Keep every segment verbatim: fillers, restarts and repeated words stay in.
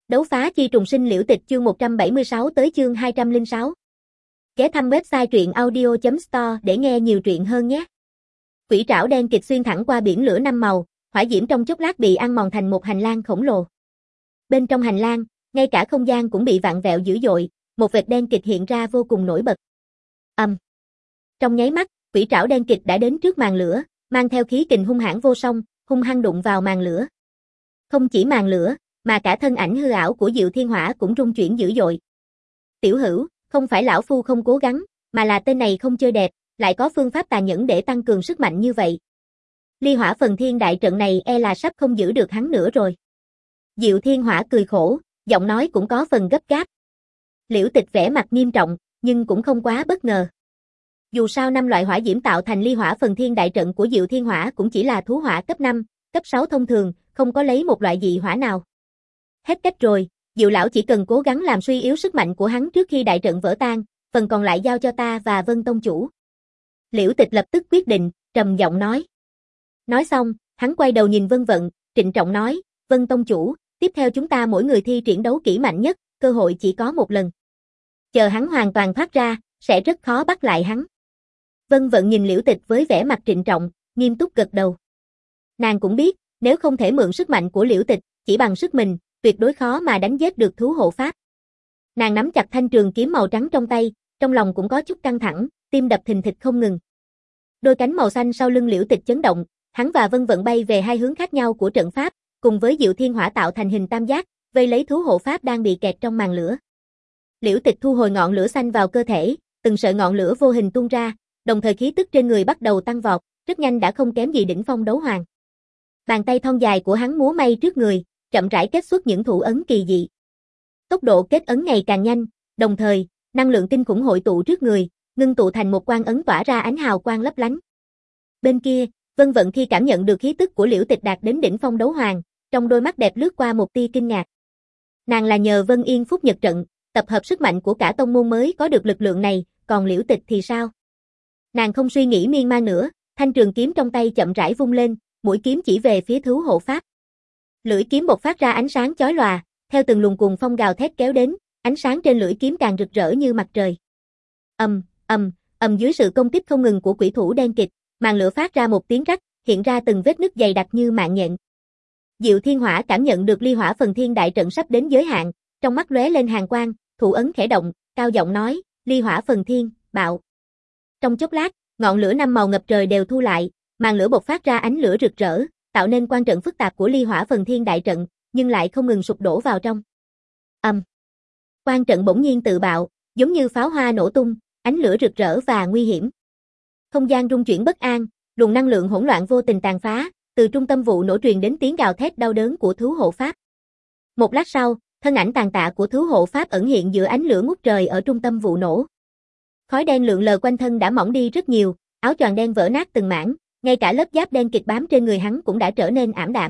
Đấu phá chi trùng sinh liễu tịch chương một trăm bảy mươi sáu tới chương hai trăm lẻ sáu. Ghé thăm website truyện audio chấm store để nghe nhiều truyện hơn nhé. Quỷ trảo đen kịt xuyên thẳng qua biển lửa năm màu, hỏa diễm trong chốc lát bị ăn mòn thành một hành lang khổng lồ. Bên trong hành lang, ngay cả không gian cũng bị vặn vẹo dữ dội, một vệt đen kịt hiện ra vô cùng nổi bật. Ầm. Um. Trong nháy mắt, quỷ trảo đen kịt đã đến trước màn lửa, mang theo khí kình hung hãn vô song, hung hăng đụng vào màn lửa. Không chỉ màn lửa, mà cả thân ảnh hư ảo của Diệu Thiên Hỏa cũng rung chuyển dữ dội. Tiểu Hữu, không phải lão phu không cố gắng, mà là tên này không chơi đẹp, lại có phương pháp tàn nhẫn để tăng cường sức mạnh như vậy. Ly Hỏa Phần Thiên đại trận này e là sắp không giữ được hắn nữa rồi. Diệu Thiên Hỏa cười khổ, giọng nói cũng có phần gấp gáp. Liễu Tịch vẻ mặt nghiêm trọng, nhưng cũng không quá bất ngờ. Dù sao năm loại hỏa diễm tạo thành Ly Hỏa Phần Thiên đại trận của Diệu Thiên Hỏa cũng chỉ là thú hỏa cấp năm, cấp sáu thông thường, không có lấy một loại dị hỏa nào. Hết cách rồi, Diệu lão chỉ cần cố gắng làm suy yếu sức mạnh của hắn trước khi đại trận vỡ tan, phần còn lại giao cho ta và Vân tông chủ. Liễu Tịch lập tức quyết định, trầm giọng nói. Nói xong, hắn quay đầu nhìn Vân Vận, trịnh trọng nói, Vân tông chủ, tiếp theo chúng ta mỗi người thi triển đấu kỹ mạnh nhất, cơ hội chỉ có một lần. Chờ hắn hoàn toàn thoát ra, sẽ rất khó bắt lại hắn. Vân Vận nhìn Liễu Tịch với vẻ mặt trịnh trọng, nghiêm túc gật đầu. Nàng cũng biết, nếu không thể mượn sức mạnh của Liễu Tịch, chỉ bằng sức mình, tuyệt đối khó mà đánh giết được thú hộ pháp. Nàng nắm chặt thanh trường kiếm màu trắng trong tay, trong lòng cũng có chút căng thẳng, tim đập thình thịch không ngừng. Đôi cánh màu xanh sau lưng Liễu Tịch chấn động, hắn và Vân Vận bay về hai hướng khác nhau của trận pháp, cùng với Diệu Thiên Hỏa tạo thành hình tam giác, vây lấy thú hộ pháp đang bị kẹt trong màn lửa. Liễu Tịch thu hồi ngọn lửa xanh vào cơ thể, từng sợi ngọn lửa vô hình tuôn ra, đồng thời khí tức trên người bắt đầu tăng vọt, rất nhanh đã không kém gì đỉnh phong đấu hoàng. Bàn tay thon dài của hắn múa may trước người, chậm rãi kết xuất những thủ ấn kỳ dị. Tốc độ kết ấn ngày càng nhanh, đồng thời, năng lượng kinh khủng hội tụ trước người, ngưng tụ thành một quan ấn tỏa ra ánh hào quang lấp lánh. Bên kia, Vân Vận khi cảm nhận được khí tức của Liễu Tịch đạt đến đỉnh phong đấu hoàng, trong đôi mắt đẹp lướt qua một tia kinh ngạc. Nàng là nhờ Vân Yên Phúc Nhật trận, tập hợp sức mạnh của cả tông môn mới có được lực lượng này, còn Liễu Tịch thì sao? Nàng không suy nghĩ miên man nữa, thanh trường kiếm trong tay chậm rãi vung lên, mũi kiếm chỉ về phía thú hộ pháp. Lưỡi kiếm bộc phát ra ánh sáng chói lòa, theo từng luồng cuồng phong gào thét kéo đến, ánh sáng trên lưỡi kiếm càng rực rỡ như mặt trời. Ầm, ầm, ầm dưới sự công kích không ngừng của quỷ thủ đen kịt, màn lửa phát ra một tiếng rắc, hiện ra từng vết nứt dày đặc như mạng nhện. Diệu Thiên Hỏa cảm nhận được Ly Hỏa Phần Thiên đại trận sắp đến giới hạn, trong mắt lóe lên hàn quang, thủ ấn khẽ động, cao giọng nói, Ly Hỏa Phần Thiên, bạo. Trong chốc lát, ngọn lửa năm màu ngập trời đều thu lại, màn lửa bộc phát ra ánh lửa rực rỡ, tạo nên quan trận phức tạp của Ly Hỏa Phần Thiên đại trận, nhưng lại không ngừng sụp đổ vào trong. Ầm. Um. Quan trận bỗng nhiên tự bạo, giống như pháo hoa nổ tung, ánh lửa rực rỡ và nguy hiểm. Không gian rung chuyển bất an, luồng năng lượng hỗn loạn vô tình tàn phá, từ trung tâm vụ nổ truyền đến tiếng gào thét đau đớn của thú hộ pháp. Một lát sau, thân ảnh tàn tạ của thú hộ pháp ẩn hiện giữa ánh lửa ngút trời ở trung tâm vụ nổ. Khói đen lượn lờ quanh thân đã mỏng đi rất nhiều, áo choàng đen vỡ nát từng mảng, ngay cả lớp giáp đen kịt bám trên người hắn cũng đã trở nên ảm đạm.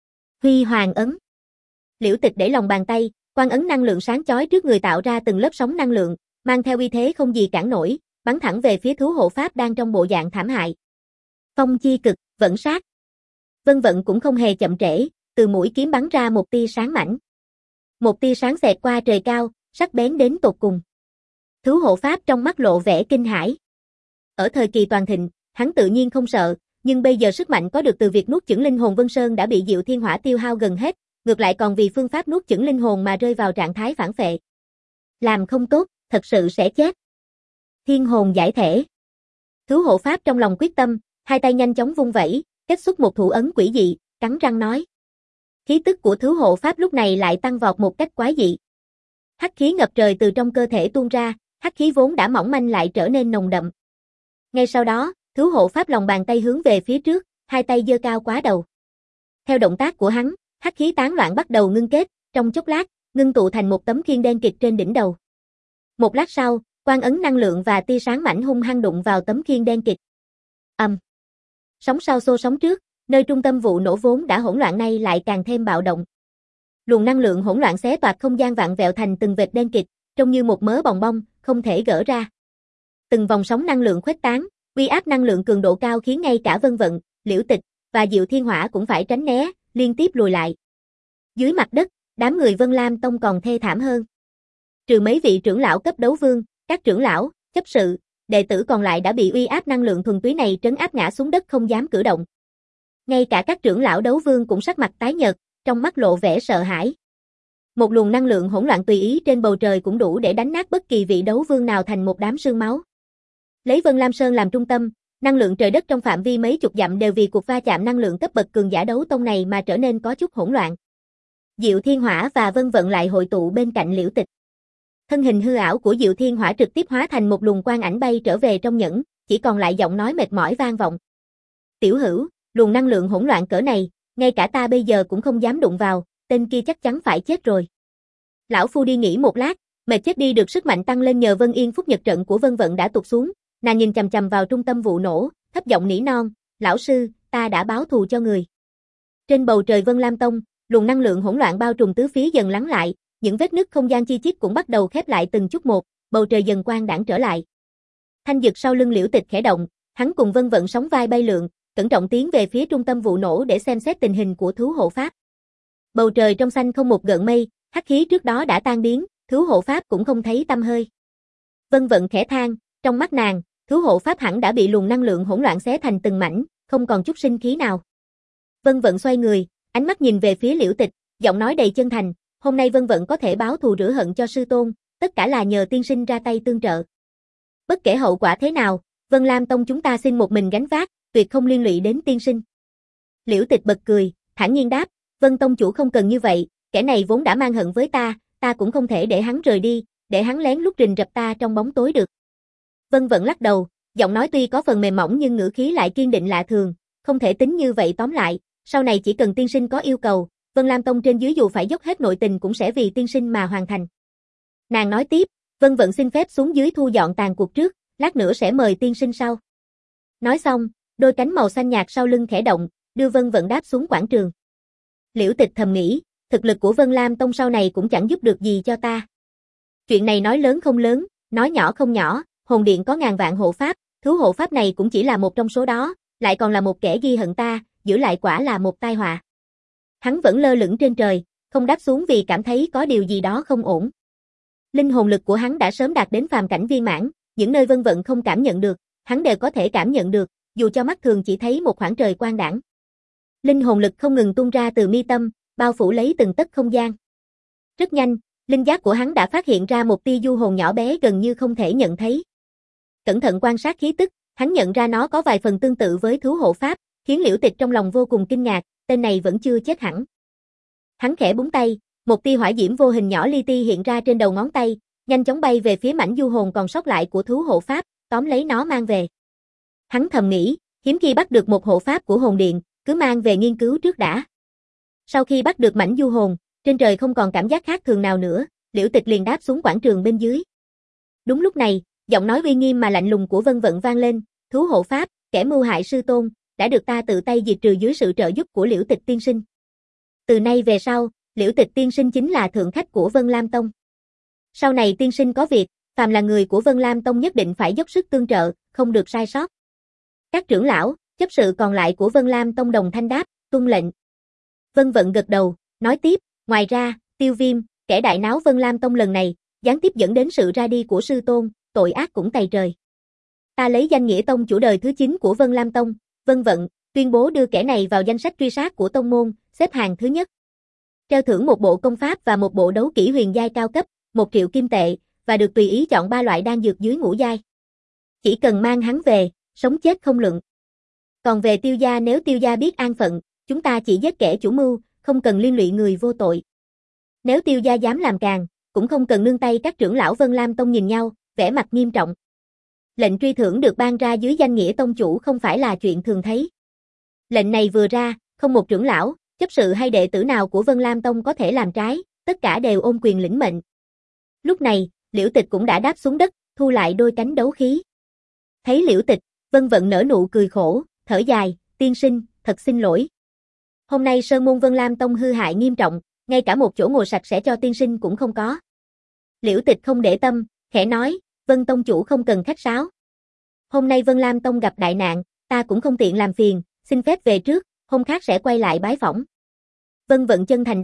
Huy Hoàng ấn. Liễu Tịch để lòng bàn tay, quan ấn năng lượng sáng chói trước người tạo ra từng lớp sóng năng lượng, mang theo uy thế không gì cản nổi, bắn thẳng về phía thú hộ pháp đang trong bộ dạng thảm hại. Phong chi cực, vẫn sát. Vân Vận cũng không hề chậm trễ, từ mũi kiếm bắn ra một tia sáng mảnh. Một tia sáng xẹt qua trời cao, sắc bén đến tột cùng. Thú hộ pháp trong mắt lộ vẻ kinh hãi. Ở thời kỳ toàn thịnh, hắn tự nhiên không sợ, nhưng bây giờ sức mạnh có được từ việc nuốt chửng linh hồn Vân Sơn đã bị Diệu Thiên Hỏa tiêu hao gần hết, ngược lại còn vì phương pháp nuốt chửng linh hồn mà rơi vào trạng thái phản phệ. Làm không tốt, thật sự sẽ chết. Thiên hồn giải thể. Thú hộ pháp trong lòng quyết tâm, hai tay nhanh chóng vung vẩy, kết xuất một thủ ấn quỷ dị, cắn răng nói. Khí tức của thú hộ pháp lúc này lại tăng vọt một cách quái dị. Hắc khí ngập trời từ trong cơ thể tuôn ra, hắc khí vốn đã mỏng manh lại trở nên nồng đậm. Ngay sau đó, thú hộ pháp lòng bàn tay hướng về phía trước, hai tay giơ cao quá đầu. Theo động tác của hắn, hắc khí tán loạn bắt đầu ngưng kết, trong chốc lát, ngưng tụ thành một tấm khiên đen kịt trên đỉnh đầu. Một lát sau, quan ấn năng lượng và tia sáng mảnh hung hăng đụng vào tấm khiên đen kịt. Ầm. Um. Sóng sau xô sóng trước, nơi trung tâm vụ nổ vốn đã hỗn loạn nay lại càng thêm bạo động. Luồng năng lượng hỗn loạn xé toạc không gian vặn vẹo thành từng vệt đen kịt, trông như một mớ bòng bong, không thể gỡ ra. Từng vòng sóng năng lượng khuếch tán, uy áp năng lượng cường độ cao khiến ngay cả Vân Vận, Liễu Tịch và Diệu Thiên Hỏa cũng phải tránh né, liên tiếp lùi lại. Dưới mặt đất, Đám người Vân Lam Tông còn thê thảm hơn. Trừ mấy vị trưởng lão cấp đấu vương, các trưởng lão, chấp sự, đệ tử còn lại đã bị uy áp năng lượng thuần túy này trấn áp ngã xuống đất không dám cử động. Ngay cả các trưởng lão đấu vương cũng sắc mặt tái nhợt, trong mắt lộ vẻ sợ hãi. Một luồng năng lượng hỗn loạn tùy ý trên bầu trời cũng đủ để đánh nát bất kỳ vị đấu vương nào thành một đám sương máu. Lấy Vân Lam Sơn làm trung tâm, năng lượng trời đất trong phạm vi mấy chục dặm đều vì cuộc va chạm năng lượng cấp bậc cường giả đấu tông này mà trở nên có chút hỗn loạn. Diệu Thiên Hỏa và Vân Vận lại hội tụ bên cạnh Liễu Tịch. Thân hình hư ảo của Diệu Thiên Hỏa trực tiếp hóa thành một luồng quang ảnh bay trở về trong nhẫn, chỉ còn lại giọng nói mệt mỏi vang vọng. Tiểu Hữu, luồng năng lượng hỗn loạn cỡ này, ngay cả ta bây giờ cũng không dám đụng vào, tên kia chắc chắn phải chết rồi. Lão phu đi nghỉ một lát, mệt chết đi được sức mạnh tăng lên nhờ Vân Yên Phúc Nhật trận của Vân Vận đã tụt xuống, nàng nhìn chằm chằm vào trung tâm vụ nổ, thấp giọng nỉ non, lão sư, ta đã báo thù cho người. Trên bầu trời Vân Lam Tông, luồng năng lượng hỗn loạn bao trùm tứ phía dần lắng lại, những vết nứt không gian chi chít cũng bắt đầu khép lại từng chút một, bầu trời dần quang đãng trở lại. Thanh Dực sau lưng Liễu Tịch khẽ động, hắn cùng Vân Vận sóng vai bay lượn, cẩn trọng tiến về phía trung tâm vụ nổ để xem xét tình hình của thú hộ pháp. Bầu trời trong xanh không một gợn mây, hắc khí trước đó đã tan biến, thú hộ pháp cũng không thấy tăm hơi. Vân Vận khẽ than, trong mắt nàng, thú hộ pháp hẳn đã bị luồng năng lượng hỗn loạn xé thành từng mảnh, không còn chút sinh khí nào. Vân Vận xoay người, ánh mắt nhìn về phía Liễu Tịch, giọng nói đầy chân thành, hôm nay Vân Vận có thể báo thù rửa hận cho sư tôn, tất cả là nhờ tiên sinh ra tay tương trợ. Bất kể hậu quả thế nào, Vân Lam Tông chúng ta xin một mình gánh vác, tuyệt không liên lụy đến tiên sinh. Liễu Tịch bật cười, thản nhiên đáp, Vân Tông chủ không cần như vậy, kẻ này vốn đã mang hận với ta, ta cũng không thể để hắn rời đi, để hắn lén lút rình rập ta trong bóng tối được. Vân Vận lắc đầu, giọng nói tuy có phần mềm mỏng nhưng ngữ khí lại kiên định lạ thường, không thể tính như vậy tóm lại, sau này chỉ cần tiên sinh có yêu cầu, Vân Lam Tông trên dưới dù phải dốc hết nội tình cũng sẽ vì tiên sinh mà hoàn thành. Nàng nói tiếp, Vân Vận xin phép xuống dưới thu dọn tàn cuộc trước, lát nữa sẽ mời tiên sinh sau. Nói xong, đôi cánh màu xanh nhạt sau lưng khẽ động, đưa Vân Vận đáp xuống quảng trường. Liễu Tịch thầm nghĩ, thực lực của Vân Lam Tông sau này cũng chẳng giúp được gì cho ta. Chuyện này nói lớn không lớn, nói nhỏ không nhỏ, hồn điện có ngàn vạn hộ pháp, thú hộ pháp này cũng chỉ là một trong số đó, lại còn là một kẻ ghi hận ta, giữ lại quả là một tai họa. Hắn vẫn lơ lửng trên trời, không đáp xuống vì cảm thấy có điều gì đó không ổn. Linh hồn lực của hắn đã sớm đạt đến phàm cảnh viên mãn, những nơi Vân Vận không cảm nhận được, hắn đều có thể cảm nhận được, dù cho mắt thường chỉ thấy một khoảng trời quang đãng. Linh hồn lực không ngừng tuôn ra từ mi tâm, bao phủ lấy từng tấc không gian. Rất nhanh, linh giác của hắn đã phát hiện ra một tia du hồn nhỏ bé gần như không thể nhận thấy. Cẩn thận quan sát khí tức, hắn nhận ra nó có vài phần tương tự với thú hộ pháp, khiến Liễu Tịch trong lòng vô cùng kinh ngạc, tên này vẫn chưa chết hẳn. Hắn khẽ búng tay, một tia hỏa diễm vô hình nhỏ li ti hiện ra trên đầu ngón tay, nhanh chóng bay về phía mảnh du hồn còn sót lại của thú hộ pháp, tóm lấy nó mang về. Hắn thầm nghĩ, hiếm khi bắt được một hộ pháp của hồn điện, cứ mang về nghiên cứu trước đã. Sau khi bắt được mảnh du hồn, trên trời không còn cảm giác khác thường nào nữa, Liễu Tịch liền đáp xuống quảng trường bên dưới. Đúng lúc này, giọng nói uy nghiêm mà lạnh lùng của Vân Vận vang lên, thú hộ pháp, kẻ mưu hại sư tôn, đã được ta tự tay diệt trừ dưới sự trợ giúp của Liễu Tịch tiên sinh. Từ nay về sau, Liễu Tịch tiên sinh chính là thượng khách của Vân Lam Tông. Sau này tiên sinh có việc, phàm là người của Vân Lam Tông nhất định phải dốc sức tương trợ, không được sai sót. Các trưởng lão, chấp sự còn lại của Vân Lam Tông đồng thanh đáp, tuân lệnh. Vân Vận gật đầu, nói tiếp, ngoài ra, Tiêu Viêm, kẻ đại náo Vân Lam Tông lần này, gián tiếp dẫn đến sự ra đi của sư tôn, tội ác cũng tày trời. Ta lấy danh nghĩa tông chủ đời thứ chín của Vân Lam Tông, Vân Vận, tuyên bố đưa kẻ này vào danh sách truy sát của tông môn, xếp hàng thứ nhất. Treo thưởng một bộ công pháp và một bộ đấu kỹ huyền giai cao cấp, một triệu kim tệ, và được tùy ý chọn ba loại đan dược dưới ngũ giai. Chỉ cần mang hắn về, sống chết không luận. Còn về Tiêu gia, nếu Tiêu gia biết an phận, chúng ta chỉ giết kẻ chủ mưu, không cần liên lụy người vô tội. Nếu Tiêu gia dám làm càn, cũng không cần nương tay. Các trưởng lão Vân Lam Tông nhìn nhau, vẻ mặt nghiêm trọng. Lệnh truy thưởng được ban ra dưới danh nghĩa tông chủ không phải là chuyện thường thấy. Lệnh này vừa ra, không một trưởng lão, chấp sự hay đệ tử nào của Vân Lam Tông có thể làm trái, tất cả đều ôm quyền lĩnh mệnh. Lúc này, Liễu Tịch cũng đã đáp xuống đất, thu lại đôi cánh đấu khí. Thấy Liễu Tịch, Vân Vận nở nụ cười khổ, thở dài, tiên sinh, thật xin lỗi. Hôm nay sơn môn Vân Lam Tông hư hại nghiêm trọng, ngay cả một chỗ ngồi sạch sẽ cho tiên sinh cũng không có. Liễu Tịch không để tâm, khẽ nói, Vân Tông chủ không cần khách sáo. Hôm nay Vân Lam Tông gặp đại nạn, ta cũng không tiện làm phiền, xin phép về trước, hôm khác sẽ quay lại bái phỏng. Vân Vận chân thành đáp,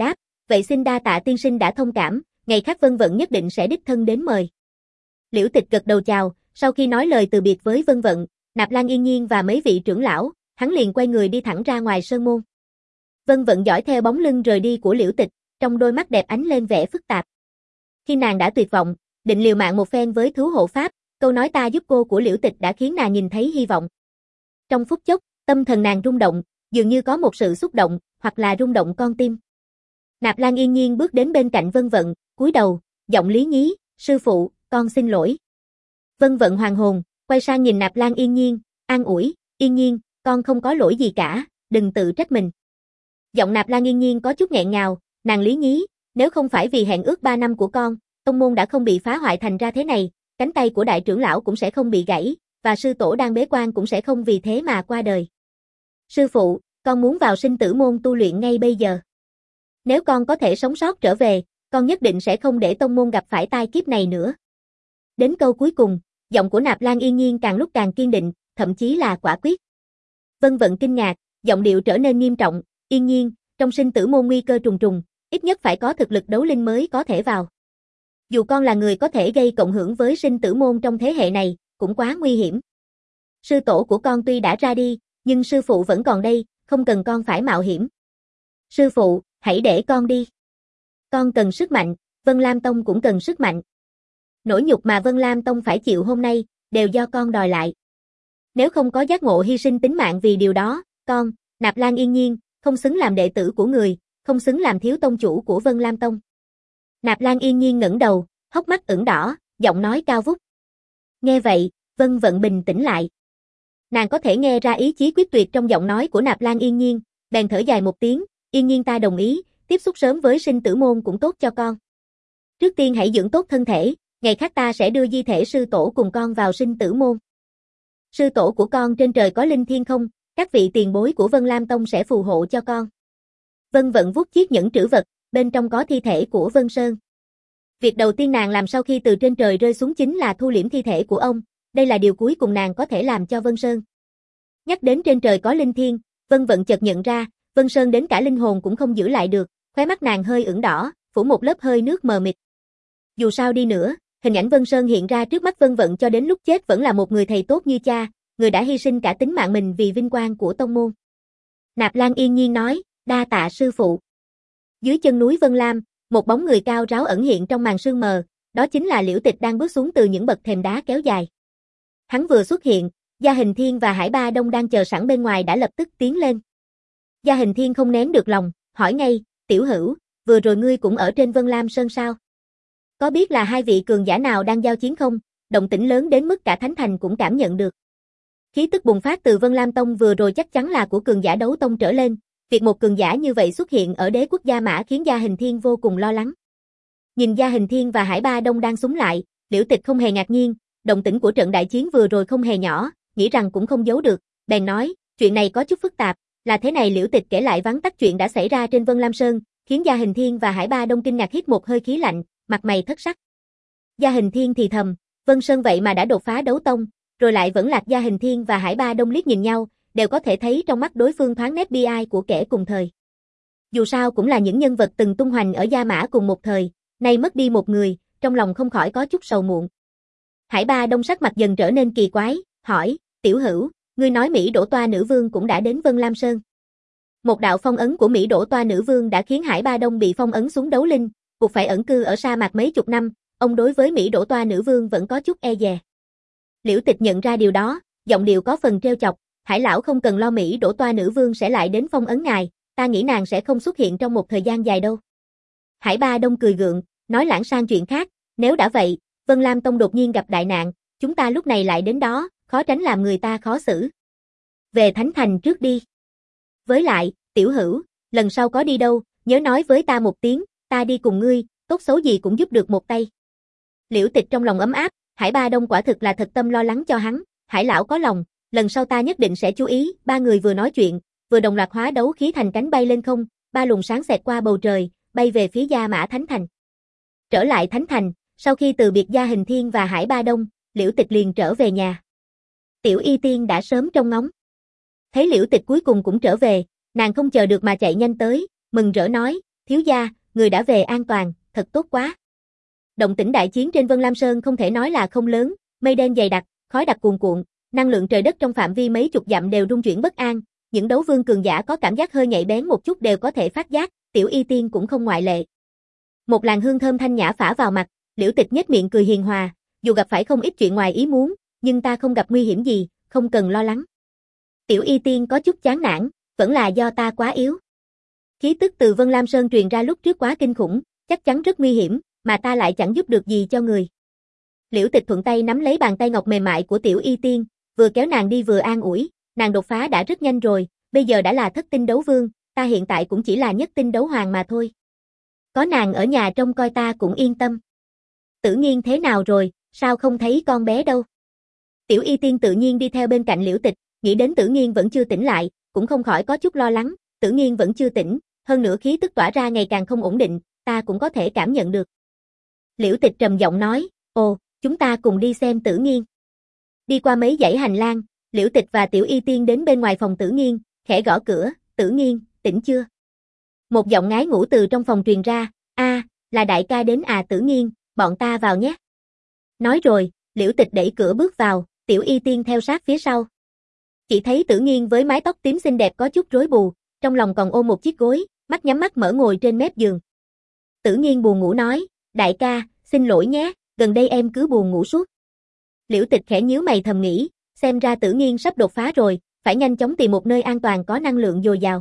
Vậy xin đa tạ tiên sinh đã thông cảm, ngày khác Vân Vận nhất định sẽ đích thân đến mời. Liễu Tịch gật đầu chào, sau khi nói lời từ biệt với Vân Vận, Nạp Lan Yên Nhiên và mấy vị trưởng lão, hắn liền quay người đi thẳng ra ngoài sơn môn. Vân Vận dõi theo bóng lưng rời đi của Liễu Tịch, trong đôi mắt đẹp ánh lên vẻ phức tạp. Khi nàng đã tuyệt vọng, định liều mạng một phen với thứ hộ pháp, câu nói ta giúp cô của Liễu Tịch đã khiến nàng nhìn thấy hy vọng. Trong phút chốc, tâm thần nàng rung động, dường như có một sự xúc động, hoặc là rung động con tim. Nạp Lan Yên Nhiên bước đến bên cạnh Vân Vận, cúi đầu, giọng lý nhí, sư phụ, con xin lỗi. Vân Vận hoàng hồn, quay sang nhìn Nạp Lan Yên Nhiên, an ủi, Yên Nhiên, con không có lỗi gì cả, đừng tự trách mình. Giọng Nạp Lan Yên Nhiên có chút nghẹn ngào, nàng lý nhí, nếu không phải vì hẹn ước ba năm của con, tông môn đã không bị phá hoại thành ra thế này, cánh tay của đại trưởng lão cũng sẽ không bị gãy, và sư tổ đang bế quan cũng sẽ không vì thế mà qua đời. Sư phụ, con muốn vào sinh tử môn tu luyện ngay bây giờ. Nếu con có thể sống sót trở về, con nhất định sẽ không để tông môn gặp phải tai kiếp này nữa. Đến câu cuối cùng, giọng của Nạp Lan Yên Nhiên càng lúc càng kiên định, thậm chí là quả quyết. Vân Vận kinh ngạc, giọng điệu trở nên nghiêm trọng, Yên Nhiên, trong sinh tử môn nguy cơ trùng trùng, ít nhất phải có thực lực đấu linh mới có thể vào. Dù con là người có thể gây cộng hưởng với sinh tử môn trong thế hệ này, cũng quá nguy hiểm. Sư tổ của con tuy đã ra đi, nhưng sư phụ vẫn còn đây, không cần con phải mạo hiểm. Sư phụ, hãy để con đi. Con cần sức mạnh, Vân Lam Tông cũng cần sức mạnh. Nỗi nhục mà Vân Lam Tông phải chịu hôm nay, đều do con đòi lại. Nếu không có giác ngộ hy sinh tính mạng vì điều đó, con, Nạp Lan Yên Nhiên, không xứng làm đệ tử của người, không xứng làm thiếu tông chủ của Vân Lam Tông. Nạp Lan Yên Nhiên ngẩng đầu, hốc mắt ửng đỏ, giọng nói cao vút. Nghe vậy, Vân Vận bình tĩnh lại. Nàng có thể nghe ra ý chí quyết tuyệt trong giọng nói của Nạp Lan Yên Nhiên, bèn thở dài một tiếng, Yên Nhiên ta đồng ý, tiếp xúc sớm với sinh tử môn cũng tốt cho con. Trước tiên hãy dưỡng tốt thân thể, ngày khác ta sẽ đưa di thể sư tổ cùng con vào sinh tử môn. Sư tổ của con trên trời có linh thiên không, các vị tiền bối của Vân Lam Tông sẽ phù hộ cho con. Vân Vận vuốt chiếc nhẫn trữ vật, bên trong có thi thể của Vân Sơn. Việc đầu tiên nàng làm sau khi từ trên trời rơi xuống chính là thu liễm thi thể của ông, đây là điều cuối cùng nàng có thể làm cho Vân Sơn. Nhắc đến trên trời có linh thiên, Vân Vận chợt nhận ra, Vân Sơn đến cả linh hồn cũng không giữ lại được, khóe mắt nàng hơi ửng đỏ, phủ một lớp hơi nước mờ mịt. Dù sao đi nữa, hình ảnh Vân Sơn hiện ra trước mắt Vân Vận cho đến lúc chết vẫn là một người thầy tốt như cha, người đã hy sinh cả tính mạng mình vì vinh quang của tông môn. Nạp Lan Yên Nhiên nói, đa tạ sư phụ. Dưới chân núi Vân Lam, một bóng người cao ráo ẩn hiện trong màn sương mờ, đó chính là Liễu Tịch đang bước xuống từ những bậc thềm đá kéo dài. Hắn vừa xuất hiện, Gia Hình Thiên và Hải Ba Đông đang chờ sẵn bên ngoài đã lập tức tiến lên. Gia Hình Thiên không nén được lòng, hỏi ngay, tiểu hữu, vừa rồi ngươi cũng ở trên Vân Lam Sơn sao? Có biết là hai vị cường giả nào đang giao chiến không? Động tĩnh lớn đến mức cả Thánh Thành cũng cảm nhận được. Khí tức bùng phát từ Vân Lam Tông vừa rồi chắc chắn là của cường giả đấu tông trở lên. Việc một cường giả như vậy xuất hiện ở đế quốc Gia Mã khiến Gia Hình Thiên vô cùng lo lắng. Nhìn Gia Hình Thiên và Hải Ba Đông đang xúm lại, Liễu Tịch không hề ngạc nhiên, động tĩnh của trận đại chiến vừa rồi không hề nhỏ, nghĩ rằng cũng không giấu được, bèn nói, chuyện này có chút phức tạp, là thế này. Liễu Tịch kể lại vắn tắt chuyện đã xảy ra trên Vân Lam Sơn, khiến Gia Hình Thiên và Hải Ba Đông kinh ngạc hít một hơi khí lạnh, mặt mày thất sắc. Gia Hình Thiên thì thầm, Vân Sơn vậy mà đã đột phá đấu tông, rồi lại vẫn lạc. Gia Hình Thiên và Hải Ba Đông liếc nhìn nhau, đều có thể thấy trong mắt đối phương thoáng nét bi ai của kẻ cùng thời. Dù sao cũng là những nhân vật từng tung hoành ở Gia Mã cùng một thời, nay mất đi một người, trong lòng không khỏi có chút sầu muộn. Hải Ba Đông sắc mặt dần trở nên kỳ quái, hỏi, tiểu hữu, ngươi nói Mỹ Đỗ Toa Nữ Vương cũng đã đến Vân Lam Sơn. Một đạo phong ấn của Mỹ Đỗ Toa Nữ Vương đã khiến Hải Ba Đông bị phong ấn xuống đấu linh, buộc phải ẩn cư ở sa mạc mấy chục năm, ông đối với Mỹ Đỗ Toa Nữ Vương vẫn có chút e dè. Liễu Tịch nhận ra điều đó, giọng điệu có phần trêu chọc, Hải lão không cần lo, Mỹ Đỗ Toa Nữ Vương sẽ lại đến phong ấn ngài, ta nghĩ nàng sẽ không xuất hiện trong một thời gian dài đâu. Hải Ba Đông cười gượng, nói lãng sang chuyện khác, nếu đã vậy, Vân Lam Tông đột nhiên gặp đại nạn, chúng ta lúc này lại đến đó, khó tránh làm người ta khó xử. Về Thánh Thành trước đi. Với lại, tiểu hữu, lần sau có đi đâu, nhớ nói với ta một tiếng, ta đi cùng ngươi, tốt xấu gì cũng giúp được một tay. Liễu Tịch trong lòng ấm áp, Hải Ba Đông quả thực là thật tâm lo lắng cho hắn, Hải lão có lòng, lần sau ta nhất định sẽ chú ý. Ba người vừa nói chuyện, vừa đồng loạt hóa đấu khí thành cánh bay lên không, ba luồng sáng xẹt qua bầu trời, bay về phía Gia Mã Thánh Thành. Trở lại Thánh Thành, sau khi từ biệt Gia Hình Thiên và Hải Ba Đông, Liễu Tịch liền trở về nhà. Tiểu Y Tiên đã sớm trông ngóng. Thấy Liễu Tịch cuối cùng cũng trở về, nàng không chờ được mà chạy nhanh tới, mừng rỡ nói, thiếu gia, người đã về an toàn, thật tốt quá. Động tĩnh đại chiến trên Vân Lam Sơn không thể nói là không lớn, mây đen dày đặc, khói đặc cuồn cuộn, năng lượng trời đất trong phạm vi mấy chục dặm đều rung chuyển bất an, những đấu vương cường giả có cảm giác hơi nhạy bén một chút đều có thể phát giác, Tiểu Y Tiên cũng không ngoại lệ. Một làn hương thơm thanh nhã phả vào mặt, Liễu Tịch nhếch miệng cười hiền hòa, dù gặp phải không ít chuyện ngoài ý muốn, nhưng ta không gặp nguy hiểm gì, không cần lo lắng. Tiểu Y Tiên có chút chán nản, vẫn là do ta quá yếu. Khí tức từ Vân Lam Sơn truyền ra lúc trước quá kinh khủng, chắc chắn rất nguy hiểm, mà ta lại chẳng giúp được gì cho người. Liễu Tịch thuận tay nắm lấy bàn tay ngọc mềm mại của Tiểu Y Tiên, vừa kéo nàng đi vừa an ủi, nàng đột phá đã rất nhanh rồi, bây giờ đã là thất tinh đấu vương, ta hiện tại cũng chỉ là nhất tinh đấu hoàng mà thôi. Có nàng ở nhà trông coi ta cũng yên tâm. Tử Nghiên thế nào rồi, sao không thấy con bé đâu? Tiểu Y Tiên tự nhiên đi theo bên cạnh Liễu Tịch, nghĩ đến Tử Nghiên vẫn chưa tỉnh lại, cũng không khỏi có chút lo lắng, Tử Nghiên vẫn chưa tỉnh, hơn nữa khí tức tỏa ra ngày càng không ổn định, ta cũng có thể cảm nhận được. Liễu Tịch trầm giọng nói, ồ, chúng ta cùng đi xem Tử Nghiên. Đi qua mấy dãy hành lang, Liễu Tịch và Tiểu Y Tiên đến bên ngoài phòng Tử Nghiên, khẽ gõ cửa, Tử Nghiên, tỉnh chưa? Một giọng ngái ngủ từ trong phòng truyền ra, a, là đại ca đến à Tử Nghiên, bọn ta vào nhé. Nói rồi, Liễu Tịch đẩy cửa bước vào, Tiểu Y Tiên theo sát phía sau. Chỉ thấy Tử Nghiên với mái tóc tím xinh đẹp có chút rối bù, trong lòng còn ôm một chiếc gối, mắt nhắm mắt mở ngồi trên mép giường. Tử Nghiên buồn ngủ nói, đại ca, xin lỗi nhé, gần đây em cứ buồn ngủ suốt. Liễu Tịch khẽ nhíu mày thầm nghĩ, xem ra Tử Nghiên sắp đột phá rồi, phải nhanh chóng tìm một nơi an toàn có năng lượng dồi dào.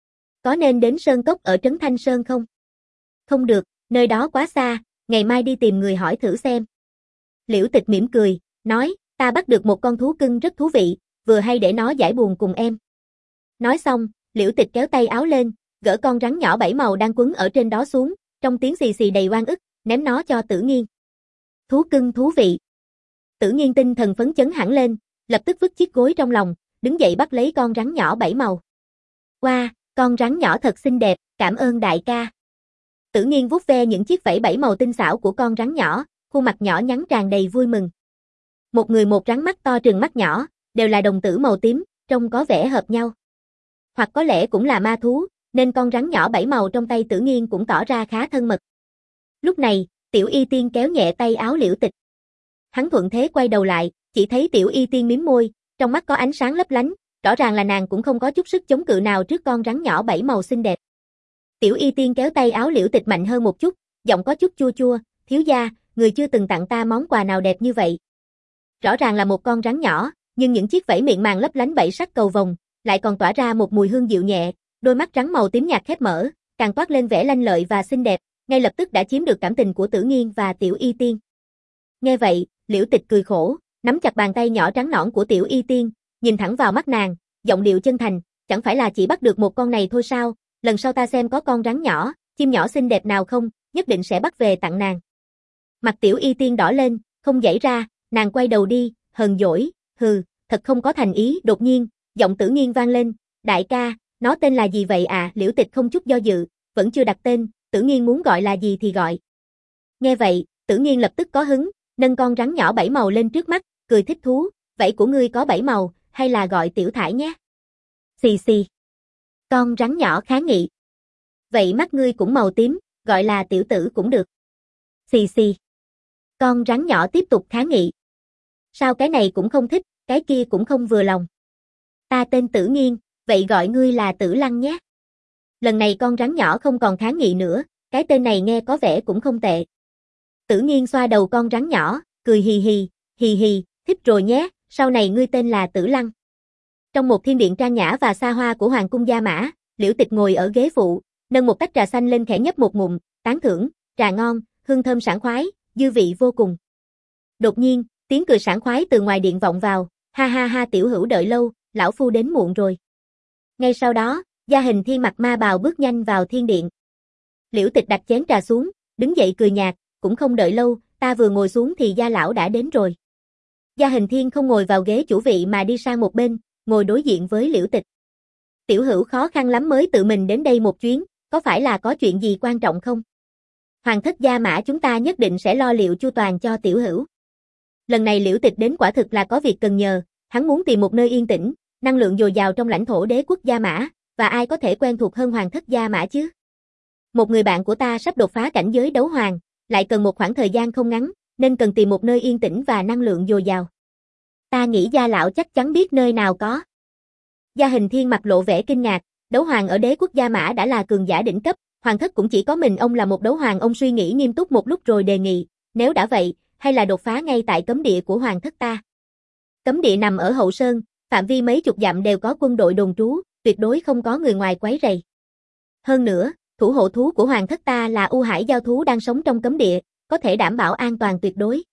Có nên đến Sơn Cốc ở Trấn Thanh Sơn không? Không được, nơi đó quá xa, ngày mai đi tìm người hỏi thử xem. Liễu Tịch mỉm cười, nói, ta bắt được một con thú cưng rất thú vị, vừa hay để nó giải buồn cùng em. Nói xong, Liễu Tịch kéo tay áo lên, gỡ con rắn nhỏ bảy màu đang quấn ở trên đó xuống, trong tiếng xì xì đầy oan ức, ném nó cho Tử Nghiên. Thú cưng thú vị. Tử Nghiên tinh thần phấn chấn hẳn lên, lập tức vứt chiếc gối trong lòng, đứng dậy bắt lấy con rắn nhỏ bảy màu. Wow, con rắn nhỏ thật xinh đẹp, cảm ơn đại ca. Tử Nghiên vuốt ve những chiếc vảy bảy màu tinh xảo của con rắn nhỏ, khuôn mặt nhỏ nhắn tràn đầy vui mừng. Một người một rắn mắt to trừng mắt nhỏ, đều là đồng tử màu tím, trông có vẻ hợp nhau. Hoặc có lẽ cũng là ma thú, nên con rắn nhỏ bảy màu trong tay Tử Nghiên cũng tỏ ra khá thân mật. Lúc này, Tiểu Y Tiên kéo nhẹ tay áo Liễu Tịch. Hắn thuận thế quay đầu lại, chỉ thấy Tiểu Y Tiên mím môi, trong mắt có ánh sáng lấp lánh, rõ ràng là nàng cũng không có chút sức chống cự nào trước con rắn nhỏ bảy màu xinh đẹp. Tiểu Y Tiên kéo tay áo Liễu Tịch mạnh hơn một chút, giọng có chút chua chua, thiếu gia, người chưa từng tặng ta món quà nào đẹp như vậy. Rõ ràng là một con rắn nhỏ, nhưng những chiếc vảy miệng màng lấp lánh bảy sắc cầu vồng, lại còn tỏa ra một mùi hương dịu nhẹ, đôi mắt rắn màu tím nhạt khép mở, càng toát lên vẻ lanh lợi và xinh đẹp, ngay lập tức đã chiếm được cảm tình của Tử Nghiên và Tiểu Y Tiên. Nghe vậy, Liễu Tịch cười khổ, nắm chặt bàn tay nhỏ trắng nõn của Tiểu Y Tiên, nhìn thẳng vào mắt nàng, giọng điệu chân thành, chẳng phải là chỉ bắt được một con này thôi sao, lần sau ta xem có con rắn nhỏ, chim nhỏ xinh đẹp nào không, nhất định sẽ bắt về tặng nàng. Mặt Tiểu Y Tiên đỏ lên, không giãy ra, nàng quay đầu đi, hờn dỗi, hừ, thật không có thành ý. Đột nhiên, giọng Tử Nghiên vang lên, đại ca, nó tên là gì vậy à? Liễu Tịch không chút do dự, vẫn chưa đặt tên, Tử Nghiên muốn gọi là gì thì gọi. Nghe vậy, Tử Nghiên lập tức có hứng, nâng con rắn nhỏ bảy màu lên trước mắt, cười thích thú, vảy của ngươi có bảy màu, hay là gọi Tiểu Thải nhé. Xì xì. Con rắn nhỏ kháng nghị. Vậy mắt ngươi cũng màu tím, gọi là Tiểu Tử cũng được. Xì xì. Con rắn nhỏ tiếp tục kháng nghị. Sao cái này cũng không thích, cái kia cũng không vừa lòng. Ta tên Tử Nghiên, vậy gọi ngươi là Tử Lăng nhé. Lần này con rắn nhỏ không còn kháng nghị nữa, cái tên này nghe có vẻ cũng không tệ. Tử Nghiên xoa đầu con rắn nhỏ, cười hì hì, hì hì, thích rồi nhé, sau này ngươi tên là Tử Lăng. Trong một thiên điện trang nhã và xa hoa của Hoàng cung Gia Mã, Liễu Tịch ngồi ở ghế phụ, nâng một tách trà xanh lên khẽ nhấp một ngụm, tán thưởng, trà ngon, hương thơm sảng khoái, dư vị vô cùng. Đột nhiên, tiếng cười sảng khoái từ ngoài điện vọng vào, ha ha ha tiểu hữu đợi lâu, lão phu đến muộn rồi. Ngay sau đó, Gia Hình Thiên mặc ma bào bước nhanh vào thiên điện. Liễu Tịch đặt chén trà xuống, đứng dậy cười nhạt, cũng không đợi lâu, ta vừa ngồi xuống thì Gia lão đã đến rồi. Gia Hình Thiên không ngồi vào ghế chủ vị mà đi sang một bên, ngồi đối diện với Liễu Tịch. Tiểu hữu khó khăn lắm mới tự mình đến đây một chuyến, có phải là có chuyện gì quan trọng không? Hoàng thất Gia Mã chúng ta nhất định sẽ lo liệu chu toàn cho tiểu hữu. Lần này Liễu Tịch đến quả thực là có việc cần nhờ, hắn muốn tìm một nơi yên tĩnh, năng lượng dồi dào trong lãnh thổ đế quốc Gia Mã, và ai có thể quen thuộc hơn Hoàng thất Gia Mã chứ? Một người bạn của ta sắp đột phá cảnh giới đấu hoàng, lại cần một khoảng thời gian không ngắn, nên cần tìm một nơi yên tĩnh và năng lượng dồi dào. Ta nghĩ Gia lão chắc chắn biết nơi nào có. Gia Hình Thiên mặt lộ vẻ kinh ngạc, đấu hoàng ở đế quốc Gia Mã đã là cường giả đỉnh cấp, hoàng thất cũng chỉ có mình ông là một đấu hoàng. Ông suy nghĩ nghiêm túc một lúc rồi đề nghị, nếu đã vậy, hay là đột phá ngay tại cấm địa của hoàng thất ta. Cấm địa nằm ở hậu sơn, phạm vi mấy chục dặm đều có quân đội đồn trú, tuyệt đối không có người ngoài quấy rầy. Hơn nữa, thủ hộ thú của hoàng thất ta là U Hải giao thú đang sống trong cấm địa, có thể đảm bảo an toàn tuyệt đối.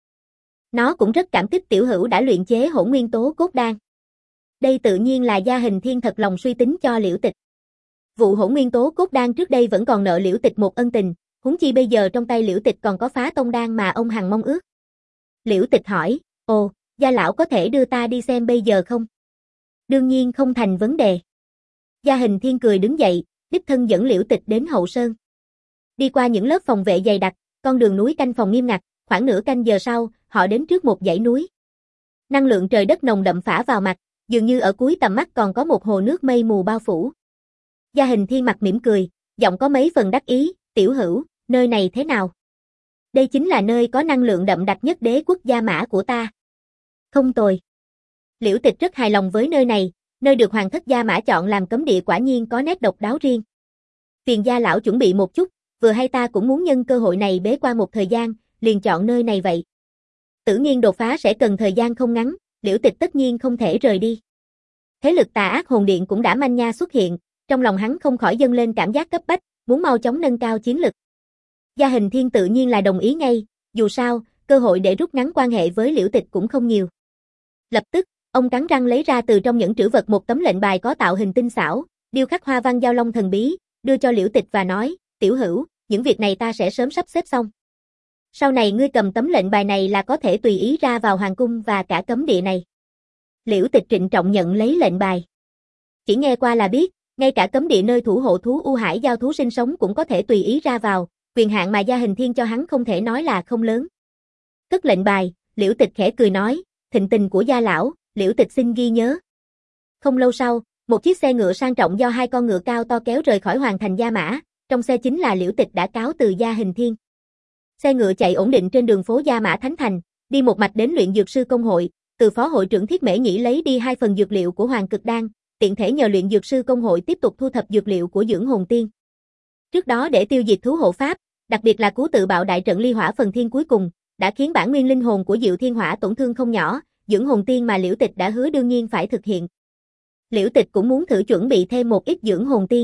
Nó cũng rất cảm kích tiểu hữu đã luyện chế hỗn nguyên tố cốt đan. Đây tự nhiên là Gia Hình Thiên thật lòng suy tính cho Liễu Tịch. Vụ hỗn nguyên tố cốt đan trước đây vẫn còn nợ Liễu Tịch một ân tình, huống chi bây giờ trong tay Liễu Tịch còn có phá tông đan mà ông hằng mong ước. Liễu Tịch hỏi, ồ, Gia lão có thể đưa ta đi xem bây giờ không? Đương nhiên không thành vấn đề. Gia Hình Thiên cười đứng dậy, đích thân dẫn Liễu Tịch đến hậu sơn. Đi qua những lớp phòng vệ dày đặc, con đường núi canh phòng nghiêm ngặt, khoảng nửa canh giờ sau, họ đến trước một dãy núi. Năng lượng trời đất nồng đậm phả vào mặt, dường như ở cuối tầm mắt còn có một hồ nước mây mù bao phủ. Gia Hình Thiên mặt mỉm cười, giọng có mấy phần đắc ý, tiểu hữu, nơi này thế nào? Đây chính là nơi có năng lượng đậm đặc nhất đế quốc Gia Mã của ta. Không tồi. Liễu Tịch rất hài lòng với nơi này, nơi được hoàng thất Gia Mã chọn làm cấm địa quả nhiên có nét độc đáo riêng. Phiền Gia lão chuẩn bị một chút, vừa hay ta cũng muốn nhân cơ hội này bế quan một thời gian, liền chọn nơi này vậy. Tử Nghiên đột phá sẽ cần thời gian không ngắn, Liễu Tịch tất nhiên không thể rời đi. Thế lực tà ác hồn điện cũng đã manh nha xuất hiện, trong lòng hắn không khỏi dâng lên cảm giác cấp bách, muốn mau chóng nâng cao chiến lực. Gia Hình Thiên tự nhiên là đồng ý ngay, dù sao, cơ hội để rút ngắn quan hệ với Liễu Tịch cũng không nhiều. Lập tức, ông cắn răng lấy ra từ trong nhẫn trữ vật một tấm lệnh bài có tạo hình tinh xảo, điêu khắc hoa văn giao long thần bí, đưa cho Liễu Tịch và nói, tiểu hữu, những việc này ta sẽ sớm sắp xếp xong. Sau này ngươi cầm tấm lệnh bài này là có thể tùy ý ra vào hoàng cung và cả cấm địa này. Liễu Tịch trịnh trọng nhận lấy lệnh bài. Chỉ nghe qua là biết, ngay cả cấm địa nơi thủ hộ thú U Hải giao thú sinh sống cũng có thể tùy ý ra vào, quyền hạn mà Gia Hình Thiên cho hắn không thể nói là không lớn. Cất lệnh bài, Liễu Tịch khẽ cười nói, thịnh tình của Gia lão, Liễu Tịch xin ghi nhớ. Không lâu sau, một chiếc xe ngựa sang trọng do hai con ngựa cao to kéo rời khỏi hoàng thành Gia Mã, trong xe chính là Liễu Tịch đã cáo từ Gia Hình Thiên. Xe ngựa chạy ổn định trên đường phố Gia Mã Thánh Thành, đi một mạch đến luyện dược sư công hội, từ phó hội trưởng Thiết Mễ Nhĩ lấy đi hai phần dược liệu của Hoàng Cực Đan, tiện thể nhờ luyện dược sư công hội tiếp tục thu thập dược liệu của Dưỡng Hồn Tiên. Trước đó để tiêu diệt thú hộ pháp, đặc biệt là cứu tự bạo đại trận ly hỏa phần thiên cuối cùng, đã khiến bản nguyên linh hồn của Diệu Thiên Hỏa tổn thương không nhỏ, Dưỡng Hồn Tiên mà Liễu Tịch đã hứa đương nhiên phải thực hiện. Liễu Tịch cũng muốn thử chuẩn bị thêm một ít Dưỡng Hồn Tiên.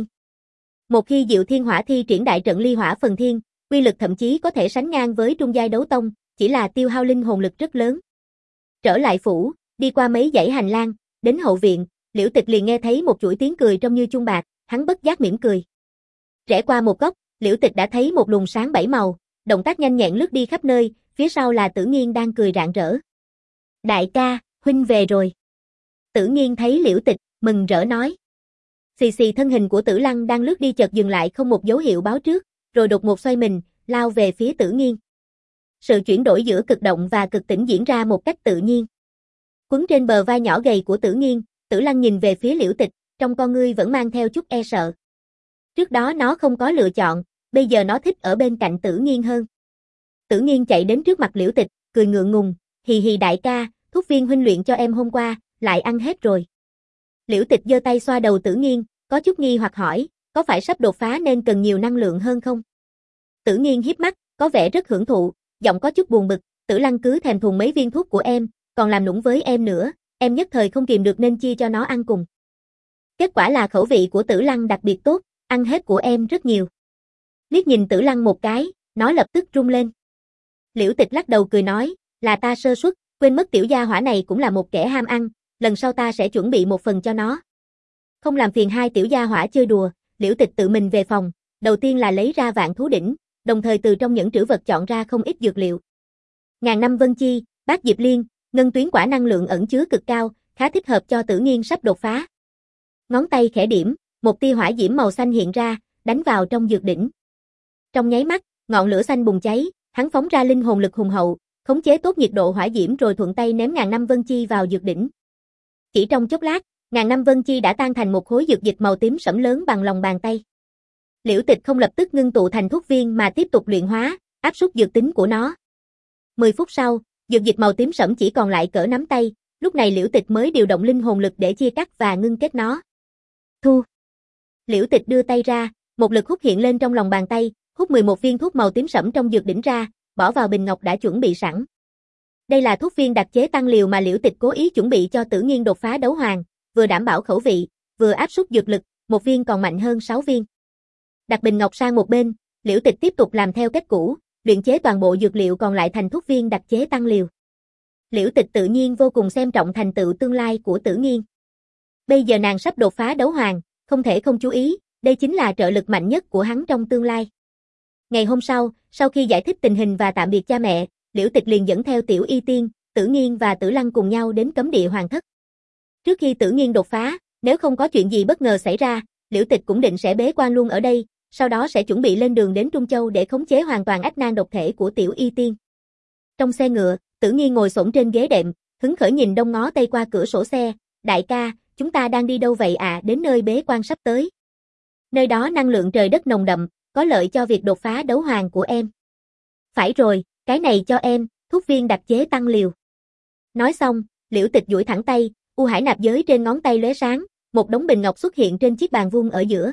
Một khi Diệu Thiên Hỏa thi triển đại trận ly hỏa phần thiên, uy lực thậm chí có thể sánh ngang với trung giai đấu tông, chỉ là tiêu hao linh hồn lực rất lớn. Trở lại phủ, đi qua mấy dãy hành lang, đến hậu viện, Liễu Tịch liền nghe thấy một chuỗi tiếng cười trông như chuông bạc, hắn bất giác mỉm cười. Rẽ qua một góc, Liễu Tịch đã thấy một luồng sáng bảy màu, động tác nhanh nhẹn lướt đi khắp nơi, phía sau là Tử Nghiên đang cười rạng rỡ. Đại ca, huynh về rồi. Tử Nghiên thấy Liễu Tịch, mừng rỡ nói. Xì xì thân hình của Tử Lăng đang lướt đi chợt dừng lại không một dấu hiệu báo trước, rồi đột ngột xoay mình, lao về phía Tử Nghiên. Sự chuyển đổi giữa cực động và cực tĩnh diễn ra một cách tự nhiên. Quấn trên bờ vai nhỏ gầy của Tử Nghiên, Tử Lăng nhìn về phía Liễu Tịch, trong con ngươi vẫn mang theo chút e sợ. Trước đó nó không có lựa chọn, bây giờ nó thích ở bên cạnh Tử Nghiên hơn. Tử Nghiên chạy đến trước mặt Liễu Tịch, cười ngượng ngùng, hì hì đại ca, thuốc viên huynh luyện cho em hôm qua, lại ăn hết rồi. Liễu Tịch giơ tay xoa đầu Tử Nghiên, có chút nghi hoặc hỏi, có phải sắp đột phá nên cần nhiều năng lượng hơn không? Tử Nghiên híp mắt, có vẻ rất hưởng thụ, giọng có chút buồn bực, Tử Lăng cứ thèm thuồng mấy viên thuốc của em, còn làm nũng với em nữa, em nhất thời không kìm được nên chia cho nó ăn cùng. Kết quả là khẩu vị của Tử Lăng đặc biệt tốt, ăn hết của em rất nhiều. Liếc nhìn Tử Lăng một cái, nó lập tức run lên. Liễu Tịch lắc đầu cười nói, là ta sơ suất, quên mất tiểu gia hỏa này cũng là một kẻ ham ăn, lần sau ta sẽ chuẩn bị một phần cho nó. Không làm phiền hai tiểu gia hỏa chơi đùa, Liễu Tịch tự mình về phòng, đầu tiên là lấy ra vạn thú đỉnh, đồng thời từ trong nhẫn trữ vật chọn ra không ít dược liệu. Ngàn năm vân chi, bát diệp liên, ngân tuyến quả năng lượng ẩn chứa cực cao, khá thích hợp cho Tử Nghiên sắp đột phá. Ngón tay khẽ điểm, một tia hỏa diễm màu xanh hiện ra, đánh vào trong dược đỉnh. Trong nháy mắt, ngọn lửa xanh bùng cháy, hắn phóng ra linh hồn lực hùng hậu, khống chế tốt nhiệt độ hỏa diễm rồi thuận tay ném ngàn năm vân chi vào dược đỉnh. Chỉ trong chốc lát, ngàn năm vân chi đã tan thành một khối dược dịch màu tím sẫm lớn bằng lòng bàn tay. Liễu Tịch không lập tức ngưng tụ thành thuốc viên mà tiếp tục luyện hóa, áp suất dược tính của nó. mười phút sau, dược dịch màu tím sẫm chỉ còn lại cỡ nắm tay, lúc này Liễu Tịch mới điều động linh hồn lực để chia cắt và ngưng kết nó. Thu. Liễu Tịch đưa tay ra, một lực hút hiện lên trong lòng bàn tay, hút mười một viên thuốc màu tím sẫm trong dược đỉnh ra, bỏ vào bình ngọc đã chuẩn bị sẵn. Đây là thuốc viên đặc chế tăng liều mà Liễu Tịch cố ý chuẩn bị cho Tử Nghiên đột phá đấu hoàng, vừa đảm bảo khẩu vị, vừa áp suất dược lực, một viên còn mạnh hơn sáu viên. Đặt bình ngọc sang một bên, Liễu Tịch tiếp tục làm theo cách cũ, luyện chế toàn bộ dược liệu còn lại thành thuốc viên đặc chế tăng liều. Liễu Tịch tự nhiên vô cùng xem trọng thành tựu tương lai của Tử Nghiên. Bây giờ nàng sắp đột phá đấu hoàng, không thể không chú ý, đây chính là trợ lực mạnh nhất của hắn trong tương lai. Ngày hôm sau, sau khi giải thích tình hình và tạm biệt cha mẹ, Liễu Tịch liền dẫn theo Tiểu Y Tiên, Tử Nghiên và Tử Lăng cùng nhau đến cấm địa hoàng thất. Trước khi Tử Nghiên đột phá, nếu không có chuyện gì bất ngờ xảy ra, Liễu Tịch cũng định sẽ bế quan luôn ở đây, sau đó sẽ chuẩn bị lên đường đến Trung Châu để khống chế hoàn toàn ách nan độc thể của Tiểu Y Tiên. Trong xe ngựa, Tử Nghiên ngồi xổm trên ghế đệm, hứng khởi nhìn đông ngó tây qua cửa sổ xe, đại ca, chúng ta đang đi đâu vậy à? Đến nơi bế quan sắp tới. Nơi đó năng lượng trời đất nồng đậm, có lợi cho việc đột phá đấu hoàng của em. Phải rồi, cái này cho em, thuốc viên đặc chế tăng liều. Nói xong, Liễu Tịch duỗi thẳng tay, u hải nạp giới trên ngón tay lóe sáng, một đống bình ngọc xuất hiện trên chiếc bàn vuông ở giữa.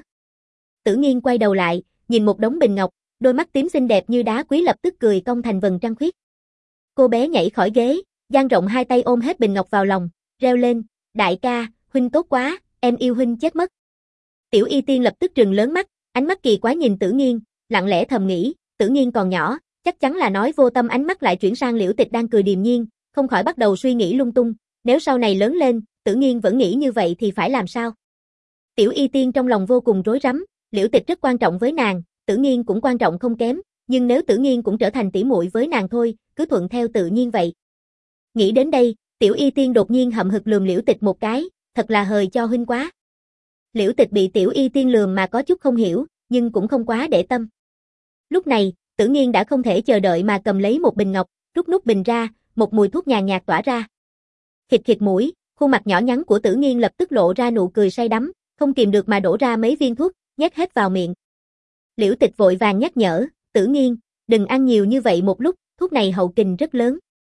Tử Nghiên quay đầu lại, nhìn một đống bình ngọc, đôi mắt tím xinh đẹp như đá quý lập tức cười cong thành vầng trăng khuyết. Cô bé nhảy khỏi ghế, dang rộng hai tay ôm hết bình ngọc vào lòng, reo lên, đại ca, huynh tốt quá, em yêu huynh chết mất. Tiểu Y Tiên lập tức trừng lớn mắt, ánh mắt kỳ quái nhìn Tử Nghiên, lặng lẽ thầm nghĩ, Tử Nghiên còn nhỏ, chắc chắn là nói vô tâm, ánh mắt lại chuyển sang Liễu Tịch đang cười điềm nhiên, không khỏi bắt đầu suy nghĩ lung tung, nếu sau này lớn lên, Tử Nghiên vẫn nghĩ như vậy thì phải làm sao? Tiểu Y Tiên trong lòng vô cùng rối rắm, Liễu Tịch rất quan trọng với nàng, Tử Nghiên cũng quan trọng không kém, nhưng nếu Tử Nghiên cũng trở thành tỷ muội với nàng thôi, cứ thuận theo tự nhiên vậy. Nghĩ đến đây, Tiểu Y Tiên đột nhiên hậm hực lườm Liễu Tịch một cái, thật là hời cho huynh quá. Liễu Tịch bị Tiểu Y Tiên lườm mà có chút không hiểu, nhưng cũng không quá để tâm. Lúc này, Tử Nghiên đã không thể chờ đợi mà cầm lấy một bình ngọc, rút nút bình ra, một mùi thuốc nhàn nhạt tỏa ra. Khịt khịt mũi, khuôn mặt nhỏ nhắn của Tử Nghiên lập tức lộ ra nụ cười say đắm, không kìm được mà đổ ra mấy viên thuốc, nhét hết vào miệng. Liễu Tịch vội vàng nhắc nhở, Tử Nghiên, đừng ăn nhiều như vậy một lúc, thuốc này hậu kình rất lớn.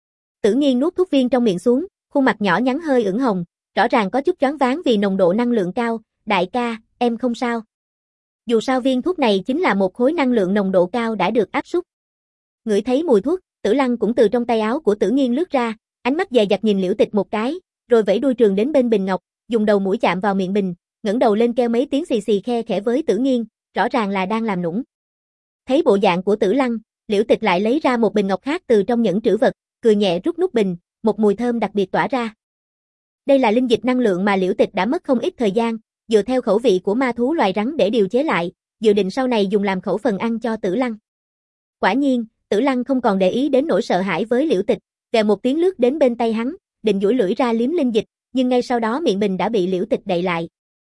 Tử Nghiên nuốt thuốc viên trong miệng xuống, khuôn mặt nhỏ nhắn hơi ửng hồng, rõ ràng có chút choáng váng vì nồng độ năng lượng cao, đại ca, em không sao. Dù sao viên thuốc này chính là một khối năng lượng nồng độ cao đã được áp suất. Ngửi thấy mùi thuốc, Tử Lăng cũng từ trong tay áo của Tử Nghiên lướt ra, ánh mắt dè dặt nhìn Liễu Tịch một cái, rồi vẫy đuôi trường đến bên bình ngọc, dùng đầu mũi chạm vào miệng bình, ngẩng đầu lên kêu mấy tiếng xì xì khe khẽ với Tử Nghiên, rõ ràng là đang làm nũng. Thấy bộ dạng của Tử Lăng, Liễu Tịch lại lấy ra một bình ngọc khác từ trong nhẫn trữ vật, cười nhẹ rút nút bình, một mùi thơm đặc biệt tỏa ra. Đây là linh dịch năng lượng mà Liễu Tịch đã mất không ít thời gian, dựa theo khẩu vị của ma thú loài rắn để điều chế lại, dự định sau này dùng làm khẩu phần ăn cho Tử Lăng. Quả nhiên, Tử Lăng không còn để ý đến nỗi sợ hãi với Liễu Tịch, vèo một tiếng lướt đến bên tay hắn, định duỗi lưỡi ra liếm linh dịch, nhưng ngay sau đó miệng bình đã bị Liễu Tịch đậy lại.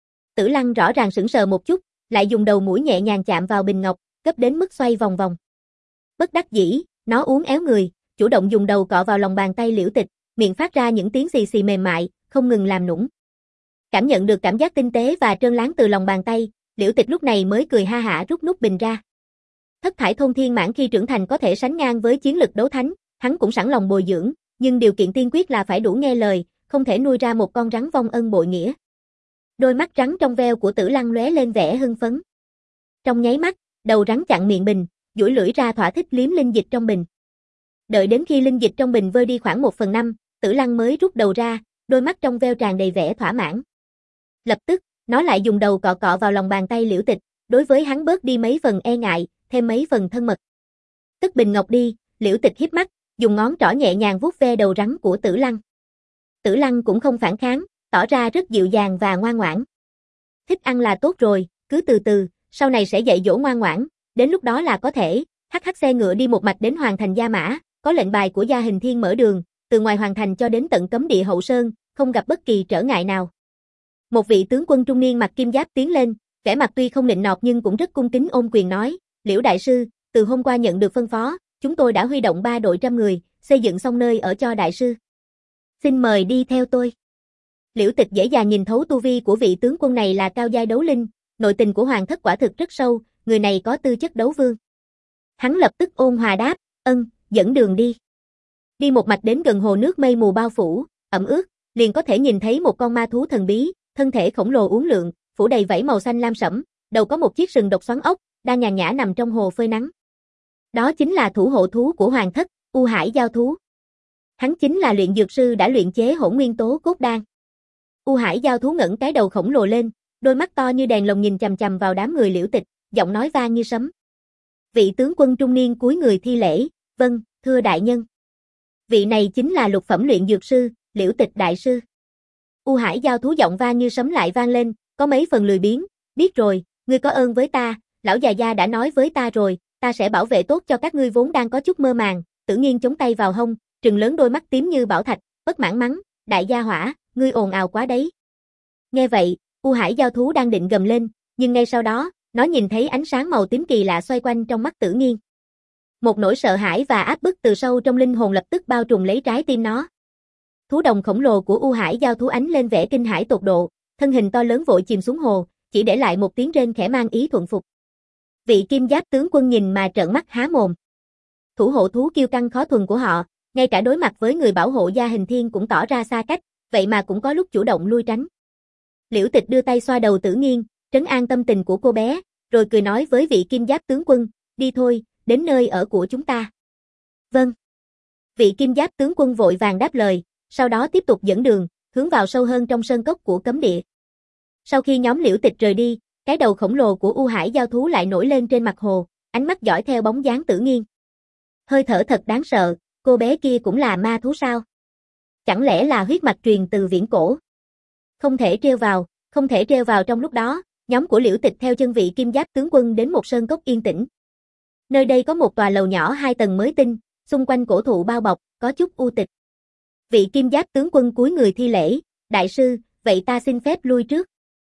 Tử Lăng rõ ràng sững sờ một chút, lại dùng đầu mũi nhẹ nhàng chạm vào bình ngọc, gấp đến mức xoay vòng vòng. Bất đắc dĩ, nó uốn éo người, chủ động dùng đầu cọ vào lòng bàn tay Liễu Tịch, miệng phát ra những tiếng xì xì mềm mại, không ngừng làm nũng. Cảm nhận được cảm giác tinh tế và trơn láng từ lòng bàn tay, Liễu Tịch lúc này mới cười ha hả rút nút bình ra. Thất thải thôn thiên mãn khi trưởng thành có thể sánh ngang với chiến lực đấu thánh, hắn cũng sẵn lòng bồi dưỡng, nhưng điều kiện tiên quyết là phải đủ nghe lời, không thể nuôi ra một con rắn vong ân bội nghĩa. Đôi mắt rắn trong veo của Tử Lăng lóe lên vẻ hưng phấn. Trong nháy mắt, đầu rắn chặn miệng bình, duỗi lưỡi ra thỏa thích liếm linh dịch trong bình. Đợi đến khi linh dịch trong bình vơi đi khoảng một phần năm, Tử Lăng mới rút đầu ra, đôi mắt trong veo tràn đầy vẻ thỏa mãn. Lập tức, nó lại dùng đầu cọ cọ vào lòng bàn tay Liễu Tịch, đối với hắn bớt đi mấy phần e ngại, thêm mấy phần thân mật. Tức bình ngọc đi, Liễu Tịch híp mắt, dùng ngón trỏ nhẹ nhàng vuốt ve đầu rắn của Tử Lăng. Tử Lăng cũng không phản kháng, tỏ ra rất dịu dàng và ngoan ngoãn. Thích ăn là tốt rồi, cứ từ từ, sau này sẽ dạy dỗ ngoan ngoãn, đến lúc đó là có thể. Hắc hắc xe ngựa đi một mạch đến Hoàng thành Gia Mã, có lệnh bài của Gia Hình Thiên mở đường, từ ngoài Hoàng thành cho đến tận cấm địa Hậu Sơn, không gặp bất kỳ trở ngại nào. Một vị tướng quân trung niên mặc kim giáp tiến lên, vẻ mặt tuy không nịnh nọt nhưng cũng rất cung kính ôm quyền nói, Liễu đại sư, từ hôm qua nhận được phân phó, chúng tôi đã huy động ba đội trăm người, xây dựng xong nơi ở cho đại sư. Xin mời đi theo tôi. Liễu Tịch dễ dàng nhìn thấu tu vi của vị tướng quân này là cao giai đấu linh, nội tình của hoàng thất quả thực rất sâu, người này có tư chất đấu vương. Hắn lập tức ôn hòa đáp, ân, dẫn đường đi. Đi một mạch đến gần hồ nước mây mù bao phủ, ẩm ướt, liền có thể nhìn thấy một con ma thú thần bí, thân thể khổng lồ uốn lượn, phủ đầy vảy màu xanh lam sẫm, đầu có một chiếc sừng độc xoắn ốc, đang nhàn nhã nằm trong hồ phơi nắng. Đó chính là thủ hộ thú của hoàng thất, U Hải Giao thú. Hắn chính là luyện dược sư đã luyện chế hỗn nguyên tố cốt đan. U Hải Giao thú ngẩng cái đầu khổng lồ lên, đôi mắt to như đèn lồng nhìn chằm chằm vào đám người Liễu Tịch, giọng nói vang như sấm. Vị tướng quân trung niên cúi người thi lễ, vâng, thưa đại nhân. Vị này chính là lục phẩm luyện dược sư, Liễu Tịch đại sư. U Hải Giao thú giọng vang như sấm lại vang lên, có mấy phần lười biếng, biết rồi, ngươi có ơn với ta, lão già gia đã nói với ta rồi, ta sẽ bảo vệ tốt cho các ngươi vốn đang có chút mơ màng. Tử Nghiên chống tay vào hông, trừng lớn đôi mắt tím như bảo thạch, bất mãn mắng, đại gia hỏa, ngươi ồn ào quá đấy. Nghe vậy, U Hải Giao thú đang định gầm lên, nhưng ngay sau đó, nó nhìn thấy ánh sáng màu tím kỳ lạ xoay quanh trong mắt Tử Nghiên. Một nỗi sợ hãi và áp bức từ sâu trong linh hồn lập tức bao trùm lấy trái tim nó. Thú đồng khổng lồ của U Hải Giao thú ánh lên vẻ kinh hãi tột độ, thân hình to lớn vội chìm xuống hồ, chỉ để lại một tiếng rên khẽ mang ý thuận phục. Vị Kim Giáp tướng quân nhìn mà trợn mắt há mồm. Thủ hộ thú kiêu căng khó thuần của họ, ngay cả đối mặt với người bảo hộ gia hình thiên cũng tỏ ra xa cách, vậy mà cũng có lúc chủ động lui tránh. Liễu Tịch đưa tay xoa đầu Tử Nghiên, trấn an tâm tình của cô bé, rồi cười nói với vị Kim Giáp tướng quân, đi thôi, đến nơi ở của chúng ta. Vâng. Vị Kim Giáp tướng quân vội vàng đáp lời, sau đó tiếp tục dẫn đường, hướng vào sâu hơn trong sơn cốc của cấm địa. Sau khi nhóm Liễu Tịch rời đi, cái đầu khổng lồ của U Hải Giao thú lại nổi lên trên mặt hồ, ánh mắt dõi theo bóng dáng Tử Nghiên. Hơi thở thật đáng sợ, cô bé kia cũng là ma thú sao? Chẳng lẽ là huyết mạch truyền từ viễn cổ? Không thể treo vào, không thể treo vào. Trong lúc đó, nhóm của Liễu Tịch theo chân vị Kim Giáp tướng quân đến một sơn cốc yên tĩnh. Nơi đây có một tòa lầu nhỏ hai tầng mới tinh, xung quanh cổ thụ bao bọc, có chút u tịch. Vị Kim Giáp tướng quân cúi người thi lễ, đại sư, vậy ta xin phép lui trước.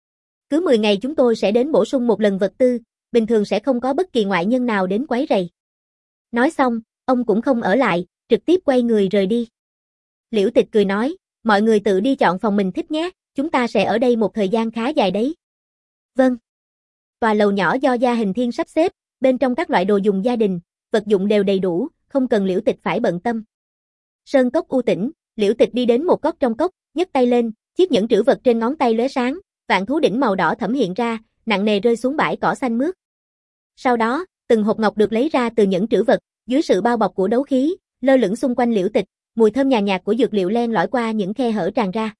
Cứ mười ngày chúng tôi sẽ đến bổ sung một lần vật tư, bình thường sẽ không có bất kỳ ngoại nhân nào đến quấy rầy. Nói xong, ông cũng không ở lại, trực tiếp quay người rời đi. Liễu Tịch cười nói, mọi người tự đi chọn phòng mình thích nhé, chúng ta sẽ ở đây một thời gian khá dài đấy. Vâng. Tòa lầu nhỏ do gia hình thiên sắp xếp, bên trong các loại đồ dùng gia đình, vật dụng đều đầy đủ, không cần Liễu Tịch phải bận tâm. Sơn cốc u tĩnh, Liễu Tịch đi đến một góc trong cốc, nhấc tay lên, chiếc nhẫn trữ vật trên ngón tay lóe sáng, vạn thú đỉnh màu đỏ thẫm hiện ra, nặng nề rơi xuống bãi cỏ xanh mướt. Sau đó, từng hộp ngọc được lấy ra từ nhẫn trữ vật, dưới sự bao bọc của đấu khí, lơ lửng xung quanh Liễu Tịch, mùi thơm nhàn nhạt của dược liệu len lỏi qua những khe hở tràn ra.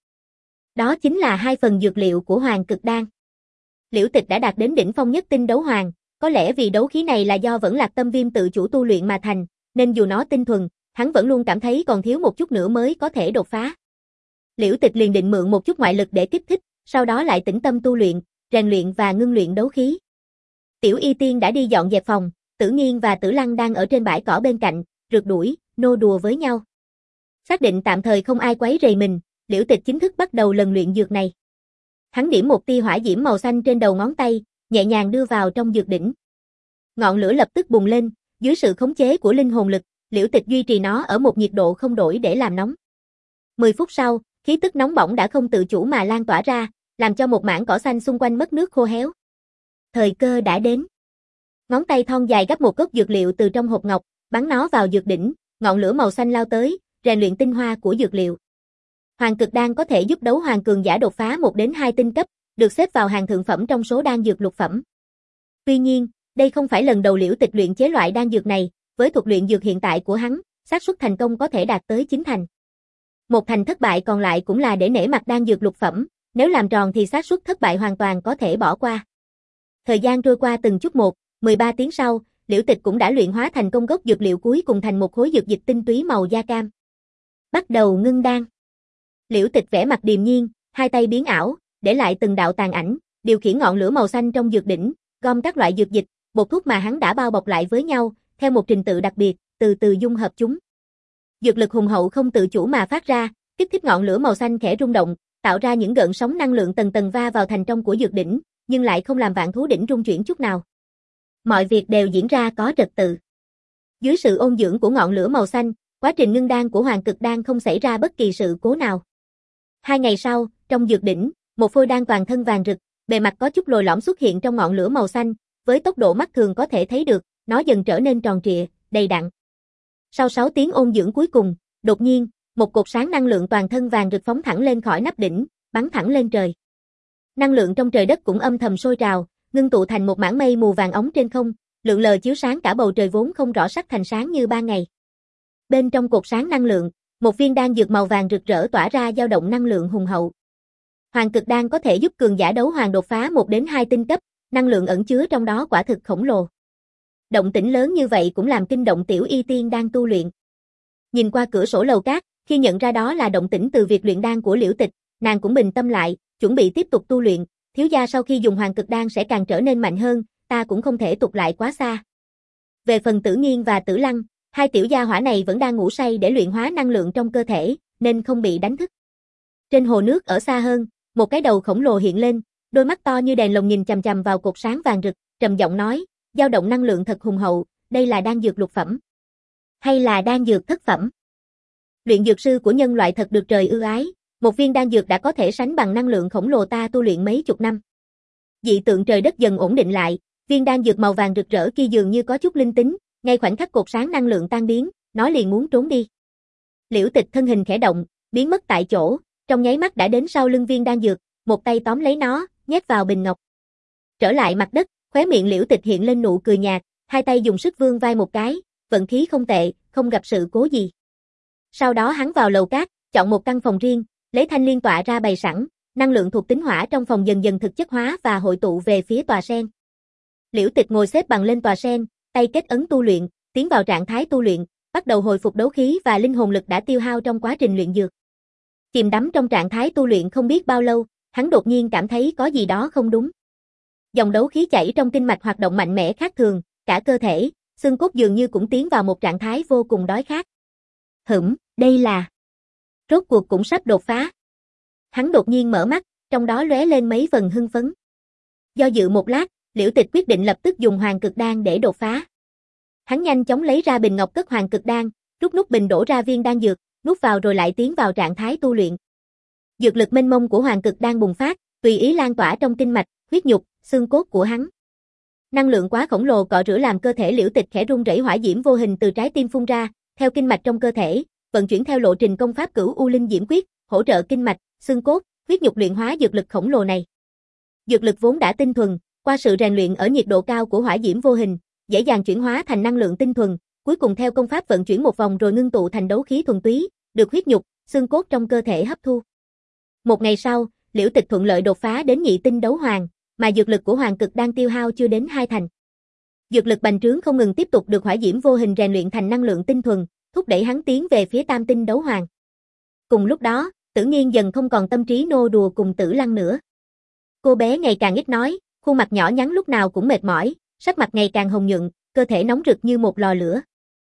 Đó chính là hai phần dược liệu của Hoàng Cực Đan. Liễu Tịch đã đạt đến đỉnh phong nhất tinh đấu hoàng, có lẽ vì đấu khí này là do Vẫn Lạc Tâm Viêm tự chủ tu luyện mà thành, nên dù nó tinh thuần, hắn vẫn luôn cảm thấy còn thiếu một chút nữa mới có thể đột phá. Liễu Tịch liền định mượn một chút ngoại lực để kích thích, sau đó lại tĩnh tâm tu luyện, rèn luyện và ngưng luyện đấu khí. Tiểu Y Tiên đã đi dọn dẹp phòng, Tử Nghiên và Tử Lăng đang ở trên bãi cỏ bên cạnh, rượt đuổi, nô đùa với nhau. Xác định tạm thời không ai quấy rầy mình, Liễu Tịch chính thức bắt đầu lần luyện dược này. Hắn điểm một tia hỏa diễm màu xanh trên đầu ngón tay, nhẹ nhàng đưa vào trong dược đỉnh. Ngọn lửa lập tức bùng lên, dưới sự khống chế của linh hồn lực, Liễu Tịch duy trì nó ở một nhiệt độ không đổi để làm nóng. mười phút sau, khí tức nóng bỏng đã không tự chủ mà lan tỏa ra, làm cho một mảng cỏ xanh xung quanh mất nước khô héo. Thời cơ đã đến. Ngón tay thon dài gấp một cốc dược liệu từ trong hộp ngọc, bắn nó vào dược đỉnh, ngọn lửa màu xanh lao tới, rèn luyện tinh hoa của dược liệu. Hoàng Cực Đan có thể giúp đấu hoàng cường giả đột phá một đến hai tinh cấp, được xếp vào hàng thượng phẩm trong số đan dược lục phẩm. Tuy nhiên, đây không phải lần đầu Liễu Tịch luyện chế loại đan dược này, với thuật luyện dược hiện tại của hắn, xác suất thành công có thể đạt tới chín thành. Một thành thất bại còn lại cũng là để nể mặt đan dược lục phẩm, nếu làm tròn thì xác suất thất bại hoàn toàn có thể bỏ qua. Thời gian trôi qua từng chút một, mười ba tiếng sau, Liễu Tịch cũng đã luyện hóa thành công gốc dược liệu cuối cùng thành một khối dược dịch tinh túy màu da cam. Bắt đầu ngưng đan. Liễu Tịch vẻ mặt điềm nhiên, hai tay biến ảo, để lại từng đạo tàn ảnh, điều khiển ngọn lửa màu xanh trong dược đỉnh, gom các loại dược dịch, bột thuốc mà hắn đã bao bọc lại với nhau, theo một trình tự đặc biệt, từ từ dung hợp chúng. Dược lực hùng hậu không tự chủ mà phát ra, kích thích ngọn lửa màu xanh khẽ rung động, tạo ra những gợn sóng năng lượng tầng tầng va vào thành trong của dược đỉnh, nhưng lại không làm vạn thú đỉnh rung chuyển chút nào. Mọi việc đều diễn ra có trật tự. Dưới sự ôn dưỡng của ngọn lửa màu xanh, quá trình ngưng đan của Hoàng Cực Đan không xảy ra bất kỳ sự cố nào. Hai ngày sau, trong dược đỉnh, một phôi đan toàn thân vàng rực, bề mặt có chút lồi lõm xuất hiện trong ngọn lửa màu xanh, với tốc độ mắt thường có thể thấy được, nó dần trở nên tròn trịa, đầy đặn. Sau sáu tiếng ôn dưỡng cuối cùng, đột nhiên, một cột sáng năng lượng toàn thân vàng rực phóng thẳng lên khỏi nắp đỉnh, bắn thẳng lên trời. Năng lượng trong trời đất cũng âm thầm sôi trào, ngưng tụ thành một mảng mây mù vàng óng trên không, lượn lờ chiếu sáng cả bầu trời vốn không rõ sắc thành sáng như ban ngày. Bên trong cột sáng năng lượng, một viên đan dược màu vàng rực rỡ tỏa ra dao động năng lượng hùng hậu. Hoàng cực đan có thể giúp cường giả đấu hoàng đột phá một đến hai tinh cấp, năng lượng ẩn chứa trong đó quả thực khổng lồ. Động tĩnh lớn như vậy cũng làm kinh động Tiểu Y Tiên đang tu luyện. Nhìn qua cửa sổ lầu cát, khi nhận ra đó là động tĩnh từ việc luyện đan của Liễu Tịch, nàng cũng bình tâm lại, chuẩn bị tiếp tục tu luyện, thiếu gia sau khi dùng hoàng cực đan sẽ càng trở nên mạnh hơn, ta cũng không thể tụt lại quá xa. Về phần Tử Nghiên và Tử Lăng, hai tiểu gia hỏa này vẫn đang ngủ say để luyện hóa năng lượng trong cơ thể, nên không bị đánh thức. Trên hồ nước ở xa hơn, một cái đầu khổng lồ hiện lên, đôi mắt to như đèn lồng nhìn chằm chằm vào cột sáng vàng rực, trầm giọng nói, dao động năng lượng thật hùng hậu, đây là đan dược lục phẩm, hay là đan dược thất phẩm? Luyện dược sư của nhân loại thật được trời ưu ái, một viên đan dược đã có thể sánh bằng năng lượng khổng lồ ta tu luyện mấy chục năm. Dị tượng trời đất dần ổn định lại, viên đan dược màu vàng rực rỡ kia dường như có chút linh tính, ngay khoảnh khắc cột sáng năng lượng tan biến, nó liền muốn trốn đi. Liễu Tịch thân hình khẽ động, biến mất tại chỗ, trong nháy mắt đã đến sau lưng viên đan dược, một tay tóm lấy nó, nhét vào bình ngọc. Trở lại mặt đất, khóe miệng Liễu Tịch hiện lên nụ cười nhạt, hai tay dùng sức vươn vai một cái, vận khí không tệ, không gặp sự cố gì. Sau đó hắn vào lầu cát, chọn một căn phòng riêng, lấy thanh liên tọa ra bày sẵn, năng lượng thuộc tính hỏa trong phòng dần dần thực chất hóa và hội tụ về phía tòa sen. Liễu Tịch ngồi xếp bằng lên tòa sen, tay kết ấn tu luyện, tiến vào trạng thái tu luyện, bắt đầu hồi phục đấu khí và linh hồn lực đã tiêu hao trong quá trình luyện dược. Chìm đắm trong trạng thái tu luyện không biết bao lâu, hắn đột nhiên cảm thấy có gì đó không đúng. Dòng đấu khí chảy trong kinh mạch hoạt động mạnh mẽ khác thường, cả cơ thể, xương cốt dường như cũng tiến vào một trạng thái vô cùng đói khát. Hửm, đây là... Rốt cuộc cũng sắp đột phá. Hắn đột nhiên mở mắt, trong đó lóe lên mấy phần hưng phấn. Do dự một lát, Liễu Tịch quyết định lập tức dùng hoàng cực đan để đột phá. Hắn nhanh chóng lấy ra bình ngọc cất hoàng cực đan, rút nút bình đổ ra viên đan dược, nuốt vào rồi lại tiến vào trạng thái tu luyện. Dược lực mênh mông của hoàng cực đan bùng phát, tùy ý lan tỏa trong kinh mạch, huyết nhục, xương cốt của hắn. Năng lượng quá khổng lồ cọ rửa làm cơ thể Liễu Tịch khẽ rung rẩy, hỏa diễm vô hình từ trái tim phun ra, theo kinh mạch trong cơ thể, vận chuyển theo lộ trình công pháp Cửu U Linh Diễm Quyết, hỗ trợ kinh mạch, xương cốt, huyết nhục luyện hóa dược lực khổng lồ này. Dược lực vốn đã tinh thuần, qua sự rèn luyện ở nhiệt độ cao của hỏa diễm vô hình, dễ dàng chuyển hóa thành năng lượng tinh thuần, cuối cùng theo công pháp vận chuyển một vòng rồi ngưng tụ thành đấu khí thuần túy, được huyết nhục, xương cốt trong cơ thể hấp thu. Một ngày sau, Liễu Tịch thuận lợi đột phá đến nhị tinh đấu hoàng, mà dược lực của hoàng cực đang tiêu hao chưa đến hai thành. Dược lực bành trướng không ngừng tiếp tục được hỏa diễm vô hình rèn luyện thành năng lượng tinh thuần, thúc đẩy hắn tiến về phía tam tinh đấu hoàng. Cùng lúc đó, Tử Nghiên dần không còn tâm trí nô đùa cùng Tử Lăng nữa. Cô bé ngày càng ít nói, khuôn mặt nhỏ nhắn lúc nào cũng mệt mỏi, sắc mặt ngày càng hồng nhuận, cơ thể nóng rực như một lò lửa.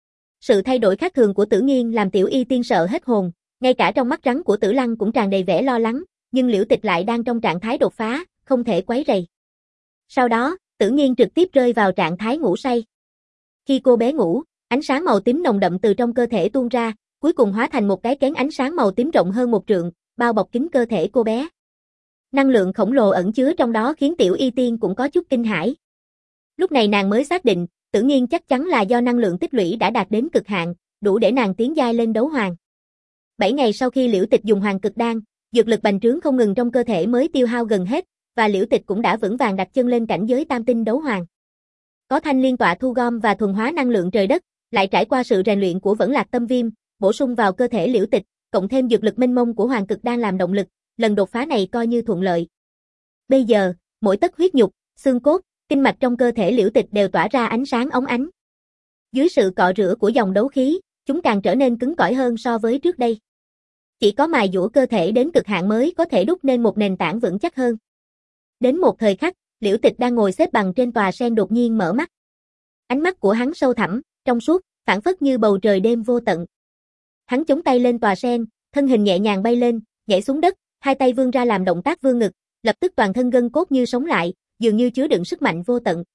Sự thay đổi khác thường của Tử Nghiên làm Tiểu Y Tiên sợ hết hồn, ngay cả trong mắt rắn của Tử Lăng cũng tràn đầy vẻ lo lắng, nhưng Liễu Tịch lại đang trong trạng thái đột phá, không thể quấy rầy. Sau đó, Tử Nghiên trực tiếp rơi vào trạng thái ngủ say. Khi cô bé ngủ, ánh sáng màu tím nồng đậm từ trong cơ thể tuôn ra, cuối cùng hóa thành một cái kén ánh sáng màu tím rộng hơn một trượng, bao bọc kín cơ thể cô bé. Năng lượng khổng lồ ẩn chứa trong đó khiến Tiểu Y Tiên cũng có chút kinh hãi. Lúc này nàng mới xác định, Tử Nghiên chắc chắn là do năng lượng tích lũy đã đạt đến cực hạn, đủ để nàng tiến giai lên đấu hoàng. Bảy ngày sau khi Liễu Tịch dùng hoàng cực đan, dược lực bành trướng không ngừng trong cơ thể mới tiêu hao gần hết, và Liễu Tịch cũng đã vững vàng đặt chân lên cảnh giới tam tinh đấu hoàng. Có thanh liên tọa thu gom và thuần hóa năng lượng trời đất, lại trải qua sự rèn luyện của Vẫn Lạc Tâm Viêm, bổ sung vào cơ thể Liễu Tịch, cộng thêm dược lực mênh mông của hoàng cực đan làm động lực, lần đột phá này coi như thuận lợi. Bây giờ, mỗi tấc huyết nhục, xương cốt, kinh mạch trong cơ thể Liễu Tịch đều tỏa ra ánh sáng óng ánh. Dưới sự cọ rửa của dòng đấu khí, chúng càng trở nên cứng cỏi hơn so với trước đây. Chỉ có mài dũa cơ thể đến cực hạn mới có thể đúc nên một nền tảng vững chắc hơn. Đến một thời khắc, Liễu Tịch đang ngồi xếp bằng trên tòa sen đột nhiên mở mắt. Ánh mắt của hắn sâu thẳm, trong suốt, phảng phất như bầu trời đêm vô tận. Hắn chống tay lên tòa sen, thân hình nhẹ nhàng bay lên, nhảy xuống đất, hai tay vươn ra làm động tác vươn ngực, lập tức toàn thân gân cốt như sống lại, dường như chứa đựng sức mạnh vô tận.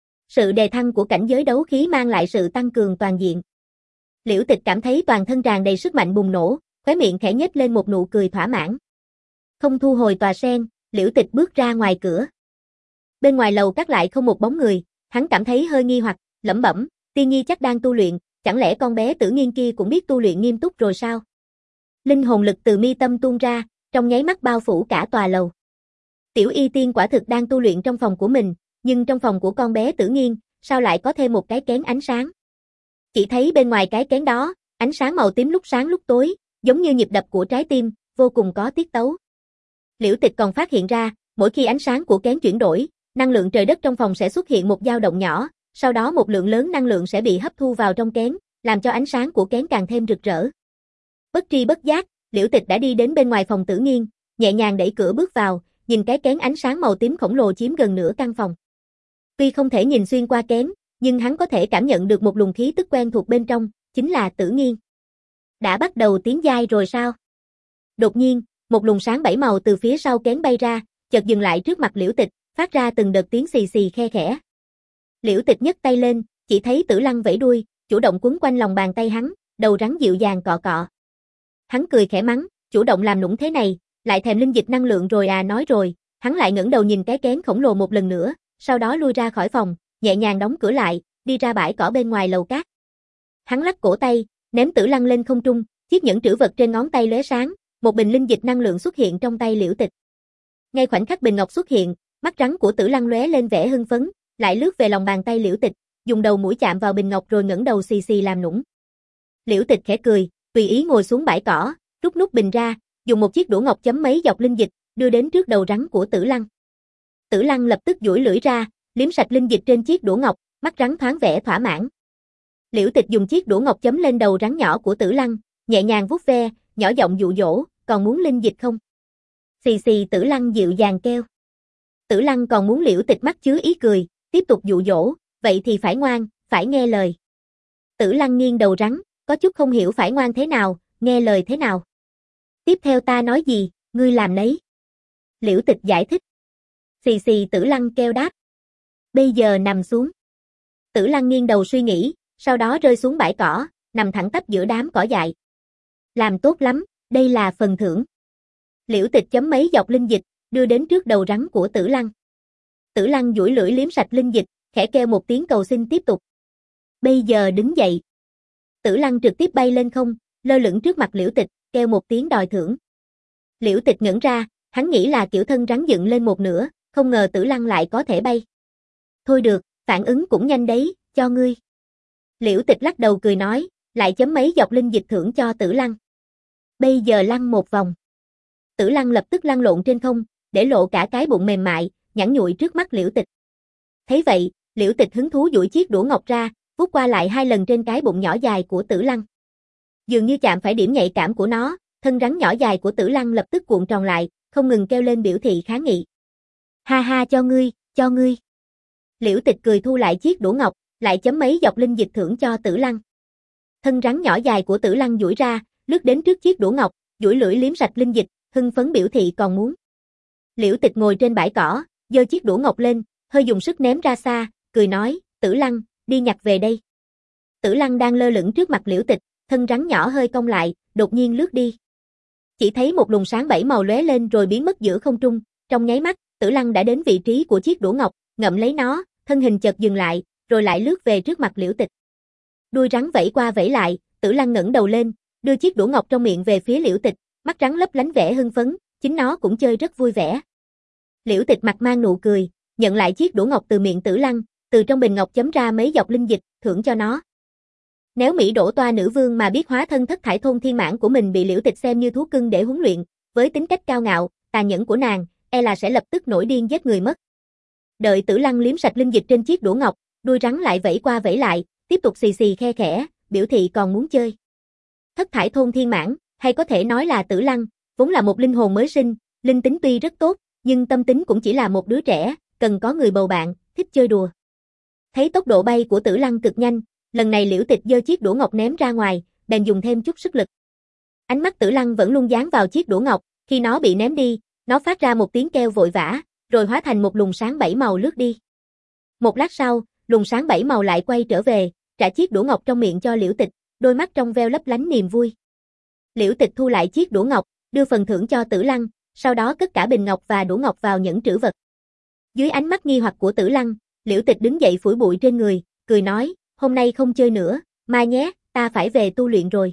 Sự đề thăng của cảnh giới đấu khí mang lại sự tăng cường toàn diện. Liễu Tịch cảm thấy toàn thân tràn đầy sức mạnh bùng nổ, khóe miệng khẽ nhếch lên một nụ cười thỏa mãn. Không thu hồi tòa sen, Liễu Tịch bước ra ngoài cửa. Bên ngoài lầu cát lại không một bóng người, Hắn cảm thấy hơi nghi hoặc, lẩm bẩm, Tiên Nhi chắc đang tu luyện, chẳng lẽ con bé Tử Nghiên kia cũng biết tu luyện nghiêm túc rồi sao? Linh hồn lực từ mi tâm tuôn ra, trong nháy mắt bao phủ cả tòa lầu. Tiểu Y Tiên quả thực đang tu luyện trong phòng của mình, nhưng trong phòng của con bé Tử Nghiên, sao lại có thêm một cái kén ánh sáng? Chỉ thấy bên ngoài cái kén đó, ánh sáng màu tím lúc sáng lúc tối, giống như nhịp đập của trái tim, vô cùng có tiết tấu. Liễu Tịch còn phát hiện ra, mỗi khi ánh sáng của kén chuyển đổi, năng lượng trời đất trong phòng sẽ xuất hiện một dao động nhỏ, sau đó một lượng lớn năng lượng sẽ bị hấp thu vào trong kén, làm cho ánh sáng của kén càng thêm rực rỡ. Bất tri bất giác, Liễu Tịch đã đi đến bên ngoài phòng Tử Nghiên, nhẹ nhàng đẩy cửa bước vào, nhìn cái kén ánh sáng màu tím khổng lồ chiếm gần nửa căn phòng. Tuy không thể nhìn xuyên qua kén, nhưng hắn có thể cảm nhận được một luồng khí tức quen thuộc bên trong, chính là Tử Nghiên. Đã bắt đầu tiến giai rồi sao? Đột nhiên, một luồng sáng bảy màu từ phía sau kén bay ra, chợt dừng lại trước mặt Liễu Tịch, phát ra từng đợt tiếng xì xì khe khẽ. Liễu Tịch nhấc tay lên, chỉ thấy Tử Lăng vẫy đuôi, chủ động quấn quanh lòng bàn tay hắn, đầu rắn dịu dàng cọ cọ. Hắn cười khẽ mắng, chủ động làm nũng thế này, lại thèm linh dịch năng lượng rồi à. Nói rồi, hắn lại ngẩng đầu nhìn cái kén khổng lồ một lần nữa, sau đó lui ra khỏi phòng, nhẹ nhàng đóng cửa lại, đi ra bãi cỏ bên ngoài lầu cát. Hắn lắc cổ tay, ném Tử Lăng lên không trung, chiếc nhẫn trữ vật trên ngón tay lóe sáng, một bình linh dịch năng lượng xuất hiện trong tay Liễu Tịch. Ngay khoảnh khắc bình ngọc xuất hiện, mắt rắn của Tử Lăng lóe lên vẻ hưng phấn, lại lướt về lòng bàn tay Liễu Tịch, dùng đầu mũi chạm vào bình ngọc rồi ngẩng đầu xì xì làm nũng. Liễu Tịch khẽ cười, tùy ý ngồi xuống bãi cỏ, rút nút bình ra, dùng một chiếc đũa ngọc chấm mấy giọt linh dịch, đưa đến trước đầu rắn của Tử Lăng. Tử Lăng lập tức duỗi lưỡi ra, liếm sạch linh dịch trên chiếc đũa ngọc, mắt rắn thoáng vẻ thỏa mãn. Liễu Tịch dùng chiếc đũa ngọc chấm lên đầu rắn nhỏ của Tử Lăng, nhẹ nhàng vuốt ve, nhỏ giọng dụ dỗ, còn muốn linh dịch không? Xì xì Tử Lăng dịu dàng kêu. Tử Lăng còn muốn Liễu Tịch mắt chứa ý cười, tiếp tục dụ dỗ, vậy thì phải ngoan, phải nghe lời. Tử Lăng nghiêng đầu rắn, có chút không hiểu phải ngoan thế nào, nghe lời thế nào. Tiếp theo ta nói gì, ngươi làm nấy. Liễu Tịch giải thích. Xì xì Tử Lăng kêu đáp. Bây giờ nằm xuống. Tử Lăng nghiêng đầu suy nghĩ, sau đó rơi xuống bãi cỏ, nằm thẳng tắp giữa đám cỏ dại. Làm tốt lắm, đây là phần thưởng. Liễu Tịch chấm mấy giọt linh dịch, đưa đến trước đầu rắn của Tử Lăng. Tử Lăng duỗi lưỡi liếm sạch linh dịch, khẽ kêu một tiếng cầu xin tiếp tục. Bây giờ đứng dậy. Tử Lăng trực tiếp bay lên không, lơ lửng trước mặt Liễu Tịch, kêu một tiếng đòi thưởng. Liễu Tịch ngẩn ra, hắn nghĩ là kiểu thân rắn dựng lên một nửa, không ngờ Tử Lăng lại có thể bay. Thôi được, phản ứng cũng nhanh đấy, cho ngươi. Liễu Tịch lắc đầu cười nói, lại chấm mấy giọt linh dịch thưởng cho Tử Lăng. Bây giờ lăn một vòng. Tử Lăng lập tức lăn lộn trên không, để lộ cả cái bụng mềm mại, nhẵn nhụi trước mắt Liễu Tịch. Thấy vậy, Liễu Tịch hứng thú duỗi chiếc đũa ngọc ra, vuốt qua lại hai lần trên cái bụng nhỏ dài của Tử Lăng. Dường như chạm phải điểm nhạy cảm của nó, thân rắn nhỏ dài của Tử Lăng lập tức cuộn tròn lại, không ngừng kêu lên biểu thị kháng nghị. Ha ha cho ngươi, cho ngươi. Liễu Tịch cười thu lại chiếc đũa ngọc, lại chấm mấy giọt linh dịch thưởng cho Tử Lăng. Thân rắn nhỏ dài của Tử Lăng duỗi ra, lướt đến trước chiếc đũa ngọc, duỗi lưỡi liếm sạch linh dịch, hưng phấn biểu thị còn muốn. Liễu Tịch ngồi trên bãi cỏ, giơ chiếc đũa ngọc lên, hơi dùng sức ném ra xa, cười nói, Tử Lăng, đi nhặt về đây. Tử Lăng đang lơ lửng trước mặt Liễu Tịch, thân rắn nhỏ hơi cong lại, đột nhiên lướt đi. Chỉ thấy một luồng sáng bảy màu lóe lên rồi biến mất giữa không trung, trong nháy mắt, Tử Lăng đã đến vị trí của chiếc đũa ngọc, ngậm lấy nó, thân hình chợt dừng lại, rồi lại lướt về trước mặt Liễu Tịch. Đuôi rắn vẫy qua vẫy lại, Tử Lăng ngẩng đầu lên, đưa chiếc đũa ngọc trong miệng về phía Liễu Tịch, mắt rắn lấp lánh vẻ hưng phấn, chính nó cũng chơi rất vui vẻ. Liễu Tịch mặt mang nụ cười, nhận lại chiếc đũa ngọc từ miệng Tử Lăng, từ trong bình ngọc chấm ra mấy giọt linh dịch, thưởng cho nó. Nếu Mỹ Đỗ Toa nữ vương mà biết hóa thân thất thải thôn thiên mãn của mình bị Liễu Tịch xem như thú cưng để huấn luyện, với tính cách cao ngạo, tàn nhẫn của nàng, e là sẽ lập tức nổi điên giết người mất. Đợi Tử Lăng liếm sạch linh dịch trên chiếc đũa ngọc, đuôi rắn lại vẫy qua vẫy lại, tiếp tục xì xì khe khẽ, biểu thị còn muốn chơi. Thất thải thôn thiên mãn, hay có thể nói là Tử Lăng, vốn là một linh hồn mới sinh, linh tính tuy rất tốt, nhưng tâm tính cũng chỉ là một đứa trẻ, cần có người bầu bạn, thích chơi đùa. Thấy tốc độ bay của Tử Lăng cực nhanh, lần này Liễu Tịch giơ chiếc đũa ngọc ném ra ngoài, bèn dùng thêm chút sức lực. Ánh mắt Tử Lăng vẫn luôn dán vào chiếc đũa ngọc, khi nó bị ném đi, nó phát ra một tiếng kêu vội vã, rồi hóa thành một luồng sáng bảy màu lướt đi. Một lát sau, luồng sáng bảy màu lại quay trở về, trả chiếc đũa ngọc trong miệng cho Liễu Tịch, đôi mắt trong veo lấp lánh niềm vui. Liễu Tịch thu lại chiếc đũa ngọc, đưa phần thưởng cho Tử Lăng, sau đó cất cả bình ngọc và đũa ngọc vào nhẫn trữ vật. Dưới ánh mắt nghi hoặc của Tử Lăng, Liễu Tịch đứng dậy phủi bụi trên người, cười nói, hôm nay không chơi nữa, mai nhé, ta phải về tu luyện rồi.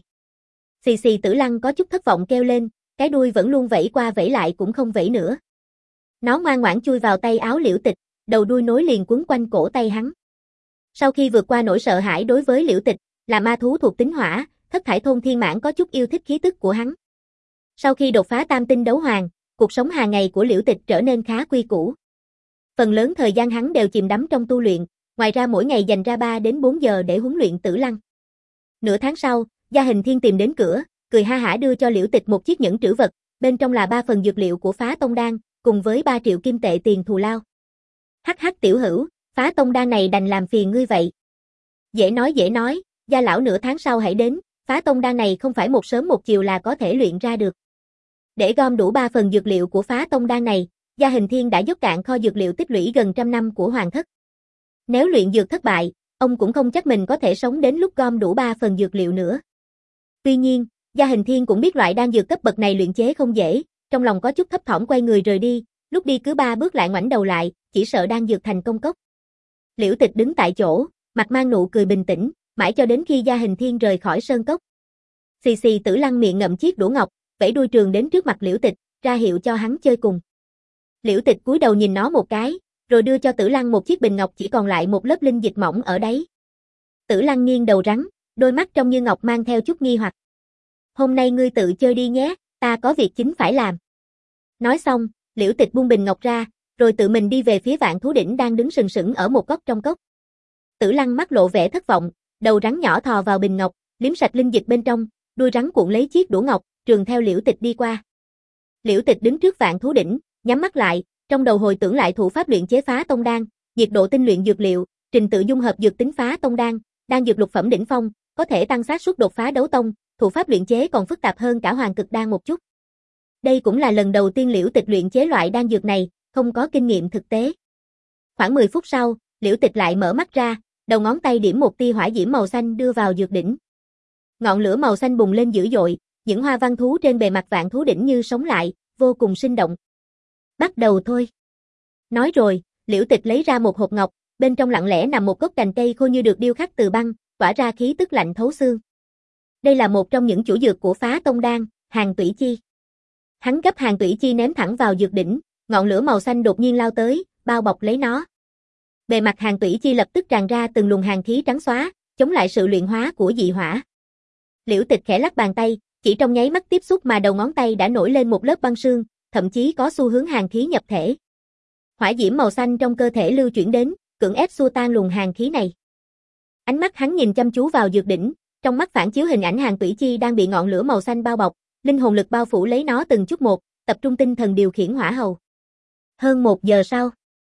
Xì xì Tử Lăng có chút thất vọng kêu lên, cái đuôi vẫn luôn vẫy qua vẫy lại cũng không vẫy nữa. Nó ngoan ngoãn chui vào tay áo Liễu Tịch, đầu đuôi nối liền quấn quanh cổ tay hắn. Sau khi vượt qua nỗi sợ hãi đối với Liễu Tịch, là ma thú thuộc tính hỏa, Thất Thải Thôn Thiên Mãn có chút yêu thích khí tức của hắn. Sau khi đột phá tam tinh đấu hoàng, cuộc sống hàng ngày của Liễu Tịch trở nên khá quy củ. Phần lớn thời gian hắn đều chìm đắm trong tu luyện, ngoài ra mỗi ngày dành ra ba đến bốn giờ để huấn luyện Tử Lăng. Nửa tháng sau, Gia Hình Thiên tìm đến cửa, cười ha hả đưa cho Liễu Tịch một chiếc nhẫn trữ vật, bên trong là ba phần dược liệu của Phá Tông Đan, cùng với ba triệu kim tệ tiền thù lao. Hắc hắc tiểu hữu, Phá Tông Đan này đành làm phiền ngươi vậy. Dễ nói dễ nói, Gia lão nửa tháng sau hãy đến, Phá Tông Đan này không phải một sớm một chiều là có thể luyện ra được. Để gom đủ ba phần dược liệu của Phá Tông Đan này, Gia Hình Thiên đã dốc cạn kho dược liệu tích lũy gần trăm năm của Hoàng Thất. Nếu luyện dược thất bại, ông cũng không chắc mình có thể sống đến lúc gom đủ ba phần dược liệu nữa. Tuy nhiên, Gia Hình Thiên cũng biết loại đan dược cấp bậc này luyện chế không dễ, trong lòng có chút thấp thỏm quay người rời đi, lúc đi cứ ba bước lại ngoảnh đầu lại, chỉ sợ đan dược thành công cốc. Liễu Tịch đứng tại chỗ, mặt mang nụ cười bình tĩnh, mãi cho đến khi Gia Hình Thiên rời khỏi sơn cốc. Xì xì Tử Lăng miệng ngậm chiếc đũa ngọc, vẫy đuôi trường đến trước mặt Liễu Tịch, ra hiệu cho hắn chơi cùng. Liễu Tịch cúi đầu nhìn nó một cái, rồi đưa cho Tử Lăng một chiếc bình ngọc chỉ còn lại một lớp linh dịch mỏng ở đáy. Tử Lăng nghiêng đầu rắn, đôi mắt trong như ngọc mang theo chút nghi hoặc. Hôm nay ngươi tự chơi đi nhé, ta có việc chính phải làm. Nói xong, Liễu Tịch buông bình ngọc ra, rồi tự mình đi về phía Vạn Thú Đỉnh đang đứng sừng sững ở một góc trong cốc. Tử Lăng mắt lộ vẻ thất vọng, đầu rắn nhỏ thò vào bình ngọc, liếm sạch linh dịch bên trong, đuôi rắn cuộn lấy chiếc đũa ngọc, trường theo Liễu Tịch đi qua. Liễu Tịch đứng trước Vạn Thú Đỉnh, nhắm mắt lại, trong đầu hồi tưởng lại thủ pháp luyện chế Phá Tông Đan, nhiệt độ tinh luyện dược liệu, trình tự dung hợp dược tính Phá Tông Đan, đan dược lục phẩm đỉnh phong, có thể tăng xác suất đột phá đấu tông, thủ pháp luyện chế còn phức tạp hơn cả Hoàng Cực Đan một chút. Đây cũng là lần đầu tiên Liễu Tịch luyện chế loại đan dược này, không có kinh nghiệm thực tế. Khoảng mười phút sau, Liễu Tịch lại mở mắt ra, đầu ngón tay điểm một tia hỏa diễm màu xanh đưa vào dược đỉnh. Ngọn lửa màu xanh bùng lên dữ dội, những hoa văn thú trên bề mặt Vạn Thú Đỉnh như sống lại, vô cùng sinh động. Bắt đầu thôi. Nói rồi, Liễu Tịch lấy ra một hộp ngọc, bên trong lặng lẽ nằm một gốc cành cây khô như được điêu khắc từ băng, tỏa ra khí tức lạnh thấu xương. Đây là một trong những chủ dược của Phá Tông Đan, Hàn Tủy Chi. Hắn gấp Hàn Tủy Chi ném thẳng vào dược đỉnh, ngọn lửa màu xanh đột nhiên lao tới, bao bọc lấy nó. Bề mặt Hàn Tủy Chi lập tức tràn ra từng luồng hàn khí trắng xóa, chống lại sự luyện hóa của dị hỏa. Liễu Tịch khẽ lắc bàn tay, chỉ trong nháy mắt tiếp xúc mà đầu ngón tay đã nổi lên một lớp băng sương, thậm chí có xu hướng hàn khí nhập thể. Hỏa diễm màu xanh trong cơ thể lưu chuyển đến, cưỡng ép xua tan luồng hàn khí này. Ánh mắt hắn nhìn chăm chú vào dược đỉnh, trong mắt phản chiếu hình ảnh Hàn Tủy Chi đang bị ngọn lửa màu xanh bao bọc, linh hồn lực bao phủ lấy nó từng chút một, tập trung tinh thần điều khiển hỏa hầu. Hơn một giờ sau,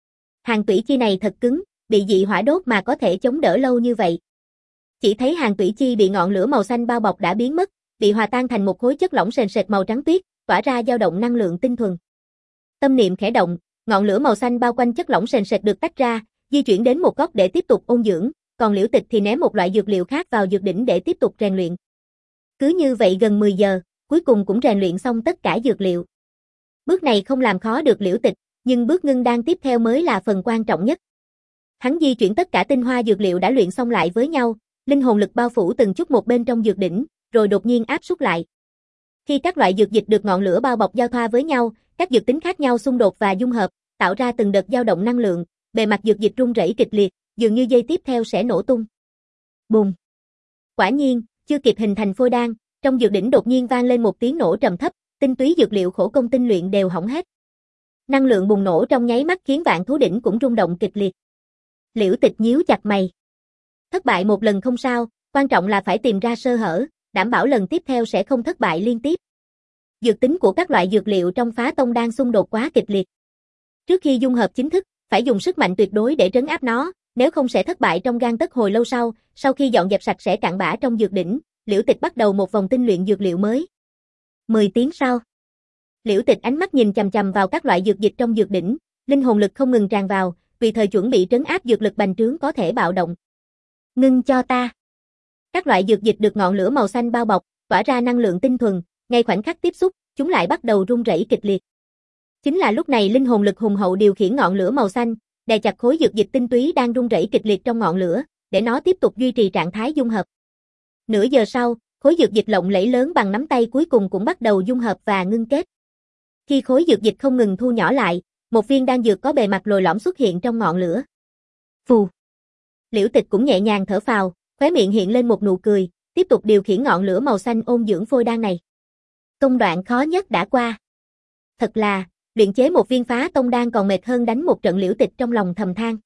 Hàn Tủy Chi này thật cứng, bị dị hỏa đốt mà có thể chống đỡ lâu như vậy. Chỉ thấy Hàn Tủy Chi bị ngọn lửa màu xanh bao bọc đã biến mất, bị hòa tan thành một khối chất lỏng sền sệt màu trắng tuyết, tỏa ra dao động năng lượng tinh thuần. Tâm niệm khẽ động, ngọn lửa màu xanh bao quanh chất lỏng sền sệt được tách ra, di chuyển đến một góc để tiếp tục ôn dưỡng, còn Liễu Tịch thì ném một loại dược liệu khác vào dược đỉnh để tiếp tục rèn luyện. Cứ như vậy gần mười giờ, cuối cùng cũng rèn luyện xong tất cả dược liệu. Bước này không làm khó được Liễu Tịch, nhưng bước ngưng đan tiếp theo mới là phần quan trọng nhất. Hắn di chuyển tất cả tinh hoa dược liệu đã luyện xong lại với nhau, linh hồn lực bao phủ từng chút một bên trong dược đỉnh, rồi đột nhiên áp suất lại. Khi các loại dược dịch được ngọn lửa bao bọc giao thoa với nhau, các dược tính khác nhau xung đột và dung hợp, tạo ra từng đợt dao động năng lượng, bề mặt dược dịch rung rẩy kịch liệt, dường như giây tiếp theo sẽ nổ tung. Bùng! Quả nhiên, chưa kịp hình thành phôi đan, trong dược đỉnh đột nhiên vang lên một tiếng nổ trầm thấp, tinh túy dược liệu khổ công tinh luyện đều hỏng hết. Năng lượng bùng nổ trong nháy mắt khiến Vạn Thú Đỉnh cũng rung động kịch liệt. Liễu Tịch nhíu chặt mày. Thất bại một lần không sao, quan trọng là phải tìm ra sơ hở, đảm bảo lần tiếp theo sẽ không thất bại liên tiếp. Dược tính của các loại dược liệu trong Phá Tông Đan xung đột quá kịch liệt. Trước khi dung hợp chính thức, phải dùng sức mạnh tuyệt đối để trấn áp nó, nếu không sẽ thất bại trong gang tấc hồi lâu sau. Sau khi dọn dẹp sạch sẽ cặn bã trong dược đỉnh, Liễu Tịch bắt đầu một vòng tinh luyện dược liệu mới. mười tiếng sau, Liễu Tịch ánh mắt nhìn chằm chằm vào các loại dược dịch trong dược đỉnh, linh hồn lực không ngừng tràn vào, vì thời chuẩn bị trấn áp dược lực bành trướng có thể bạo động. Ngưng cho ta. Các loại dược dịch được ngọn lửa màu xanh bao bọc, tỏa ra năng lượng tinh thuần, ngay khoảnh khắc tiếp xúc, chúng lại bắt đầu rung rẩy kịch liệt. Chính là lúc này linh hồn lực hùng hậu điều khiển ngọn lửa màu xanh, đè chặt khối dược dịch tinh túy đang rung rẩy kịch liệt trong ngọn lửa, để nó tiếp tục duy trì trạng thái dung hợp. Nửa giờ sau, khối dược dịch lộng lẫy lớn bằng nắm tay cuối cùng cũng bắt đầu dung hợp và ngưng kết. Khi khối dược dịch không ngừng thu nhỏ lại, một viên đan dược có bề mặt lồi lõm xuất hiện trong ngọn lửa. Phù. Liễu Tịch cũng nhẹ nhàng thở phào, khóe miệng hiện lên một nụ cười, tiếp tục điều khiển ngọn lửa màu xanh ôn dưỡng phôi đan này. Công đoạn khó nhất đã qua. Thật là, luyện chế một viên phá tông đan còn mệt hơn đánh một trận. Liễu Tịch trong lòng thầm than.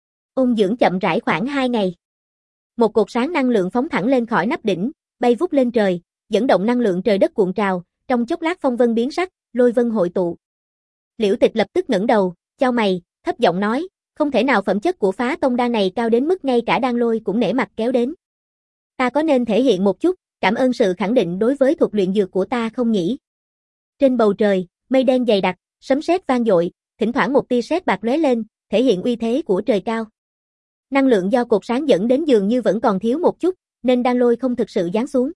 Ôn dưỡng chậm rãi khoảng hai ngày. Một cột sáng năng lượng phóng thẳng lên khỏi nắp đỉnh, bay vút lên trời, dẫn động năng lượng trời đất cuộn trào, trong chốc lát phong vân biến sắc, lôi vân hội tụ. Liễu Tịch lập tức ngẩng đầu, chau mày, thấp giọng nói, không thể nào, phẩm chất của phá tông đan này cao đến mức ngay cả đan lôi cũng nể mặt kéo đến. Ta có nên thể hiện một chút, cảm ơn sự khẳng định đối với thuật luyện dược của ta không nhỉ? Trên bầu trời, mây đen dày đặc, sấm sét vang dội, thỉnh thoảng một tia sét bạc lóe lên, thể hiện uy thế của trời cao. Năng lượng do cột sáng dẫn đến dường như vẫn còn thiếu một chút, nên đan lôi không thực sự giáng xuống.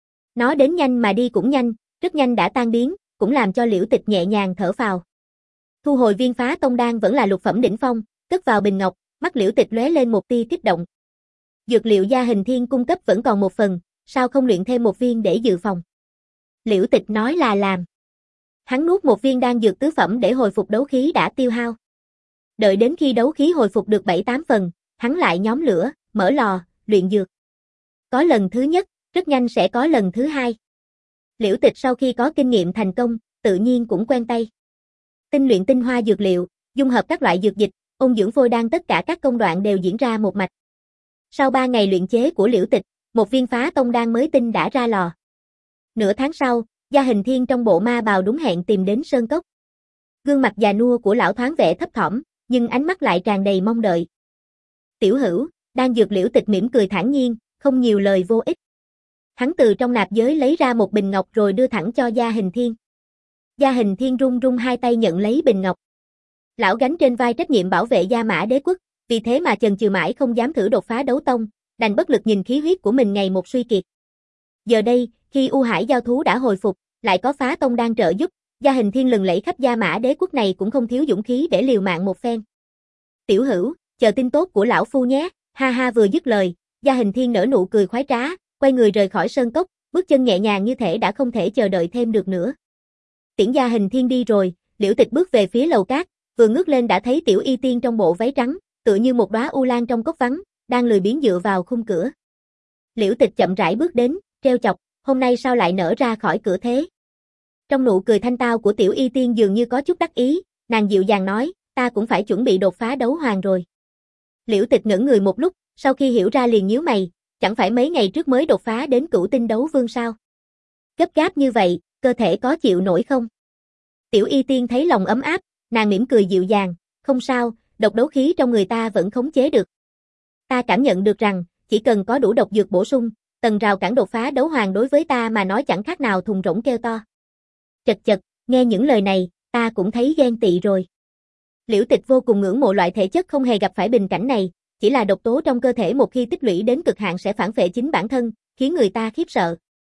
Nó đến nhanh mà đi cũng nhanh, rất nhanh đã tan biến, cũng làm cho Liễu Tịch nhẹ nhàng thở phào. Thu hồi viên phá tông đan vẫn là lục phẩm đỉnh phong, cất vào bình ngọc, mắt Liễu Tịch lóe lên một tia kích động. Dược liệu Gia Hình Thiên cung cấp vẫn còn một phần, sao không luyện thêm một viên để dự phòng? Liễu Tịch nói là làm. Hắn nuốt một viên đan dược tứ phẩm để hồi phục đấu khí đã tiêu hao. Đợi đến khi đấu khí hồi phục được bảy tám phần, hắn lại nhóm lửa, mở lò, luyện dược. Có lần thứ nhất, rất nhanh sẽ có lần thứ hai. Liễu Tịch sau khi có kinh nghiệm thành công, tự nhiên cũng quen tay. Tinh luyện tinh hoa dược liệu, dung hợp các loại dược dịch, ôn dưỡng phôi đan, tất cả các công đoạn đều diễn ra một mạch. Sau ba ngày luyện chế của Liễu Tịch, một viên phá tông đan mới tinh đã ra lò. Nửa tháng sau, Gia Hình Thiên trong bộ ma bào đúng hẹn tìm đến sơn cốc. Gương mặt già nua của lão thoáng vẻ thấp thỏm, nhưng ánh mắt lại tràn đầy mong đợi. Tiểu hữu, đan dược. Liễu Tịch mỉm cười thản nhiên, không nhiều lời vô ích. Hắn từ trong nạp giới lấy ra một bình ngọc rồi đưa thẳng cho Gia Hình Thiên. Gia Hình Thiên run run hai tay nhận lấy bình ngọc. Lão gánh trên vai trách nhiệm bảo vệ Gia Mã Đế quốc, vì thế mà chần chừ mãi không dám thử đột phá đấu tông, đành bất lực nhìn khí huyết của mình ngày một suy kiệt. Giờ đây, khi U Hải giao thú đã hồi phục, lại có phá tông đang trợ giúp, Gia Hình Thiên lừng lẫy khắp Gia Mã Đế quốc này cũng không thiếu dũng khí để liều mạng một phen. Tiểu hữu, chờ tin tốt của lão phu nhé. Ha ha, vừa dứt lời, Gia Hình Thiên nở nụ cười khoái trá, quay người rời khỏi sơn cốc, bước chân nhẹ nhàng như thể đã không thể chờ đợi thêm được nữa. Tiễn Gia Hình Thiên đi rồi, Liễu Tịch bước về phía lầu cát, vừa ngước lên đã thấy Tiểu Y Tiên trong bộ váy trắng, tựa như một đóa u lan trong cốc vắng, đang lười biếng dựa vào khung cửa. Liễu Tịch chậm rãi bước đến, trêu chọc, hôm nay sao lại nở ra khỏi cửa thế? Trong nụ cười thanh tao của Tiểu Y Tiên dường như có chút đắc ý, nàng dịu dàng nói, ta cũng phải chuẩn bị đột phá đấu hoàng rồi. Liễu Tịch ngẩn người một lúc, sau khi hiểu ra liền nhíu mày, chẳng phải mấy ngày trước mới đột phá đến cửu tinh đấu vương sao? Gấp gáp như vậy, cơ thể có chịu nổi không? Tiểu Y Tiên thấy lòng ấm áp, nàng mỉm cười dịu dàng, không sao, độc đấu khí trong người ta vẫn khống chế được. Ta cảm nhận được rằng, chỉ cần có đủ độc dược bổ sung, tầng rào cản đột phá đấu hoàng đối với ta mà nói chẳng khác nào thùng rỗng kêu to. Chật chật, nghe những lời này, ta cũng thấy ghen tị rồi. Liễu Tịch vô cùng ngưỡng mộ loại thể chất không hề gặp phải bình cảnh này, chỉ là độc tố trong cơ thể một khi tích lũy đến cực hạn sẽ phản phệ chính bản thân, khiến người ta khiếp sợ.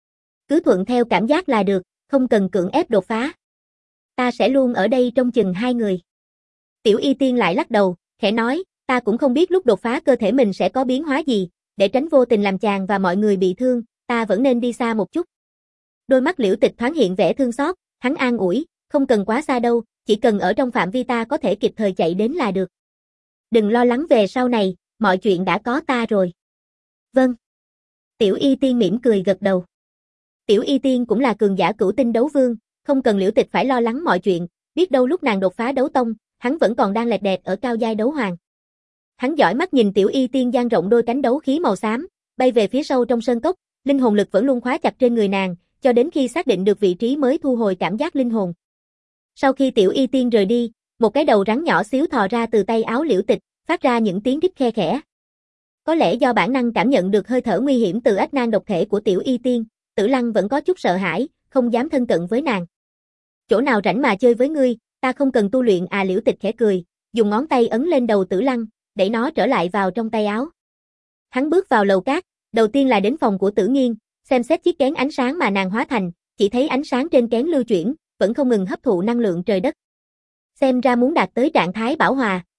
Cứ thuận theo cảm giác là được, không cần cưỡng ép đột phá. Ta sẽ luôn ở đây trông chừng hai người. Tiểu Y Tiên lại lắc đầu, khẽ nói, ta cũng không biết lúc đột phá cơ thể mình sẽ có biến hóa gì, để tránh vô tình làm chàng và mọi người bị thương, ta vẫn nên đi xa một chút. Đôi mắt Liễu Tịch thoáng hiện vẻ thương xót, hắn an ủi, không cần quá xa đâu, chỉ cần ở trong phạm vi ta có thể kịp thời chạy đến là được. Đừng lo lắng về sau này, mọi chuyện đã có ta rồi. Vâng. Tiểu Y Tiên mỉm cười gật đầu. Tiểu Y Tiên cũng là cường giả cửu tinh đấu vương, không cần Liễu Tịch phải lo lắng mọi chuyện, biết đâu lúc nàng đột phá đấu tông, hắn vẫn còn đang lẹt đẹt ở cao giai đấu hoàng. Hắn dõi mắt nhìn Tiểu Y Tiên dang rộng đôi cánh đấu khí màu xám, bay về phía sâu trong sơn cốc, linh hồn lực vẫn luôn khóa chặt trên người nàng, cho đến khi xác định được vị trí mới thu hồi cảm giác linh hồn. Sau khi Tiểu Y Tiên rời đi, một cái đầu rắn nhỏ xíu thò ra từ tay áo Liễu Tịch, phát ra những tiếng rít khe khẽ. Có lẽ do bản năng cảm nhận được hơi thở nguy hiểm từ ách nan độc thể của Tiểu Y Tiên, Tử Lăng vẫn có chút sợ hãi, không dám thân cận với nàng. Chỗ nào rảnh mà chơi với ngươi, ta không cần tu luyện à. Liễu Tịch khẽ cười, dùng ngón tay ấn lên đầu Tử Lăng, đẩy nó trở lại vào trong tay áo. Hắn bước vào lầu cát, đầu tiên là đến phòng của Tử Nghiên, xem xét chiếc kén ánh sáng mà nàng hóa thành, chỉ thấy ánh sáng trên kén lưu chuyển, vẫn không ngừng hấp thụ năng lượng trời đất. Xem ra muốn đạt tới trạng thái bảo hòa,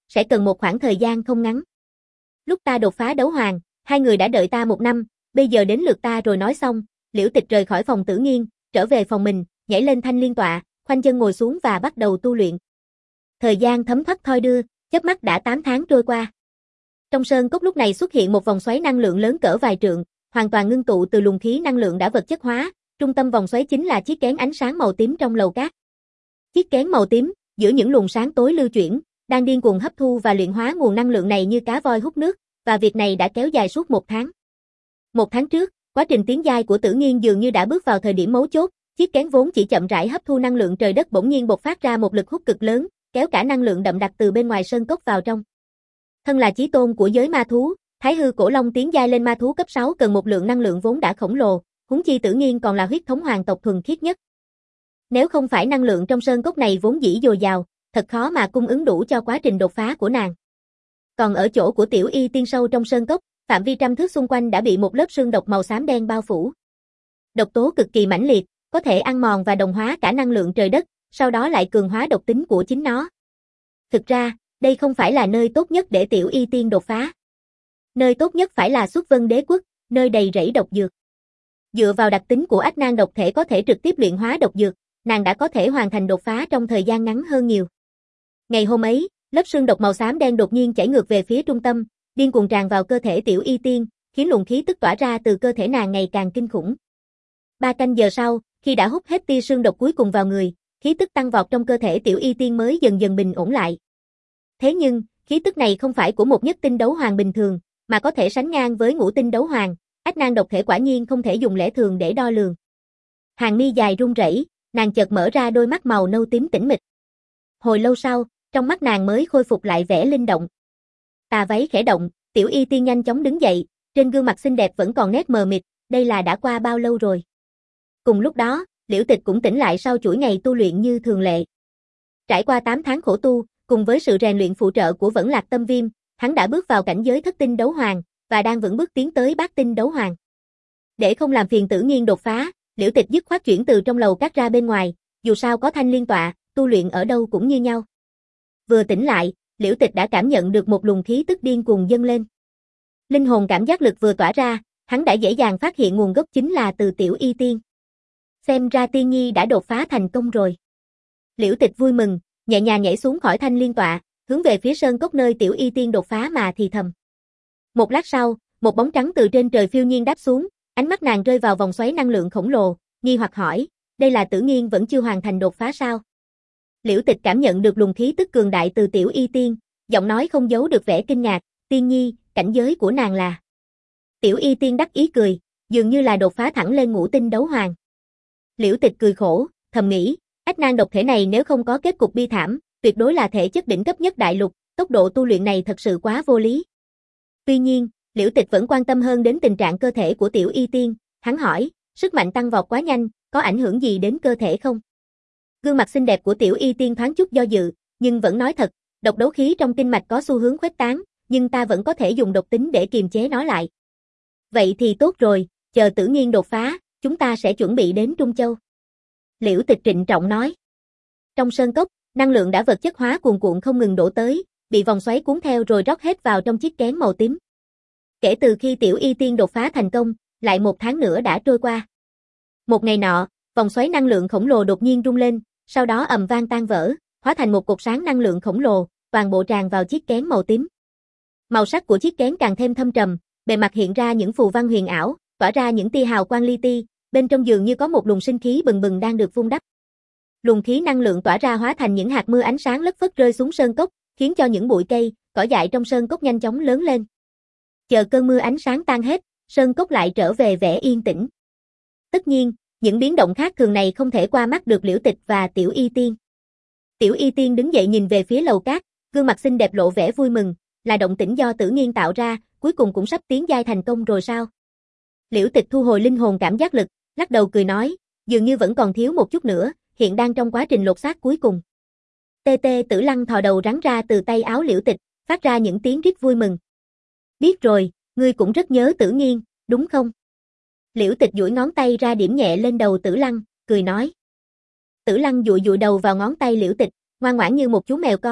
sẽ cần một khoảng thời gian không ngắn. Lúc ta đột phá đấu hoàng, hai người đã đợi ta một năm, bây giờ đến lượt ta rồi. Nói xong, Liễu Tịch rời khỏi phòng Tử Nghiên, trở về phòng mình, nhảy lên thanh liên tọa, khoanh chân ngồi xuống và bắt đầu tu luyện. Thời gian thấm thoát thoi đưa, chớp mắt đã tám tháng trôi qua. Trong sơn cốc lúc này xuất hiện một vòng xoáy năng lượng lớn cỡ vài trượng, hoàn toàn ngưng tụ từ luồng khí năng lượng đã vật chất hóa, trung tâm vòng xoáy chính là chiếc kén ánh sáng màu tím trong lầu cát. Chiếc kén màu tím, giữa những luồng sáng tối lưu chuyển, đang điên cuồng hấp thu và luyện hóa nguồn năng lượng này như cá voi hút nước, và việc này đã kéo dài suốt một tháng. Một tháng trước, quá trình tiến giai của Tử Nghiên dường như đã bước vào thời điểm mấu chốt, chiếc kén vốn chỉ chậm rãi hấp thu năng lượng trời đất bỗng nhiên bộc phát ra một lực hút cực lớn, kéo cả năng lượng đậm đặc từ bên ngoài sơn cốc vào trong. Thân là chí tôn của giới ma thú, Thái Hư Cổ Long tiến giai lên ma thú cấp sáu cần một lượng năng lượng vốn đã khổng lồ, huống chi Tử Nghiên còn là huyết thống hoàng tộc thuần khiết nhất. Nếu không phải năng lượng trong sơn cốc này vốn dĩ dồi dào, thật khó mà cung ứng đủ cho quá trình đột phá của nàng. Còn ở chỗ của Tiểu Y Tiên sâu trong sơn cốc, phạm vi trăm thước xung quanh đã bị một lớp sương độc màu xám đen bao phủ. Độc tố cực kỳ mãnh liệt, có thể ăn mòn và đồng hóa cả năng lượng trời đất, sau đó lại cường hóa độc tính của chính nó. Thực ra, đây không phải là nơi tốt nhất để Tiểu Y Tiên đột phá. Nơi tốt nhất phải là Xuất Vân Đế Quốc, nơi đầy rẫy độc dược. Dựa vào đặc tính của ách nan độc thể có thể trực tiếp luyện hóa độc dược, nàng đã có thể hoàn thành đột phá trong thời gian ngắn hơn nhiều. Ngày hôm ấy, lớp sương độc màu xám đen đột nhiên chảy ngược về phía trung tâm, điên cuồng tràn vào cơ thể Tiểu Y Tiên, khiến luồng khí tức tỏa ra từ cơ thể nàng ngày càng kinh khủng. Ba canh giờ sau, khi đã hút hết tia sương độc cuối cùng vào người, khí tức tăng vọt trong cơ thể Tiểu Y Tiên mới dần dần bình ổn lại. Thế nhưng, khí tức này không phải của một nhất tinh đấu hoàng bình thường, mà có thể sánh ngang với ngũ tinh đấu hoàng, ách nan độc thể quả nhiên không thể dùng lẽ thường để đo lường. Hàng mi dài run rẩy, nàng chợt mở ra đôi mắt màu nâu tím tĩnh mịch. Hồi lâu sau, trong mắt nàng mới khôi phục lại vẻ linh động. Tà váy khẽ động, Tiểu Y Tiên nhanh chóng đứng dậy, trên gương mặt xinh đẹp vẫn còn nét mờ mịt, đây là đã qua bao lâu rồi. Cùng lúc đó, Liễu Tịch cũng tỉnh lại sau chuỗi ngày tu luyện như thường lệ. Trải qua tám tháng khổ tu, cùng với sự rèn luyện phụ trợ của Vẫn Lạc Tâm Viêm, hắn đã bước vào cảnh giới thất tinh đấu hoàng, và đang vững bước tiến tới bát tinh đấu hoàng. Để không làm phiền Tử Nghiên đột phá, Liễu Tịch dứt khoát chuyển từ trong lầu cát ra bên ngoài, dù sao có thanh liên tọa, tu luyện ở đâu cũng như nhau. Vừa tỉnh lại, Liễu Tịch đã cảm nhận được một luồng khí tức điên cuồng dâng lên. Linh hồn cảm giác lực vừa tỏa ra, hắn đã dễ dàng phát hiện nguồn gốc chính là từ Tiểu Y Tiên. Xem ra Tiên Nhi đã đột phá thành công rồi. Liễu Tịch vui mừng, nhẹ nhàng nhảy xuống khỏi thanh liên tọa, hướng về phía sơn cốc nơi Tiểu Y Tiên đột phá mà thì thầm. Một lát sau, một bóng trắng từ trên trời phiêu nhiên đáp xuống, ánh mắt nàng rơi vào vòng xoáy năng lượng khổng lồ, nghi hoặc hỏi, đây là Tử Nghiên vẫn chưa hoàn thành đột phá sao? Liễu Tịch cảm nhận được luồng khí tức cường đại từ Tiểu Y Tiên, giọng nói không giấu được vẻ kinh ngạc, Tiên Nhi, cảnh giới của nàng là. Tiểu Y Tiên đắc ý cười, dường như là đột phá thẳng lên ngũ tinh đấu hoàng. Liễu Tịch cười khổ, thầm nghĩ, ách nan độc thể này nếu không có kết cục bi thảm, tuyệt đối là thể chất đỉnh cấp nhất đại lục, tốc độ tu luyện này thật sự quá vô lý. Tuy nhiên, Liễu Tịch vẫn quan tâm hơn đến tình trạng cơ thể của Tiểu Y Tiên, hắn hỏi, sức mạnh tăng vọt quá nhanh, có ảnh hưởng gì đến cơ thể không? Gương mặt xinh đẹp của Tiểu Y Tiên thoáng chút do dự, nhưng vẫn nói thật, độc đấu khí trong kinh mạch có xu hướng khuếch tán, nhưng ta vẫn có thể dùng độc tính để kiềm chế nó lại. Vậy thì tốt rồi, chờ Tử Nghiên đột phá, chúng ta sẽ chuẩn bị đến Trung Châu. Liễu Tịch trịnh trọng nói. Trong sơn cốc, năng lượng đã vật chất hóa cuồn cuộn không ngừng đổ tới, bị vòng xoáy cuốn theo rồi rót hết vào trong chiếc kén màu tím. Kể từ khi Tiểu Y Tiên đột phá thành công, lại một tháng nữa đã trôi qua. Một ngày nọ, vòng xoáy năng lượng khổng lồ đột nhiên rung lên, sau đó ầm vang tan vỡ, hóa thành một cột sáng năng lượng khổng lồ, toàn bộ tràn vào chiếc kén màu tím. Màu sắc của chiếc kén càng thêm thâm trầm, bề mặt hiện ra những phù văn huyền ảo, tỏa ra những tia hào quang li ti, bên trong dường như có một luồng sinh khí bừng bừng đang được vun đắp. Luồng khí năng lượng tỏa ra hóa thành những hạt mưa ánh sáng lất phất rơi xuống sơn cốc, khiến cho những bụi cây, cỏ dại trong sơn cốc nhanh chóng lớn lên. Chờ cơn mưa ánh sáng tan hết, sơn cốc lại trở về vẻ yên tĩnh. Tất nhiên, những biến động khác thường này không thể qua mắt được Liễu Tịch và Tiểu Y Tiên. Tiểu Y Tiên đứng dậy nhìn về phía lầu cát, gương mặt xinh đẹp lộ vẻ vui mừng, là động tĩnh do Tử Nghiên tạo ra, cuối cùng cũng sắp tiến giai thành công rồi sao? Liễu Tịch thu hồi linh hồn cảm giác lực, lắc đầu cười nói, dường như vẫn còn thiếu một chút nữa, hiện đang trong quá trình lột xác cuối cùng. Tê Tê Tử Lăng thò đầu rắn ra từ tay áo Liễu Tịch, phát ra những tiếng rít vui mừng. Biết rồi, ngươi cũng rất nhớ Tử Nghiên, đúng không? Liễu Tịch duỗi ngón tay ra điểm nhẹ lên đầu Tử Lăng, cười nói. Tử Lăng dụi dụi đầu vào ngón tay Liễu Tịch, ngoan ngoãn như một chú mèo con,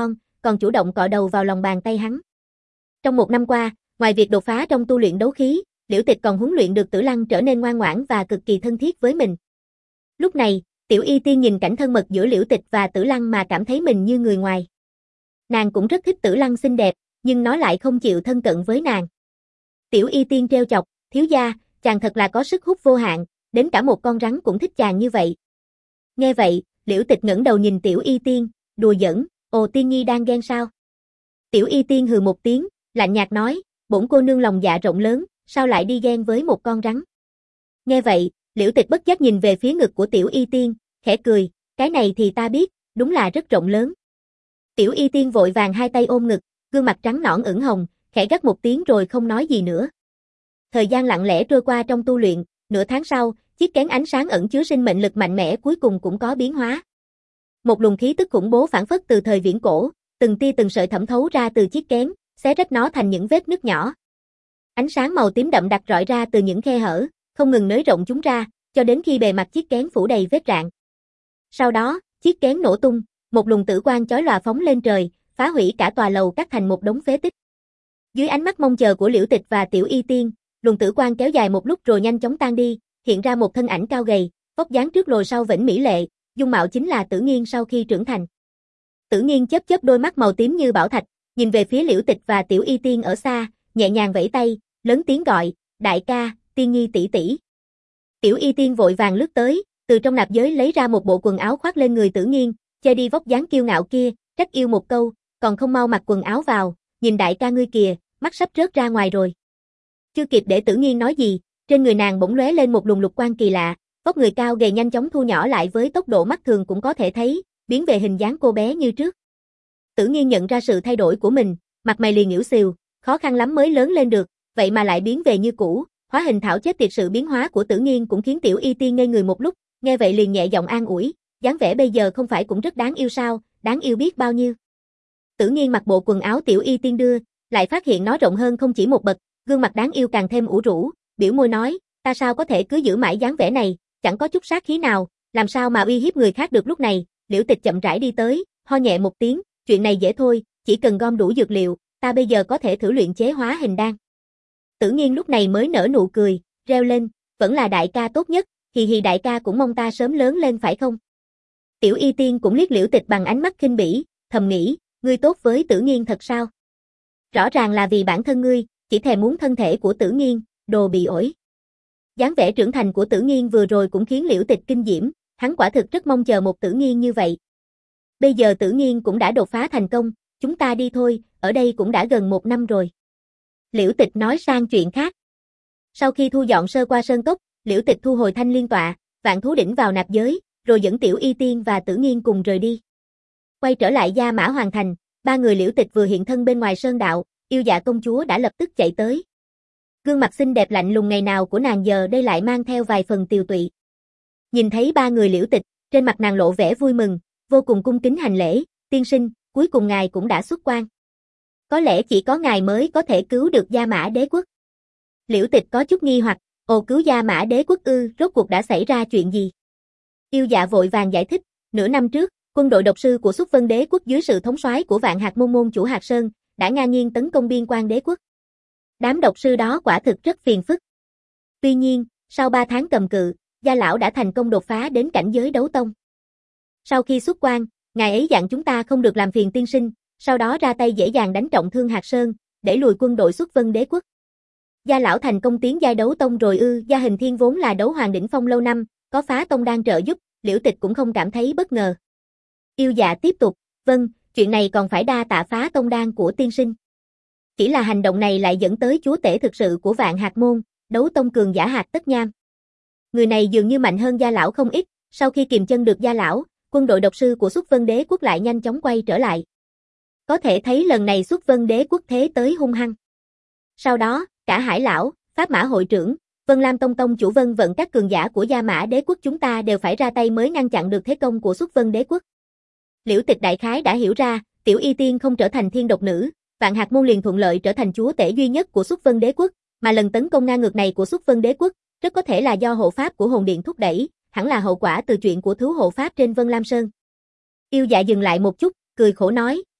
còn chủ động cọ đầu vào lòng bàn tay hắn. Trong một năm qua, ngoài việc đột phá trong tu luyện đấu khí, Liễu Tịch còn huấn luyện được Tử Lăng trở nên ngoan ngoãn và cực kỳ thân thiết với mình. Lúc này, Tiểu Y Tiên nhìn cảnh thân mật giữa Liễu Tịch và Tử Lăng mà cảm thấy mình như người ngoài. Nàng cũng rất thích Tử Lăng xinh đẹp, nhưng nó lại không chịu thân cận với nàng. Tiểu Y Tiên trêu chọc, thiếu gia, chàng thật là có sức hút vô hạn, đến cả một con rắn cũng thích chàng như vậy. Nghe vậy, Liễu Tịch ngẩng đầu nhìn Tiểu Y Tiên, đùa giỡn, ồ Tiên nhi đang ghen sao? Tiểu Y Tiên hừ một tiếng, lạnh nhạt nói, bổn cô nương lòng dạ rộng lớn, sao lại đi ghen với một con rắn? Nghe vậy, Liễu Tịch bất giác nhìn về phía ngực của Tiểu Y Tiên, khẽ cười, cái này thì ta biết, đúng là rất rộng lớn. Tiểu Y Tiên vội vàng hai tay ôm ngực, gương mặt trắng nõn ửng hồng, khẽ gắt một tiếng rồi không nói gì nữa. Thời gian lặng lẽ trôi qua trong tu luyện, nửa tháng sau, chiếc kén ánh sáng ẩn chứa sinh mệnh lực mạnh mẽ cuối cùng cũng có biến hóa. Một luồng khí tức khủng bố phản phất từ thời viễn cổ, từng tia từng sợi thẩm thấu ra từ chiếc kén, xé rách nó thành những vết nứt nhỏ. Ánh sáng màu tím đậm đặc rọi ra từ những khe hở, không ngừng nới rộng chúng ra, cho đến khi bề mặt chiếc kén phủ đầy vết rạn. Sau đó, chiếc kén nổ tung, một luồng tử quang chói lòa phóng lên trời, phá hủy cả tòa lầu cắt thành một đống phế tích. Dưới ánh mắt mong chờ của Liễu Tịch và Tiểu Y Tiên, luồng tử quang kéo dài một lúc rồi nhanh chóng tan đi, hiện ra một thân ảnh cao gầy, vóc dáng trước lồi sau vĩnh mỹ lệ, dung mạo chính là Tử Nghiên sau khi trưởng thành. Tử Nghiên chớp chớp đôi mắt màu tím như bảo thạch, nhìn về phía Liễu Tịch và Tiểu Y Tiên ở xa, nhẹ nhàng vẫy tay, lớn tiếng gọi, đại ca, Tiên nhi tỷ tỷ. Tiểu Y Tiên vội vàng lướt tới, từ trong nạp giới lấy ra một bộ quần áo khoác lên người Tử Nghiên, che đi vóc dáng kiêu ngạo kia, trách yêu một câu, còn không mau mặc quần áo vào, nhìn đại ca ngươi kìa, mắt sắp rớt ra ngoài rồi. Chưa kịp để Tử Nghiên nói gì, trên người nàng bỗng lóe lên một luồng lục quang kỳ lạ, vóc người cao gầy nhanh chóng thu nhỏ lại với tốc độ mắt thường cũng có thể thấy, biến về hình dáng cô bé như trước. Tử Nghiên nhận ra sự thay đổi của mình, mặt mày liền ỉu xìu, khó khăn lắm mới lớn lên được, vậy mà lại biến về như cũ, hóa hình thảo chết tiệt. Sự biến hóa của Tử Nghiên cũng khiến Tiểu Y Tiên ngây người một lúc, nghe vậy liền nhẹ giọng an ủi, dáng vẻ bây giờ không phải cũng rất đáng yêu sao, đáng yêu biết bao nhiêu. Tử Nghiên mặc bộ quần áo Tiểu Y Tiên đưa, lại phát hiện nó rộng hơn không chỉ một bậc, gương mặt đáng yêu càng thêm ủ rũ, biểu môi nói, ta sao có thể cứ giữ mãi dáng vẻ này, chẳng có chút sát khí nào, làm sao mà uy hiếp người khác được. Lúc này, Liễu Tịch chậm rãi đi tới, ho nhẹ một tiếng, chuyện này dễ thôi, chỉ cần gom đủ dược liệu, ta bây giờ có thể thử luyện chế hóa hình đan. Tử Nghiên lúc này mới nở nụ cười, reo lên, vẫn là đại ca tốt nhất, hì hì đại ca cũng mong ta sớm lớn lên phải không? Tiểu Y Tiên cũng liếc Liễu Tịch bằng ánh mắt khinh bỉ, thầm nghĩ, ngươi tốt với Tử Nghiên thật sao? Rõ ràng là vì bản thân ngươi, chỉ thèm muốn thân thể của Tử Nghiên, đồ bị ổi. Dáng vẻ trưởng thành của Tử Nghiên vừa rồi cũng khiến Liễu Tịch kinh diễm, hắn quả thực rất mong chờ một Tử Nghiên như vậy. Bây giờ Tử Nghiên cũng đã đột phá thành công, chúng ta đi thôi, ở đây cũng đã gần một năm rồi. Liễu Tịch nói sang chuyện khác. Sau khi thu dọn sơ qua sơn cốc, Liễu Tịch thu hồi thanh liên tọa, vạn thú đỉnh vào nạp giới, rồi dẫn Tiểu Y Tiên và Tử Nghiên cùng rời đi. Quay trở lại Gia Mã Hoàng Thành, ba người Liễu Tịch vừa hiện thân bên ngoài sơn đạo, Yêu Dạ công chúa đã lập tức chạy tới. Gương mặt xinh đẹp lạnh lùng ngày nào của nàng giờ đây lại mang theo vài phần tiều tụy. Nhìn thấy ba người Liễu Tịch, trên mặt nàng lộ vẻ vui mừng, vô cùng cung kính hành lễ, tiên sinh, cuối cùng ngài cũng đã xuất quan. Có lẽ chỉ có ngài mới có thể cứu được Gia Mã đế quốc. Liễu Tịch có chút nghi hoặc, ồ cứu Gia Mã đế quốc ư, rốt cuộc đã xảy ra chuyện gì? Yêu Dạ vội vàng giải thích, nửa năm trước, quân đội độc sư của Xuất Vân đế quốc dưới sự thống soái của Vạn Hạc môn môn chủ Hạc Sơn, đã ngang nhiên tấn công biên quan đế quốc. Đám độc sư đó quả thực rất phiền phức. Tuy nhiên, sau ba tháng cầm cự, Gia lão đã thành công đột phá đến cảnh giới đấu tông. Sau khi xuất quan, ngài ấy dặn chúng ta không được làm phiền tiên sinh, sau đó ra tay dễ dàng đánh trọng thương Hạc Sơn, để lùi quân đội Xuất Vân đế quốc. Gia lão thành công tiến giai đấu tông rồi ư? Gia Hình Thiên vốn là đấu hoàng đỉnh phong lâu năm, có phá tông đang trợ giúp, Liễu Tịch cũng không cảm thấy bất ngờ. Yêu Dạ tiếp tục, vâng, chuyện này còn phải đa tạ phá tông đan của tiên sinh. Chỉ là hành động này lại dẫn tới chúa tể thực sự của Vạn Hạc môn, đấu tông cường giả Hạc Tất Nham. Người này dường như mạnh hơn Gia lão không ít, sau khi kiềm chân được Gia lão, quân đội độc sư của Xuất Vân đế quốc lại nhanh chóng quay trở lại. Có thể thấy lần này Xuất Vân đế quốc thế tới hung hăng. Sau đó, cả Hải lão, Pháp Mã hội trưởng, Vân Lam tông tông chủ Vân vận các cường giả của Gia Mã đế quốc chúng ta đều phải ra tay mới ngăn chặn được thế công của Xuất Vân đế quốc. Liễu Tịch đại khái đã hiểu ra, Tiểu Y Tiên không trở thành thiên độc nữ, Vạn Hạc môn liền thuận lợi trở thành chúa tể duy nhất của Xuất Vân đế quốc, mà lần tấn công ngang ngược này của Xuất Vân đế quốc, rất có thể là do hộ pháp của hồn điện thúc đẩy, hẳn là hậu quả từ chuyện của thứ hộ pháp trên Vân Lam Sơn. Yêu Dạ dừng lại một chút, cười khổ nói,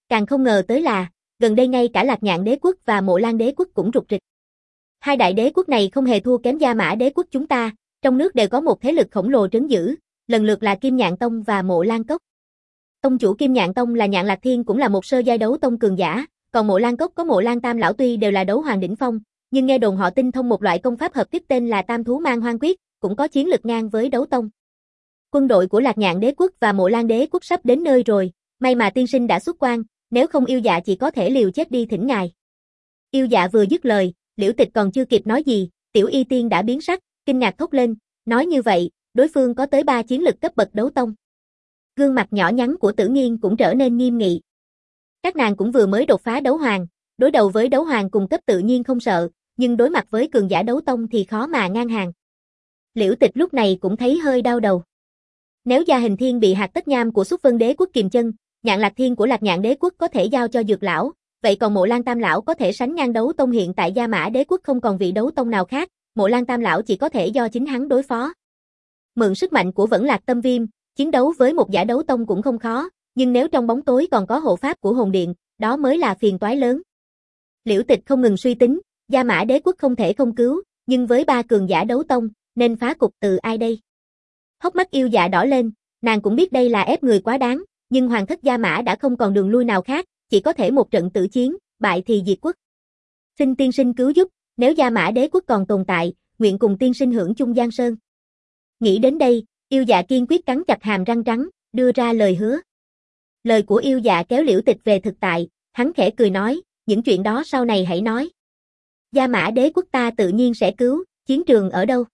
Càng không ngờ tới là, gần đây ngay cả Lạc Nhạn đế quốc và Mộ Lan đế quốc cũng rục rịch. Hai đại đế quốc này không hề thua kém Gia Mã đế quốc chúng ta, trong nước đều có một thế lực khổng lồ trấn giữ, lần lượt là Kim Nhạn Tông và Mộ Lan Cốc. Tông chủ Kim Nhạn Tông là Nhạn Lạc Thiên cũng là một sơ giai đấu tông cường giả, còn Mộ Lan Cốc có Mộ Lan Tam lão tuy đều là đấu hoàng đỉnh phong, nhưng nghe đồn họ tinh thông một loại công pháp hợp kích tên là Tam Thú Mang Hoang Quyết, cũng có chiến lực ngang với đấu tông. Quân đội của Lạc Nhạn đế quốc và Mộ Lan đế quốc sắp đến nơi rồi, may mà tiên sinh đã xuất quan, nếu không yêu dạ chỉ có thể liều chết đi thỉnh ngài. Yêu dạ vừa dứt lời, Liễu Tịch còn chưa kịp nói gì, Tiểu Y Tiên đã biến sắc, kinh ngạc thốt lên, nói như vậy, đối phương có tới ba chiến lực cấp bậc đấu tông. Gương mặt nhỏ nhắn của Tử Nghiên cũng trở nên nghiêm nghị. Các nàng cũng vừa mới đột phá đấu hoàng, đối đầu với đấu hoàng cùng cấp tự nhiên không sợ, nhưng đối mặt với cường giả đấu tông thì khó mà ngang hàng. Liễu Tịch lúc này cũng thấy hơi đau đầu. Nếu Gia Hình Thiên bị hạt tất nham của Xúc Vân đế quốc kìm chân, Nhạn Lạc Thiên của Lạc Nhạn đế quốc có thể giao cho Dược lão, vậy còn Mộ Lan Tam lão có thể sánh ngang đấu tông, hiện tại Gia Mã đế quốc không còn vị đấu tông nào khác, Mộ Lan Tam lão chỉ có thể do chính hắn đối phó. Mượn sức mạnh của Vẫn Lạc Tâm Viêm, chiến đấu với một giả đấu tông cũng không khó, nhưng nếu trong bóng tối còn có hộ pháp của hồn điện, đó mới là phiền toái lớn. Liễu Tịch không ngừng suy tính, Gia Mã đế quốc không thể không cứu, nhưng với ba cường giả đấu tông, nên phá cục từ ai đây? Hốc mắt yêu dạ đỏ lên, nàng cũng biết đây là ép người quá đáng, nhưng hoàng thất Gia Mã đã không còn đường lui nào khác, chỉ có thể một trận tử chiến, bại thì diệt quốc. Xin tiên sinh cứu giúp, nếu Gia Mã đế quốc còn tồn tại, nguyện cùng tiên sinh hưởng chung Giang Sơn. Nghĩ đến đây, yêu dạ kiên quyết cắn chặt hàm răng trắng, đưa ra lời hứa. Lời của yêu dạ kéo Liễu Tịch về thực tại, hắn khẽ cười nói, những chuyện đó sau này hãy nói. Gia Mã đế quốc ta tự nhiên sẽ cứu, chiến trường ở đâu?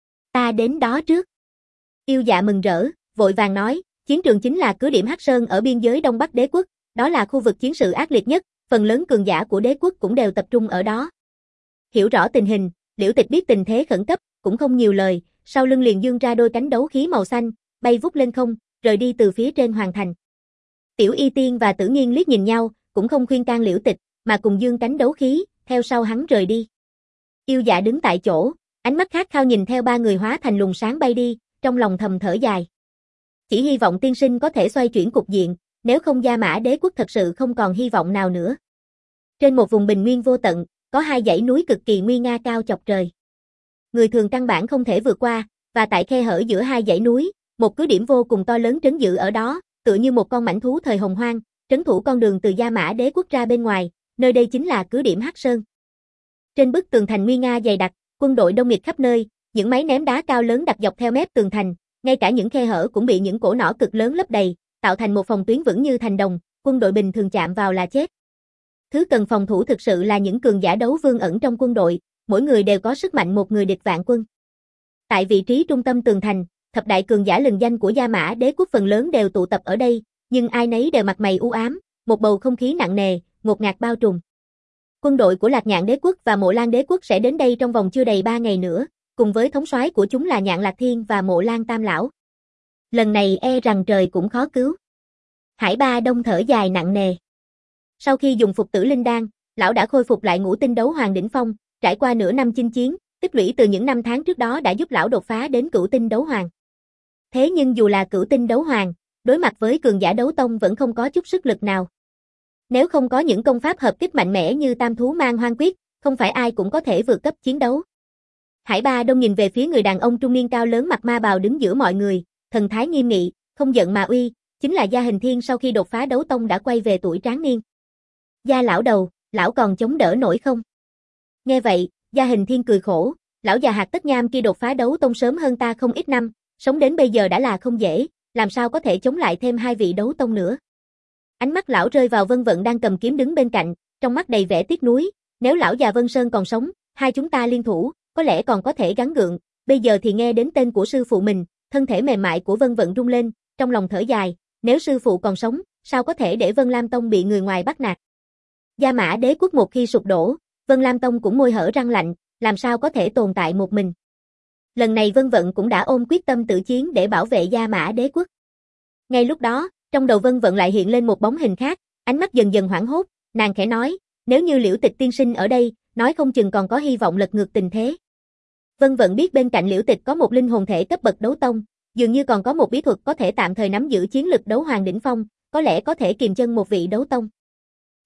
Ta đến đó trước. Yêu dạ mừng rỡ, vội vàng nói, chiến trường chính là cứ điểm Hắc Sơn ở biên giới Đông Bắc đế quốc, đó là khu vực chiến sự ác liệt nhất, phần lớn cường giả của đế quốc cũng đều tập trung ở đó. Hiểu rõ tình hình, Liễu Tịch biết tình thế khẩn cấp, cũng không nhiều lời, sau lưng liền dương ra đôi cánh đấu khí màu xanh, bay vút lên không, rời đi từ phía trên hoàng thành. Tiểu Y Tiên và Tử Nghiên liếc nhìn nhau, cũng không khuyên can Liễu Tịch, mà cùng dương cánh đấu khí, theo sau hắn rời đi. Yêu dạ đứng tại chỗ, ánh mắt khát khao nhìn theo ba người hóa thành luồng sáng bay đi, trong lòng thầm thở dài. Chỉ hy vọng tiên sinh có thể xoay chuyển cục diện, nếu không Gia Mã đế quốc thật sự không còn hy vọng nào nữa. Trên một vùng bình nguyên vô tận, có hai dãy núi cực kỳ nguy nga cao chọc trời. Người thường căn bản không thể vượt qua, và tại khe hở giữa hai dãy núi, một cứ điểm vô cùng to lớn trấn giữ ở đó, tựa như một con mãnh thú thời hồng hoang, trấn thủ con đường từ Gia Mã đế quốc ra bên ngoài, nơi đây chính là cứ điểm Hắc Sơn. Trên bức tường thành nguy nga dày đặc, quân đội đông nghịt khắp nơi, những máy ném đá cao lớn đặt dọc theo mép tường thành, ngay cả những khe hở cũng bị những cổ nỏ cực lớn lấp đầy, tạo thành một phòng tuyến vững như thành đồng, quân đội bình thường chạm vào là chết. Thứ cần phòng thủ thực sự là những cường giả đấu vương ẩn trong quân đội, mỗi người đều có sức mạnh một người địch vạn quân. Tại vị trí trung tâm tường thành, thập đại cường giả lừng danh của Gia Mã đế quốc phần lớn đều tụ tập ở đây, nhưng ai nấy đều mặt mày u ám, một bầu không khí nặng nề, ngột ngạt bao trùm. Quân đội của Lạc Nhạn đế quốc và Mộ Lan đế quốc sẽ đến đây trong vòng chưa đầy ba ngày nữa, cùng với thống soái của chúng là Nhạn Lạc Thiên và Mộ Lan Tam lão. Lần này e rằng trời cũng khó cứu. Hải Ba Đông thở dài nặng nề. Sau khi dùng phục tử linh đan, lão đã khôi phục lại ngũ tinh đấu hoàng đỉnh phong, trải qua nửa năm chinh chiến, tích lũy từ những năm tháng trước đó đã giúp lão đột phá đến cửu tinh đấu hoàng. Thế nhưng dù là cửu tinh đấu hoàng, đối mặt với cường giả đấu tông vẫn không có chút sức lực nào. Nếu không có những công pháp hợp kích mạnh mẽ như Tam Thú Mang Hoang Quyết, không phải ai cũng có thể vượt cấp chiến đấu. Hải Ba Đông nhìn về phía người đàn ông trung niên cao lớn mặc ma bào đứng giữa mọi người, thần thái nghiêm nghị, không giận mà uy, chính là Gia Hình Thiên sau khi đột phá đấu tông đã quay về tuổi tráng niên. Gia lão đầu, lão còn chống đỡ nổi không? Nghe vậy, Gia Hình Thiên cười khổ, lão già hạt tất nham kia đột phá đấu tông sớm hơn ta không ít năm, sống đến bây giờ đã là không dễ, làm sao có thể chống lại thêm hai vị đấu tông nữa. Ánh mắt lão rơi vào Vân Vận đang cầm kiếm đứng bên cạnh, trong mắt đầy vẻ tiếc nuối, nếu lão già Vân Sơn còn sống, hai chúng ta liên thủ, có lẽ còn có thể gắng gượng, bây giờ thì nghe đến tên của sư phụ mình, thân thể mềm mại của Vân Vận rung lên, trong lòng thở dài, nếu sư phụ còn sống, sao có thể để Vân Lam Tông bị người ngoài bắt nạt. Gia Mã đế quốc một khi sụp đổ, Vân Lam Tông cũng môi hở răng lạnh, làm sao có thể tồn tại một mình. Lần này Vân Vận cũng đã ôm quyết tâm tự chiến để bảo vệ Gia Mã đế quốc. Ngay lúc đó, trong đầu Vân Vận lại hiện lên một bóng hình khác, ánh mắt dần dần hoảng hốt, nàng khẽ nói, nếu như Liễu Tịch tiên sinh ở đây, nói không chừng còn có hy vọng lật ngược tình thế. Vân Vận biết bên cạnh Liễu Tịch có một linh hồn thể cấp bậc đấu tông, dường như còn có một bí thuật có thể tạm thời nắm giữ chiến lực đấu hoàng đỉnh phong, có lẽ có thể kiềm chân một vị đấu tông.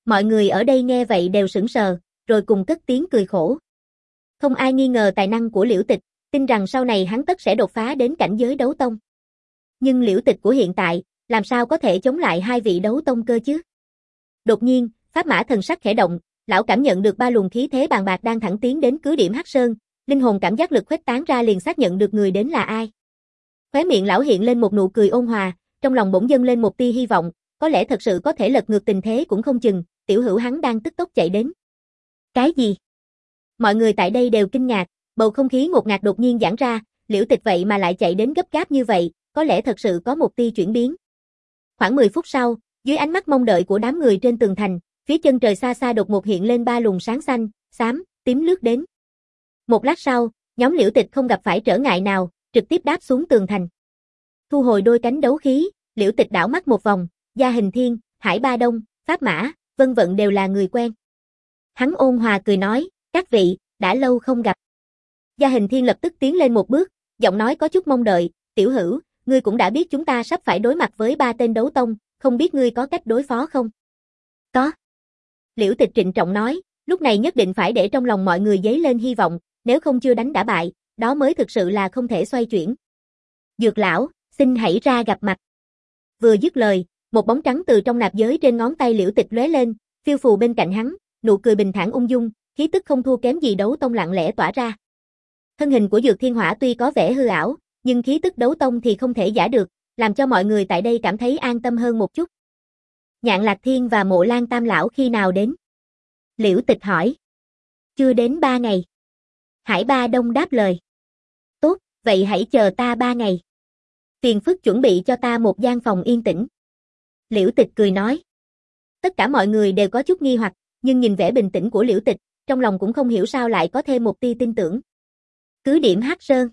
Mọi người ở đây nghe vậy đều sững sờ, rồi cùng cất tiếng cười khổ. Không ai nghi ngờ tài năng của Liễu Tịch, tin rằng sau này hắn tất sẽ đột phá đến cảnh giới đấu tông. Nhưng Liễu Tịch của hiện tại, làm sao có thể chống lại hai vị đấu tông cơ chứ? Đột nhiên, Pháp Mã thần sắc khẽ động, lão cảm nhận được ba luồng khí thế bàn bạc đang thẳng tiến đến cứ điểm Hắc Sơn, linh hồn cảm giác lực khuếch tán ra liền xác nhận được người đến là ai. Khóe miệng lão hiện lên một nụ cười ôn hòa, trong lòng bỗng dâng lên một tia hy vọng, có lẽ thật sự có thể lật ngược tình thế cũng không chừng, tiểu hữu hắn đang tức tốc chạy đến. Cái gì? Mọi người tại đây đều kinh ngạc, bầu không khí ngột ngạt đột nhiên giãn ra, Liễu Tịch vậy mà lại chạy đến gấp gáp như vậy, có lẽ thật sự có một tia chuyển biến. Khoảng mười phút sau, dưới ánh mắt mong đợi của đám người trên tường thành, phía chân trời xa xa đột ngột hiện lên ba luồng sáng xanh, xám, tím lướt đến. Một lát sau, nhóm Liễu Tịch không gặp phải trở ngại nào, trực tiếp đáp xuống tường thành. Thu hồi đôi cánh đấu khí, Liễu Tịch đảo mắt một vòng, Gia Hình Thiên, Hải Ba Đông, Pháp Mã, Vân Vận đều là người quen. Hắn ôn hòa cười nói, các vị, đã lâu không gặp. Gia Hình Thiên lập tức tiến lên một bước, giọng nói có chút mong đợi, tiểu hữu, ngươi cũng đã biết chúng ta sắp phải đối mặt với ba tên đấu tông, không biết ngươi có cách đối phó không? Có. Liễu Tịch trịnh trọng nói, lúc này nhất định phải để trong lòng mọi người dấy lên hy vọng, nếu không chưa đánh đã bại, đó mới thực sự là không thể xoay chuyển. Dược lão, xin hãy ra gặp mặt. Vừa dứt lời, một bóng trắng từ trong nạp giới trên ngón tay Liễu Tịch lóe lên, phiêu phù bên cạnh hắn, nụ cười bình thản ung dung, khí tức không thua kém gì đấu tông lặng lẽ tỏa ra. Thân hình của Dược Thiên Hỏa tuy có vẻ hư ảo, nhưng khí tức đấu tông thì không thể giả được, làm cho mọi người tại đây cảm thấy an tâm hơn một chút. Nhạn Lạc Thiên và Mộ Lan Tam lão khi nào đến? Liễu Tịch hỏi. Chưa đến ba ngày. Hải Ba Đông đáp lời. Tốt, vậy hãy chờ ta ba ngày. Phiền phức chuẩn bị cho ta một gian phòng yên tĩnh. Liễu Tịch cười nói. Tất cả mọi người đều có chút nghi hoặc, nhưng nhìn vẻ bình tĩnh của Liễu Tịch, trong lòng cũng không hiểu sao lại có thêm một tia tin tưởng. Cứ điểm Hắc Sơn.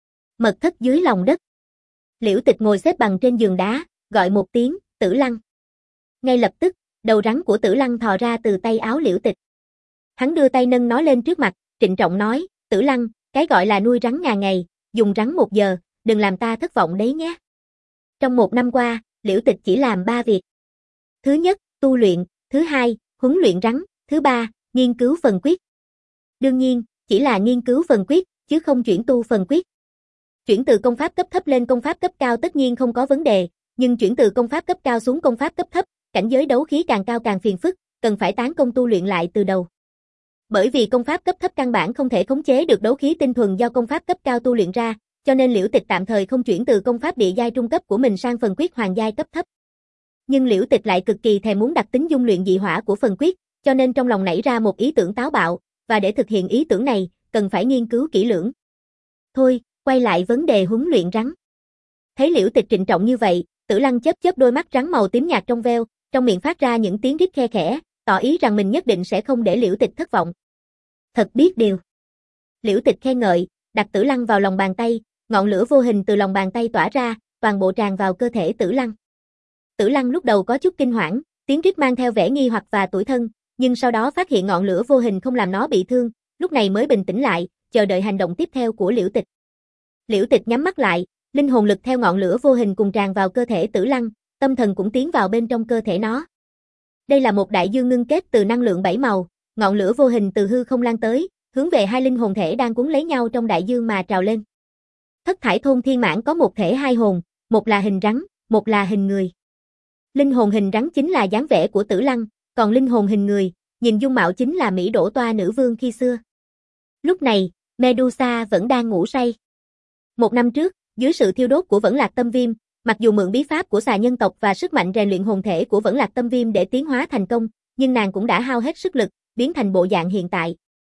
Mật thất dưới lòng đất. Liễu Tịch ngồi xếp bằng trên giường đá, gọi một tiếng, Tử Lăng. Ngay lập tức, đầu rắn của Tử Lăng thò ra từ tay áo Liễu Tịch. Hắn đưa tay nâng nó lên trước mặt, trịnh trọng nói, Tử Lăng, cái gọi là nuôi rắn ngàn ngày, dùng rắn một giờ, đừng làm ta thất vọng đấy nhé. Trong một năm qua, Liễu Tịch chỉ làm ba việc. Thứ nhất, tu luyện, thứ hai, huấn luyện rắn, thứ ba, nghiên cứu phần quyết. Đương nhiên, chỉ là nghiên cứu phần quyết, chứ không chuyển tu phần quyết. Chuyển từ công pháp cấp thấp lên công pháp cấp cao tất nhiên không có vấn đề, nhưng chuyển từ công pháp cấp cao xuống công pháp cấp thấp, cảnh giới đấu khí càng cao càng phiền phức, cần phải tán công tu luyện lại từ đầu. Bởi vì công pháp cấp thấp căn bản không thể khống chế được đấu khí tinh thuần do công pháp cấp cao tu luyện ra, cho nên Liễu Tịch tạm thời không chuyển từ công pháp địa giai trung cấp của mình sang phần quyết hoàng giai cấp thấp. Nhưng Liễu Tịch lại cực kỳ thèm muốn đặc tính dung luyện dị hỏa của phần quyết, cho nên trong lòng nảy ra một ý tưởng táo bạo, và để thực hiện ý tưởng này, cần phải nghiên cứu kỹ lưỡng. Thôi, quay lại vấn đề huấn luyện rắn. Thấy Liễu Tịch trịnh trọng như vậy, Tử Lăng chớp chớp đôi mắt rắn màu tím nhạt trong veo, trong miệng phát ra những tiếng rít khe khẽ, tỏ ý rằng mình nhất định sẽ không để Liễu Tịch thất vọng. Thật biết điều. Liễu Tịch khen ngợi, đặt Tử Lăng vào lòng bàn tay, ngọn lửa vô hình từ lòng bàn tay tỏa ra, toàn bộ tràn vào cơ thể Tử Lăng. Tử Lăng lúc đầu có chút kinh hoảng, tiếng rít mang theo vẻ nghi hoặc và tủi thân, nhưng sau đó phát hiện ngọn lửa vô hình không làm nó bị thương, lúc này mới bình tĩnh lại, chờ đợi hành động tiếp theo của Liễu Tịch. Liễu Tịch nhắm mắt lại, linh hồn lực theo ngọn lửa vô hình cùng tràn vào cơ thể Tử Lăng, tâm thần cũng tiến vào bên trong cơ thể nó. Đây là một đại dương ngưng kết từ năng lượng bảy màu, ngọn lửa vô hình từ hư không lan tới, hướng về hai linh hồn thể đang cuốn lấy nhau trong đại dương mà trào lên. Thất thải thôn thiên mãng có một thể hai hồn, một là hình rắn, một là hình người. Linh hồn hình rắn chính là dáng vẻ của Tử Lăng, còn linh hồn hình người, nhìn dung mạo chính là Mỹ Đỗ Toa nữ vương khi xưa. Lúc này, Medusa vẫn đang ngủ say. Một năm trước, dưới sự thiêu đốt của Vẫn Lạc Tâm Viêm, mặc dù mượn bí pháp của xà nhân tộc và sức mạnh rèn luyện hồn thể của Vẫn Lạc Tâm Viêm để tiến hóa thành công, nhưng nàng cũng đã hao hết sức lực, biến thành bộ dạng hiện tại.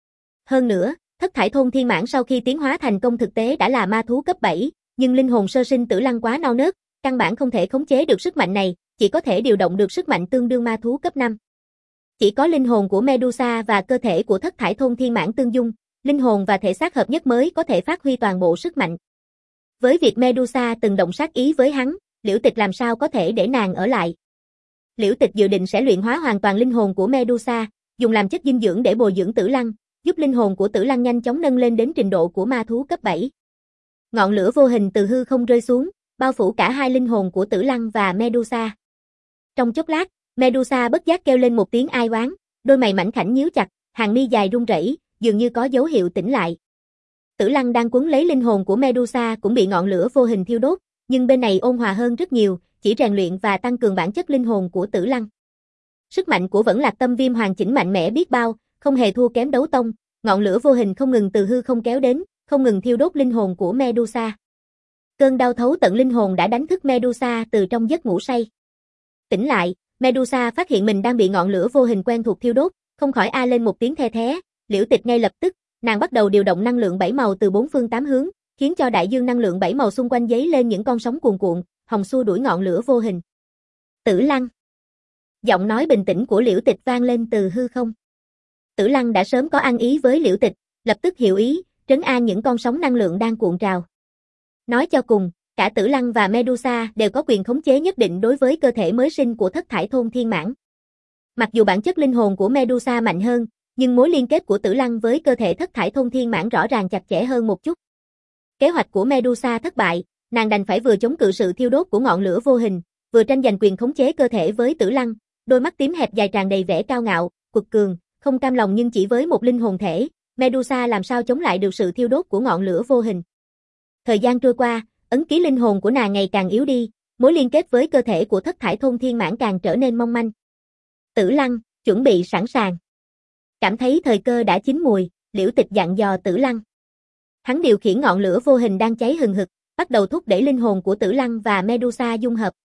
Hơn nữa, Thất thải thôn thiên mãng sau khi tiến hóa thành công thực tế đã là ma thú cấp bảy, nhưng linh hồn sơ sinh Tử Lăng quá non nớt, căn bản không thể khống chế được sức mạnh này, chỉ có thể điều động được sức mạnh tương đương ma thú cấp năm. Chỉ có linh hồn của Medusa và cơ thể của Thất thải thôn thiên mãng tương dung, linh hồn và thể xác hợp nhất mới có thể phát huy toàn bộ sức mạnh. Với việc Medusa từng động sát ý với hắn, Liễu Tịch làm sao có thể để nàng ở lại. Liễu Tịch dự định sẽ luyện hóa hoàn toàn linh hồn của Medusa, dùng làm chất dinh dưỡng để bồi dưỡng Tử Lăng, giúp linh hồn của Tử Lăng nhanh chóng nâng lên đến trình độ của ma thú cấp bảy. Ngọn lửa vô hình từ hư không rơi xuống, bao phủ cả hai linh hồn của Tử Lăng và Medusa. Trong chốc lát, Medusa bất giác kêu lên một tiếng ai oán, đôi mày mảnh khảnh nhíu chặt, hàng mi dài run rẩy, dường như có dấu hiệu tỉnh lại. Tử Lăng đang quấn lấy linh hồn của Medusa cũng bị ngọn lửa vô hình thiêu đốt, nhưng bên này ôn hòa hơn rất nhiều, chỉ rèn luyện và tăng cường bản chất linh hồn của Tử Lăng. Sức mạnh của Vẫn Lạc Tâm Viêm hoàn chỉnh mạnh mẽ biết bao, không hề thua kém đấu tông, ngọn lửa vô hình không ngừng từ hư không kéo đến, không ngừng thiêu đốt linh hồn của Medusa. Cơn đau thấu tận linh hồn đã đánh thức Medusa từ trong giấc ngủ say. Tỉnh lại, Medusa phát hiện mình đang bị ngọn lửa vô hình quen thuộc thiêu đốt, không khỏi a lên một tiếng the thé, Liễu Tịch ngay lập tức, nàng bắt đầu điều động năng lượng bảy màu từ bốn phương tám hướng, khiến cho đại dương năng lượng bảy màu xung quanh giấy lên những con sóng cuồn cuộn, hòng xua đuổi ngọn lửa vô hình. Tử Lăng. Giọng nói bình tĩnh của Liễu Tịch vang lên từ hư không. Tử Lăng đã sớm có ăn ý với Liễu Tịch, lập tức hiểu ý, trấn an những con sóng năng lượng đang cuộn trào. Nói cho cùng, cả Tử Lăng và Medusa đều có quyền khống chế nhất định đối với cơ thể mới sinh của Thất Thải Thôn Thiên Mãn. Mặc dù bản chất linh hồn của Medusa mạnh hơn, nhưng mối liên kết của Tử Lăng với cơ thể Thất Thải Thôn Thiên Mãn rõ ràng chặt chẽ hơn một chút. Kế hoạch của Medusa thất bại, nàng đành phải vừa chống cự sự thiêu đốt của ngọn lửa vô hình, vừa tranh giành quyền khống chế cơ thể với Tử Lăng, đôi mắt tím hẹp dài tràn đầy vẻ cao ngạo, quật cường, không cam lòng nhưng chỉ với một linh hồn thể, Medusa làm sao chống lại được sự thiêu đốt của ngọn lửa vô hình. Thời gian trôi qua, ấn ký linh hồn của nàng ngày càng yếu đi, mối liên kết với cơ thể của Thất Thải Thôn Thiên Mãn càng trở nên mong manh. Tử Lăng, chuẩn bị sẵn sàng. Cảm thấy thời cơ đã chín mùi, Liễu Tịch dặn dò Tử Lăng. Hắn điều khiển ngọn lửa vô hình đang cháy hừng hực, bắt đầu thúc đẩy linh hồn của Tử Lăng và Medusa dung hợp.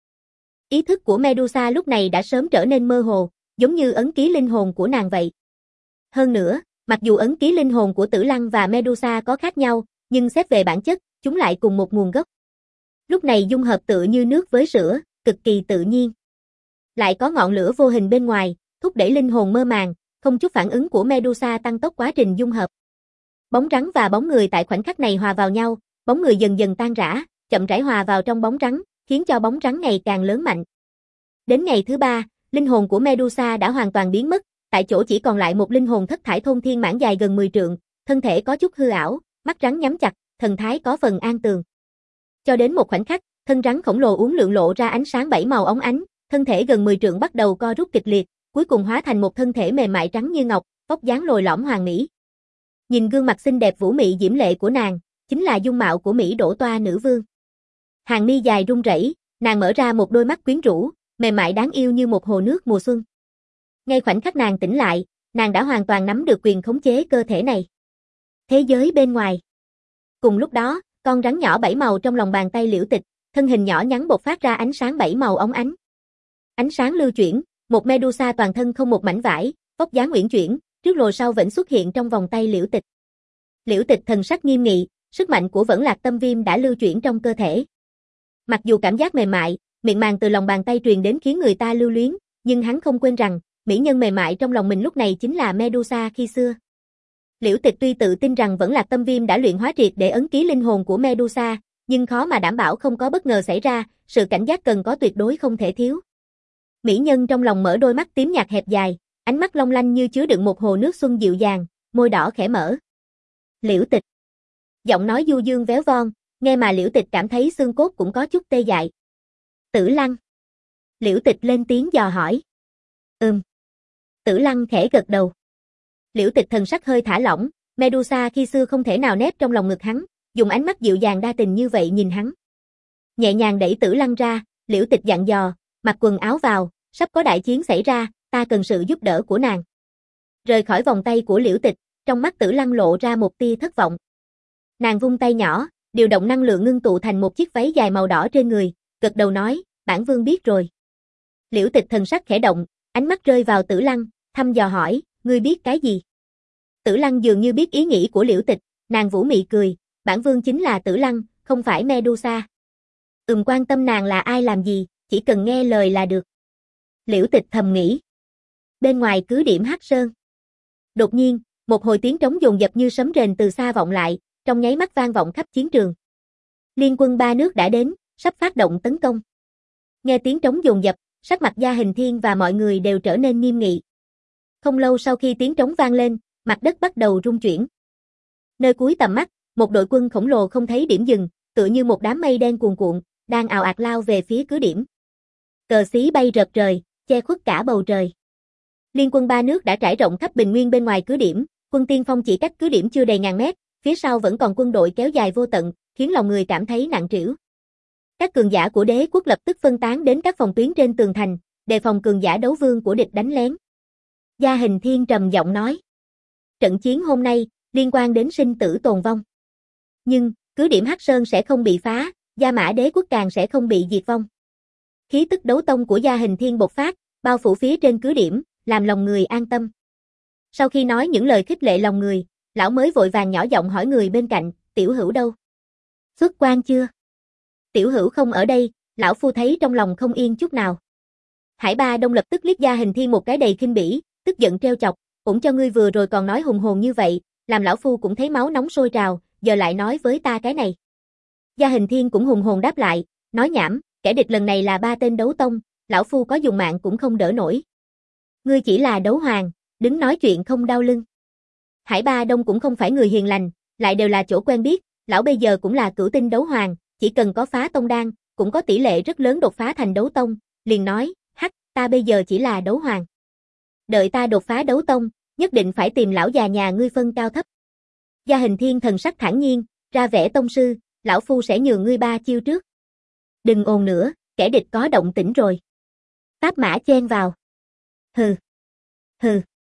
Ý thức của Medusa lúc này đã sớm trở nên mơ hồ, giống như ấn ký linh hồn của nàng vậy. Hơn nữa, mặc dù ấn ký linh hồn của Tử Lăng và Medusa có khác nhau, nhưng xét về bản chất, chúng lại cùng một nguồn gốc. Lúc này dung hợp tựa như nước với sữa, cực kỳ tự nhiên. Lại có ngọn lửa vô hình bên ngoài, thúc đẩy linh hồn mơ màng, không chút phản ứng của Medusa tăng tốc quá trình dung hợp. Bóng rắn và bóng người tại khoảnh khắc này hòa vào nhau, bóng người dần dần tan rã, chậm rãi hòa vào trong bóng rắn, khiến cho bóng rắn ngày càng lớn mạnh. Đến ngày thứ ba, linh hồn của Medusa đã hoàn toàn biến mất, tại chỗ chỉ còn lại một linh hồn Thất Thải Thôn Thiên Mãn dài gần mười trượng, thân thể có chút hư ảo, mắt rắn nhắm chặt, thần thái có phần an tường. Cho đến một khoảnh khắc, thân rắn khổng lồ uốn lượn lộ ra ánh sáng bảy màu óng ánh, thân thể gần mười trượng bắt đầu co rút kịch liệt, cuối cùng hóa thành một thân thể mềm mại trắng như ngọc, vóc dáng lồi lõm hoàn mỹ. Nhìn gương mặt xinh đẹp vũ mị diễm lệ của nàng, chính là dung mạo của Mỹ Đỗ Toa nữ vương. Hàng mi dài run rẩy, nàng mở ra một đôi mắt quyến rũ, mềm mại đáng yêu như một hồ nước mùa xuân. Ngay khoảnh khắc nàng tỉnh lại, nàng đã hoàn toàn nắm được quyền khống chế cơ thể này. Thế giới bên ngoài. Cùng lúc đó, con rắn nhỏ bảy màu trong lòng bàn tay Liễu Tịch, thân hình nhỏ nhắn bộc phát ra ánh sáng bảy màu óng ánh. Ánh sáng lưu chuyển, một Medusa toàn thân không một mảnh vải, vóc dáng uyển chuyển, trước lồi sau vẫn xuất hiện trong vòng tay Liễu Tịch. Liễu Tịch thần sắc nghiêm nghị, sức mạnh của Vẫn Lạc Tâm Viêm đã lưu chuyển trong cơ thể. Mặc dù cảm giác mềm mại, miệng màng từ lòng bàn tay truyền đến khiến người ta lưu luyến, nhưng hắn không quên rằng, mỹ nhân mềm mại trong lòng mình lúc này chính là Medusa khi xưa. Liễu Tịch tuy tự tin rằng Vẫn Lạc Tâm Viêm đã luyện hóa triệt để ấn ký linh hồn của Medusa, nhưng khó mà đảm bảo không có bất ngờ xảy ra, sự cảnh giác cần có tuyệt đối không thể thiếu. Mỹ nhân trong lòng mở đôi mắt tím nhạt hẹp dài, ánh mắt long lanh như chứa đựng một hồ nước xuân dịu dàng, môi đỏ khẽ mở. Liễu Tịch. Giọng nói du dương véo von, nghe mà Liễu Tịch cảm thấy xương cốt cũng có chút tê dại. Tử Lăng. Liễu Tịch lên tiếng dò hỏi. Ừm. Tử Lăng khẽ gật đầu. Liễu Tịch thần sắc hơi thả lỏng, Medusa khi xưa không thể nào nép trong lòng ngực hắn, dùng ánh mắt dịu dàng đa tình như vậy nhìn hắn. Nhẹ nhàng đẩy Tử Lăng ra, Liễu Tịch dặn dò, mặc quần áo vào, sắp có đại chiến xảy ra, ta cần sự giúp đỡ của nàng. Rời khỏi vòng tay của Liễu Tịch, trong mắt Tử Lăng lộ ra một tia thất vọng. Nàng vung tay nhỏ, điều động năng lượng ngưng tụ thành một chiếc váy dài màu đỏ trên người, gật đầu nói, bản vương biết rồi. Liễu Tịch thần sắc khẽ động, ánh mắt rơi vào Tử Lăng, thăm dò hỏi, ngươi biết cái gì? Tử Lăng dường như biết ý nghĩ của Liễu Tịch, nàng vũ mị cười, bản vương chính là Tử Lăng, không phải Medusa. Ừm, quan tâm nàng là ai làm gì, chỉ cần nghe lời là được. Liễu Tịch thầm nghĩ. Bên ngoài cứ điểm Hắc Sơn. Đột nhiên, một hồi tiếng trống dồn dập như sấm rền từ xa vọng lại, trong nháy mắt vang vọng khắp chiến trường. Liên quân ba nước đã đến, sắp phát động tấn công. Nghe tiếng trống dồn dập, sắc mặt Gia Hình Thiên và mọi người đều trở nên nghiêm nghị. Không lâu sau khi tiếng trống vang lên, mặt đất bắt đầu rung chuyển. Nơi cuối tầm mắt, một đội quân khổng lồ không thấy điểm dừng, tựa như một đám mây đen cuồn cuộn, đang ào ạt lao về phía cứ điểm. Cờ xí bay rợp trời, che khuất cả bầu trời. Liên quân ba nước đã trải rộng khắp bình nguyên bên ngoài cứ điểm, quân tiên phong chỉ cách cứ điểm chưa đầy ngàn mét, phía sau vẫn còn quân đội kéo dài vô tận, khiến lòng người cảm thấy nặng trĩu. Các cường giả của đế quốc lập tức phân tán đến các phòng tuyến trên tường thành, đề phòng cường giả đấu vương của địch đánh lén. Gia Hình Thiên trầm giọng nói. Trận chiến hôm nay, liên quan đến sinh tử tồn vong. Nhưng, cứ điểm Hắc Sơn sẽ không bị phá, Gia Mã đế quốc càng sẽ không bị diệt vong. Khí tức đấu tông của Gia Hình Thiên bộc phát, bao phủ phía trên cứ điểm, làm lòng người an tâm. Sau khi nói những lời khích lệ lòng người, lão mới vội vàng nhỏ giọng hỏi người bên cạnh, Tiểu Hữu đâu? Xuất quan chưa? Tiểu Hữu không ở đây, lão phu thấy trong lòng không yên chút nào. Hải Ba Đông lập tức liếc Gia Hình Thiên một cái đầy khinh bỉ, tức giận trêu chọc, cũng cho ngươi vừa rồi còn nói hùng hồn như vậy, làm lão phu cũng thấy máu nóng sôi trào, giờ lại nói với ta cái này. Gia Hình Thiên cũng hùng hồn đáp lại, nói nhảm, kẻ địch lần này là ba tên đấu tông, lão phu có dùng mạng cũng không đỡ nổi. Ngươi chỉ là đấu hoàng, đứng nói chuyện không đau lưng. Hải Ba Đông cũng không phải người hiền lành, lại đều là chỗ quen biết, lão bây giờ cũng là cửu tinh đấu hoàng, chỉ cần có phá tông đan, cũng có tỷ lệ rất lớn đột phá thành đấu tông, liền nói, hắc, ta bây giờ chỉ là đấu hoàng. Đợi ta đột phá đấu tông, nhất định phải tìm lão già nhà ngươi phân cao thấp. Gia Hình Thiên thần sắc thản nhiên, ra vẻ tông sư, lão phu sẽ nhường ngươi ba chiêu trước. Đừng ồn nữa, kẻ địch có động tĩnh rồi. Táp Mã chen vào. Hừ. Hừ.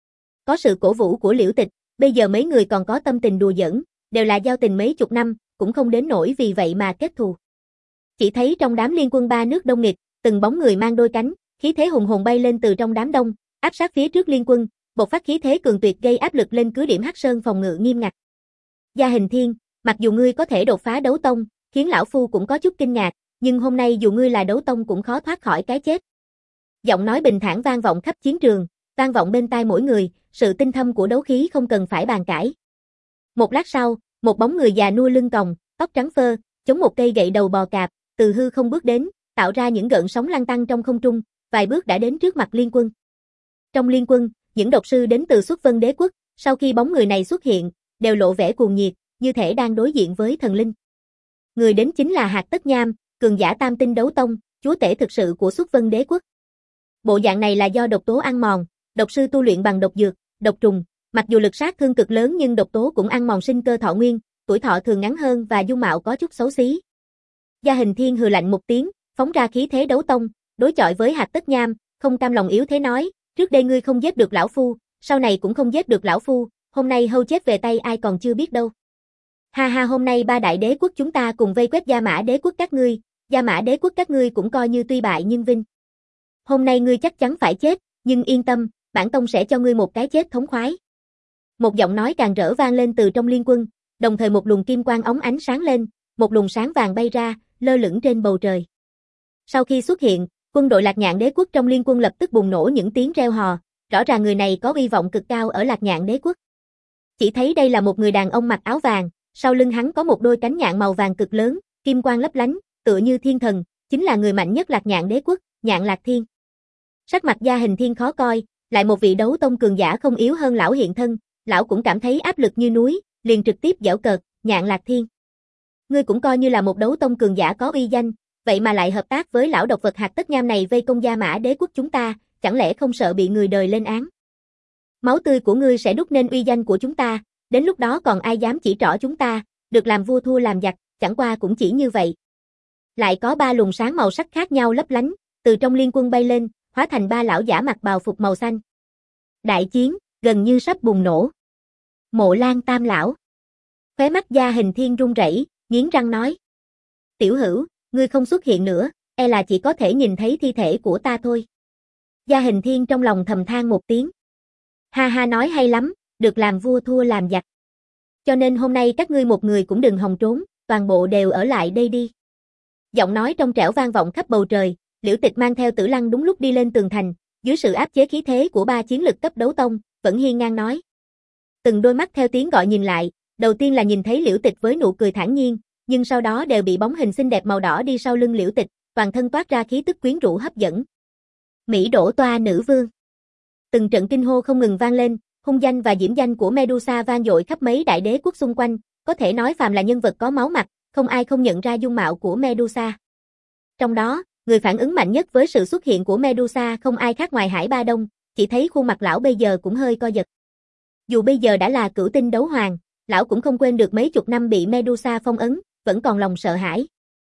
Có sự cổ vũ của Liễu Tịch, bây giờ mấy người còn có tâm tình đùa giỡn, đều là giao tình mấy chục năm, cũng không đến nỗi vì vậy mà kết thù. Chỉ thấy trong đám liên quân ba nước đông nghịch, từng bóng người mang đôi cánh, khí thế hùng hồn bay lên từ trong đám đông, áp sát phía trước liên quân, bộc phát khí thế cường tuyệt gây áp lực lên cứ điểm Hắc Sơn phòng ngự nghiêm ngặt. Gia Hình Thiên, mặc dù ngươi có thể đột phá đấu tông, khiến lão phu cũng có chút kinh ngạc, nhưng hôm nay dù ngươi là đấu tông cũng khó thoát khỏi cái chết. Giọng nói bình thản vang vọng khắp chiến trường, vang vọng bên tai mỗi người, sự tinh thâm của đấu khí không cần phải bàn cãi. Một lát sau, một bóng người già nua lưng còng, tóc trắng phơ, chống một cây gậy đầu bò cạp, từ hư không bước đến, tạo ra những gợn sóng lăn tăn trong không trung, vài bước đã đến trước mặt liên quân. Trong liên quân, những độc sư đến từ Xuất Vân Đế quốc, sau khi bóng người này xuất hiện, đều lộ vẻ cuồng nhiệt, như thể đang đối diện với thần linh. Người đến chính là Hạc Tất Nham, cường giả tam tinh đấu tông, chúa tể thực sự của Xuất Vân Đế quốc. Bộ dạng này là do độc tố ăn mòn, độc sư tu luyện bằng độc dược, độc trùng, mặc dù lực sát thương cực lớn nhưng độc tố cũng ăn mòn sinh cơ thọ nguyên, tuổi thọ thường ngắn hơn và dung mạo có chút xấu xí. Gia Hình Thiên hừ lạnh một tiếng, phóng ra khí thế đấu tông, đối chọi với Hạc Tất Nham, không cam lòng yếu thế nói, trước đây ngươi không giết được lão phu, sau này cũng không giết được lão phu, hôm nay hâu chết về tay ai còn chưa biết đâu. Ha ha, hôm nay ba đại đế quốc chúng ta cùng vây quét Gia Mã đế quốc các ngươi, Gia Mã đế quốc các ngươi cũng coi như tuy bại nhưng vinh. Hôm nay ngươi chắc chắn phải chết, nhưng yên tâm, bản tông sẽ cho ngươi một cái chết thống khoái. Một giọng nói càng rỡ vang lên từ trong liên quân, đồng thời một luồng kim quang óng ánh sáng lên, một luồng sáng vàng bay ra, lơ lửng trên bầu trời. Sau khi xuất hiện, quân đội Lạc Nhạn đế quốc trong liên quân lập tức bùng nổ những tiếng reo hò, rõ ràng người này có uy vọng cực cao ở Lạc Nhạn đế quốc. Chỉ thấy đây là một người đàn ông mặc áo vàng, sau lưng hắn có một đôi cánh nhạn màu vàng cực lớn, kim quang lấp lánh, tựa như thiên thần, chính là người mạnh nhất Lạc Nhạn đế quốc, Nhạn Lạc Thiên. Sắc mặt Gia Hình Thiên khó coi, lại một vị đấu tông cường giả không yếu hơn lão hiện thân, lão cũng cảm thấy áp lực như núi, liền trực tiếp giễu cợt, Nhạn Lạc Thiên. Ngươi cũng coi như là một đấu tông cường giả có uy danh, vậy mà lại hợp tác với lão độc vật Hạc Tất Nham này vây công Gia Mã đế quốc chúng ta, chẳng lẽ không sợ bị người đời lên án? Máu tươi của ngươi sẽ đúc nên uy danh của chúng ta, đến lúc đó còn ai dám chỉ trỏ chúng ta, được làm vua thua làm giặc, chẳng qua cũng chỉ như vậy. Lại có ba luồng sáng màu sắc khác nhau lấp lánh, từ trong liên quân bay lên, hóa thành ba lão giả mặc bào phục màu xanh. Đại chiến, gần như sắp bùng nổ. Mộ Lan Tam lão. Khóe mắt Gia Hình Thiên run rẩy, nghiến răng nói. Tiểu Hữu, ngươi không xuất hiện nữa, e là chỉ có thể nhìn thấy thi thể của ta thôi. Gia Hình Thiên trong lòng thầm than một tiếng. Ha ha, nói hay lắm, được làm vua thua làm giặc. Cho nên hôm nay các ngươi một người cũng đừng hòng trốn, toàn bộ đều ở lại đây đi. Giọng nói trong trẻo vang vọng khắp bầu trời, Liễu Tịch mang theo Tử Lăng đúng lúc đi lên tường thành, dưới sự áp chế khí thế của ba chiến lực cấp đấu tông, vẫn hiên ngang nói. Từng đôi mắt theo tiếng gọi nhìn lại, đầu tiên là nhìn thấy Liễu Tịch với nụ cười thản nhiên, nhưng sau đó đều bị bóng hình xinh đẹp màu đỏ đi sau lưng Liễu Tịch, toàn thân toát ra khí tức quyến rũ hấp dẫn. Mỹ Đổ Toa nữ vương. Từng trận kinh hô không ngừng vang lên, hung danh và diễm danh của Medusa vang dội khắp mấy đại đế quốc xung quanh, có thể nói phàm là nhân vật có máu mặt, không ai không nhận ra dung mạo của Medusa. Trong đó, người phản ứng mạnh nhất với sự xuất hiện của Medusa không ai khác ngoài Hải Ba Đông, chỉ thấy khuôn mặt lão bây giờ cũng hơi co giật. Dù bây giờ đã là cửu tinh đấu hoàng, lão cũng không quên được mấy chục năm bị Medusa phong ấn, vẫn còn lòng sợ hãi.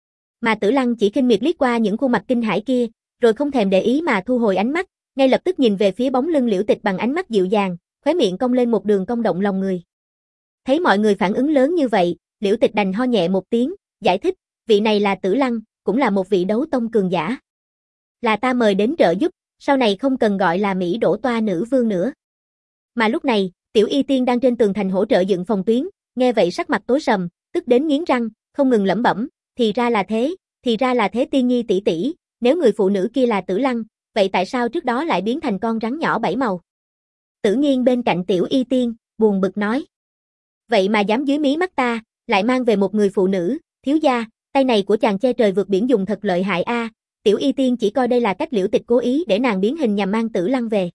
Mà Tử Lăng chỉ khinh miệt liếc qua những khuôn mặt kinh hãi kia, rồi không thèm để ý mà thu hồi ánh mắt, ngay lập tức nhìn về phía bóng lưng Liễu Tịch bằng ánh mắt dịu dàng, khóe miệng cong lên một đường cong động lòng người. Thấy mọi người phản ứng lớn như vậy, Liễu Tịch đành ho nhẹ một tiếng, giải thích, vị này là Tử Lăng, cũng là một vị đấu tông cường giả. Là ta mời đến trợ giúp, sau này không cần gọi là Mỹ Đỗ Toa nữ vương nữa. Mà lúc này, Tiểu Y Tiên đang trên tường thành hỗ trợ dựng phòng tuyến, nghe vậy sắc mặt tối sầm, tức đến nghiến răng, không ngừng lẩm bẩm, thì ra là thế, thì ra là thế Tiên Nhi tỷ tỷ, nếu người phụ nữ kia là Tử Lăng, vậy tại sao trước đó lại biến thành con rắn nhỏ bảy màu? Tử Nghiên bên cạnh Tiểu Y Tiên, buồn bực nói. Vậy mà dám dưới mí mắt ta, lại mang về một người phụ nữ, thiếu gia, tay này của chàng che trời vượt biển dùng thật lợi hại a. Tiểu Y Tiên chỉ coi đây là cách Liễu Tịch cố ý để nàng biến hình nhằm mang Tử Lăng về.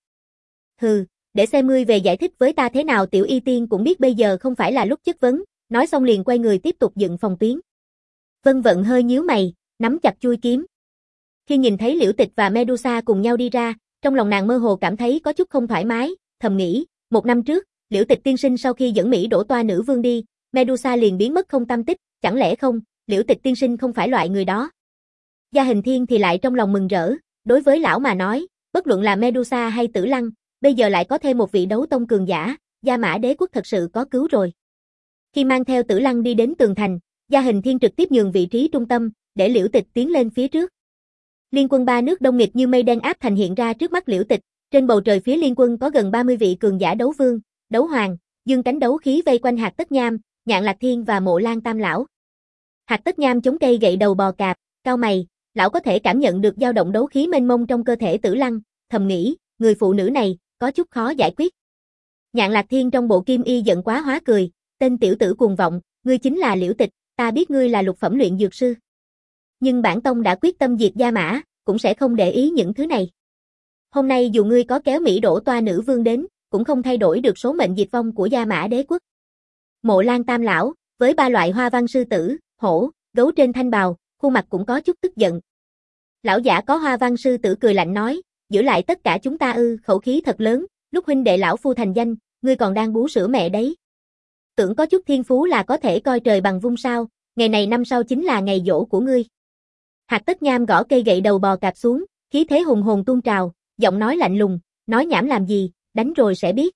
Hừ, để xem ngươi về giải thích với ta thế nào. Tiểu Y Tiên cũng biết bây giờ không phải là lúc chất vấn, nói xong liền quay người tiếp tục dựng phòng tuyến. Vân Vận hơi nhíu mày, nắm chặt chuôi kiếm. Khi nhìn thấy Liễu Tịch và Medusa cùng nhau đi ra, trong lòng nàng mơ hồ cảm thấy có chút không thoải mái, thầm nghĩ, một năm trước, Liễu Tịch tiên sinh sau khi dẫn Mỹ Đỗ Toa nữ vương đi, Medusa liền biến mất không tăm tích, chẳng lẽ không, Liễu Tịch tiên sinh không phải loại người đó. Gia Hình Thiên thì lại trong lòng mừng rỡ, đối với lão mà nói, bất luận là Medusa hay Tử Lăng, bây giờ lại có thêm một vị đấu tông cường giả, Gia Mã Đế quốc thật sự có cứu rồi. Khi mang theo Tử Lăng đi đến tường thành, Gia Hình Thiên trực tiếp nhường vị trí trung tâm, để Liễu Tịch tiến lên phía trước. Liên quân ba nước đông nghịt như mây đen áp thành hiện ra trước mắt Liễu Tịch, trên bầu trời phía liên quân có gần ba mươi vị cường giả đấu vương, đấu hoàng, dương cánh đấu khí vây quanh Hạc Tất Nham, Nhạn Lạc Thiên và Mộ Lan Tam lão. Hạc Tất Nham chống cây gậy đầu bò cạp, cau mày, lão có thể cảm nhận được dao động đấu khí mênh mông trong cơ thể Tử Lăng, thầm nghĩ, người phụ nữ này có chút khó giải quyết. Nhạn Lạc Thiên trong bộ kim y giận quá hóa cười, tên tiểu tử cuồng vọng, ngươi chính là Liễu Tịch, ta biết ngươi là lục phẩm luyện dược sư. Nhưng bản tông đã quyết tâm diệt Gia Mã, cũng sẽ không để ý những thứ này. Hôm nay dù ngươi có kéo Mỹ Đỗ Toa nữ vương đến, cũng không thay đổi được số mệnh diệt vong của Gia Mã Đế quốc. Mộ Lan Tam lão, với ba loại hoa văn sư tử, hổ, gấu trên thanh bào, khuôn mặt cũng có chút tức giận. Lão giả có hoa văn sư tử cười lạnh nói, giữ lại tất cả chúng ta ư, khẩu khí thật lớn, lúc huynh đệ lão phu thành danh, ngươi còn đang bú sữa mẹ đấy. Tưởng có chút thiên phú là có thể coi trời bằng vung sao, ngày này năm sau chính là ngày giỗ của ngươi. Hạc Tất Nham gõ cây gậy đầu bò cạp xuống, khí thế hùng hồn tuôn trào, giọng nói lạnh lùng, nói nhảm làm gì, đánh rồi sẽ biết.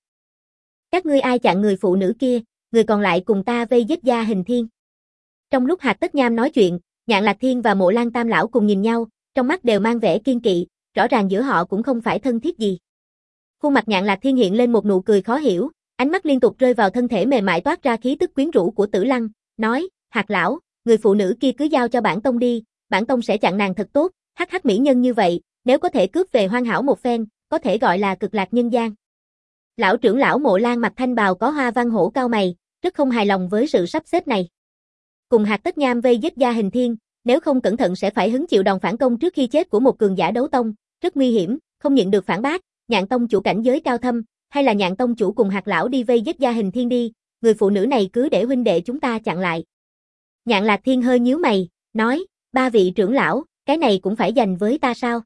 Các ngươi ai chặn người phụ nữ kia, người còn lại cùng ta vây giết Gia Hình Thiên. Trong lúc Hạc Tất Nham nói chuyện, Nhạn Lạc Thiên và Mộ Lan Tam lão cùng nhìn nhau, trong mắt đều mang vẻ kiên kỵ, rõ ràng giữa họ cũng không phải thân thiết gì. Khuôn mặt Nhạn Lạc Thiên hiện lên một nụ cười khó hiểu, ánh mắt liên tục rơi vào thân thể mềm mại toát ra khí tức quyến rũ của Tử Lăng, nói, Hạc lão, người phụ nữ kia cứ giao cho bản tông đi, bản tông sẽ chặn nàng thật tốt, hắc hắc mỹ nhân như vậy, nếu có thể cướp về hoàn hảo một phen, có thể gọi là cực lạc nhân gian. Lão trưởng lão Mộ Lan mặc thanh bào có hoa văn hổ cao mày, rất không hài lòng với sự sắp xếp này. Cùng Hạc Tất Nham vây giết Gia Hình Thiên, nếu không cẩn thận sẽ phải hứng chịu đòn phản công trước khi chết của một cường giả đấu tông, rất nguy hiểm, không nhận được phản bác. Nhạn tông chủ cảnh giới cao thâm, hay là Nhạn tông chủ cùng Hạc lão đi vây giết Gia Hình Thiên đi, người phụ nữ này cứ để huynh đệ chúng ta chặn lại. Nhạn Lạc Thiên hơi nhíu mày, nói, ba vị trưởng lão, cái này cũng phải dành với ta sao?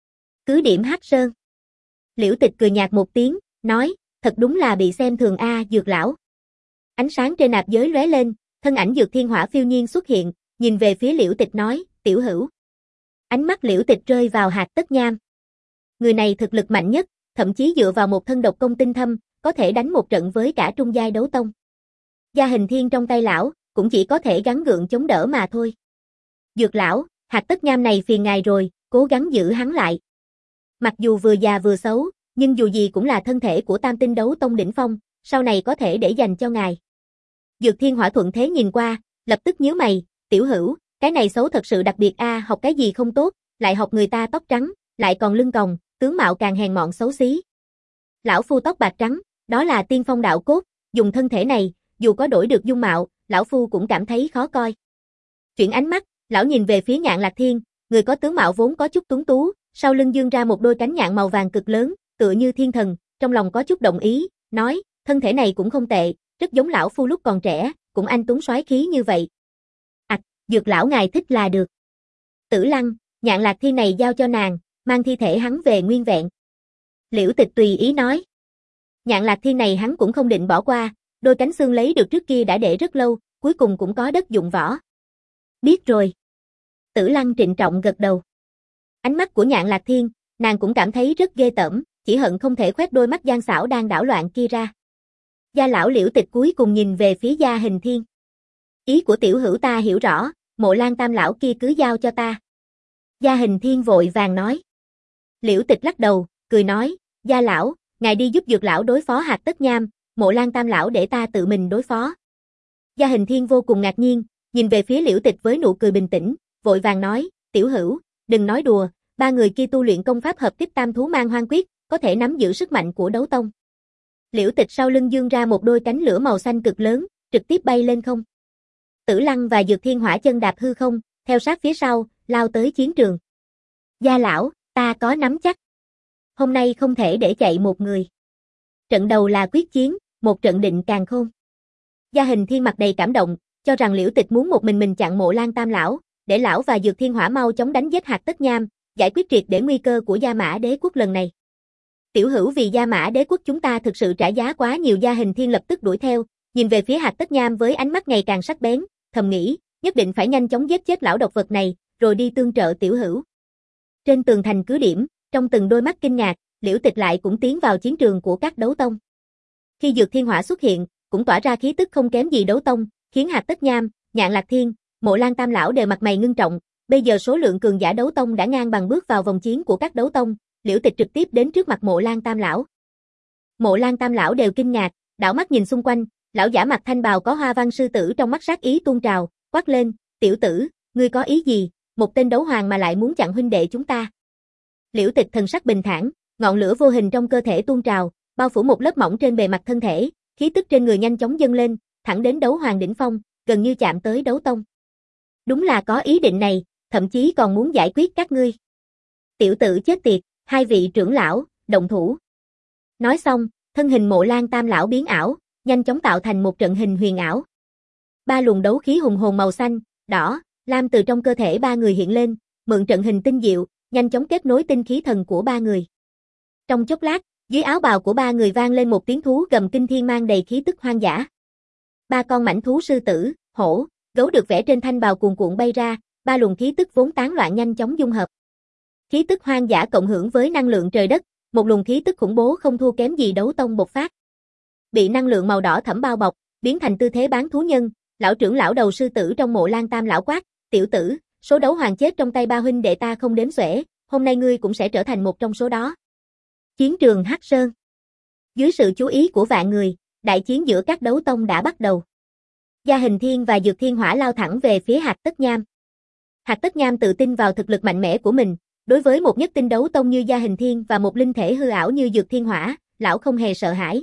Cứ điểm Hắc Sơn. Liễu Tịch cười nhạt một tiếng, nói, thật đúng là bị xem thường a, Dược lão. Ánh sáng trên nạp giới lóe lên, thân ảnh Dược Thiên Hỏa phiêu nhiên xuất hiện, nhìn về phía Liễu Tịch nói, tiểu hữu. Ánh mắt Liễu Tịch rơi vào Hạc Tất Nham. Người này thực lực mạnh nhất, thậm chí dựa vào một thân độc công tinh thâm, có thể đánh một trận với cả trung giai đấu tông. Gia Hình Thiên trong tay lão, cũng chỉ có thể gắng gượng chống đỡ mà thôi. Dược lão, Hạc Tất Nham này phiền ngài rồi, cố gắng giữ hắn lại. Mặc dù vừa già vừa xấu, nhưng dù gì cũng là thân thể của tam tinh đấu tông đỉnh phong, sau này có thể để dành cho ngài. Dược Thiên Hỏa thuận thế nhìn qua, lập tức nhíu mày, tiểu hữu, cái này xấu thật sự đặc biệt a, học cái gì không tốt, lại học người ta tóc trắng, lại còn lưng còng, tướng mạo càng hèn mọn xấu xí. Lão phu tóc bạc trắng, đó là tiên phong đạo cốt, dùng thân thể này, dù có đổi được dung mạo, lão phu cũng cảm thấy khó coi. Chuyển ánh mắt, lão nhìn về phía Nhạn Lạc Thiên, người có tướng mạo vốn có chút tuấn tú, sau lưng dương ra một đôi cánh nhạn màu vàng cực lớn, tựa như thiên thần, trong lòng có chút đồng ý, nói, thân thể này cũng không tệ, rất giống lão phu lúc còn trẻ, cũng anh tuấn soái khí như vậy. Ảch, Dược lão ngài thích là được. Tử Lăng, Nhạn Lạc Thiên này giao cho nàng, mang thi thể hắn về nguyên vẹn. Liễu Tịch tùy ý nói. Nhạn Lạc Thiên này hắn cũng không định bỏ qua, đôi cánh xương lấy được trước kia đã để rất lâu, cuối cùng cũng có đất dụng võ. Biết rồi. Tử Lăng trịnh trọng gật đầu. Ánh mắt của Nhạn Lạc Thiên, nàng cũng cảm thấy rất ghê tởm, chỉ hận không thể khoét đôi mắt gian xảo đang đảo loạn kia ra. Gia lão Liễu Tịch cuối cùng nhìn về phía Gia Hình Thiên. Ý của tiểu hữu ta hiểu rõ, Mộ Lan Tam lão kia cứ giao cho ta. Gia Hình Thiên vội vàng nói. Liễu Tịch lắc đầu, cười nói, Gia lão, ngài đi giúp Dược lão đối phó Hạc Tất Nham, Mộ Lan Tam lão để ta tự mình đối phó. Gia Hình Thiên vô cùng ngạc nhiên, nhìn về phía Liễu Tịch với nụ cười bình tĩnh, vội vàng nói, tiểu hữu, đừng nói đùa, ba người kia tu luyện công pháp hợp kích tam thú mang hoang quyết, có thể nắm giữ sức mạnh của đấu tông. Liễu Tịch sau lưng dương ra một đôi cánh lửa màu xanh cực lớn, trực tiếp bay lên không. Tử Lăng và Dược Thiên Hỏa chân đạp hư không, theo sát phía sau, lao tới chiến trường. Gia lão, ta có nắm chắc. Hôm nay không thể để chạy một người. Trận đầu là quyết chiến, một trận định càn khôn. Gia Hình Thiên mặt đầy cảm động, cho rằng Liễu Tịch muốn một mình mình chặn Mộ Lan Tam lão, để lão và Dược Thiên Hỏa mau chóng đánh giết Hạc Tất Nham, giải quyết triệt để nguy cơ của Gia Mã Đế quốc lần này. Tiểu hữu vì Gia Mã Đế quốc chúng ta thực sự trả giá quá nhiều. Gia Hình Thiên lập tức đuổi theo, nhìn về phía Hạc Tất Nham với ánh mắt ngày càng sắc bén, thầm nghĩ, nhất định phải nhanh chóng giết chết lão độc vật này, rồi đi tương trợ tiểu hữu. Trên tường thành cứ điểm, trong từng đôi mắt kinh ngạc, Liễu Tịch lại cũng tiến vào chiến trường của các đấu tông. Khi Dược Thiên Hỏa xuất hiện, cũng tỏa ra khí tức không kém gì đấu tông, khiến Hạc Tất Nham, Nhạn Lạc Thiên, Mộ Lan Tam lão đều mặt mày ngưng trọng. Bây giờ số lượng cường giả đấu tông đã ngang bằng bước vào vòng chiến của các đấu tông, Liễu Tịch trực tiếp đến trước mặt Mộ Lan Tam lão. Mộ Lan Tam lão đều kinh ngạc, đảo mắt nhìn xung quanh, lão giả mặc thanh bào có hoa văn sư tử trong mắt sát ý tuôn trào, quát lên, tiểu tử, ngươi có ý gì, một tên đấu hoàng mà lại muốn chặn huynh đệ chúng ta. Liễu Tịch thần sắc bình thản, ngọn lửa vô hình trong cơ thể tuôn trào, bao phủ một lớp mỏng trên bề mặt thân thể, khí tức trên người nhanh chóng dâng lên, thẳng đến đấu hoàng đỉnh phong, gần như chạm tới đấu tông. Đúng là có ý định này, thậm chí còn muốn giải quyết các ngươi. Tiểu tử chết tiệt, hai vị trưởng lão, động thủ. Nói xong, thân hình Mộ Lan Tam lão biến ảo, nhanh chóng tạo thành một trận hình huyền ảo. Ba luồng đấu khí hùng hồn màu xanh, đỏ, lam từ trong cơ thể ba người hiện lên, mượn trận hình tinh diệu, nhanh chóng kết nối tinh khí thần của ba người. Trong chốc lát, dưới áo bào của ba người vang lên một tiếng thú gầm kinh thiên mang đầy khí tức hoang dã. Ba con mãnh thú sư tử, hổ, gấu được vẽ trên thanh bào cuồn cuộn bay ra, ba luồng khí tức vốn tán loạn nhanh chóng dung hợp. Khí tức hoang dã cộng hưởng với năng lượng trời đất, một luồng khí tức khủng bố không thua kém gì đấu tông bộc phát. Bị năng lượng màu đỏ thẫm bao bọc, biến thành tư thế bán thú nhân, lão trưởng lão đầu sư tử trong Mộ Lan Tam lão quát, tiểu tử, số đấu hoàng chết trong tay ba huynh đệ ta không đếm xuể, hôm nay ngươi cũng sẽ trở thành một trong số đó. Chiến trường Hắc Sơn. Dưới sự chú ý của vạn người, đại chiến giữa các đấu tông đã bắt đầu. Gia Hình Thiên và Dược Thiên Hỏa lao thẳng về phía Hạc Tất Nham. Hạc Tất Nham tự tin vào thực lực mạnh mẽ của mình, đối với một nhất tinh đấu tông như Gia Hình Thiên và một linh thể hư ảo như Dược Thiên Hỏa, lão không hề sợ hãi.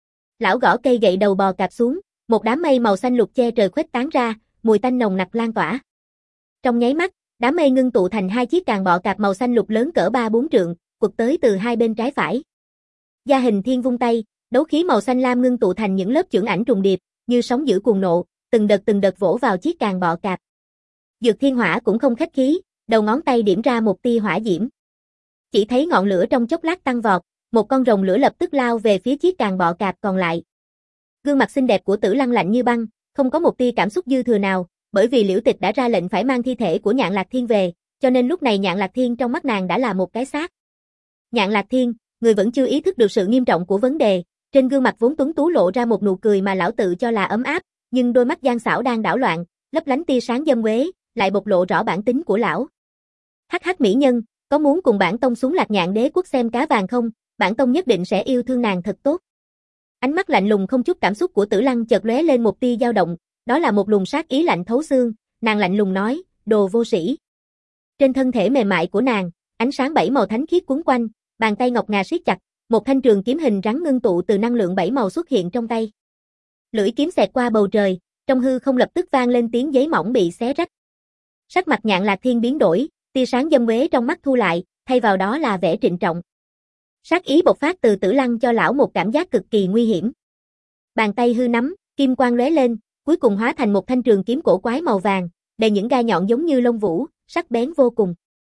Lão gõ cây gậy đầu bò cạp xuống, một đám mây màu xanh lục che trời khuếch tán ra, mùi tanh nồng nặc lan tỏa. Trong nháy mắt, đám mây ngưng tụ thành hai chiếc càng bọ cạp màu xanh lục lớn cỡ ba bốn trượng, quật tới từ hai bên trái phải. Gia Hình Thiên vung tay, đấu khí màu xanh lam ngưng tụ thành những lớp chưởng ảnh trùng điệp, như sóng dữ cuồng nộ, từng đợt từng đợt vỗ vào chiếc càng bọ cạp. Dược Thiên Hỏa cũng không khách khí, đầu ngón tay điểm ra một tia hỏa diễm. Chỉ thấy ngọn lửa trong chốc lát tăng vọt, một con rồng lửa lập tức lao về phía chiếc càng bọ cạp còn lại. Gương mặt xinh đẹp của Tử Lăng lạnh như băng, không có một tia cảm xúc dư thừa nào, bởi vì Liễu Tịch đã ra lệnh phải mang thi thể của Nhạn Lạc Thiên về, cho nên lúc này Nhạn Lạc Thiên trong mắt nàng đã là một cái xác. Nhạn Lạc Thiên, người vẫn chưa ý thức được sự nghiêm trọng của vấn đề, trên gương mặt vốn tuấn tú lộ ra một nụ cười mà lão tự cho là ấm áp, nhưng đôi mắt gian xảo đang đảo loạn, lấp lánh tia sáng dâm quế, lại bộc lộ rõ bản tính của lão. Hắc hắc mỹ nhân, có muốn cùng bản tông xuống Lạc Nhạn Đế quốc xem cá vàng không? Bản tông nhất định sẽ yêu thương nàng thật tốt. Ánh mắt lạnh lùng không chút cảm xúc của Tử Lăng chợt lóe lên một tia dao động, đó là một luồng sát ý lạnh thấu xương, nàng lạnh lùng nói, đồ vô sĩ. Trên thân thể mềm mại của nàng, ánh sáng bảy màu thánh khiết cuốn quanh, bàn tay ngọc ngà siết chặt, một thanh trường kiếm hình rắn ngưng tụ từ năng lượng bảy màu xuất hiện trong tay. Lưỡi kiếm xẹt qua bầu trời, trong hư không lập tức vang lên tiếng giấy mỏng bị xé rách. Sắc mặt Nhạn Lạc Thiên biến đổi, tia sáng dâm quế trong mắt thu lại, thay vào đó là vẻ trịnh trọng. Sát ý bộc phát từ Tử Lăng cho lão một cảm giác cực kỳ nguy hiểm. Bàn tay hư nắm, kim quang lóe lên, cuối cùng hóa thành một thanh trường kiếm cổ quái màu vàng, đầy những gai nhọn giống như lông vũ, sắc bén vô cùng.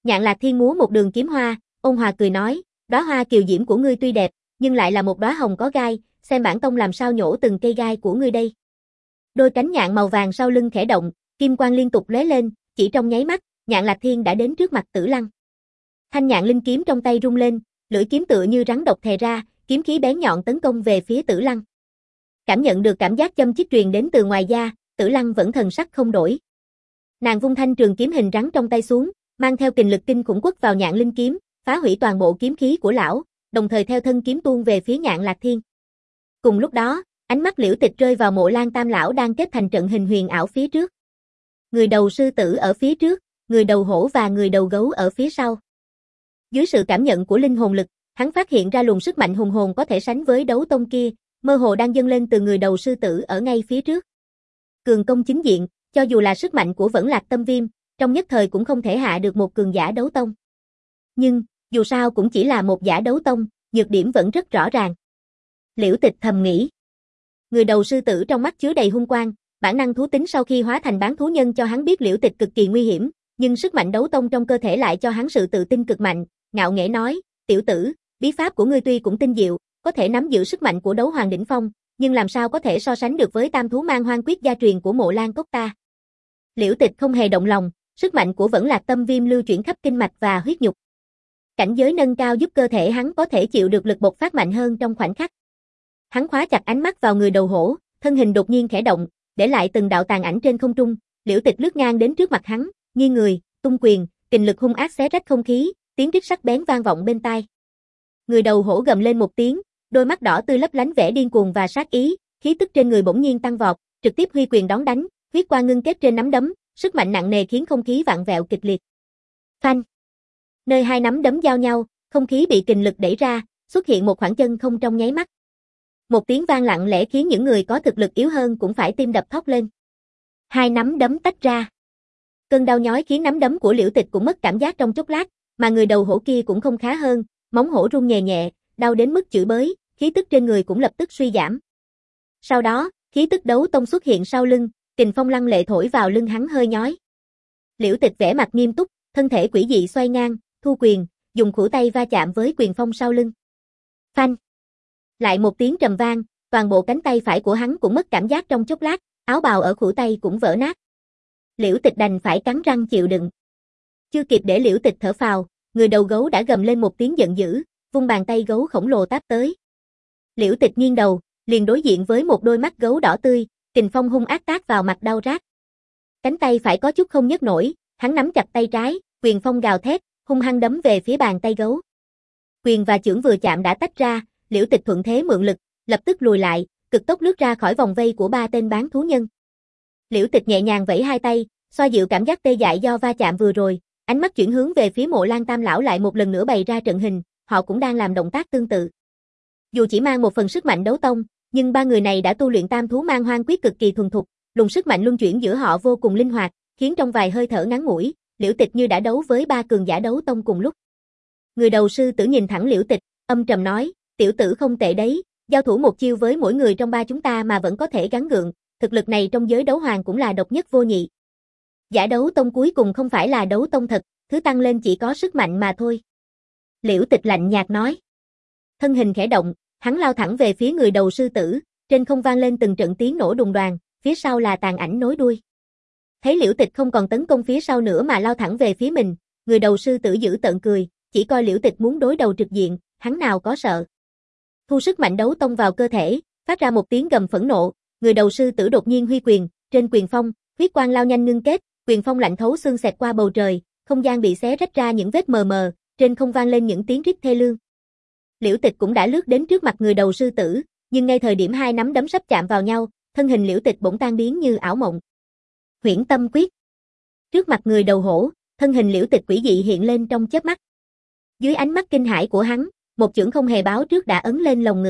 Nhạn Lạc Thiên múa một đường kiếm hoa, ôn hòa cười nói, đóa hoa kiều diễm của ngươi tuy đẹp, nhưng lại là một đóa hồng có gai, xem bản tông làm sao nhổ từng cây gai của ngươi đây. Đôi cánh nhạn màu vàng sau lưng khẽ động, kim quang liên tục lóe lên, chỉ trong nháy mắt, Nhạn Lạc Thiên đã đến trước mặt Tử Lăng. Thanh nhạn linh kiếm trong tay rung lên, lưỡi kiếm tựa như rắn độc thè ra, kiếm khí bén nhọn tấn công về phía Tử Lăng. Cảm nhận được cảm giác châm chích truyền đến từ ngoài da, Tử Lăng vẫn thần sắc không đổi. Nàng vung thanh trường kiếm hình rắn trong tay xuống, mang theo kình lực kinh khủng quất vào nhạn linh kiếm, phá hủy toàn bộ kiếm khí của lão, đồng thời theo thân kiếm tuôn về phía Nhạn Lạc Thiên. Cùng lúc đó, ánh mắt Liễu Tịch rơi vào Mộ Lan Tam lão đang kết thành trận hình huyền ảo phía trước. Người đầu sư tử ở phía trước, người đầu hổ và người đầu gấu ở phía sau. Dưới sự cảm nhận của linh hồn lực, hắn phát hiện ra luồng sức mạnh hùng hồn có thể sánh với đấu tông kia, mơ hồ đang dâng lên từ người đầu sư tử ở ngay phía trước. Cường công chính diện, cho dù là sức mạnh của Vẫn Lạc Tâm Viêm, trong nhất thời cũng không thể hạ được một cường giả đấu tông. Nhưng, dù sao cũng chỉ là một giả đấu tông, nhược điểm vẫn rất rõ ràng. Liễu Tịch thầm nghĩ. Người đầu sư tử trong mắt chứa đầy hung quang, bản năng thú tính sau khi hóa thành bán thú nhân cho hắn biết Liễu Tịch cực kỳ nguy hiểm, nhưng sức mạnh đấu tông trong cơ thể lại cho hắn sự tự tin cực mạnh, ngạo nghễ nói, tiểu tử, bí pháp của ngươi tuy cũng tinh diệu, có thể nắm giữ sức mạnh của đấu hoàng đỉnh phong, nhưng làm sao có thể so sánh được với tam thú mang hoang quyết gia truyền của Mộ Lan Cốc ta. Liễu Tịch không hề động lòng, sức mạnh của Vẫn Lạc Tâm Viêm lưu chuyển khắp kinh mạch và huyết nhục. Cảnh giới nâng cao giúp cơ thể hắn có thể chịu được lực bộc phát mạnh hơn trong khoảnh khắc. Hắn khóa chặt ánh mắt vào người đầu hổ, thân hình đột nhiên khẽ động, để lại từng đạo tàn ảnh trên không trung, Liễu Tịch lướt ngang đến trước mặt hắn, nghiêng người, tung quyền, kình lực hung ác xé rách không khí, tiếng rít sắc bén vang vọng bên tai. Người đầu hổ gầm lên một tiếng, đôi mắt đỏ tươi lấp lánh vẻ điên cuồng và sát ý, khí tức trên người bỗng nhiên tăng vọt, trực tiếp huy quyền đón đánh, huyết quang ngưng kết trên nắm đấm, sức mạnh nặng nề khiến không khí vặn vẹo kịch liệt. Phanh! Nơi hai nắm đấm giao nhau, không khí bị kình lực đẩy ra, xuất hiện một khoảng chân không trong nháy mắt. Một tiếng vang lặng lẽ khiến những người có thực lực yếu hơn cũng phải tim đập thót lên. Hai nắm đấm tách ra. Cơn đau nhói khiến nắm đấm của Liễu Tịch cũng mất cảm giác trong chốc lát, mà người đầu hổ kia cũng không khá hơn, móng hổ rung nhẹ nhẹ, đau đến mức chửi bới, khí tức trên người cũng lập tức suy giảm. Sau đó, khí tức đấu tông xuất hiện sau lưng, kình phong lăng lệ thổi vào lưng hắn hơi nhói. Liễu Tịch vẻ mặt nghiêm túc, thân thể quỷ dị xoay ngang, thu quyền, dùng khuỷu tay va chạm với quyền phong sau lưng. Phanh! Lại một tiếng trầm vang, toàn bộ cánh tay phải của hắn cũng mất cảm giác trong chốc lát, áo bào ở khuỷu tay cũng vỡ nát. Liễu Tịch đành phải cắn răng chịu đựng. Chưa kịp để Liễu Tịch thở phào, người đầu gấu đã gầm lên một tiếng giận dữ, vung bàn tay gấu khổng lồ táp tới. Liễu Tịch nghiêng đầu, liền đối diện với một đôi mắt gấu đỏ tươi, kình phong hung ác tát vào mặt đau rát. Cánh tay phải có chút không nhấc nổi, hắn nắm chặt tay trái, quyền phong gào thét, hung hăng đấm về phía bàn tay gấu. Quyền và chưởng vừa chạm đã tách ra, Liễu Tịch thuận thế mượn lực, lập tức lùi lại, cực tốc lướt ra khỏi vòng vây của ba tên bán thú nhân. Liễu Tịch nhẹ nhàng vẫy hai tay, xoa dịu cảm giác tê dại do va chạm vừa rồi, ánh mắt chuyển hướng về phía Mộ Lan Tam lão lại một lần nữa bày ra trận hình, họ cũng đang làm động tác tương tự. Dù chỉ mang một phần sức mạnh đấu tông, nhưng ba người này đã tu luyện tam thú mang hoang quyết cực kỳ thuần thục, luồng sức mạnh luân chuyển giữa họ vô cùng linh hoạt, khiến trong vài hơi thở ngắn ngủi, Liễu Tịch như đã đấu với ba cường giả đấu tông cùng lúc. Người đầu sư tử nhìn thẳng Liễu Tịch, âm trầm nói, tiểu tử không tệ đấy, giao thủ một chiêu với mỗi người trong ba chúng ta mà vẫn có thể gắng gượng, thực lực này trong giới đấu hoàng cũng là độc nhất vô nhị. Giả đấu tông cuối cùng không phải là đấu tông thật, thứ tăng lên chỉ có sức mạnh mà thôi. Liễu Tịch lạnh nhạt nói. Thân hình khẽ động, hắn lao thẳng về phía người đầu sư tử, trên không vang lên từng trận tiếng nổ đùng đoàng, phía sau là tàn ảnh nối đuôi. Thấy Liễu Tịch không còn tấn công phía sau nữa mà lao thẳng về phía mình, người đầu sư tử giữ tợn cười, chỉ coi Liễu Tịch muốn đối đầu trực diện, hắn nào có sợ. Thu sức mạnh đấu tông vào cơ thể, phát ra một tiếng gầm phẫn nộ, người đầu sư tử đột nhiên huy quyền, trên quyền phong, huyết quang lao nhanh ngưng kết, quyền phong lạnh thấu xương xẹt qua bầu trời, không gian bị xé rách ra những vết mờ mờ, trên không vang lên những tiếng rít thê lương. Liễu Tịch cũng đã lướt đến trước mặt người đầu sư tử, nhưng ngay thời điểm hai nắm đấm sắp chạm vào nhau, thân hình Liễu Tịch bỗng tan biến như ảo mộng. Huyễn Tâm Quyết. Trước mặt người đầu hổ, thân hình Liễu Tịch quỷ dị hiện lên trong chớp mắt. Dưới ánh mắt kinh hãi của hắn, một chưởng không hề báo trước đã ấn lên lồng ngực.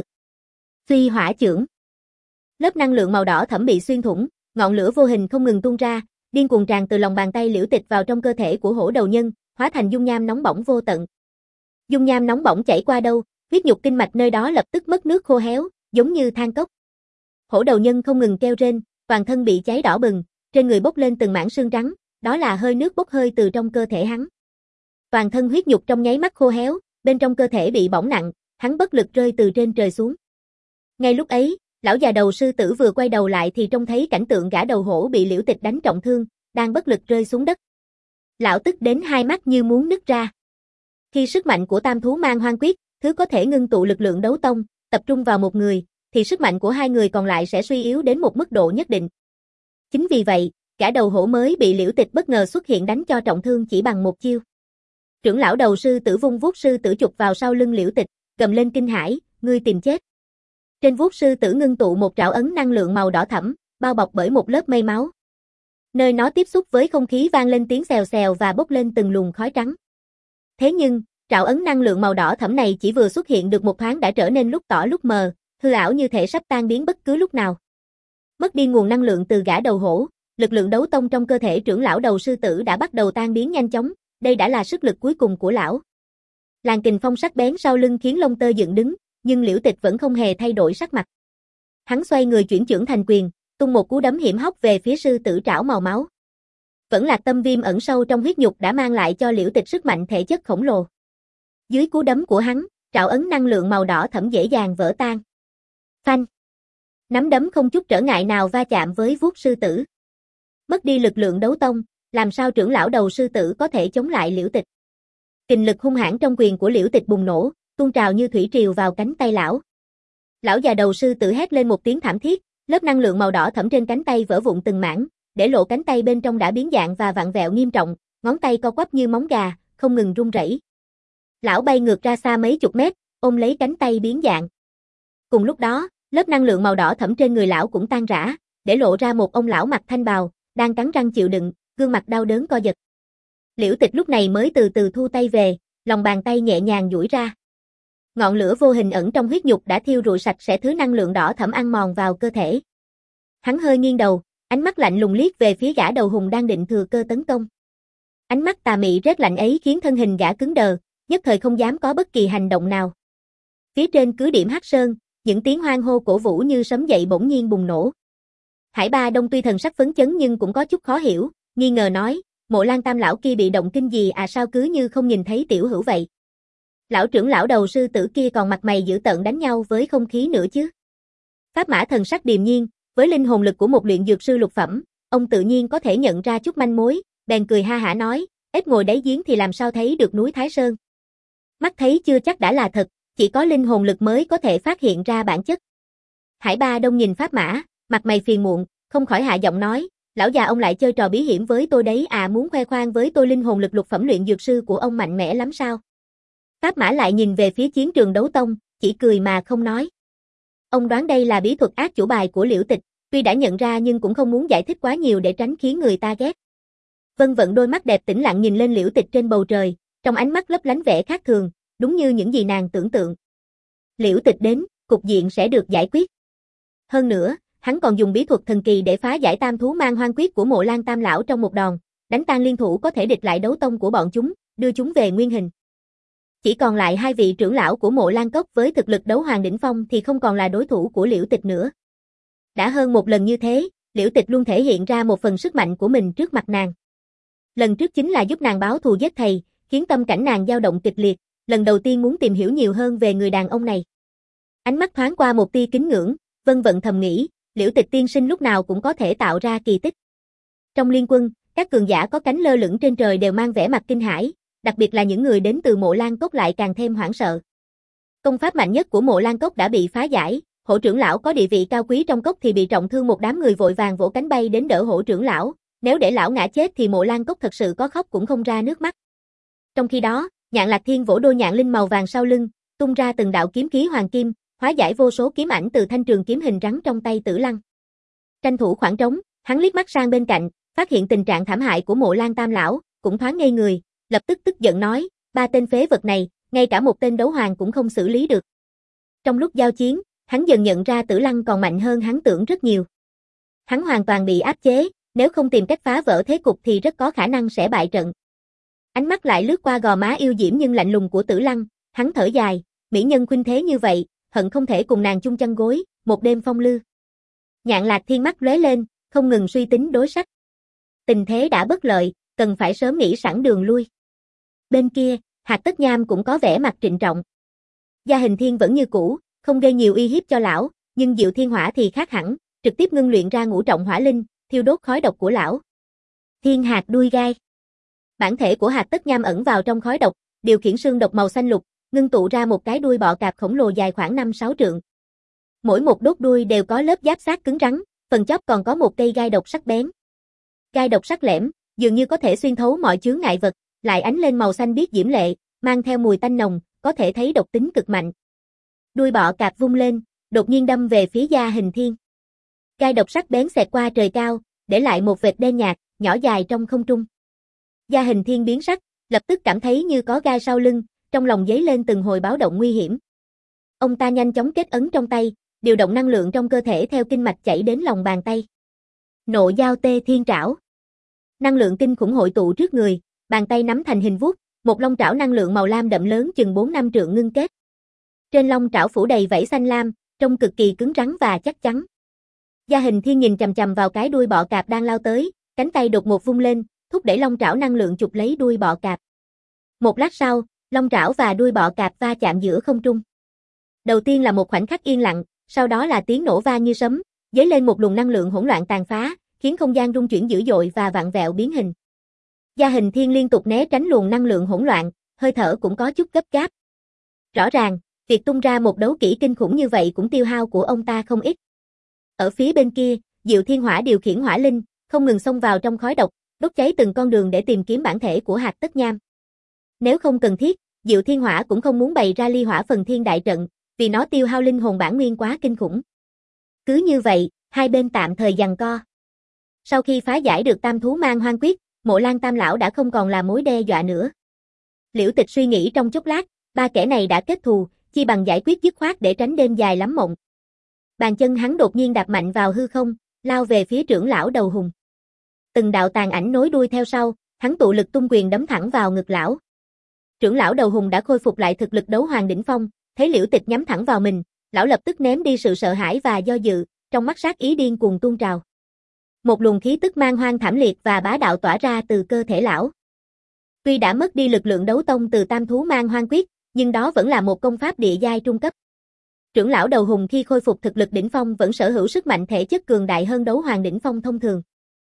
Phi hỏa chưởng. Lớp năng lượng màu đỏ thẫm bị xuyên thủng, ngọn lửa vô hình không ngừng tuôn ra, điên cuồng tràn từ lòng bàn tay Liễu Tịch vào trong cơ thể của hổ đầu nhân, hóa thành dung nham nóng bỏng vô tận. Dung nham nóng bỏng chảy qua đâu, huyết nhục kinh mạch nơi đó lập tức mất nước khô héo, giống như than cốc. Hổ đầu nhân không ngừng kêu rên, toàn thân bị cháy đỏ bừng, trên người bốc lên từng mảng xương trắng, đó là hơi nước bốc hơi từ trong cơ thể hắn. Toàn thân huyết nhục trong nháy mắt khô héo, bên trong cơ thể bị bỏng nặng, hắn bất lực rơi từ trên trời xuống. Ngay lúc ấy, lão già đầu sư tử vừa quay đầu lại thì trông thấy cảnh tượng gã đầu hổ bị Liễu Tịch đánh trọng thương, đang bất lực rơi xuống đất. Lão tức đến hai mắt như muốn nứt ra. Khi sức mạnh của tam thú mang hoang quyết, thứ có thể ngưng tụ lực lượng đấu tông, tập trung vào một người, thì sức mạnh của hai người còn lại sẽ suy yếu đến một mức độ nhất định. Chính vì vậy, gã đầu hổ mới bị Liễu Tịch bất ngờ xuất hiện đánh cho trọng thương chỉ bằng một chiêu. Trưởng lão đầu sư tử vung vuốt sư tử chụp vào sau lưng Liễu Tịch, gầm lên kinh hãi, ngươi tìm chết. Trên vuốt sư tử ngưng tụ một trảo ấn năng lượng màu đỏ thẫm, bao bọc bởi một lớp mây máu. Nơi nó tiếp xúc với không khí vang lên tiếng xèo xèo và bốc lên từng luồng khói trắng. Thế nhưng, trảo ấn năng lượng màu đỏ thẫm này chỉ vừa xuất hiện được một thoáng đã trở nên lúc tỏ lúc mờ, hư ảo như thể sắp tan biến bất cứ lúc nào. Mất đi nguồn năng lượng từ gã đầu hổ, lực lượng đấu tông trong cơ thể trưởng lão đầu sư tử đã bắt đầu tan biến nhanh chóng, đây đã là sức lực cuối cùng của lão. Làn kình phong sắc bén sau lưng khiến lông tơ dựng đứng, nhưng Liễu Tịch vẫn không hề thay đổi sắc mặt. Hắn xoay người chuyển chưởng thành quyền, tung một cú đấm hiểm hóc về phía sư tử trảo màu máu. Vẫn Lạc Tâm Viêm ẩn sâu trong huyết nhục đã mang lại cho Liễu Tịch sức mạnh thể chất khổng lồ. Dưới cú đấm của hắn, trảo ấn năng lượng màu đỏ thẫm dễ dàng vỡ tan. Phanh! Nắm đấm không chút trở ngại nào va chạm với vuốt sư tử. Mất đi lực lượng đấu tông, làm sao trưởng lão đầu sư tử có thể chống lại Liễu Tịch? Kình lực hung hãn trong quyền của Liễu Tịch bùng nổ, tuôn trào như thủy triều vào cánh tay lão. Lão già đầu sư tử hét lên một tiếng thảm thiết, lớp năng lượng màu đỏ thẫm trên cánh tay vỡ vụn từng mảng, để lộ cánh tay bên trong đã biến dạng và vặn vẹo nghiêm trọng, ngón tay co quắp như móng gà, không ngừng run rẩy. Lão bay ngược ra xa mấy chục mét, ôm lấy cánh tay biến dạng. Cùng lúc đó, lớp năng lượng màu đỏ thẫm trên người lão cũng tan rã, để lộ ra một ông lão mặc thanh bào, đang cắn răng chịu đựng, gương mặt đau đớn co giật. Liễu Tịch lúc này mới từ từ thu tay về, lòng bàn tay nhẹ nhàng duỗi ra. Ngọn lửa vô hình ẩn trong huyết nhục đã thiêu rụi sạch sẽ thứ năng lượng đỏ thẫm ăn mòn vào cơ thể. Hắn hơi nghiêng đầu, ánh mắt lạnh lùng liếc về phía gã đầu hùng đang định thừa cơ tấn công. Ánh mắt tà mị rét lạnh ấy khiến thân hình gã cứng đờ, nhất thời không dám có bất kỳ hành động nào. Phía trên cứ điểm Hắc Sơn, những tiếng hoan hô cổ vũ như sấm dậy bỗng nhiên bùng nổ. Hải Ba Đông tuy thần sắc phấn chấn nhưng cũng có chút khó hiểu, nghi ngờ nói, Mộ Lan Tam lão kia bị động kinh gì à, sao cứ như không nhìn thấy tiểu hữu vậy? Lão trưởng lão đầu sư tử kia còn mặt mày dữ tợn đánh nhau với không khí nữa chứ? Pháp Mã thần sắc điềm nhiên, với linh hồn lực của một luyện dược sư lục phẩm, ông tự nhiên có thể nhận ra chút manh mối, bèn cười ha hả nói, ếch ngồi đáy giếng thì làm sao thấy được núi Thái Sơn? Mắt thấy chưa chắc đã là thật, chỉ có linh hồn lực mới có thể phát hiện ra bản chất. Hải Ba Đông nhìn Pháp Mã, mặt mày phiền muộn, không khỏi hạ giọng nói, lão già ông lại chơi trò bí hiểm với tôi đấy à, muốn khoe khoang với tôi linh hồn lực lục phẩm luyện dược sư của ông mạnh mẽ lắm sao? Pháp Mã lại nhìn về phía chiến trường đấu tông, chỉ cười mà không nói. Ông đoán đây là bí thuật ác chủ bài của Liễu Tịch, tuy đã nhận ra nhưng cũng không muốn giải thích quá nhiều để tránh khiến người ta ghét. Vân Vận đôi mắt đẹp tĩnh lặng nhìn lên Liễu Tịch trên bầu trời, trong ánh mắt lấp lánh vẻ khác thường, đúng như những gì nàng tưởng tượng. Liễu Tịch đến, cục diện sẽ được giải quyết. Hơn nữa, hắn còn dùng bí thuật thần kỳ để phá giải tam thú mang hoang quyết của Mộ Lan Tam lão trong một đòn, đánh tan liên thủ có thể địch lại đấu tông của bọn chúng, đưa chúng về nguyên hình. Chỉ còn lại hai vị trưởng lão của Mộ Lan Cốc với thực lực đấu hoàng đỉnh phong thì không còn là đối thủ của Liễu Tịch nữa. Đã hơn một lần như thế, Liễu Tịch luôn thể hiện ra một phần sức mạnh của mình trước mặt nàng. Lần trước chính là giúp nàng báo thù giết thầy, khiến tâm cảnh nàng dao động kịch liệt, lần đầu tiên muốn tìm hiểu nhiều hơn về người đàn ông này. Ánh mắt thoáng qua một tia kính ngưỡng, Vân Vận thầm nghĩ, Liễu Tịch tiên sinh lúc nào cũng có thể tạo ra kỳ tích. Trong liên quân, các cường giả có cánh lơ lửng trên trời đều mang vẻ mặt kinh hãi, đặc biệt là những người đến từ Mộ Lan Cốc lại càng thêm hoảng sợ. Công pháp mạnh nhất của Mộ Lan Cốc đã bị phá giải, hổ trưởng lão có địa vị cao quý trong cốc thì bị trọng thương, một đám người vội vàng vỗ cánh bay đến đỡ hổ trưởng lão, nếu để lão ngã chết thì Mộ Lan Cốc thật sự có khóc cũng không ra nước mắt. Trong khi đó, Nhạn Lạc Thiên vỗ đôi nhạn linh màu vàng sau lưng, tung ra từng đạo kiếm khí hoàng kim, hóa giải vô số kiếm ảnh từ thanh trường kiếm hình rắn trong tay Tử Lăng. Tranh thủ khoảng trống, hắn liếc mắt sang bên cạnh, phát hiện tình trạng thảm hại của Mộ Lan Tam lão, cũng thoáng ngây người, lập tức tức giận nói, ba tên phế vật này, ngay cả một tên đấu hoàng cũng không xử lý được. Trong lúc giao chiến, hắn dần nhận ra Tử Lăng còn mạnh hơn hắn tưởng rất nhiều. Hắn hoàn toàn bị áp chế, nếu không tìm cách phá vỡ thế cục thì rất có khả năng sẽ bại trận. Ánh mắt lại lướt qua gò má yêu diễm nhưng lạnh lùng của Tử Lăng, hắn thở dài, mỹ nhân khuynh thế như vậy, hận không thể cùng nàng chung chăn gối, một đêm phong lưu. Nhạn Lạc Thiên mắt lóe lên, không ngừng suy tính đối sách. Tình thế đã bất lợi, cần phải sớm nghĩ sẵn đường lui. Bên kia, Hạc Tất Nham cũng có vẻ mặt trịnh trọng. Gia Hình Thiên vẫn như cũ, không gây nhiều uy hiếp cho lão, nhưng Diệu Thiên Hỏa thì khác hẳn, trực tiếp ngưng luyện ra ngũ trọng hỏa linh, thiêu đốt khói độc của lão. Thiên hạt đuôi gai. Bản thể của Hạc Tất Nham ẩn vào trong khói độc, điều khiển xương độc màu xanh lục, ngưng tụ ra một cái đuôi bọ cạp khổng lồ dài khoảng năm sáu trượng. Mỗi một đốt đuôi đều có lớp giáp xác cứng rắn, phần chóp còn có một cây gai độc sắc bén. Gai độc sắc lẻm, dường như có thể xuyên thấu mọi chướng ngại vật, lại ánh lên màu xanh biếc diễm lệ, mang theo mùi tanh nồng, có thể thấy độc tính cực mạnh. Đuôi bọ cạp vung lên, đột nhiên đâm về phía Gia Hình Thiên. Gai độc sắc bén xẹt qua trời cao, để lại một vệt đen nhạt, nhỏ dài trong không trung. Gia Hình Thiên biến sắc, lập tức cảm thấy như có gai sau lưng, trong lòng dấy lên từng hồi báo động nguy hiểm. Ông ta nhanh chóng kết ấn trong tay, điều động năng lượng trong cơ thể theo kinh mạch chảy đến lòng bàn tay. Nộ Giao Tê Thiên Trảo. Năng lượng kinh khủng hội tụ trước người, bàn tay nắm thành hình vuốt, một long trảo năng lượng màu lam đậm lớn chừng bốn năm trượng ngưng kết. Trên long trảo phủ đầy vảy xanh lam, trông cực kỳ cứng rắn và chắc chắn. Gia Hình Thiên nhìn chằm chằm vào cái đuôi bọ cạp đang lao tới, cánh tay đột ngột vung lên, thúc đẩy long trảo năng lượng chụp lấy đuôi bọ cạp. Một lát sau, long trảo và đuôi bọ cạp va chạm giữa không trung. Đầu tiên là một khoảnh khắc yên lặng, sau đó là tiếng nổ vang như sấm, dấy lên một luồng năng lượng hỗn loạn tàn phá, khiến không gian rung chuyển dữ dội và vặn vẹo biến hình. Gia Hình Thiên liên tục né tránh luồng năng lượng hỗn loạn, hơi thở cũng có chút gấp gáp. Rõ ràng, việc tung ra một đấu kỹ kinh khủng như vậy cũng tiêu hao của ông ta không ít. Ở phía bên kia, Diệu Thiên Hỏa điều khiển hỏa linh, không ngừng xông vào trong khói độc, đốt cháy từng con đường để tìm kiếm bản thể của Hạc Tất Nham. Nếu không cần thiết, Diệu Thiên Hỏa cũng không muốn bày ra ly hỏa phần thiên đại trận, vì nó tiêu hao linh hồn bản nguyên quá kinh khủng. Cứ như vậy, hai bên tạm thời giằng co. Sau khi phá giải được Tam Thú Mang Hoang Quyết, Mộ Lan Tam lão đã không còn là mối đe dọa nữa. Liễu Tịch suy nghĩ trong chốc lát, ba kẻ này đã kết thù, chi bằng giải quyết dứt khoát để tránh đêm dài lắm mộng. Bàn chân hắn đột nhiên đạp mạnh vào hư không, lao về phía trưởng lão đầu hùng. Từng đạo tàn ảnh nối đuôi theo sau, hắn tụ lực tung quyền đấm thẳng vào ngực lão. Trưởng lão đầu hùng đã khôi phục lại thực lực đấu hoàng đỉnh phong, thấy Liễu Tịch nhắm thẳng vào mình, lão lập tức ném đi sự sợ hãi và do dự, trong mắt sát ý điên cuồng tuôn trào. Một luồng khí tức man hoang thảm liệt và bá đạo tỏa ra từ cơ thể lão. Tuy đã mất đi lực lượng đấu tông từ Tam Thú Mang Hoang Quyết, nhưng đó vẫn là một công pháp địa giai trung cấp. Trưởng lão đầu hùng khi khôi phục thực lực đỉnh phong vẫn sở hữu sức mạnh thể chất cường đại hơn đấu hoàng đỉnh phong thông thường.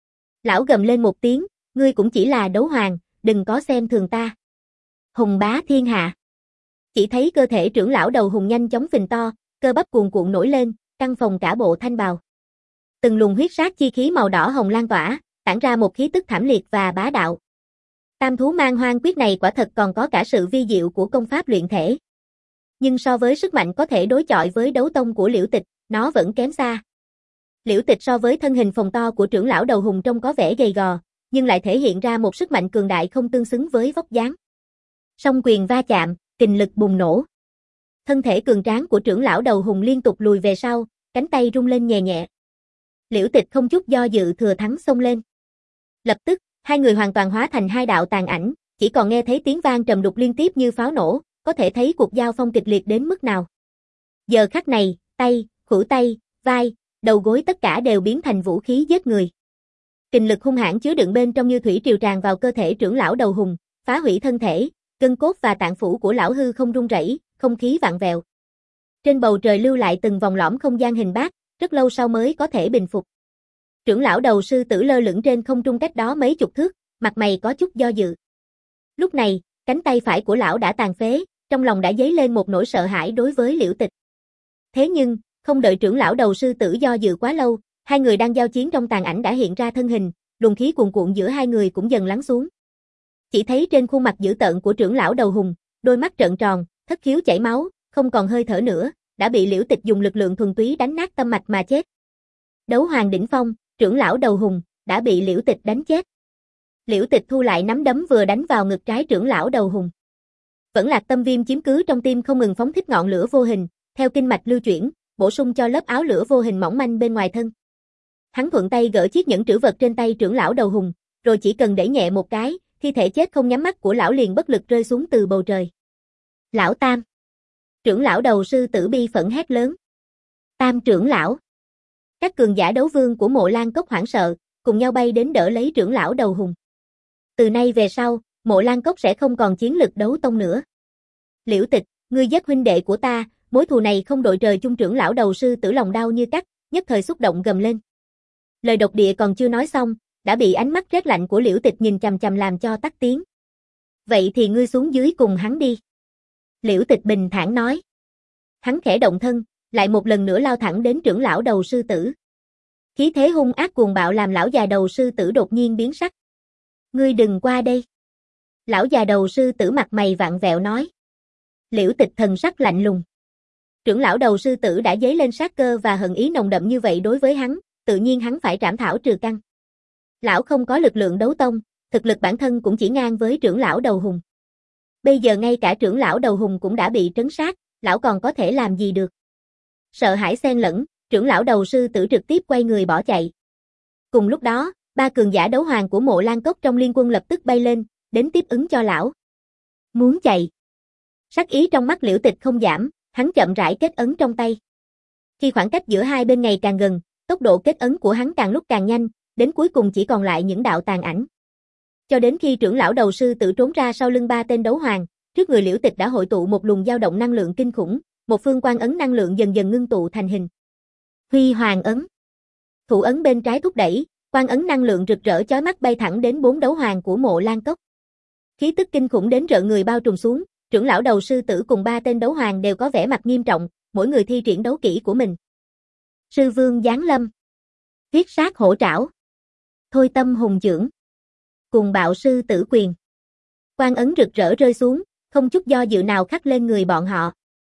Lão gầm lên một tiếng, ngươi cũng chỉ là đấu hoàng, đừng có xem thường ta. Hùng bá thiên hạ. Chỉ thấy cơ thể trưởng lão đầu hùng nhanh chóng phình to, cơ bắp cuồn cuộn nổi lên, căng phồng cả bộ thanh bào. Từng luồng huyết sát chi khí màu đỏ hồng lan tỏa, tản ra một khí tức thảm liệt và bá đạo. Tam Thú Mang Hoang Quyết này quả thật còn có cả sự vi diệu của công pháp luyện thể. Nhưng so với sức mạnh có thể đối chọi với đấu tông của Liễu Tịch, nó vẫn kém xa. Liễu Tịch so với thân hình phồng to của trưởng lão đầu hùng trông có vẻ gầy gò, nhưng lại thể hiện ra một sức mạnh cường đại không tương xứng với vóc dáng. Song quyền va chạm, kình lực bùng nổ. Thân thể cường tráng của trưởng lão đầu hùng liên tục lùi về sau, cánh tay rung lên nhẹ nhẹ. Liễu Tịch không chút do dự thừa thắng xông lên. Lập tức, hai người hoàn toàn hóa thành hai đạo tàn ảnh, chỉ còn nghe thấy tiếng vang trầm đục liên tiếp như pháo nổ, có thể thấy cuộc giao phong kịch liệt đến mức nào. Giờ khắc này, tay, khuỷu tay, vai, đầu gối tất cả đều biến thành vũ khí giết người. Kình lực hung hãn chứa đựng bên trong như thủy triều tràn vào cơ thể trưởng lão đầu hùng, phá hủy thân thể, gân cốt và tạng phủ của lão hư không rung rẩy, không khí vặn vẹo. Trên bầu trời lưu lại từng vòng lõm không gian hình bát, rất lâu sau mới có thể bình phục. Trưởng lão đầu sư tử lơ lửng trên không trung cách đó mấy chục thước, mặt mày có chút do dự. Lúc này, cánh tay phải của lão đã tàn phế, trong lòng đã dấy lên một nỗi sợ hãi đối với Liễu Tịch. Thế nhưng, không đợi trưởng lão đầu sư tử do dự quá lâu, hai người đang giao chiến trong tàn ảnh đã hiện ra thân hình, luồng khí cuồn cuộn giữa hai người cũng dần lắng xuống. Chỉ thấy trên khuôn mặt dữ tợn của trưởng lão đầu hùng, đôi mắt trợn tròn, thất khiếu chảy máu, không còn hơi thở nữa, đã bị Liễu Tịch dùng lực lượng thuần túy đánh nát tâm mạch mà chết. Đấu hoàng đỉnh phong, trưởng lão đầu hùng đã bị Liễu Tịch đánh chết. Liễu Tịch thu lại nắm đấm vừa đánh vào ngực trái trưởng lão đầu hùng. Vẫn Lạc Tâm Viêm chiếm cứ trong tim không ngừng phóng thích ngọn lửa vô hình, theo kinh mạch lưu chuyển, bổ sung cho lớp áo lửa vô hình mỏng manh bên ngoài thân. Hắn thuận tay gỡ chiếc nhẫn trữ vật trên tay trưởng lão đầu hùng, rồi chỉ cần đẩy nhẹ một cái, thi thể chết không nhắm mắt của lão liền bất lực rơi xuống từ bầu trời. Lão Tam. Trưởng lão đầu sư tử bi phẫn hét lớn. Tam trưởng lão. Các cường giả đấu vương của Mộ Lan Cốc hoảng sợ, cùng nhau bay đến đỡ lấy trưởng lão đầu hùng. Từ nay về sau, Mộ Lan Cốc sẽ không còn chiến lực đấu tông nữa. Liễu Tịch, ngươi giết huynh đệ của ta, mối thù này không đội trời chung. Trưởng lão đầu sư tử lòng đau như cắt, nhất thời xúc động gầm lên. Lời độc địa còn chưa nói xong, đã bị ánh mắt rét lạnh của Liễu Tịch nhìn chằm chằm làm cho tắt tiếng. Vậy thì ngươi xuống dưới cùng hắn đi. Liễu Tịch bình thản nói. Hắn khẽ động thân, lại một lần nữa lao thẳng đến trưởng lão đầu sư tử. Khí thế hung ác cuồng bạo làm lão già đầu sư tử đột nhiên biến sắc. Ngươi đừng qua đây. Lão già đầu sư tử mặt mày vặn vẹo nói. Liễu Tịch thần sắc lạnh lùng. Trưởng lão đầu sư tử đã dấy lên sát cơ và hận ý nồng đậm như vậy đối với hắn, tự nhiên hắn phải trảm thảo trừ căn. Lão không có lực lượng đấu tông, thực lực bản thân cũng chỉ ngang với trưởng lão đầu hùng. Bây giờ ngay cả trưởng lão đầu hùng cũng đã bị trấn sát, lão còn có thể làm gì được. Sợ hãi xen lẫn, trưởng lão đầu sư tử trực tiếp quay người bỏ chạy. Cùng lúc đó, ba cường giả đấu hoàng của Mộ Lan Cốc trong liên quân lập tức bay lên, đến tiếp ứng cho lão. Muốn chạy. Sắc ý trong mắt Liễu Tịch không giảm, hắn chậm rãi kết ấn trong tay. Khi khoảng cách giữa hai bên ngày càng gần, tốc độ kết ấn của hắn càng lúc càng nhanh, đến cuối cùng chỉ còn lại những đạo tàn ảnh. Cho đến khi trưởng lão đầu sư tử trốn ra sau lưng ba tên đấu hoàng, trước người Liễu Tịch đã hội tụ một luồng dao động năng lượng kinh khủng, một phương quan ấn năng lượng dần dần ngưng tụ thành hình. Huy Hoàng ấn. Thủ ấn bên trái thúc đẩy, quan ấn năng lượng rực rỡ chói mắt bay thẳng đến bốn đấu hoàng của Mộ Lan Cốc. Khí tức kinh khủng đến rợn người bao trùm xuống, trưởng lão đầu sư tử cùng ba tên đấu hoàng đều có vẻ mặt nghiêm trọng, mỗi người thi triển đấu kỹ của mình. Sư vương giáng lâm. Huyết sát hổ trảo. Thôi tâm hùng chưởng. Cùng bạo sư tử quyền. Quan ấn rực rỡ rơi xuống, không chút do dự nào khắc lên người bọn họ.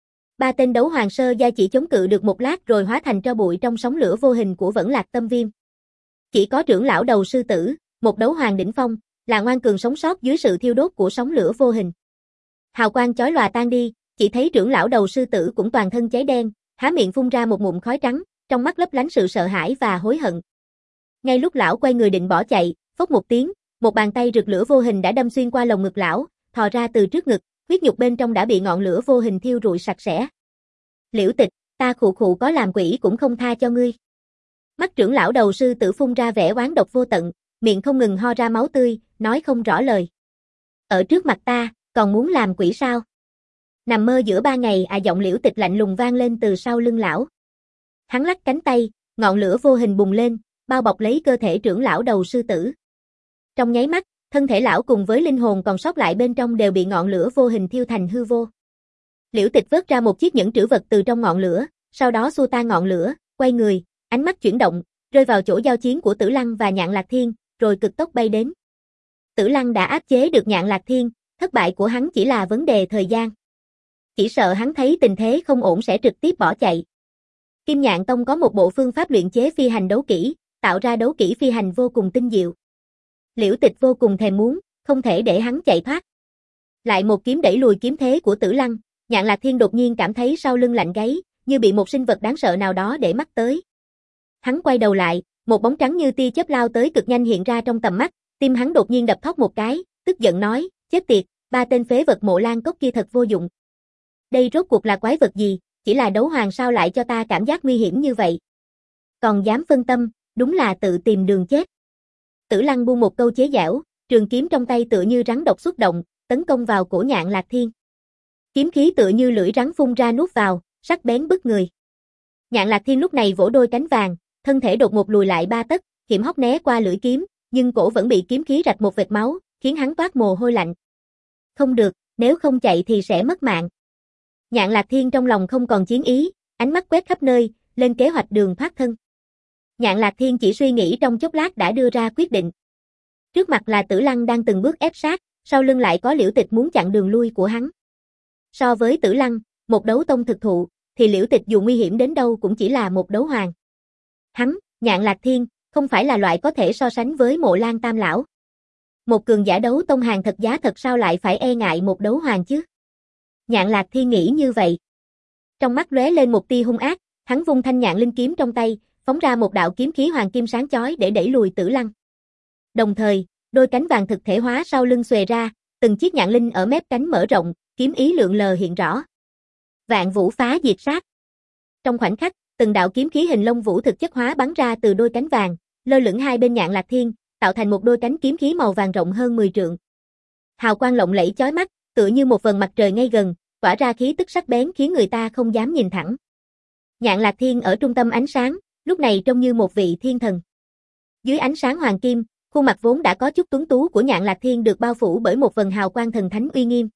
Ba tên đấu hoàng sơ gia chỉ chống cự được một lát rồi hóa thành tro bụi trong sóng lửa vô hình của Vẫn Lạc Tâm Viêm. Chỉ có trưởng lão đầu sư tử, một đấu hoàng đỉnh phong, là ngoan cường sống sót dưới sự thiêu đốt của sóng lửa vô hình. Hào quang chói lòa tan đi, chỉ thấy trưởng lão đầu sư tử cũng toàn thân cháy đen, há miệng phun ra một ngụm khói trắng, trong mắt lấp lánh sự sợ hãi và hối hận. Ngay lúc lão quay người định bỏ chạy, phốc một tiếng, một bàn tay rực lửa vô hình đã đâm xuyên qua lồng ngực lão, thò ra từ trước ngực, huyết nhục bên trong đã bị ngọn lửa vô hình thiêu rụi sạch sẽ. Liễu Tịch, ta khụ khụ có làm quỷ cũng không tha cho ngươi. Mắt trưởng lão đầu sư tử phun ra vẻ oán độc vô tận, miệng không ngừng ho ra máu tươi, nói không rõ lời. Ở trước mặt ta, còn muốn làm quỷ sao? Nằm mơ giữa ba ngày à, giọng Liễu Tịch lạnh lùng vang lên từ sau lưng lão. Hắn lắc cánh tay, ngọn lửa vô hình bùng lên, bao bọc lấy cơ thể trưởng lão đầu sư tử. Trong nháy mắt, thân thể lão cùng với linh hồn còn sót lại bên trong đều bị ngọn lửa vô hình thiêu thành hư vô. Liễu Tịch vớt ra một chiếc nhẫn trữ vật từ trong ngọn lửa, sau đó xua tan ngọn lửa, quay người, ánh mắt chuyển động, rơi vào chỗ giao chiến của Tử Lăng và Nhạn Lạc Thiên, rồi cực tốc bay đến. Tử Lăng đã áp chế được Nhạn Lạc Thiên, thất bại của hắn chỉ là vấn đề thời gian. Chỉ sợ hắn thấy tình thế không ổn sẽ trực tiếp bỏ chạy. Kim Nhạn Tông có một bộ phương pháp luyện chế phi hành đấu kỹ, tạo ra đấu kỹ phi hành vô cùng tinh diệu. Liễu Tịch vô cùng thèm muốn, không thể để hắn chạy thoát. Lại một kiếm đẩy lùi kiếm thế của Tử Lăng, Nhạn Lạc Thiên đột nhiên cảm thấy sau lưng lạnh gáy, như bị một sinh vật đáng sợ nào đó để mắt tới. Hắn quay đầu lại, một bóng trắng như tia chớp lao tới cực nhanh hiện ra trong tầm mắt, tim hắn đột nhiên đập thót một cái, tức giận nói, chết tiệt, ba tên phế vật Mộ Lan Cốc kia thật vô dụng. Đây rốt cuộc là quái vật gì, chỉ là đấu hoàng sao lại cho ta cảm giác nguy hiểm như vậy. Còn dám phân tâm, đúng là tự tìm đường chết. Tử Lăng buông một câu chế giễu, trường kiếm trong tay tựa như rắn độc xuất động, tấn công vào cổ Nhạn Lạc Thiên. Kiếm khí tựa như lưỡi rắn phun ra nuốt vào, sắc bén bức người. Nhạn Lạc Thiên lúc này vỗ đôi cánh vàng, thân thể đột ngột lùi lại ba tấc, hiểm hóc né qua lưỡi kiếm, nhưng cổ vẫn bị kiếm khí rạch một vệt máu, khiến hắn toát mồ hôi lạnh. Không được, nếu không chạy thì sẽ mất mạng. Nhạn Lạc Thiên trong lòng không còn chiến ý, ánh mắt quét khắp nơi, lên kế hoạch đường thoát thân. Nhạn Lạc Thiên chỉ suy nghĩ trong chốc lát đã đưa ra quyết định. Trước mặt là Tử Lăng đang từng bước ép sát, sau lưng lại có Liễu Tịch muốn chặn đường lui của hắn. So với Tử Lăng, một đấu tông thực thụ, thì Liễu Tịch dù nguy hiểm đến đâu cũng chỉ là một đấu hoàng. Hắn, Nhạn Lạc Thiên, không phải là loại có thể so sánh với Mộ Lan Tam Lão. Một cường giả đấu tông hàng thật giá thật sao lại phải e ngại một đấu hoàng chứ? Nhạn Lạc Thiên nghĩ như vậy. Trong mắt lóe lên một tia hung ác, hắn vung thanh nhạn linh kiếm trong tay, phóng ra một đạo kiếm khí hoàng kim sáng chói để đẩy lùi Tử Lăng. Đồng thời, đôi cánh vàng thực thể hóa sau lưng xòe ra, từng chiếc nhạn linh ở mép cánh mở rộng, kiếm ý lượn lờ hiện rõ. Vạn Vũ phá diệt sát. Trong khoảnh khắc, từng đạo kiếm khí hình lông vũ thực chất hóa bắn ra từ đôi cánh vàng, lơ lửng hai bên Nhạn Lạc Thiên, tạo thành một đôi cánh kiếm khí màu vàng rộng hơn mười trượng. Hào quang lộng lẫy chói mắt, tựa như một vầng mặt trời ngay gần, tỏa ra khí tức sắc bén khiến người ta không dám nhìn thẳng. Nhạn Lạc Thiên ở trung tâm ánh sáng, lúc này trông như một vị thiên thần. Dưới ánh sáng hoàng kim, khuôn mặt vốn đã có chút tuấn tú của Nhạn Lạc Thiên được bao phủ bởi một vầng hào quang thần thánh uy nghiêm.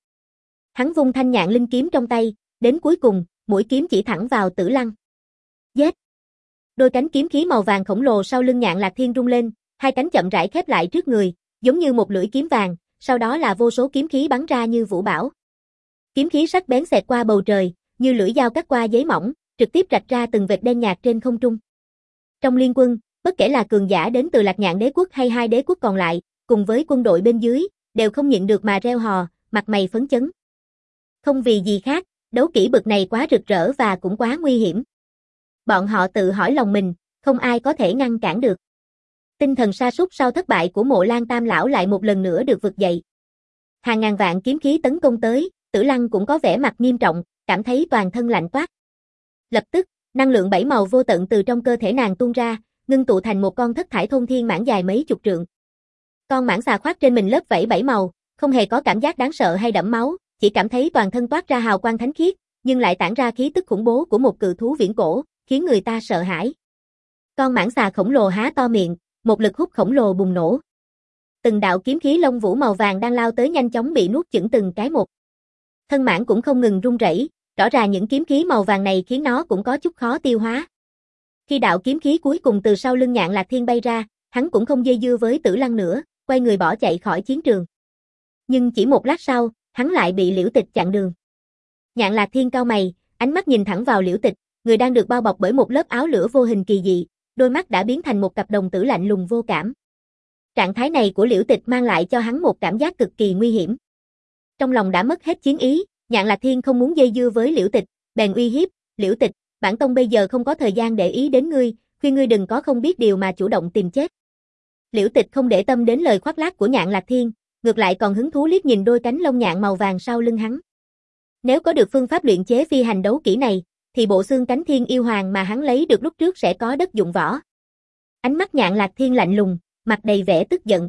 Hắn vung thanh nhạn linh kiếm trong tay, đến cuối cùng, mũi kiếm chỉ thẳng vào Tử Lăng. Giết! Đôi cánh kiếm khí màu vàng khổng lồ sau lưng Nhạn Lạc Thiên rung lên, hai cánh chậm rãi khép lại trước người, giống như một lưỡi kiếm vàng, sau đó là vô số kiếm khí bắn ra như vũ bão. Kiếm khí sắc bén xẹt qua bầu trời, như lưỡi dao cắt qua giấy mỏng, trực tiếp rạch ra từng vệt đen nhạt trên không trung. Trong liên quân, bất kể là cường giả đến từ Lạc Nhạn đế quốc hay hai đế quốc còn lại, cùng với quân đội bên dưới, đều không nhịn được mà reo hò, mặt mày phấn chấn. Không vì gì khác, đấu kỹ bực này quá rực rỡ và cũng quá nguy hiểm. Bọn họ tự hỏi lòng mình, không ai có thể ngăn cản được. Tinh thần sa sút sau thất bại của Mộ Lan Tam lão lại một lần nữa được vực dậy. Hàng ngàn vạn kiếm khí tấn công tới, Tử Lăng cũng có vẻ mặt nghiêm trọng, cảm thấy toàn thân lạnh toát. Lập tức, năng lượng bảy màu vô tận từ trong cơ thể nàng tuôn ra, ngưng tụ thành một con thất thải thôn thiên mãng dài mấy chục trượng. Con mãng xà khoác trên mình lớp vảy bảy màu, không hề có cảm giác đáng sợ hay đẫm máu, chỉ cảm thấy toàn thân toát ra hào quang thánh khiết, nhưng lại tản ra khí tức khủng bố của một cự thú viễn cổ, khiến người ta sợ hãi. Con mãng xà khổng lồ há to miệng, một lực hút khổng lồ bùng nổ. Từng đạo kiếm khí lông vũ màu vàng đang lao tới nhanh chóng bị nuốt chửng từng cái một. Thân mãng cũng không ngừng run rẩy, rõ ràng những kiếm khí màu vàng này khiến nó cũng có chút khó tiêu hóa. Khi đạo kiếm khí cuối cùng từ sau lưng Nhạn Lạc Thiên bay ra, hắn cũng không dây dưa với Tử Lăng nữa, quay người bỏ chạy khỏi chiến trường. Nhưng chỉ một lát sau, hắn lại bị Liễu Tịch chặn đường. Nhạn Lạc Thiên cau mày, ánh mắt nhìn thẳng vào Liễu Tịch, người đang được bao bọc bởi một lớp áo lửa vô hình kỳ dị, đôi mắt đã biến thành một cặp đồng tử lạnh lùng vô cảm. Trạng thái này của Liễu Tịch mang lại cho hắn một cảm giác cực kỳ nguy hiểm. Trong lòng đã mất hết chiến ý, Nhạn Lạc Thiên không muốn dây dưa với Liễu Tịch, bèn uy hiếp, "Liễu Tịch, bản tông bây giờ không có thời gian để ý đến ngươi, khuyên ngươi đừng có không biết điều mà chủ động tìm chết." Liễu Tịch không để tâm đến lời khoác lác của Nhạn Lạc Thiên, ngược lại còn hứng thú liếc nhìn đôi cánh lông nhạn màu vàng sau lưng hắn. Nếu có được phương pháp luyện chế phi hành đấu kỹ này, thì bộ xương cánh thiên yêu hoàng mà hắn lấy được lúc trước sẽ có đất dụng võ. Ánh mắt Nhạn Lạc Thiên lạnh lùng, mặt đầy vẻ tức giận.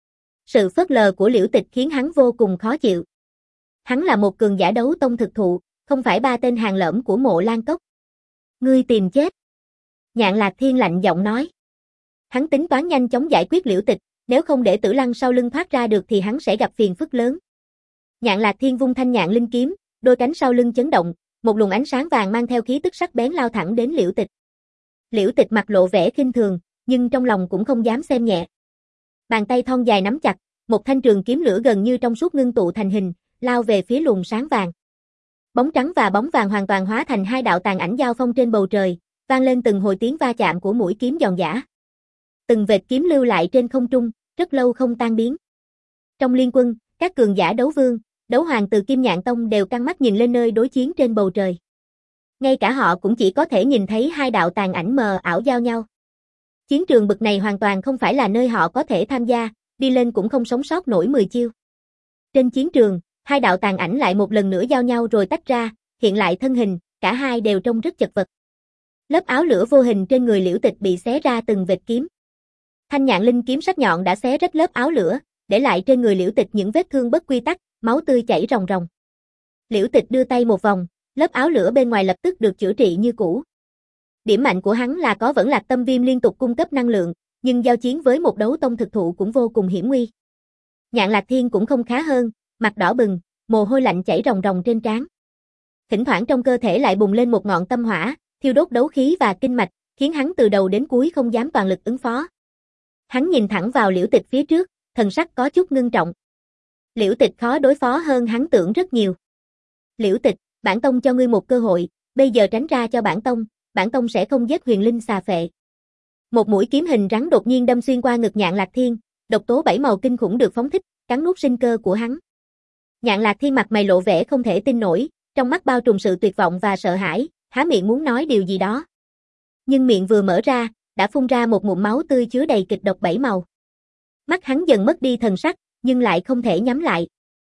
Sự phớt lờ của Liễu Tịch khiến hắn vô cùng khó chịu. Hắn là một cường giả đấu tông thực thụ, không phải ba tên hàng lởm của Mộ Lan Cốc. "Ngươi tìm chết." Nhạn Lạc Thiên lạnh giọng nói. Hắn tính toán nhanh chóng giải quyết Liễu Tịch, nếu không để Tử Lăng sau lưng thoát ra được thì hắn sẽ gặp phiền phức lớn. Nhạn Lạc Thiên vung thanh nhạn linh kiếm, đôi cánh sau lưng chấn động, một luồng ánh sáng vàng mang theo khí tức sắc bén lao thẳng đến Liễu Tịch. Liễu Tịch mặt lộ vẻ khinh thường, nhưng trong lòng cũng không dám xem nhẹ. Bàn tay thon dài nắm chặt, một thanh trường kiếm lửa gần như trong suốt ngưng tụ thành hình, lao về phía luồng sáng vàng. Bóng trắng và bóng vàng hoàn toàn hóa thành hai đạo tàn ảnh giao phong trên bầu trời, vang lên từng hồi tiếng va chạm của mũi kiếm giòn giã. Từng vệt kiếm lưu lại trên không trung, rất lâu không tan biến. Trong liên quân, các cường giả đấu vương, đấu hoàng từ Kim Nhạn Tông đều căng mắt nhìn lên nơi đối chiến trên bầu trời. Ngay cả họ cũng chỉ có thể nhìn thấy hai đạo tàn ảnh mờ ảo giao nhau. Chiến trường bực này hoàn toàn không phải là nơi họ có thể tham gia, đi lên cũng không sống sót nổi mười chiêu. Trên chiến trường, hai đạo tàn ảnh lại một lần nữa giao nhau rồi tách ra, hiện lại thân hình, cả hai đều trông rất chật vật. Lớp áo lửa vô hình trên người Liễu Tịch bị xé ra từng vệt kiếm. Thanh nhạn linh kiếm sắc nhọn đã xé rách lớp áo lửa, để lại trên người Liễu Tịch những vết thương bất quy tắc, máu tươi chảy ròng ròng. Liễu Tịch đưa tay một vòng, lớp áo lửa bên ngoài lập tức được chữa trị như cũ. Điểm mạnh của hắn là có Vẫn Lạc Tâm Viêm liên tục cung cấp năng lượng, nhưng giao chiến với một đấu tông thực thụ cũng vô cùng hiểm nguy. Nhạn Lạc Thiên cũng không khá hơn, mặt đỏ bừng, mồ hôi lạnh chảy ròng ròng trên trán. Thỉnh thoảng trong cơ thể lại bùng lên một ngọn tâm hỏa, thiêu đốt đấu khí và kinh mạch, khiến hắn từ đầu đến cuối không dám toàn lực ứng phó. Hắn nhìn thẳng vào Liễu Tịch phía trước, thần sắc có chút ngưng trọng. Liễu Tịch khó đối phó hơn hắn tưởng rất nhiều. "Liễu Tịch, bản tông cho ngươi một cơ hội, bây giờ tránh ra cho bản tông, bản tông sẽ không giết huyền linh xà phệ." Một mũi kiếm hình rắn đột nhiên đâm xuyên qua ngực Nhạn Lạc Thiên, độc tố bảy màu kinh khủng được phóng thích, cắn nuốt sinh cơ của hắn. Nhạn Lạc Thiên mặt mày lộ vẻ không thể tin nổi, trong mắt bao trùm sự tuyệt vọng và sợ hãi, há miệng muốn nói điều gì đó. Nhưng miệng vừa mở ra, đã phun ra một ngụm máu tươi chứa đầy kịch độc bảy màu. Mắt hắn dần mất đi thần sắc, nhưng lại không thể nhắm lại.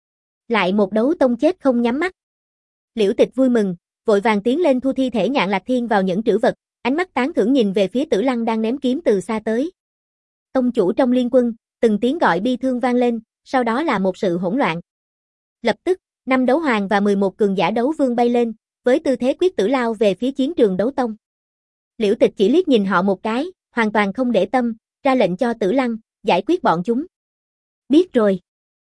Lại một đấu tông chết không nhắm mắt. Liễu Tịch vui mừng, vội vàng tiến lên thu thi thể Nhạn Lạc Thiên vào nhẫn trữ vật, ánh mắt tán thưởng nhìn về phía Tử Lăng đang ném kiếm từ xa tới. "Tông chủ trong liên quân", từng tiếng gọi bi thương vang lên, sau đó là một sự hỗn loạn. Lập tức, năm đấu hoàng và mười một cường giả đấu vương bay lên, với tư thế quyết tử lao về phía chiến trường đấu tông. Liễu Tịch chỉ liếc nhìn họ một cái, hoàn toàn không để tâm, ra lệnh cho Tử Lăng, giải quyết bọn chúng. Biết rồi.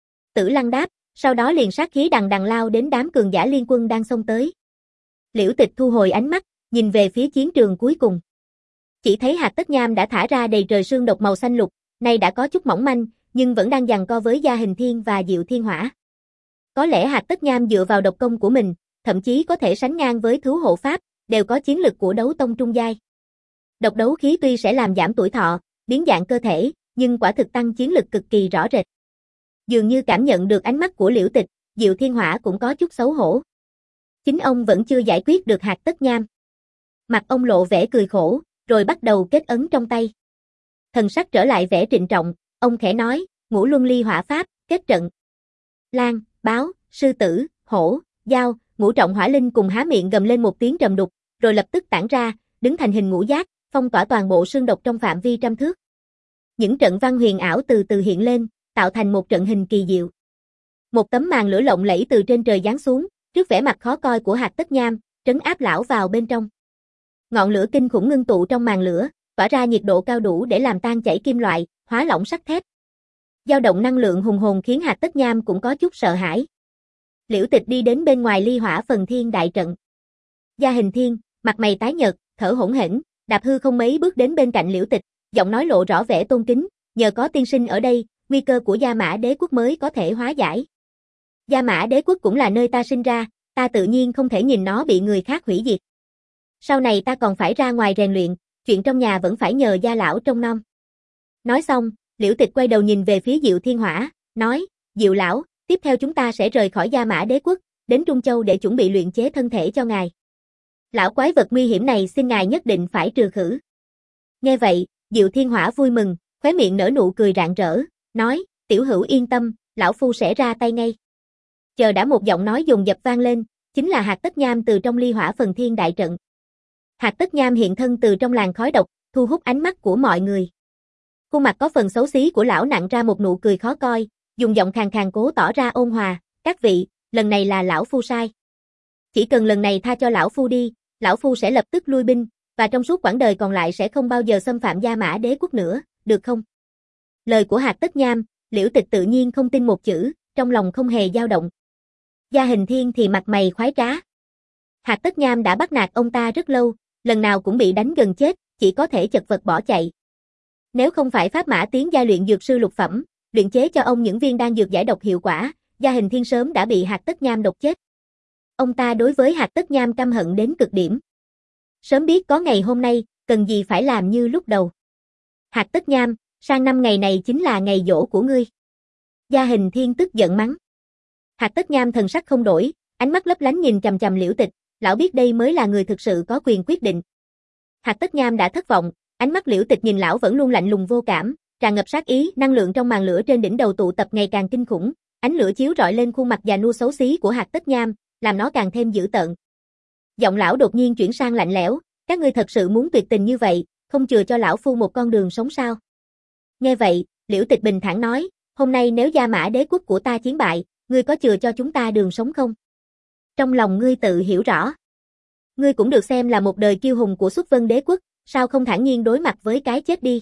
Tử Lăng đáp, sau đó liền sát khí đằng đằng lao đến đám cường giả liên quân đang xông tới. Liễu Tịch thu hồi ánh mắt, nhìn về phía chiến trường cuối cùng. Chỉ thấy hạt tất nham đã thả ra đầy trời sương độc màu xanh lục, nay đã có chút mỏng manh, nhưng vẫn đang giằng co với Gia Hình Thiên và Diệu Thiên Hỏa. Có lẽ hạt tất nham dựa vào độc công của mình, thậm chí có thể sánh ngang với Thú Hộ Pháp, đều có chiến lực của đấu tông trung giai. Độc đấu khí tuy sẽ làm giảm tuổi thọ, biến dạng cơ thể, nhưng quả thực tăng chiến lực cực kỳ rõ rệt. Dường như cảm nhận được ánh mắt của Liễu Tịch, Diệu Thiên Hỏa cũng có chút xấu hổ. Chính ông vẫn chưa giải quyết được hạt tất nham. Mặt ông lộ vẻ cười khổ, rồi bắt đầu kết ấn trong tay. Thần sắc trở lại vẻ trịnh trọng, ông khẽ nói, Ngũ Luân Ly Hỏa Pháp, kết trận. Lan, báo, sư tử, hổ, dao, ngũ trọng hỏa linh cùng há miệng gầm lên một tiếng trầm đục, rồi lập tức tản ra, đứng thành hình ngũ giác, phong tỏa toàn bộ sương độc trong phạm vi trăm thước. Những trận văn huyền ảo từ từ hiện lên, tạo thành một trận hình kỳ diệu. Một tấm màn lửa lộng lẫy từ trên trời giáng xuống, trước vẻ mặt khó coi của hạt tất nham, trấn áp lão vào bên trong. Ngọn lửa kinh khủng ngưng tụ trong màn lửa, tỏa ra nhiệt độ cao đủ để làm tan chảy kim loại, hóa lỏng sắt thép. Dao động năng lượng hùng hồn khiến hạt tất nham cũng có chút sợ hãi. Liễu Tịch đi đến bên ngoài ly hỏa phần thiên đại trận. Gia Hình Thiên, mặt mày tái nhợt, thở hổn hển, đạp hư không mấy bước đến bên cạnh Liễu Tịch, giọng nói lộ rõ vẻ tôn kính, nhờ có tiên sinh ở đây, nguy cơ của Gia Mã Đế quốc mới có thể hóa giải. Gia Mã Đế quốc cũng là nơi ta sinh ra, ta tự nhiên không thể nhìn nó bị người khác hủy diệt. Sau này ta còn phải ra ngoài rèn luyện, chuyện trong nhà vẫn phải nhờ Gia lão trông nom. Nói xong, Liễu Tịch quay đầu nhìn về phía Diệu Thiên Hỏa, nói, Diệu lão, tiếp theo chúng ta sẽ rời khỏi Gia Mã Đế quốc, đến Trung Châu để chuẩn bị luyện chế thân thể cho ngài. Lão quái vật nguy hiểm này xin ngài nhất định phải trừ khử. Nghe vậy, Diệu Thiên Hỏa vui mừng, khóe miệng nở nụ cười rạng rỡ, nói, tiểu hữu yên tâm, lão phu sẽ ra tay ngay. Chờ đã một giọng nói dồn dập vang lên, chính là hạt tất nham từ trong ly hỏa phần thiên đại trận. Hạt tất nham hiện thân từ trong làn khói độc, thu hút ánh mắt của mọi người. Khuôn mặt có phần xấu xí của lão nặn ra một nụ cười khó coi, dùng giọng khàn khàn cố tỏ ra ôn hòa, các vị, lần này là lão phu sai. Chỉ cần lần này tha cho lão phu đi, lão phu sẽ lập tức lui binh, và trong suốt quãng đời còn lại sẽ không bao giờ xâm phạm Gia Mã Đế quốc nữa, được không? Lời của hạt tất nham, Liễu Tịch tự nhiên không tin một chữ, trong lòng không hề dao động. Gia Hình Thiên thì mặt mày khoái trá. Hạt tất nham đã bắt nạt ông ta rất lâu, lần nào cũng bị đánh gần chết, chỉ có thể chật vật bỏ chạy. Nếu không phải Pháp Mã tiến giai luyện dược sư lục phẩm, luyện chế cho ông những viên đan dược giải độc hiệu quả, Gia Hình Thiên sớm đã bị hạt tất nham độc chết. Ông ta đối với hạt tất nham căm hận đến cực điểm. Sớm biết có ngày hôm nay, cần gì phải làm như lúc đầu. Hạt tất nham, sang năm ngày này chính là ngày giỗ của ngươi. Gia Hình Thiên tức giận mắng. Hạt tất nham thần sắc không đổi, ánh mắt lấp lánh nhìn chằm chằm Liễu Tịch, lão biết đây mới là người thực sự có quyền quyết định. Hạt tất nham đã thất vọng, ánh mắt Liễu Tịch nhìn lão vẫn luôn lạnh lùng vô cảm, tràn ngập sát ý, năng lượng trong màn lửa trên đỉnh đầu tụ tập ngày càng kinh khủng, ánh lửa chiếu rọi lên khuôn mặt già nua xấu xí của hạt tất nham, làm nó càng thêm dữ tợn. Giọng lão đột nhiên chuyển sang lạnh lẽo, các ngươi thật sự muốn tuyệt tình như vậy, không chừa cho lão phu một con đường sống sao? Nghe vậy, Liễu Tịch bình thản nói, hôm nay nếu Gia Mã Đế quốc của ta chiến bại, ngươi có chừa cho chúng ta đường sống không? Trong lòng ngươi tự hiểu rõ. Ngươi cũng được xem là một đời kiêu hùng của Xuất Vân Đế quốc, sao không thản nhiên đối mặt với cái chết đi?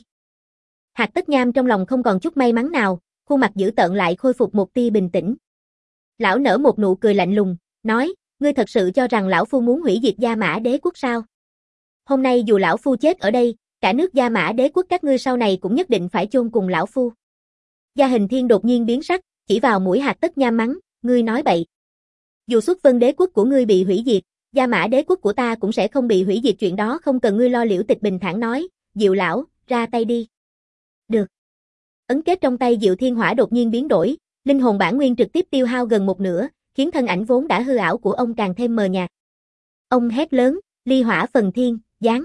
Hạt tất nham trong lòng không còn chút may mắn nào, khuôn mặt dữ tợn lại khôi phục một tia bình tĩnh. Lão nở một nụ cười lạnh lùng, nói, ngươi thật sự cho rằng lão phu muốn hủy diệt Gia Mã Đế quốc sao? Hôm nay dù lão phu chết ở đây, cả nước Gia Mã Đế quốc các ngươi sau này cũng nhất định phải chôn cùng lão phu. Gia Hình Thiên đột nhiên biến sắc, chỉ vào mũi hạt tất nham mắng, ngươi nói bậy. Dù Xuất Vân Đế quốc của ngươi bị hủy diệt, Gia Mã Đế quốc của ta cũng sẽ không bị hủy diệt, chuyện đó không cần ngươi lo. Liễu Tịch bình thản nói, Diệu lão, ra tay đi. Được. Ấn kết trong tay Diệu Thiên Hỏa đột nhiên biến đổi, linh hồn bản nguyên trực tiếp tiêu hao gần một nửa, khiến thân ảnh vốn đã hư ảo của ông càng thêm mờ nhạt. Ông hét lớn, ly hỏa phần thiên, giáng.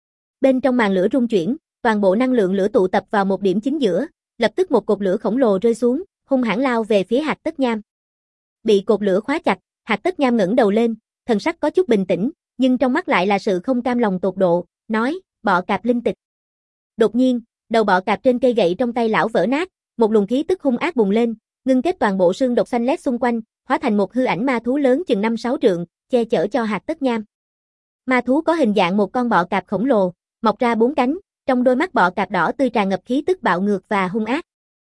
Bên trong màn lửa rung chuyển, toàn bộ năng lượng lửa tụ tập vào một điểm chính giữa, lập tức một cột lửa khổng lồ rơi xuống, hung hãn lao về phía hạt tất nham. Bị cột lửa khóa chặt, hạt tất nham ngẩng đầu lên, thần sắc có chút bình tĩnh, nhưng trong mắt lại là sự không cam lòng tột độ, nói, bọ cạp linh tịch. Đột nhiên, đầu bọ cạp trên cây gậy trong tay lão vỡ nát, một luồng khí tức hung ác bùng lên, ngưng kết toàn bộ xương độc xanh lét xung quanh, hóa thành một hư ảnh ma thú lớn chừng năm sáu trượng, che chở cho Hạc Tất Nham. Ma thú có hình dạng một con bọ cạp khổng lồ, mọc ra bốn cánh, trong đôi mắt bọ cạp đỏ tươi tràn ngập khí tức bạo ngược và hung ác.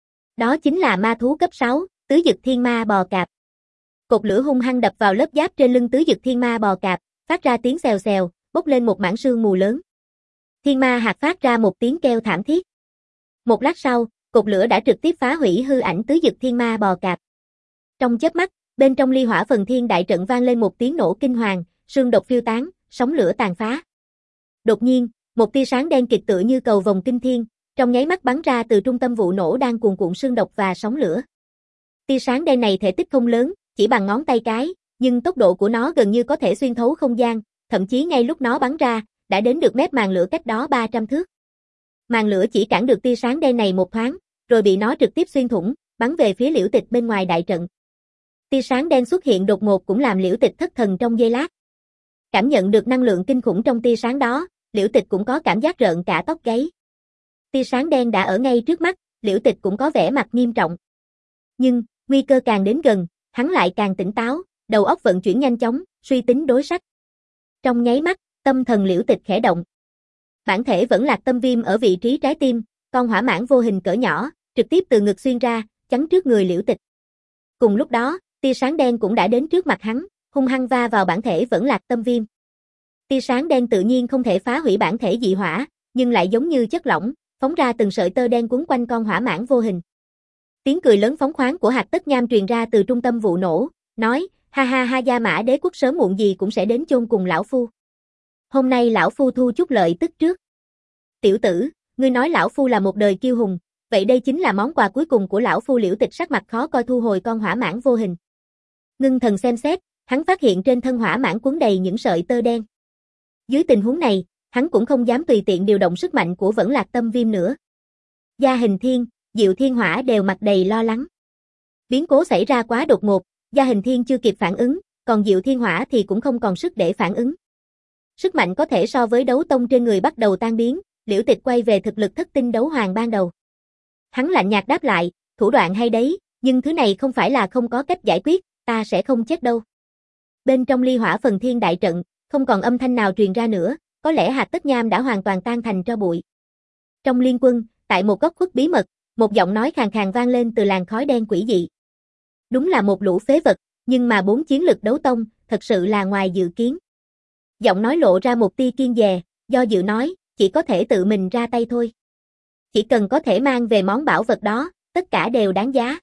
Đó chính là ma thú cấp sáu, Tứ Dực Thiên Ma Bò Cạp. Cột lửa hung hăng đập vào lớp giáp trên lưng Tứ Dực Thiên Ma Bò Cạp, phát ra tiếng xèo xèo, bốc lên một mảng sương mù lớn. Thiên Ma Hạc phát ra một tiếng kêu thảm thiết. Một lát sau, cột lửa đã trực tiếp phá hủy hư ảnh Tứ Dực Thiên Ma Bò Cạp. Trong chớp mắt, bên trong ly hỏa phần thiên đại trận vang lên một tiếng nổ kinh hoàng, sương độc phiêu tán, sóng lửa tàn phá. Đột nhiên, một tia sáng đen kịt tựa như cầu vồng kinh thiên, trong nháy mắt bắn ra từ trung tâm vụ nổ đang cuồn cuộn sương độc và sóng lửa. Tia sáng đen này thể tích không lớn, chỉ bằng ngón tay cái, nhưng tốc độ của nó gần như có thể xuyên thấu không gian, thậm chí ngay lúc nó bắn ra, đã đến được mép màn lửa cách đó ba trăm thước. Màn lửa chỉ cản được tia sáng đen này một thoáng, rồi bị nó trực tiếp xuyên thủng, bắn về phía Liễu Tịch bên ngoài đại trận. Tia sáng đen xuất hiện đột ngột cũng làm Liễu Tịch thất thần trong giây lát. Cảm nhận được năng lượng kinh khủng trong tia sáng đó, Liễu Tịch cũng có cảm giác rợn cả tóc gáy. Tia sáng đen đã ở ngay trước mắt, Liễu Tịch cũng có vẻ mặt nghiêm trọng. Nhưng, nguy cơ càng đến gần, hắn lại càng tỉnh táo, đầu óc vận chuyển nhanh chóng, suy tính đối sách. Trong nháy mắt, tâm thần Liễu Tịch khẽ động. Bản thể vẫn lạc tâm viêm ở vị trí trái tim, con hỏa mãng vô hình cỡ nhỏ, trực tiếp từ ngực xuyên ra, chắn trước người Liễu Tịch. Cùng lúc đó, tia sáng đen cũng đã đến trước mặt hắn, hung hăng va vào bản thể vẫn lạc tâm viêm. Tia sáng đen tự nhiên không thể phá hủy bản thể dị hỏa, nhưng lại giống như chất lỏng, phóng ra từng sợi tơ đen quấn quanh con hỏa mãng vô hình. Tiếng cười lớn phóng khoáng của Hạc Tất Nham truyền ra từ trung tâm vụ nổ, nói, ha ha ha, Gia Mã Đế quốc sớm muộn gì cũng sẽ đến chôn cùng lão phu. Hôm nay lão phu thu chút lợi tức trước. Tiểu tử, ngươi nói lão phu là một đời kiêu hùng, vậy đây chính là món quà cuối cùng của lão phu. Liễu Tịch sắc mặt khó coi thu hồi con hỏa mãng vô hình. Ngưng thần xem xét, hắn phát hiện trên thân hỏa mãng quấn đầy những sợi tơ đen. Dưới tình huống này, hắn cũng không dám tùy tiện điều động sức mạnh của vẫn lạc tâm viêm nữa. Gia Hình Thiên, Diệu Thiên Hỏa đều mặt đầy lo lắng. Biến cố xảy ra quá đột ngột, Gia Hình Thiên chưa kịp phản ứng, còn Diệu Thiên Hỏa thì cũng không còn sức để phản ứng. Sức mạnh có thể so với đấu tông trên người bắt đầu tan biến, Liễu Tịch quay về thực lực thất tinh đấu hoàng ban đầu. Hắn lạnh nhạt đáp lại, thủ đoạn hay đấy, nhưng thứ này không phải là không có cách giải quyết, ta sẽ không chết đâu. Bên trong ly hỏa phần thiên đại trận, không còn âm thanh nào truyền ra nữa, có lẽ Hạc Tất Nham đã hoàn toàn tan thành tro bụi. Trong liên quân, tại một góc khuất bí mật, một giọng nói khàn khàn vang lên từ làn khói đen quỷ dị. Đúng là một lũ phế vật, nhưng mà bốn chiến lực đấu tông, thật sự là ngoài dự kiến. Giọng nói lộ ra một tia kiên dè, do dự nói, chỉ có thể tự mình ra tay thôi. Chỉ cần có thể mang về món bảo vật đó, tất cả đều đáng giá.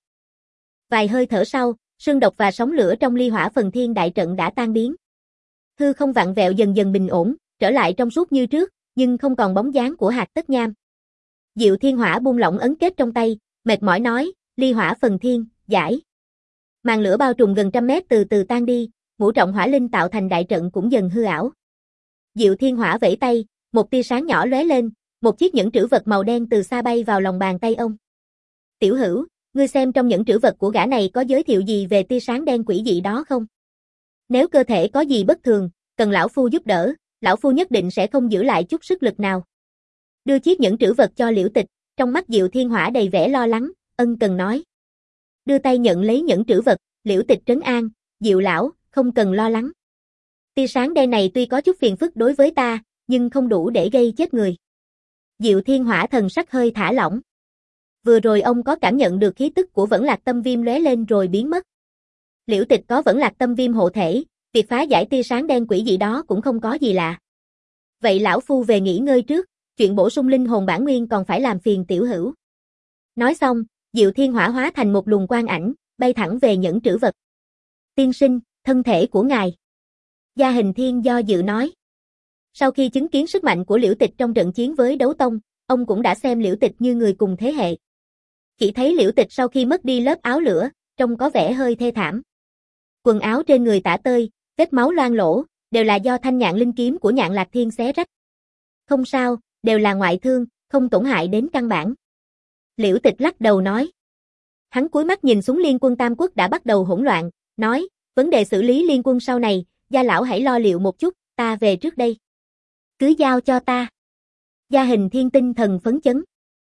Vài hơi thở sau, sương độc và sóng lửa trong ly hỏa phần thiên đại trận đã tan biến. Hư không vặn vẹo dần dần bình ổn, trở lại trong suốt như trước, nhưng không còn bóng dáng của Hạc Tất Nham. Diệu Thiên Hỏa buông lỏng ấn kết trong tay, mệt mỏi nói, ly hỏa phần thiên, giải. Màn lửa bao trùm gần trăm mét từ từ tan đi, ngũ trọng hỏa linh tạo thành đại trận cũng dần hư ảo. Diệu Thiên Hỏa vẫy tay, một tia sáng nhỏ lóe lên, một chiếc nhẫn trữ vật màu đen từ xa bay vào lòng bàn tay ông. Tiểu Hữu, ngươi xem trong nhẫn trữ vật của gã này có giới thiệu gì về tia sáng đen quỷ dị đó không? Nếu cơ thể có gì bất thường, cần lão phu giúp đỡ, lão phu nhất định sẽ không giữ lại chút sức lực nào. Đưa chiếc nhẫn trữ vật cho Liễu Tịch, trong mắt Diệu Thiên Hỏa đầy vẻ lo lắng, ân cần nói. Đưa tay nhận lấy nhẫn trữ vật, Liễu Tịch trấn an, Diệu lão, không cần lo lắng. Tia sáng đen này tuy có chút phiền phức đối với ta, nhưng không đủ để gây chết người. Diệu Thiên Hỏa thần sắc hơi thả lỏng. Vừa rồi ông có cảm nhận được khí tức của vẫn lạc tâm viêm lóe lên rồi biến mất. Liễu Tịch có vẫn lạc tâm viêm hộ thể, việc phá giải tia sáng đen quỷ dị đó cũng không có gì lạ. Vậy lão phu về nghỉ ngơi trước, chuyện bổ sung linh hồn bản nguyên còn phải làm phiền tiểu hữu. Nói xong, Diệu Thiên Hỏa hóa thành một luồng quang ảnh, bay thẳng về nhẫn trữ vật. Tiên sinh, thân thể của ngài. Gia Hình Thiên do dự nói. Sau khi chứng kiến sức mạnh của Liễu Tịch trong trận chiến với đấu tông, ông cũng đã xem Liễu Tịch như người cùng thế hệ. Chỉ thấy Liễu Tịch sau khi mất đi lớp áo lửa, trông có vẻ hơi thê thảm. Quần áo trên người tả tơi, vết máu loang lỗ, đều là do thanh nhạn linh kiếm của Nhạn Lạc Thiên xé rách. Không sao, đều là ngoại thương, không tổn hại đến căn bản. Liễu Tịch lắc đầu nói. Hắn cúi mắt nhìn xuống liên quân Tam Quốc đã bắt đầu hỗn loạn, nói, vấn đề xử lý liên quân sau này, Gia lão hãy lo liệu một chút, ta về trước đây. Cứ giao cho ta. Gia Hình Thiên tinh thần phấn chấn.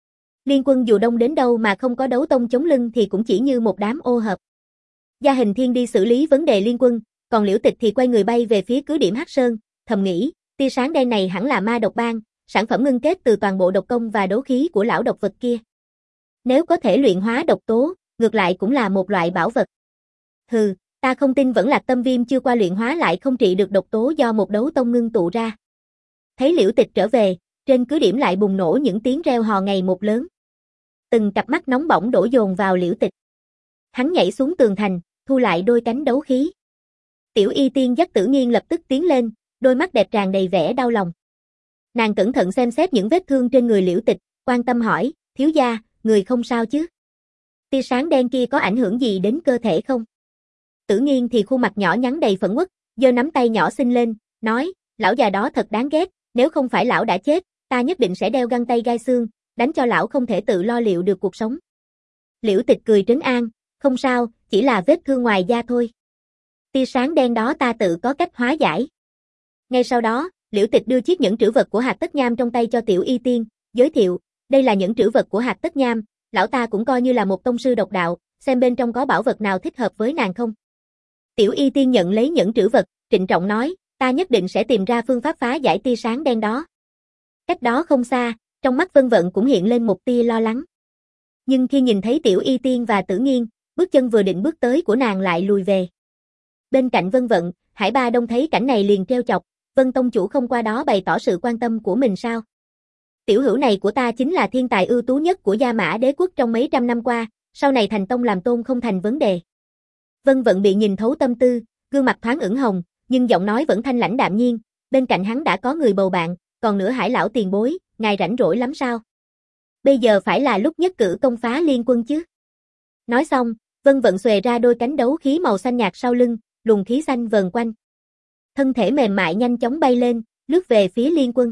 Liên quân dù đông đến đâu mà không có đấu tông chống lưng thì cũng chỉ như một đám ô hợp. Gia Hình Thiên đi xử lý vấn đề liên quân, còn Liễu Tịch thì quay người bay về phía cứ điểm Hắc Sơn, thầm nghĩ, tia sáng đen này hẳn là ma độc bang, sản phẩm ngưng kết từ toàn bộ độc công và đấu khí của lão độc vật kia. Nếu có thể luyện hóa độc tố, ngược lại cũng là một loại bảo vật. Hừ, ta không tin vẫn Lạc Tâm Viêm chưa qua luyện hóa lại không trị được độc tố do một đấu tông ngưng tụ ra. Thấy Liễu Tịch trở về, trên cứ điểm lại bùng nổ những tiếng reo hò ngày một lớn. Từng cặp mắt nóng bỏng đổ dồn vào Liễu Tịch. Hắn nhảy xuống tường thành, thu lại đôi cánh đấu khí. Tiểu Y Tiên dắt Tử Nghiên lập tức tiến lên, đôi mắt đẹp tràn đầy vẻ đau lòng. Nàng cẩn thận xem xét những vết thương trên người Liễu Tịch, quan tâm hỏi, thiếu gia, người không sao chứ? Tia sáng đen kia có ảnh hưởng gì đến cơ thể không? Tử Nghiên thì khuôn mặt nhỏ nhắn đầy phẫn uất, giơ nắm tay nhỏ xinh lên, nói, lão già đó thật đáng ghét, nếu không phải lão đã chết, ta nhất định sẽ đeo găng tay gai xương, đánh cho lão không thể tự lo liệu được cuộc sống. Liễu Tịch cười trấn an, không sao, chỉ là vết thương ngoài da thôi. Tia sáng đen đó ta tự có cách hóa giải. Ngay sau đó, Liễu Tịch đưa chiếc nhẫn trữ vật của Hạc Tất Nham trong tay cho Tiểu Y Tiên, giới thiệu, đây là nhẫn trữ vật của Hạc Tất Nham, lão ta cũng coi như là một tông sư độc đạo, xem bên trong có bảo vật nào thích hợp với nàng không. Tiểu Y Tiên nhận lấy nhẫn trữ vật, trịnh trọng nói, ta nhất định sẽ tìm ra phương pháp phá giải tia sáng đen đó. Cách đó không xa, trong mắt Vân Vận cũng hiện lên một tia lo lắng. Nhưng khi nhìn thấy Tiểu Y Tiên và Tử Nghiên, bước chân vừa định bước tới của nàng lại lùi về. Bên cạnh Vân Vận, Hải Ba Đông thấy cảnh này liền trêu chọc, Vân tông chủ không qua đó bày tỏ sự quan tâm của mình sao? Tiểu hữu này của ta chính là thiên tài ưu tú nhất của Gia Mã Đế quốc trong mấy trăm năm qua, sau này thành tông làm tôn không thành vấn đề. Vân Vận bị nhìn thấu tâm tư, gương mặt thoáng ửng hồng, nhưng giọng nói vẫn thanh lãnh đạm nhiên, bên cạnh hắn đã có người bầu bạn, còn nữa Hải lão tiền bối, ngài rảnh rỗi lắm sao? Bây giờ phải là lúc nhất cử công phá liên quân chứ. Nói xong, Vân Vận xuề ra đôi cánh đấu khí màu xanh nhạt sau lưng, luồng khí xanh vờn quanh. Thân thể mềm mại nhanh chóng bay lên, lướt về phía liên quân.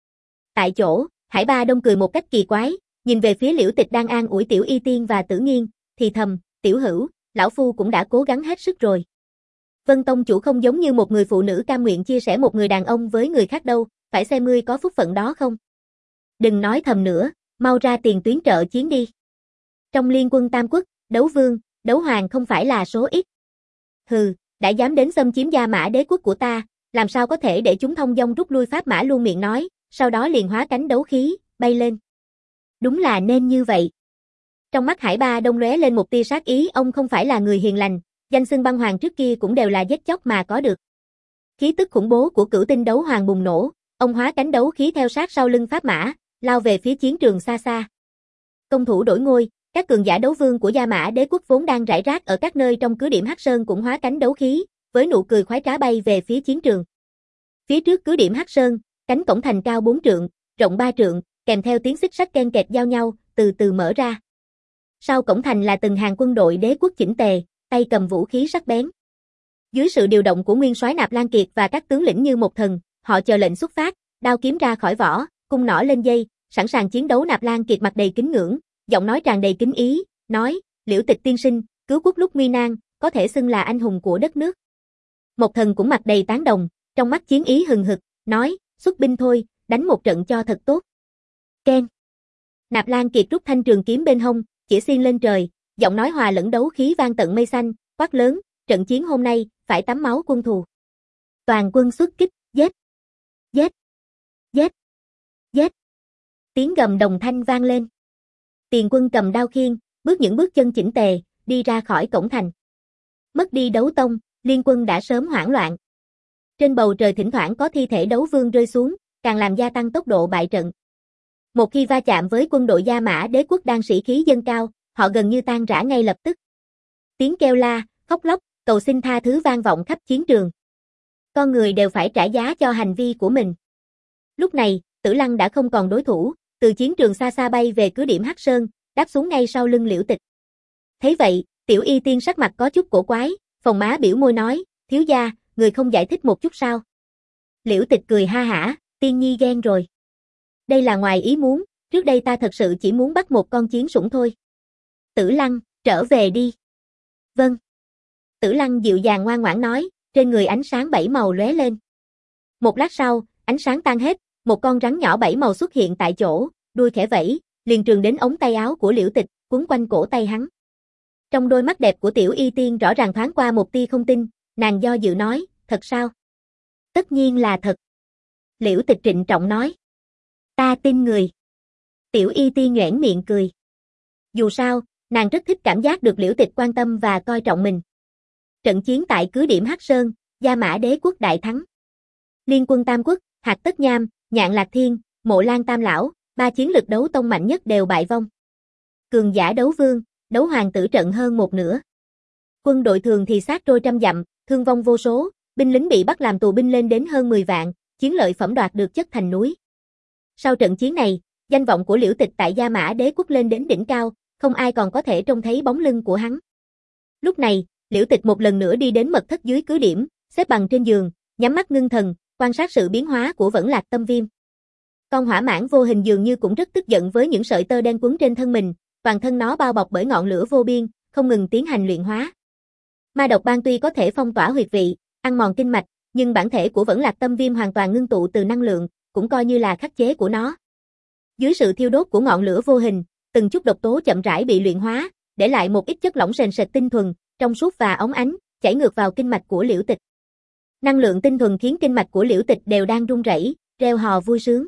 Tại chỗ, Hải Ba Đông cười một cách kỳ quái, nhìn về phía Liễu Tịch đang an ủi Tiểu Y Tiên và Tử Nghiên, thì thầm, tiểu hữu, lão phu cũng đã cố gắng hết sức rồi. Vân tông chủ không giống như một người phụ nữ cam nguyện chia sẻ một người đàn ông với người khác đâu, phải xem ngươi có phúc phận đó không. Đừng nói thầm nữa, mau ra tiền tuyến trợ chiến đi. Trong liên quân Tam Quốc, đấu vương, đấu hoàng không phải là số ít. Hừ, đã dám đến xâm chiếm Gia Mã Đế quốc của ta, làm sao có thể để chúng thông dong rút lui Pháp Mã luôn miệng nói, sau đó liền hóa cánh đấu khí, bay lên. Đúng là nên như vậy. Trong mắt Hải Ba Đông lóe lên một tia sát ý, ông không phải là người hiền lành, danh xưng băng hoàng trước kia cũng đều là giết chóc mà có được. Khí tức khủng bố của cửu tinh đấu hoàng bùng nổ, ông hóa cánh đấu khí theo sát sau lưng Pháp Mã, lao về phía chiến trường xa xa. Công thủ đổi ngôi, các cường giả đấu vương của Gia Mã Đế quốc vốn đang rải rác ở các nơi trong cứ điểm Hắc Sơn cũng hóa cánh đấu khí, với nụ cười khoái trá bay về phía chiến trường. Phía trước cứ điểm Hắc Sơn, cánh cổng thành cao bốn trượng, rộng ba trượng, kèm theo tiếng xích sắt ken kẹt giao nhau, từ từ mở ra. Sau cổng thành là từng hàng quân đội đế quốc chỉnh tề, tay cầm vũ khí sắc bén. Dưới sự điều động của nguyên soái Nạp Lan Kiệt và các tướng lĩnh như một thần, họ chờ lệnh xuất phát, đao kiếm ra khỏi vỏ, cung nỏ lên dây, sẵn sàng chiến đấu. Nạp Lan Kiệt mặt đầy kính ngưỡng, giọng nói tràn đầy kính ý, nói, Liễu Tịch tiên sinh, cứu quốc lúc nguy nan, có thể xưng là anh hùng của đất nước. Một thần cũng mặt đầy tán đồng, trong mắt chiến ý hừng hực, nói, xuất binh thôi, đánh một trận cho thật tốt. Keng. Nạp Lan Kiệt rút thanh trường kiếm bên hông, chĩa xiên lên trời, giọng nói hòa lẫn đấu khí vang tận mây xanh, quát lớn, trận chiến hôm nay, phải tắm máu quân thù. Toàn quân xuất kích, giết, giết, giết, giết. Tiếng gầm đồng thanh vang lên. Tiền quân cầm đao khiên, bước những bước chân chỉnh tề, đi ra khỏi cổng thành. Mất đi đấu tông, liên quân đã sớm hoảng loạn. Trên bầu trời thỉnh thoảng có thi thể đấu vương rơi xuống, càng làm gia tăng tốc độ bại trận. Một khi va chạm với quân đội Gia Mã Đế quốc đang sĩ khí dâng cao, họ gần như tan rã ngay lập tức. Tiếng kêu la, khóc lóc, cầu xin tha thứ vang vọng khắp chiến trường. Con người đều phải trả giá cho hành vi của mình. Lúc này, Tử Lăng đã không còn đối thủ, từ chiến trường xa xa bay về cứ điểm Hắc Sơn, đáp xuống ngay sau lưng Liễu Tịch. Thấy vậy, Tiểu Y Tiên sắc mặt có chút cổ quái, phồng má biểu môi nói, thiếu gia, người không giải thích một chút sao? Liễu Tịch cười ha hả, Tiên nhi ghen rồi. Đây là ngoài ý muốn, trước đây ta thật sự chỉ muốn bắt một con chiến sủng thôi. Tử Lăng, trở về đi. Vâng. Tử Lăng dịu dàng ngoan ngoãn nói, trên người ánh sáng bảy màu lóe lên. Một lát sau, ánh sáng tan hết, một con rắn nhỏ bảy màu xuất hiện tại chỗ, đuôi khẽ vẫy, liền trường đến ống tay áo của Liễu Tịch, quấn quanh cổ tay hắn. Trong đôi mắt đẹp của Tiểu Y Tiên rõ ràng thoáng qua một tia không tin, nàng do dự nói, thật sao? Tất nhiên là thật. Liễu Tịch trịnh trọng nói. Ta tin người. Tiểu Y Tiên nhoẻn miệng cười. Dù sao, nàng rất thích cảm giác được Liễu Tịch quan tâm và coi trọng mình. Trận chiến tại cứ điểm Hắc Sơn, Gia Mã Đế quốc đại thắng. Liên quân Tam Quốc, Hạc Tất Nham, Nhạn Lạc Thiên, Mộ Lan Tam Lão, ba chiến lực đấu tông mạnh nhất đều bại vong. Cường giả đấu vương, đấu hoàng tử trận hơn một nửa. Quân đội thường thì sát trôi trăm dặm, thương vong vô số, binh lính bị bắt làm tù binh lên đến hơn mười vạn, chiến lợi phẩm đoạt được chất thành núi. Sau trận chiến này, danh vọng của Liễu Tịch tại Gia Mã Đế quốc lên đến đỉnh cao, không ai còn có thể trông thấy bóng lưng của hắn. Lúc này, Liễu Tịch một lần nữa đi đến mật thất dưới cứ điểm, xếp bằng trên giường, nhắm mắt ngưng thần, quan sát sự biến hóa của Vẫn Lạc Tâm Viêm. Con hỏa mãng vô hình dường như cũng rất tức giận với những sợi tơ đen quấn trên thân mình, toàn thân nó bao bọc bởi ngọn lửa vô biên, không ngừng tiến hành luyện hóa. Ma độc ban tuy có thể phong tỏa huyệt vị, ăn mòn kinh mạch, nhưng bản thể của Vẫn Lạc Tâm Viêm hoàn toàn ngưng tụ từ năng lượng, cũng coi như là khắc chế của nó. Dưới sự thiêu đốt của ngọn lửa vô hình, từng chút độc tố chậm rãi bị luyện hóa, để lại một ít chất lỏng sền sệt tinh thuần, trong suốt và óng ánh, chảy ngược vào kinh mạch của Liễu Tịch. Năng lượng tinh thuần khiến kinh mạch của Liễu Tịch đều đang rung rẩy, reo hò vui sướng.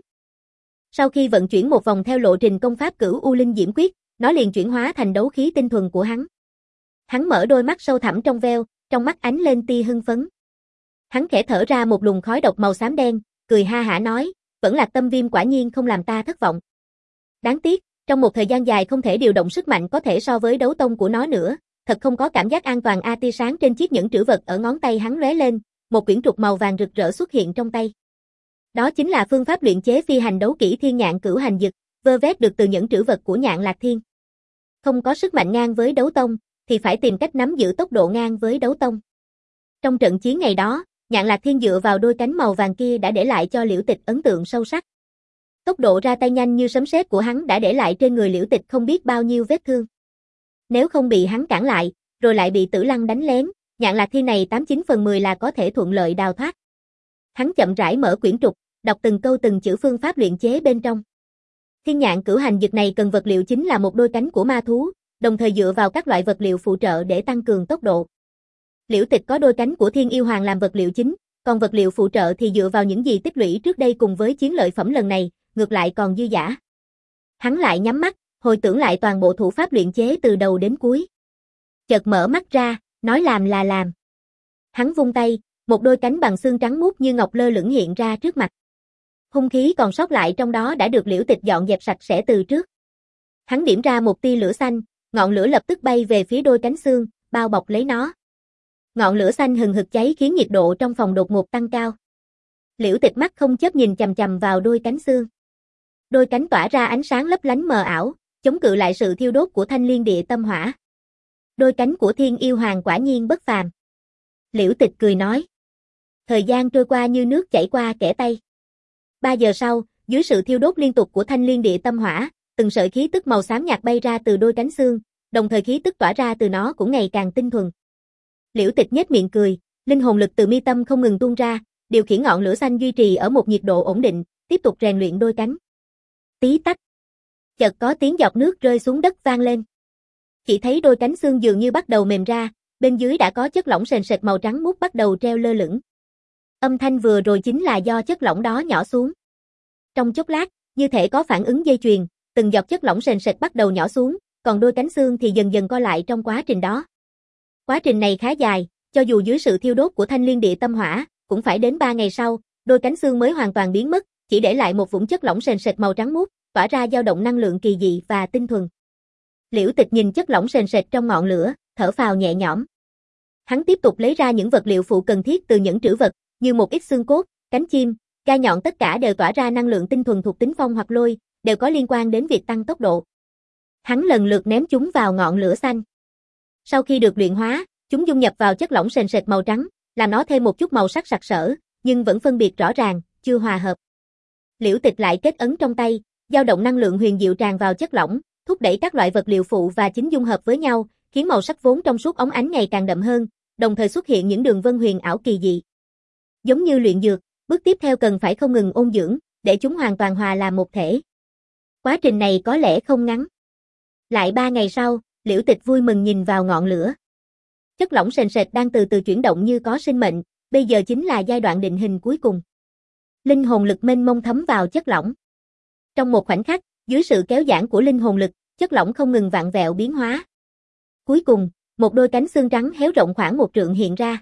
Sau khi vận chuyển một vòng theo lộ trình công pháp Cửu U Linh Diễm Quyết, nó liền chuyển hóa thành đấu khí tinh thuần của hắn. Hắn mở đôi mắt sâu thẳm trong veo, trong mắt ánh lên tia hưng phấn. Hắn khẽ thở ra một luồng khói độc màu xám đen, cười ha hả nói, Vẫn Lạc Tâm Viêm quả nhiên không làm ta thất vọng. Đáng tiếc, trong một thời gian dài không thể điều động sức mạnh có thể so với đấu tông của nó nữa, thật không có cảm giác an toàn. A tia sáng trên chiếc nhẫn trữ vật ở ngón tay hắn lóe lên, một quyển trục màu vàng rực rỡ xuất hiện trong tay. Đó chính là phương pháp luyện chế phi hành đấu kỹ Thiên Nhạn Cửu Hành Dực, vơ vét được từ nhẫn trữ vật của Nhạn Lạc Thiên. Không có sức mạnh ngang với đấu tông, thì phải tìm cách nắm giữ tốc độ ngang với đấu tông. Trong trận chiến ngày đó, Nhạn Lạc Thiên dựa vào đôi cánh màu vàng kia đã để lại cho Liễu Tịch ấn tượng sâu sắc. Tốc độ ra tay nhanh như sấm sét của hắn đã để lại trên người Liễu Tịch không biết bao nhiêu vết thương. Nếu không bị hắn cản lại, rồi lại bị Tử Lăng đánh lén, Nhạn Lạc Thiên này tám chín phần mười là có thể thuận lợi đào thoát. Hắn chậm rãi mở quyển trục, đọc từng câu từng chữ phương pháp luyện chế bên trong. Thiên Nhạn Cửu Hành Dực này cần vật liệu chính là một đôi cánh của ma thú, đồng thời dựa vào các loại vật liệu phụ trợ để tăng cường tốc độ. Liễu Tịch có đôi cánh của Thiên Yêu Hoàng làm vật liệu chính, còn vật liệu phụ trợ thì dựa vào những gì tích lũy trước đây cùng với chiến lợi phẩm lần này, ngược lại còn dư dả. Hắn lại nhắm mắt, hồi tưởng lại toàn bộ thủ pháp luyện chế từ đầu đến cuối. Chợt mở mắt ra, nói làm là làm. Hắn vung tay, một đôi cánh bằng xương trắng muốt như ngọc lơ lửng hiện ra trước mặt. Hung khí còn sót lại trong đó đã được Liễu Tịch dọn dẹp sạch sẽ từ trước. Hắn điểm ra một tia lửa xanh, ngọn lửa lập tức bay về phía đôi cánh xương, bao bọc lấy nó. Ngọn lửa xanh hừng hực cháy khiến nhiệt độ trong phòng đột ngột tăng cao. Liễu Tịch mắt không chớp nhìn chằm chằm vào đôi cánh xương. Đôi cánh tỏa ra ánh sáng lấp lánh mờ ảo, chống cự lại sự thiêu đốt của Thanh Liên Địa Tâm Hỏa. Đôi cánh của Thiên Yêu Hoàng quả nhiên bất phàm. Liễu Tịch cười nói. Thời gian trôi qua như nước chảy qua kẽ tay. Ba giờ sau, dưới sự thiêu đốt liên tục của Thanh Liên Địa Tâm Hỏa, từng sợi khí tức màu xám nhạt bay ra từ đôi cánh xương, đồng thời khí tức tỏa ra từ nó cũng ngày càng tinh thuần. Liễu Tịch nhếch miệng cười, linh hồn lực từ mi tâm không ngừng tuôn ra, điều khiển ngọn lửa xanh duy trì ở một nhiệt độ ổn định, tiếp tục rèn luyện đôi cánh. Tí tách. Chợt có tiếng giọt nước rơi xuống đất vang lên. Chỉ thấy đôi cánh xương dường như bắt đầu mềm ra, bên dưới đã có chất lỏng sền sệt màu trắng muốt bắt đầu treo lơ lửng. Âm thanh vừa rồi chính là do chất lỏng đó nhỏ xuống. Trong chốc lát, như thể có phản ứng dây chuyền, từng giọt chất lỏng sền sệt bắt đầu nhỏ xuống, còn đôi cánh xương thì dần dần co lại trong quá trình đó. Quá trình này khá dài, cho dù dưới sự thiêu đốt của Thanh Liên Địa Tâm Hỏa, cũng phải đến ba ngày sau, đôi cánh xương mới hoàn toàn biến mất, chỉ để lại một vũng chất lỏng sền sệt màu trắng muốt, tỏa ra dao động năng lượng kỳ dị và tinh thuần. Liễu Tịch nhìn chất lỏng sền sệt trong ngọn lửa, thở phào nhẹ nhõm. Hắn tiếp tục lấy ra những vật liệu phụ cần thiết từ nhẫn trữ vật, như một ít xương cốt, cánh chim, gai nhọn, tất cả đều tỏa ra năng lượng tinh thuần thuộc tính phong hoặc lôi, đều có liên quan đến việc tăng tốc độ. Hắn lần lượt ném chúng vào ngọn lửa xanh. Sau khi được luyện hóa, chúng dung nhập vào chất lỏng sền sệt màu trắng, làm nó thêm một chút màu sắc sặc sỡ, nhưng vẫn phân biệt rõ ràng, chưa hòa hợp. Liễu Tịch lại kết ấn trong tay, dao động năng lượng huyền diệu tràn vào chất lỏng, thúc đẩy các loại vật liệu phụ và chính dung hợp với nhau, khiến màu sắc vốn trong suốt óng ánh ngày càng đậm hơn, đồng thời xuất hiện những đường vân huyền ảo kỳ dị. Giống như luyện dược, bước tiếp theo cần phải không ngừng ôn dưỡng, để chúng hoàn toàn hòa làm một thể. Quá trình này có lẽ không ngắn. Lại ba ngày sau, Liễu Tịch vui mừng nhìn vào ngọn lửa. Chất lỏng sền sệt đang từ từ chuyển động như có sinh mệnh, bây giờ chính là giai đoạn định hình cuối cùng. Linh hồn lực mênh mông thấm vào chất lỏng. Trong một khoảnh khắc, dưới sự kéo giãn của linh hồn lực, chất lỏng không ngừng vặn vẹo biến hóa. Cuối cùng, một đôi cánh xương trắng héo rộng khoảng một trượng hiện ra.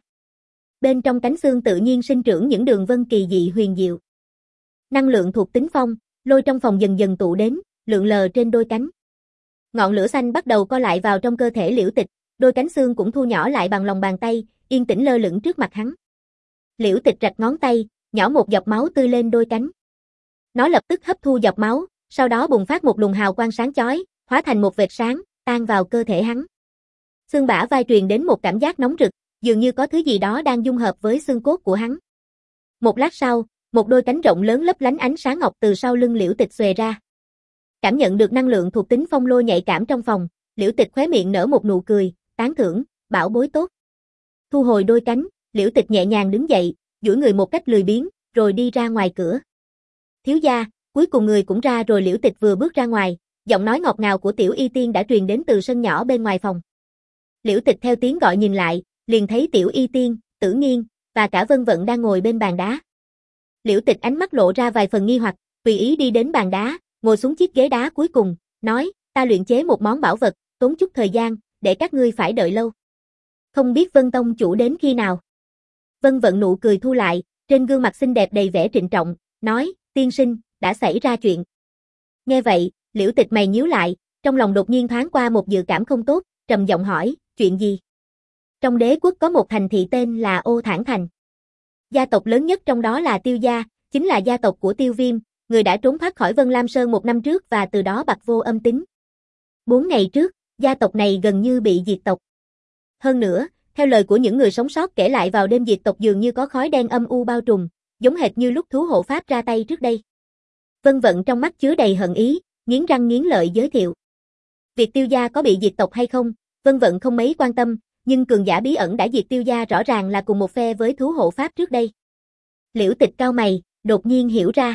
Bên trong cánh xương tự nhiên sinh trưởng những đường vân kỳ dị huyền diệu. Năng lượng thuộc tính phong, lôi trong phòng dần dần tụ đến, lượn lờ trên đôi cánh. Ngọn lửa xanh bắt đầu co lại vào trong cơ thể Liễu Tịch, đôi cánh xương cũng thu nhỏ lại bằng lòng bàn tay, yên tĩnh lơ lửng trước mặt hắn. Liễu Tịch rạch ngón tay, nhỏ một giọt máu tươi lên đôi cánh. Nó lập tức hấp thu giọt máu, sau đó bùng phát một luồng hào quang sáng chói, hóa thành một vệt sáng, tan vào cơ thể hắn. Xương bả vai truyền đến một cảm giác nóng rực, dường như có thứ gì đó đang dung hợp với xương cốt của hắn. Một lát sau, một đôi cánh rộng lớn lấp lánh ánh sáng ngọc từ sau lưng Liễu Tịch xòe ra. Cảm nhận được năng lượng thuộc tính phong lôi nhạy cảm trong phòng, Liễu Tịch khóe miệng nở một nụ cười, tán thưởng, bảo bối tốt. Thu hồi đôi cánh, Liễu Tịch nhẹ nhàng đứng dậy, duỗi người một cách lười biếng, rồi đi ra ngoài cửa. Thiếu gia, cuối cùng người cũng ra rồi. Liễu Tịch vừa bước ra ngoài, giọng nói ngọt ngào của Tiểu Y Tiên đã truyền đến từ sân nhỏ bên ngoài phòng. Liễu Tịch theo tiếng gọi nhìn lại, liền thấy Tiểu Y Tiên, Tử Nghiên và cả Vân Vận đang ngồi bên bàn đá. Liễu Tịch ánh mắt lộ ra vài phần nghi hoặc, tùy ý đi đến bàn đá, ngồi xuống chiếc ghế đá cuối cùng, nói, ta luyện chế một món bảo vật, tốn chút thời gian, để các ngươi phải đợi lâu. Không biết Vân tông chủ đến khi nào? Vân Vận nụ cười thu lại, trên gương mặt xinh đẹp đầy vẻ trịnh trọng, nói, tiên sinh, đã xảy ra chuyện. Nghe vậy, Liễu Tịch mày nhíu lại, trong lòng đột nhiên thoáng qua một dự cảm không tốt, trầm giọng hỏi, chuyện gì? Trong đế quốc có một thành thị tên là Ô Thản Thành. Gia tộc lớn nhất trong đó là Tiêu gia, chính là gia tộc của Tiêu Viêm, người đã trốn thoát khỏi Vân Lam Sơn một năm trước và từ đó bặt vô âm tính. Bốn ngày trước, gia tộc này gần như bị diệt tộc. Hơn nữa, theo lời của những người sống sót kể lại, vào đêm diệt tộc dường như có khói đen âm u bao trùm, giống hệt như lúc thú hộ pháp ra tay trước đây. Vân Vận trong mắt chứa đầy hận ý, nghiến răng nghiến lợi giới thiệu. Việc Tiêu gia có bị diệt tộc hay không, Vân Vận không mấy quan tâm, nhưng cường giả bí ẩn đã diệt Tiêu gia rõ ràng là cùng một phe với thú hộ pháp trước đây. Liễu Tịch cau mày, đột nhiên hiểu ra.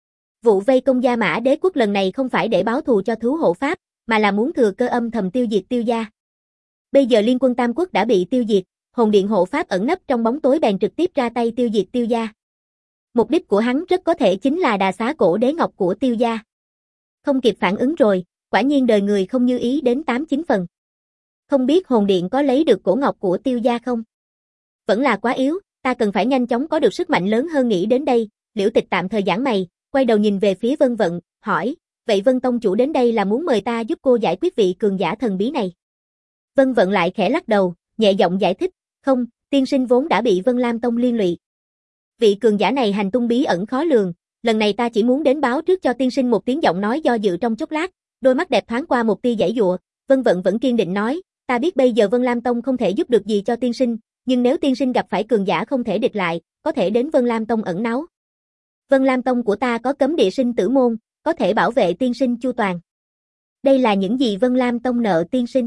Vụ vây công Gia Mã đế quốc lần này không phải để báo thù cho thú hộ pháp, mà là muốn thừa cơ âm thầm tiêu diệt Tiêu gia. Bây giờ liên quân Tam Quốc đã bị tiêu diệt, hồn điện hộ pháp ẩn nấp trong bóng tối bèn trực tiếp ra tay tiêu diệt Tiêu gia. Mục đích của hắn rất có thể chính là đà xá cổ đế ngọc của Tiêu gia. Không kịp phản ứng rồi, quả nhiên đời người không như ý đến tám chín phần. Không biết hồn điện có lấy được cổ ngọc của Tiêu gia không? Vẫn là quá yếu, ta cần phải nhanh chóng có được sức mạnh lớn hơn. Nghĩ đến đây, Liễu Tịch tạm thời giãn mày, quay đầu nhìn về phía Vân Vận, hỏi, vậy Vân tông chủ đến đây là muốn mời ta giúp cô giải quyết vị cường giả thần bí này? Vân Vận lại khẽ lắc đầu, nhẹ giọng giải thích, không, tiên sinh vốn đã bị Vân Lam Tông liên lụy. Vị cường giả này hành tung bí ẩn khó lường, lần này ta chỉ muốn đến báo trước cho tiên sinh một tiếng. Giọng nói do dự trong chốc lát, đôi mắt đẹp thoáng qua một tia giãy giụa. Vân Vận vẫn kiên định nói, ta biết bây giờ Vân Lam Tông không thể giúp được gì cho tiên sinh, nhưng nếu tiên sinh gặp phải cường giả không thể địch lại, có thể đến Vân Lam Tông ẩn náu. Vân Lam Tông của ta có cấm địa sinh tử môn, có thể bảo vệ tiên sinh chu toàn. Đây là những gì Vân Lam Tông nợ tiên sinh.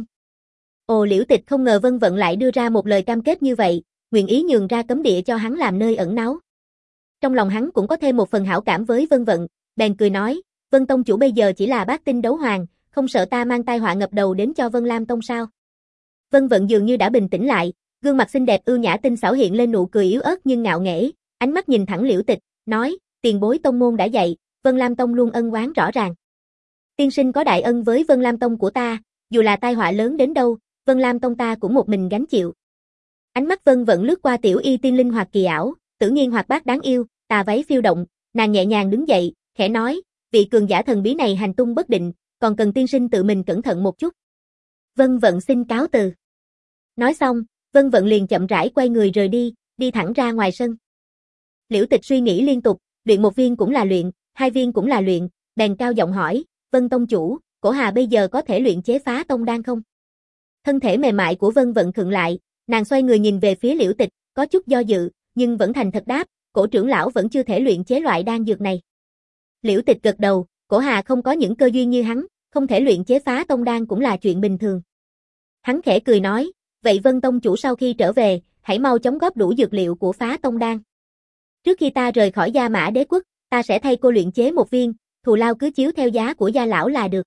Ồ, Liễu Tịch không ngờ Vân Vận lại đưa ra một lời cam kết như vậy, nguyện ý nhường ra cấm địa cho hắn làm nơi ẩn náu. Trong lòng hắn cũng có thêm một phần hảo cảm với Vân Vận, bèn cười nói, Vân tông chủ bây giờ chỉ là bát tinh đấu hoàng, không sợ ta mang tai họa ngập đầu đến cho Vân Lam Tông sao? Vân Vận dường như đã bình tĩnh lại, gương mặt xinh đẹp ưu nhã tinh xảo hiện lên nụ cười yếu ớt nhưng ngạo nghễ, ánh mắt nhìn thẳng Liễu Tịch, nói, tiền bối tông môn đã dạy, Vân Lam Tông luôn ân oán rõ ràng. Tiên sinh có đại ân với Vân Lam Tông của ta, dù là tai họa lớn đến đâu, Vân Lam Tông ta cũng một mình gánh chịu. Ánh mắt Vân Vận lướt qua Tiểu Y Tiên linh hoạt kỳ ảo, Tử Nghiên hoạt bát đáng yêu, tà váy phiêu động, nàng nhẹ nhàng đứng dậy, khẽ nói, vị cường giả thần bí này hành tung bất định, còn cần tiên sinh tự mình cẩn thận một chút. Vân Vận xin cáo từ. Nói xong, Vân Vận liền chậm rãi quay người rời đi, đi thẳng ra ngoài sân. Liễu Tịch suy nghĩ liên tục, luyện một viên cũng là luyện, hai viên cũng là luyện, bèn cao giọng hỏi, Vân tông chủ, Cổ Hà bây giờ có thể luyện chế phá tông đan không? Thân thể mềm mại của Vân Vận khựng lại, nàng xoay người nhìn về phía Liễu Tịch, có chút do dự, nhưng vẫn thành thật đáp, Cổ trưởng lão vẫn chưa thể luyện chế loại đan dược này. Liễu Tịch gật đầu, Cổ Hà không có những cơ duyên như hắn, không thể luyện chế phá tông đan cũng là chuyện bình thường. Hắn khẽ cười nói, vậy Vân tông chủ sau khi trở về, hãy mau chóng góp đủ dược liệu của phá tông đan. Trước khi ta rời khỏi Gia Mã đế quốc, ta sẽ thay cô luyện chế một viên, thù lao cứ chiếu theo giá của gia lão là được.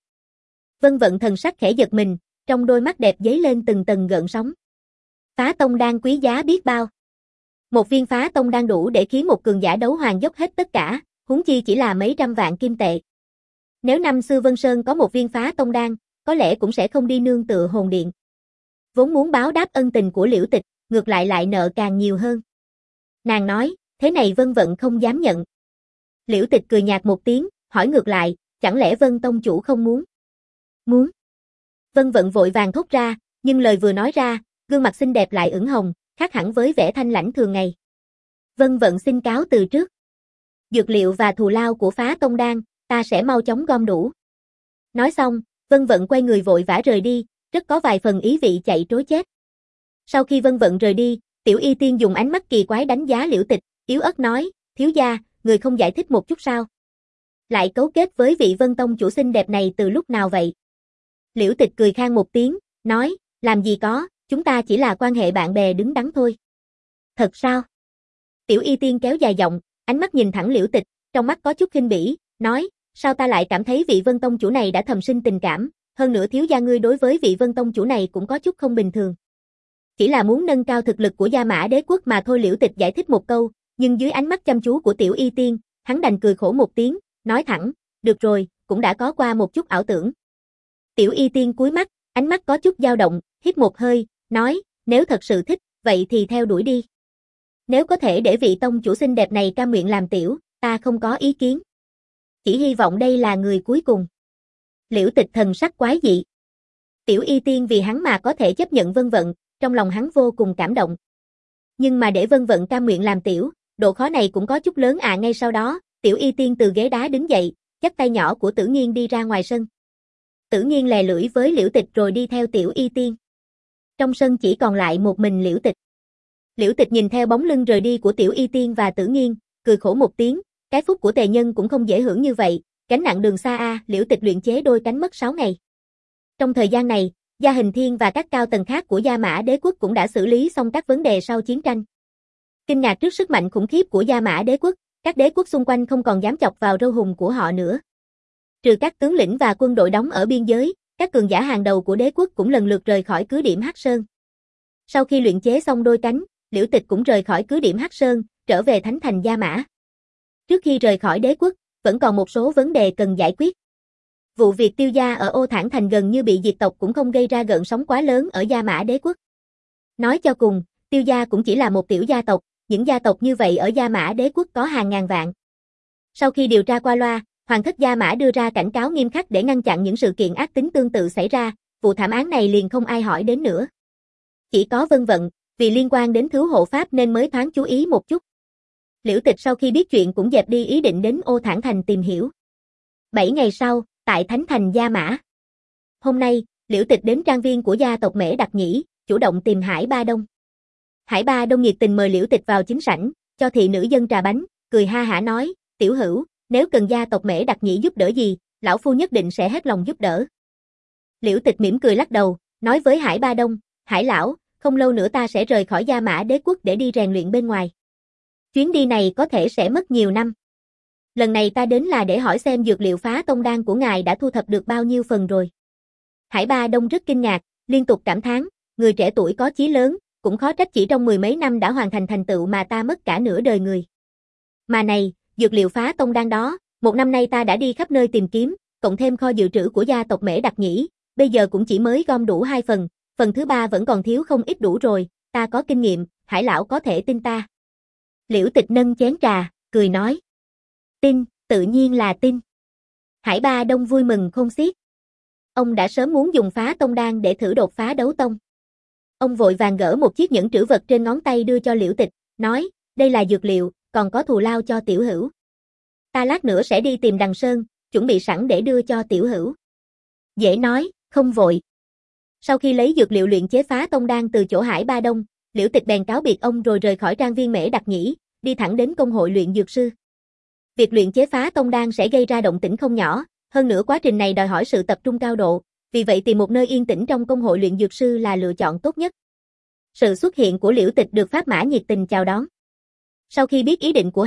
Vân Vận thần sắc khẽ giật mình, trong đôi mắt đẹp dấy lên từng tầng gợn sóng. Phá tông đan quý giá biết bao. Một viên phá tông đan đủ để khiến một cường giả đấu hoàng dốc hết tất cả, huống chi chỉ là mấy trăm vạn kim tệ. Nếu năm xưa Vân Sơn có một viên phá tông đan, có lẽ cũng sẽ không đi nương tựa hồn điện. Vốn muốn báo đáp ân tình của Liễu Tịch, ngược lại lại nợ càng nhiều hơn. Nàng nói, thế này Vân Vận không dám nhận. Liễu Tịch cười nhạt một tiếng, hỏi ngược lại, chẳng lẽ Vân tông chủ không muốn? Muốn. Vân Vận vội vàng thốt ra, nhưng lời vừa nói ra, gương mặt xinh đẹp lại ửng hồng, khác hẳn với vẻ thanh lãnh thường ngày. Vân Vận xin cáo từ trước. Dược liệu và thù lao của phá tông đan, ta sẽ mau chóng gom đủ. Nói xong, Vân Vận quay người vội vã rời đi, rất có vài phần ý vị chạy trối chết. Sau khi Vân Vận rời đi, Tiểu Y Tiên dùng ánh mắt kỳ quái đánh giá Liễu Tịch, yếu ớt nói, thiếu gia, người không giải thích một chút sao? Lại cấu kết với vị Vân tông chủ xinh đẹp này từ lúc nào vậy? Liễu Tịch cười khan một tiếng, nói, làm gì có, chúng ta chỉ là quan hệ bạn bè đứng đắn thôi. Thật sao? Tiểu Y Tiên kéo dài giọng, ánh mắt nhìn thẳng Liễu Tịch, trong mắt có chút khinh bỉ, nói, sao ta lại cảm thấy vị Vân tông chủ này đã thầm sinh tình cảm, hơn nữa thiếu gia ngươi đối với vị Vân tông chủ này cũng có chút không bình thường. Chỉ là muốn nâng cao thực lực của Gia Mã Đế quốc mà thôi. Liễu Tịch giải thích một câu, nhưng dưới ánh mắt chăm chú của Tiểu Y Tiên, hắn đành cười khổ một tiếng, nói thẳng, được rồi, cũng đã có qua một chút ảo tưởng. Tiểu Y Tiên cúi mắt, ánh mắt có chút dao động, hít một hơi, nói, nếu thật sự thích, vậy thì theo đuổi đi. Nếu có thể để vị tông chủ xinh đẹp này cam nguyện làm tiểu, ta không có ý kiến. Chỉ hy vọng đây là người cuối cùng. Liễu Tịch thần sắc quái dị. Tiểu Y Tiên vì hắn mà có thể chấp nhận Vân Vận, trong lòng hắn vô cùng cảm động. Nhưng mà để Vân Vận cam nguyện làm tiểu, độ khó này cũng có chút lớn à. Ngay sau đó, Tiểu Y Tiên từ ghế đá đứng dậy, dắt tay nhỏ của Tử Nghiên đi ra ngoài sân. Tử Nghiên lè lưỡi với Liễu Tịch rồi đi theo Tiểu Y Tiên. Trong sân chỉ còn lại một mình Liễu Tịch. Liễu Tịch nhìn theo bóng lưng rời đi của Tiểu Y Tiên và Tử Nghiên, cười khổ một tiếng, cái phúc của tề nhân cũng không dễ hưởng như vậy, gánh nặng đường xa a. Liễu Tịch luyện chế đôi cánh mất sáu ngày. Trong thời gian này, Gia Hình Thiên và các cao tầng khác của Gia Mã Đế quốc cũng đã xử lý xong các vấn đề sau chiến tranh. Kinh ngạc trước sức mạnh khủng khiếp của Gia Mã Đế quốc, các đế quốc xung quanh không còn dám chọc vào râu hùng của họ nữa. Trừ các tướng lĩnh và quân đội đóng ở biên giới, các cường giả hàng đầu của đế quốc cũng lần lượt rời khỏi cứ điểm Hắc Sơn. Sau khi luyện chế xong đôi cánh, Liễu Tịch cũng rời khỏi cứ điểm Hắc Sơn, trở về thánh thành Gia Mã. Trước khi rời khỏi đế quốc, vẫn còn một số vấn đề cần giải quyết. Vụ việc Tiêu gia ở Ô Thản Thành gần như bị diệt tộc cũng không gây ra gợn sóng quá lớn ở Gia Mã Đế quốc. Nói cho cùng, Tiêu gia cũng chỉ là một tiểu gia tộc, những gia tộc như vậy ở Gia Mã Đế quốc có hàng ngàn vạn. Sau khi điều tra qua loa, Hoàng thất Gia Mã đưa ra cảnh cáo nghiêm khắc để ngăn chặn những sự kiện ác tính tương tự xảy ra, vụ thảm án này liền không ai hỏi đến nữa. Chỉ có Vân Vận, vì liên quan đến thứ hộ pháp nên mới thoáng chú ý một chút. Liễu Tịch sau khi biết chuyện cũng dẹp đi ý định đến Ô Thản Thành tìm hiểu. Bảy ngày sau, tại Thánh thành Gia Mã. Hôm nay, Liễu Tịch đến trang viên của gia tộc Mễ Đặc Nhĩ, chủ động tìm Hải Ba Đông. Hải Ba Đông nhiệt tình mời Liễu Tịch vào chính sảnh, cho thị nữ dân trà bánh, cười ha hả nói, tiểu hữu, nếu cần gia tộc Mễ Đặc Nhĩ giúp đỡ gì, lão phu nhất định sẽ hết lòng giúp đỡ. Liễu Tịch mỉm cười lắc đầu, nói với Hải Ba Đông, Hải lão, không lâu nữa ta sẽ rời khỏi Gia Mã Đế quốc để đi rèn luyện bên ngoài. Chuyến đi này có thể sẽ mất nhiều năm. Lần này ta đến là để hỏi xem dược liệu phá tông đan của ngài đã thu thập được bao nhiêu phần rồi. Hải Ba Đông rất kinh ngạc, liên tục cảm thán, người trẻ tuổi có chí lớn, cũng khó trách chỉ trong mười mấy năm đã hoàn thành thành tựu mà ta mất cả nửa đời người. Mà này, dược liệu phá tông đan đó, một năm nay ta đã đi khắp nơi tìm kiếm, cộng thêm kho dự trữ của gia tộc Mễ Đặc Nhĩ, bây giờ cũng chỉ mới gom đủ hai phần, phần thứ ba vẫn còn thiếu không ít đủ rồi, ta có kinh nghiệm, Hải lão có thể tin ta. Liễu Tịch nâng chén trà, cười nói. Tin, tự nhiên là tin. Hải Ba Đông vui mừng khôn xiết. Ông đã sớm muốn dùng phá tông đan để thử đột phá đấu tông. Ông vội vàng gỡ một chiếc nhẫn trữ vật trên ngón tay đưa cho Liễu Tịch, nói, đây là dược liệu, còn có thù lao cho tiểu hữu. Ta lát nữa sẽ đi tìm Đằng Sơn, chuẩn bị sẵn để đưa cho tiểu hữu. Dễ nói, không vội. Sau khi lấy dược liệu luyện chế phá tông đan từ chỗ Hải Ba Đông, Liễu Tịch bèn cáo biệt ông rồi rời khỏi trang viên Mễ Đặc Nhĩ, đi thẳng đến công hội luyện dược sư. Việc luyện chế phá tông đan sẽ gây ra động tĩnh không nhỏ, hơn nữa quá trình này đòi hỏi sự tập trung cao độ, vì vậy tìm một nơi yên tĩnh trong công hội luyện dược sư là lựa chọn tốt nhất. Sự xuất hiện của Liễu Tịch được Pháp Mã nhiệt tình chào đón. Sau khi biết ý định của hắn,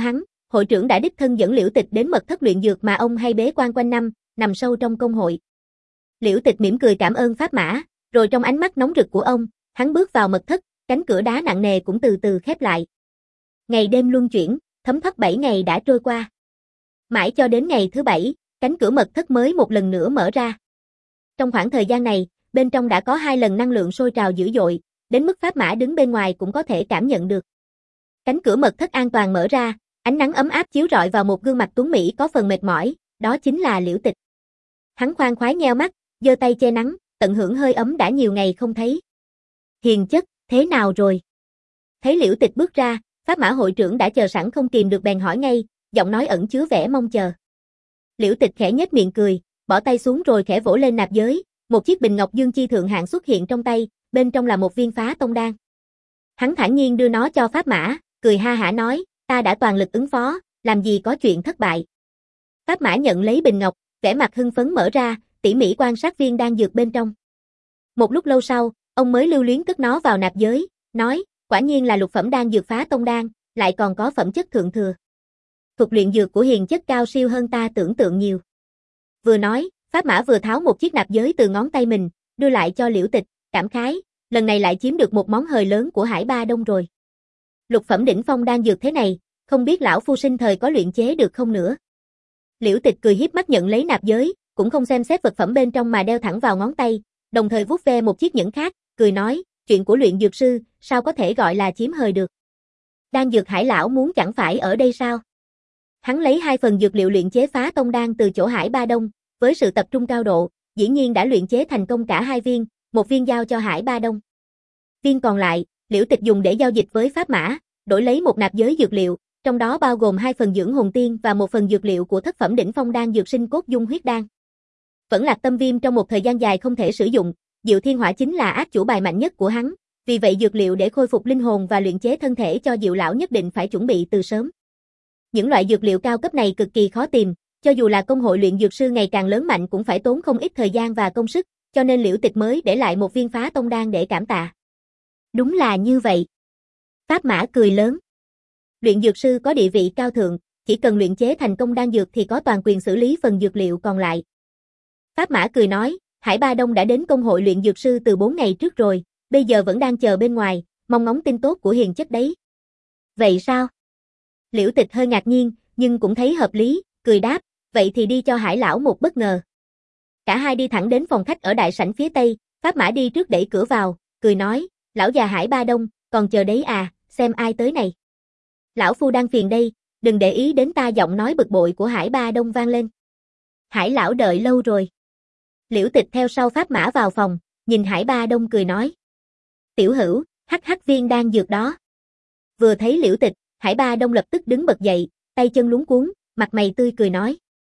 hội trưởng đã đích thân dẫn Liễu Tịch đến mật thất luyện dược mà ông hay bế quan quanh năm, nằm sâu trong công hội. Liễu Tịch mỉm cười cảm ơn Pháp Mã, rồi trong ánh mắt nóng rực của ông, hắn bước vào mật thất, cánh cửa đá nặng nề cũng từ từ khép lại. Ngày đêm luân chuyển, thấm thoát bảy ngày đã trôi qua. Mãi cho đến ngày thứ bảy, cánh cửa mật thất mới một lần nữa mở ra. Trong khoảng thời gian này, bên trong đã có hai lần năng lượng sôi trào dữ dội, đến mức Pháp Mã đứng bên ngoài cũng có thể cảm nhận được. Cánh cửa mật thất an toàn mở ra, ánh nắng ấm áp chiếu rọi vào một gương mặt tuấn mỹ có phần mệt mỏi, đó chính là Liễu Tịch. Hắn khoan khoái nheo mắt, giơ tay che nắng, tận hưởng hơi ấm đã nhiều ngày không thấy. Hiền chất, thế nào rồi? Thấy Liễu Tịch bước ra, Pháp Mã hội trưởng đã chờ sẵn không kìm được bèn hỏi ngay, giọng nói ẩn chứa vẻ mong chờ. Liễu Tịch khẽ nhếch miệng cười, bỏ tay xuống rồi khẽ vỗ lên nạp giới, một chiếc bình ngọc dương chi thượng hạng xuất hiện trong tay, bên trong là một viên phá tông đan. Hắn thản nhiên đưa nó cho Pháp Mã, cười ha hả nói, ta đã toàn lực ứng phó, làm gì có chuyện thất bại. Pháp Mã nhận lấy bình ngọc, vẻ mặt hưng phấn mở ra, tỉ mỉ quan sát viên đan dược bên trong. Một lúc lâu sau, ông mới lưu luyến cất nó vào nạp giới, nói, quả nhiên là lục phẩm đan dược phá tông đan, lại còn có phẩm chất thượng thừa. Thuật luyện dược của Hiền chất cao siêu hơn ta tưởng tượng nhiều. Vừa nói, Pháp Mã vừa tháo một chiếc nạp giới từ ngón tay mình, đưa lại cho Liễu Tịch, cảm khái, lần này lại chiếm được một món hời lớn của Hải Ba Đông rồi. Lục phẩm đỉnh phong đan dược thế này, không biết lão phu sinh thời có luyện chế được không nữa. Liễu Tịch cười hiếp mắt nhận lấy nạp giới, cũng không xem xét vật phẩm bên trong mà đeo thẳng vào ngón tay, đồng thời vuốt ve một chiếc nhẫn khác, cười nói, chuyện của luyện dược sư, sao có thể gọi là chiếm hời được. Đan dược Hải lão muốn chẳng phải ở đây sao? Hắn lấy hai phần dược liệu luyện chế phá tông đan từ chỗ Hải Ba Đông, với sự tập trung cao độ, dĩ nhiên đã luyện chế thành công cả hai viên, một viên giao cho Hải Ba Đông. Viên còn lại, Liễu Tịch dùng để giao dịch với Pháp Mã, đổi lấy một nạp giới dược liệu, trong đó bao gồm hai phần dưỡng hồn tiên và một phần dược liệu của thất phẩm đỉnh phong đan dược sinh cốt dung huyết đan. Vẫn Lạc Tâm Viêm trong một thời gian dài không thể sử dụng, Diệu Thiên Hỏa chính là ác chủ bài mạnh nhất của hắn, vì vậy dược liệu để khôi phục linh hồn và luyện chế thân thể cho Diệu lão nhất định phải chuẩn bị từ sớm. Những loại dược liệu cao cấp này cực kỳ khó tìm, cho dù là công hội luyện dược sư ngày càng lớn mạnh cũng phải tốn không ít thời gian và công sức, cho nên Liễu Tịch mới để lại một viên phá tông đan để cảm tạ. Đúng là như vậy. Pháp Mã cười lớn. Luyện dược sư có địa vị cao thượng, chỉ cần luyện chế thành công đan dược thì có toàn quyền xử lý phần dược liệu còn lại. Pháp Mã cười nói, Hải Ba Đông đã đến công hội luyện dược sư từ bốn ngày trước rồi, bây giờ vẫn đang chờ bên ngoài, mong ngóng tin tốt của Hiền chất đấy. Vậy sao? Liễu Tịch hơi ngạc nhiên, nhưng cũng thấy hợp lý, cười đáp, vậy thì đi cho Hải lão một bất ngờ. Cả hai đi thẳng đến phòng khách ở đại sảnh phía tây, Pháp Mã đi trước đẩy cửa vào, cười nói, lão già Hải Ba Đông, còn chờ đấy à, xem ai tới này. Lão phu đang phiền đây, đừng để ý đến ta. Giọng nói bực bội của Hải Ba Đông vang lên. Hải lão đợi lâu rồi. Liễu Tịch theo sau Pháp Mã vào phòng, nhìn Hải Ba Đông cười nói. Tiểu hữu, hắc hắc viên đan dược đó. Vừa thấy Liễu Tịch, Hải Ba Đông lập tức đứng bật dậy, tay chân luống cuống, mặt mày tươi cười nói.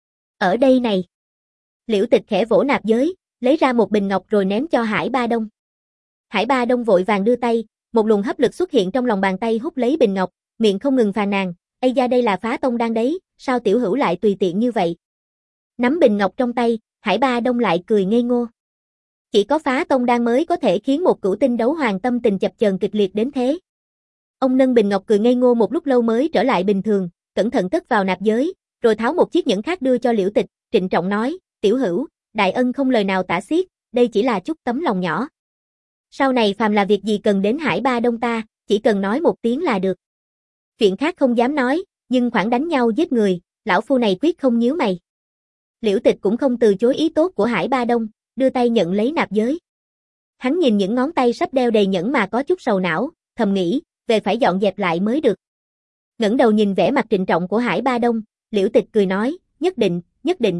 Ở đây này. Liễu Tịch khẽ vỗ nạp giới, lấy ra một bình ngọc rồi ném cho Hải Ba Đông. Hải Ba Đông vội vàng đưa tay, một luồng hấp lực xuất hiện trong lòng bàn tay hút lấy bình ngọc, miệng không ngừng phàn nàn, ây da đây là phá tông đan đấy, sao tiểu hữu lại tùy tiện như vậy. Nắm bình ngọc trong tay, Hải Ba Đông lại cười ngây ngô. Chỉ có phá tông đan mới có thể khiến một cửu tinh đấu hoàng tâm tình chập chờn kịch liệt đến thế. Ông nâng bình ngọc cười ngây ngô một lúc lâu mới trở lại bình thường, cẩn thận cất vào nạp giới, rồi tháo một chiếc nhẫn khác đưa cho Liễu Tịch, trịnh trọng nói, tiểu hữu, đại ân không lời nào tả xiết, đây chỉ là chút tấm lòng nhỏ. Sau này phàm là việc gì cần đến Hải Ba Đông ta, chỉ cần nói một tiếng là được. Chuyện khác không dám nói, nhưng khoản đánh nhau giết người, lão phu này quyết không nhíu mày. Liễu Tịch cũng không từ chối ý tốt của Hải Ba Đông, đưa tay nhận lấy nạp giới. Hắn nhìn những ngón tay sắp đeo đầy nhẫn mà có chút sầu não, thầm nghĩ, về phải dọn dẹp lại mới được. Ngẩng đầu nhìn vẻ mặt trịnh trọng của Hải Ba Đông, Liễu Tịch cười nói, nhất định, nhất định.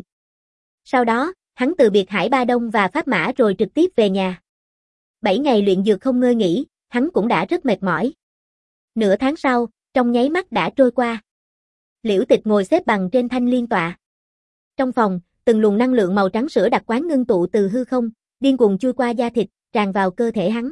Sau đó, hắn từ biệt Hải Ba Đông và Pháp Mã rồi trực tiếp về nhà. Bảy ngày luyện dược không ngơi nghỉ, hắn cũng đã rất mệt mỏi. Nửa tháng sau, trong nháy mắt đã trôi qua. Liễu Tịch ngồi xếp bằng trên thanh liên tọa. Trong phòng, từng luồng năng lượng màu trắng sữa đặc quán ngưng tụ từ hư không, điên cuồng chui qua da thịt, tràn vào cơ thể hắn.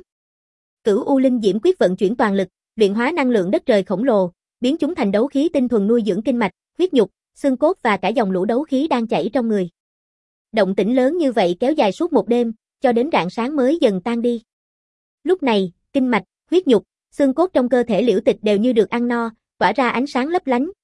Cửu U Linh Diễm quyết vận chuyển toàn lực, luyện hóa năng lượng đất trời khổng lồ, biến chúng thành đấu khí tinh thuần nuôi dưỡng kinh mạch, huyết nhục, xương cốt và cả dòng lũ đấu khí đang chảy trong người. Động tĩnh lớn như vậy kéo dài suốt một đêm, cho đến rạng sáng mới dần tan đi. Lúc này, kinh mạch, huyết nhục, xương cốt trong cơ thể Liễu Tịch đều như được ăn no, tỏa ra ánh sáng lấp lánh,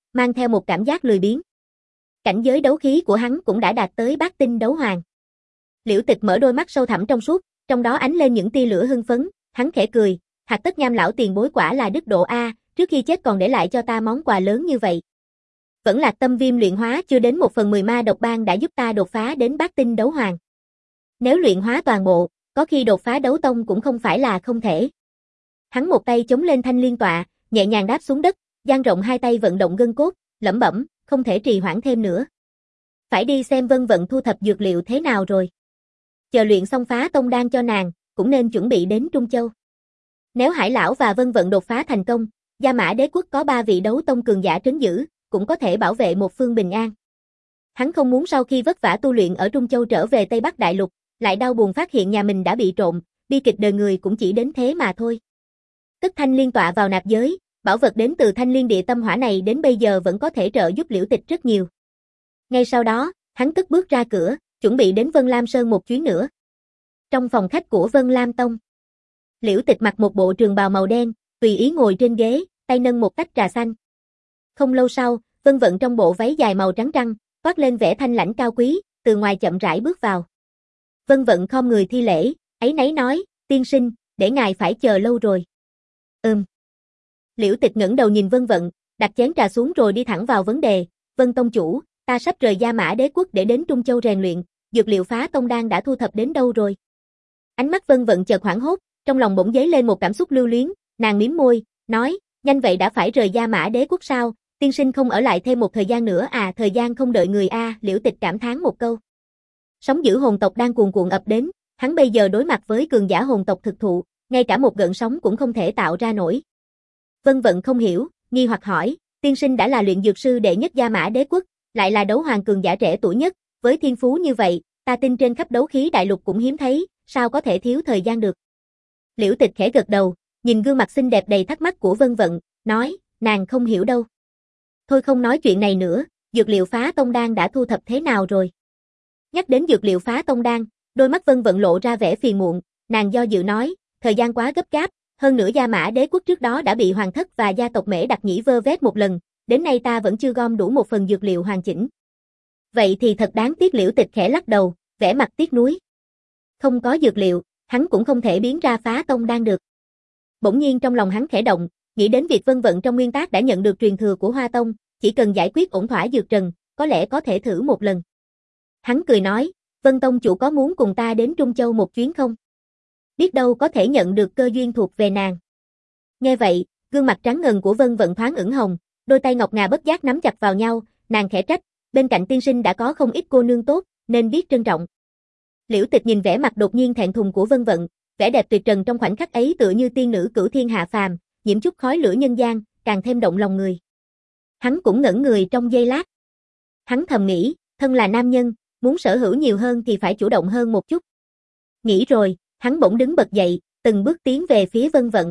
mang theo một cảm giác lười biếng. Cảnh giới đấu khí của hắn cũng đã đạt tới bát tinh đấu hoàng. Liễu Tịch mở đôi mắt sâu thẳm trong suốt, trong đó ánh lên những tia lửa hưng phấn, hắn khẽ cười, Hạc Tất Nham lão tiền bối quả là đức độ a, trước khi chết còn để lại cho ta món quà lớn như vậy. Vẫn Lạc Tâm Viêm luyện hóa chưa đến một phần mười ma độc ban đã giúp ta đột phá đến bát tinh đấu hoàng. Nếu luyện hóa toàn bộ, có khi đột phá đấu tông cũng không phải là không thể. Hắn một tay chống lên thanh liên tọa, nhẹ nhàng đáp xuống đất, dang rộng hai tay vận động gân cốt, lẩm bẩm, không thể trì hoãn thêm nữa. Phải đi xem Vân Vận thu thập dược liệu thế nào rồi. Chờ luyện xong phá tông đan cho nàng, cũng nên chuẩn bị đến Trung Châu. Nếu Hải lão và Vân Vận đột phá thành công, Gia Mã Đế quốc có ba vị đấu tông cường giả trấn giữ, cũng có thể bảo vệ một phương bình an. Hắn không muốn sau khi vất vả tu luyện ở Trung Châu trở về Tây Bắc Đại Lục, lại đau buồn phát hiện nhà mình đã bị trộm, bi kịch đời người cũng chỉ đến thế mà thôi. Cất thanh liên tọa vào nạp giới, bảo vật đến từ thanh liên địa tâm hỏa này đến bây giờ vẫn có thể trợ giúp Liễu Tịch rất nhiều. Ngay sau đó, hắn cất bước ra cửa, chuẩn bị đến Vân Lam Sơn một chuyến nữa. Trong phòng khách của Vân Lam Tông, Liễu Tịch mặc một bộ trường bào màu đen, tùy ý ngồi trên ghế, tay nâng một tách trà xanh. Không lâu sau, Vân Vận trong bộ váy dài màu trắng trăng, toát lên vẻ thanh lãnh cao quý, từ ngoài chậm rãi bước vào. Vân Vận khom người thi lễ, áy náy nói, tiên sinh, để ngài phải chờ lâu rồi. Ừm. Liễu Tịch ngẩng đầu nhìn Vân Vận, đặt chén trà xuống rồi đi thẳng vào vấn đề, Vân tông chủ, ta sắp rời Gia Mã Đế quốc để đến Trung Châu rèn luyện, dược liệu phá tông đan đã thu thập đến đâu rồi? Ánh mắt Vân Vận chợt hoảng hốt, trong lòng bỗng dấy lên một cảm xúc lưu luyến, nàng mím môi, nói, nhanh vậy đã phải rời Gia Mã Đế quốc sao, tiên sinh không ở lại thêm một thời gian nữa à, thời gian không đợi người a, Liễu Tịch cảm thán một câu. Sóng dữ hồn tộc đang cuồn cuộn ập đến, hắn bây giờ đối mặt với cường giả hồn tộc thực thụ, ngay cả một gợn sóng cũng không thể tạo ra nổi. Vân Vận không hiểu, nghi hoặc hỏi, tiên sinh đã là luyện dược sư đệ nhất Gia Mã Đế quốc, lại là đấu hoàng cường giả trẻ tuổi nhất, với thiên phú như vậy, ta tin trên khắp đấu khí đại lục cũng hiếm thấy, sao có thể thiếu thời gian được. Liễu Tịch khẽ gật đầu, nhìn gương mặt xinh đẹp đầy thắc mắc của Vân Vận, nói, nàng không hiểu đâu. Thôi không nói chuyện này nữa, dược liệu phá tông đan đã thu thập thế nào rồi? Nhắc đến dược liệu phá tông đan, đôi mắt Vân Vận lộ ra vẻ phiền muộn, nàng do dự nói, thời gian quá gấp gáp, hơn nữa Gia Mã Đế quốc trước đó đã bị hoàng thất và gia tộc Mễ Đặc Nhĩ vơ vét một lần, đến nay ta vẫn chưa gom đủ một phần dược liệu hoàn chỉnh. Vậy thì thật đáng tiếc, Liễu Tịch khẽ lắc đầu, vẻ mặt tiếc nuối. Không có dược liệu, hắn cũng không thể biến ra phá tông đan được. Bỗng nhiên trong lòng hắn khẽ động, nghĩ đến việc Vân Vận trong nguyên tác đã nhận được truyền thừa của Hoa Tông, chỉ cần giải quyết ổn thỏa dược trần, có lẽ có thể thử một lần. Hắn cười nói, Vân tông chủ có muốn cùng ta đến Trung Châu một chuyến không? Biết đâu có thể nhận được cơ duyên thuộc về nàng. Nghe vậy, gương mặt trắng ngần của Vân Vận thoáng ửng hồng, đôi tay ngọc ngà bất giác nắm chặt vào nhau, nàng khẽ trách, bên cạnh tiên sinh đã có không ít cô nương tốt, nên biết trân trọng. Liễu Tịch nhìn vẻ mặt đột nhiên thẹn thùng của Vân Vận, vẻ đẹp tuyệt trần trong khoảnh khắc ấy tựa như tiên nữ cửu thiên hạ phàm, nhiễm chút khói lửa nhân gian, càng thêm động lòng người. Hắn cũng ngẩn người trong giây lát. Hắn thầm nghĩ, thân là nam nhân, muốn sở hữu nhiều hơn thì phải chủ động hơn một chút. Nghĩ rồi, hắn bỗng đứng bật dậy, từng bước tiến về phía Vân Vận.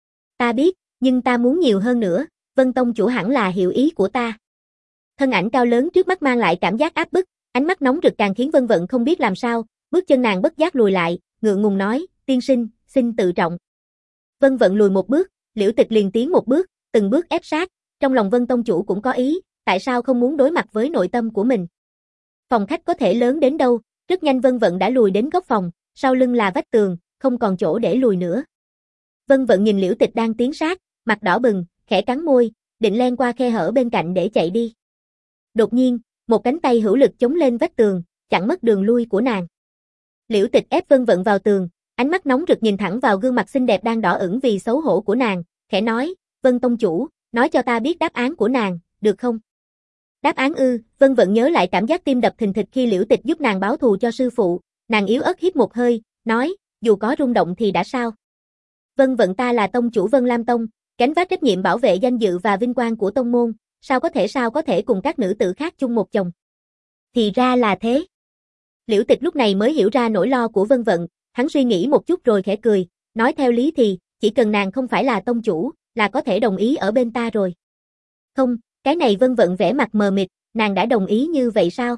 Ta biết, nhưng ta muốn nhiều hơn nữa, Vân tông chủ hẳn là hiểu ý của ta. Thân ảnh cao lớn trước mắt mang lại cảm giác áp bức, ánh mắt nóng rực càng khiến Vân Vận không biết làm sao, bước chân nàng bất giác lùi lại, ngượng ngùng nói, tiên sinh, xin tự trọng. Vân Vận lùi một bước, Liễu Tịch liền tiến một bước, từng bước ép sát, trong lòng Vân tông chủ cũng có ý, tại sao không muốn đối mặt với nội tâm của mình. Phòng khách có thể lớn đến đâu, rất nhanh Vân Vận đã lùi đến góc phòng, sau lưng là vách tường, không còn chỗ để lùi nữa. Vân Vận nhìn Liễu Tịch đang tiến sát, mặt đỏ bừng, khẽ cắn môi, định len qua khe hở bên cạnh để chạy đi. Đột nhiên, một cánh tay hữu lực chống lên vách tường, chặn mất đường lui của nàng. Liễu Tịch ép Vân Vận vào tường, ánh mắt nóng rực nhìn thẳng vào gương mặt xinh đẹp đang đỏ ửng vì xấu hổ của nàng, khẽ nói, Vân tông chủ, nói cho ta biết đáp án của nàng, được không? Đáp án ư? Vân Vận nhớ lại cảm giác tim đập thình thịch khi Liễu Tịch giúp nàng báo thù cho sư phụ, nàng yếu ớt hít một hơi, nói, dù có rung động thì đã sao? Vân Vận ta là tông chủ Vân Lam Tông, gánh vác trách nhiệm bảo vệ danh dự và vinh quang của tông môn, sao có thể sao có thể cùng các nữ tử khác chung một chồng? Thì ra là thế. Liễu Tịch lúc này mới hiểu ra nỗi lo của Vân Vận, hắn suy nghĩ một chút rồi khẽ cười, nói theo lý thì, chỉ cần nàng không phải là tông chủ, là có thể đồng ý ở bên ta rồi. Không, cái này Vân Vận vẻ mặt mờ mịt, nàng đã đồng ý như vậy sao?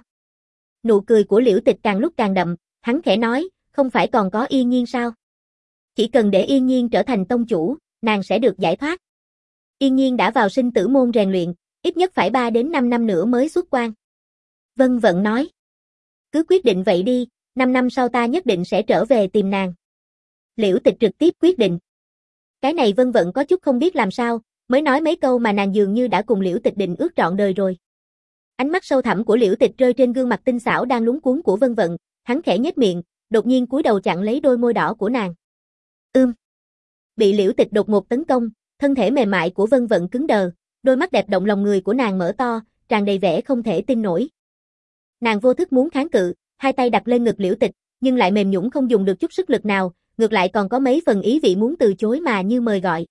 Nụ cười của Liễu Tịch càng lúc càng đậm, hắn khẽ nói, không phải còn có Yên Nhiên sao? Chỉ cần để Yên Nhiên trở thành tông chủ, nàng sẽ được giải thoát. Yên Nhiên đã vào sinh tử môn rèn luyện, ít nhất phải ba đến năm năm nữa mới xuất quan. Vân Vận nói. Cứ quyết định vậy đi, năm năm sau ta nhất định sẽ trở về tìm nàng. Liễu Tịch trực tiếp quyết định. Cái này Vân Vận có chút không biết làm sao, mới nói mấy câu mà nàng dường như đã cùng Liễu Tịch định ước trọn đời rồi. Ánh mắt sâu thẳm của Liễu Tịch rơi trên gương mặt tinh xảo đang luống cuống của Vân Vận, hắn khẽ nhếch miệng, đột nhiên cúi đầu chặn lấy đôi môi đỏ của nàng. Ưm. Bị Liễu Tịch đột ngột tấn công, thân thể mềm mại của Vân Vận cứng đờ, đôi mắt đẹp động lòng người của nàng mở to, tràn đầy vẻ không thể tin nổi. Nàng vô thức muốn kháng cự, hai tay đặt lên ngực Liễu Tịch, nhưng lại mềm nhũn không dùng được chút sức lực nào, ngược lại còn có mấy phần ý vị muốn từ chối mà như mời gọi.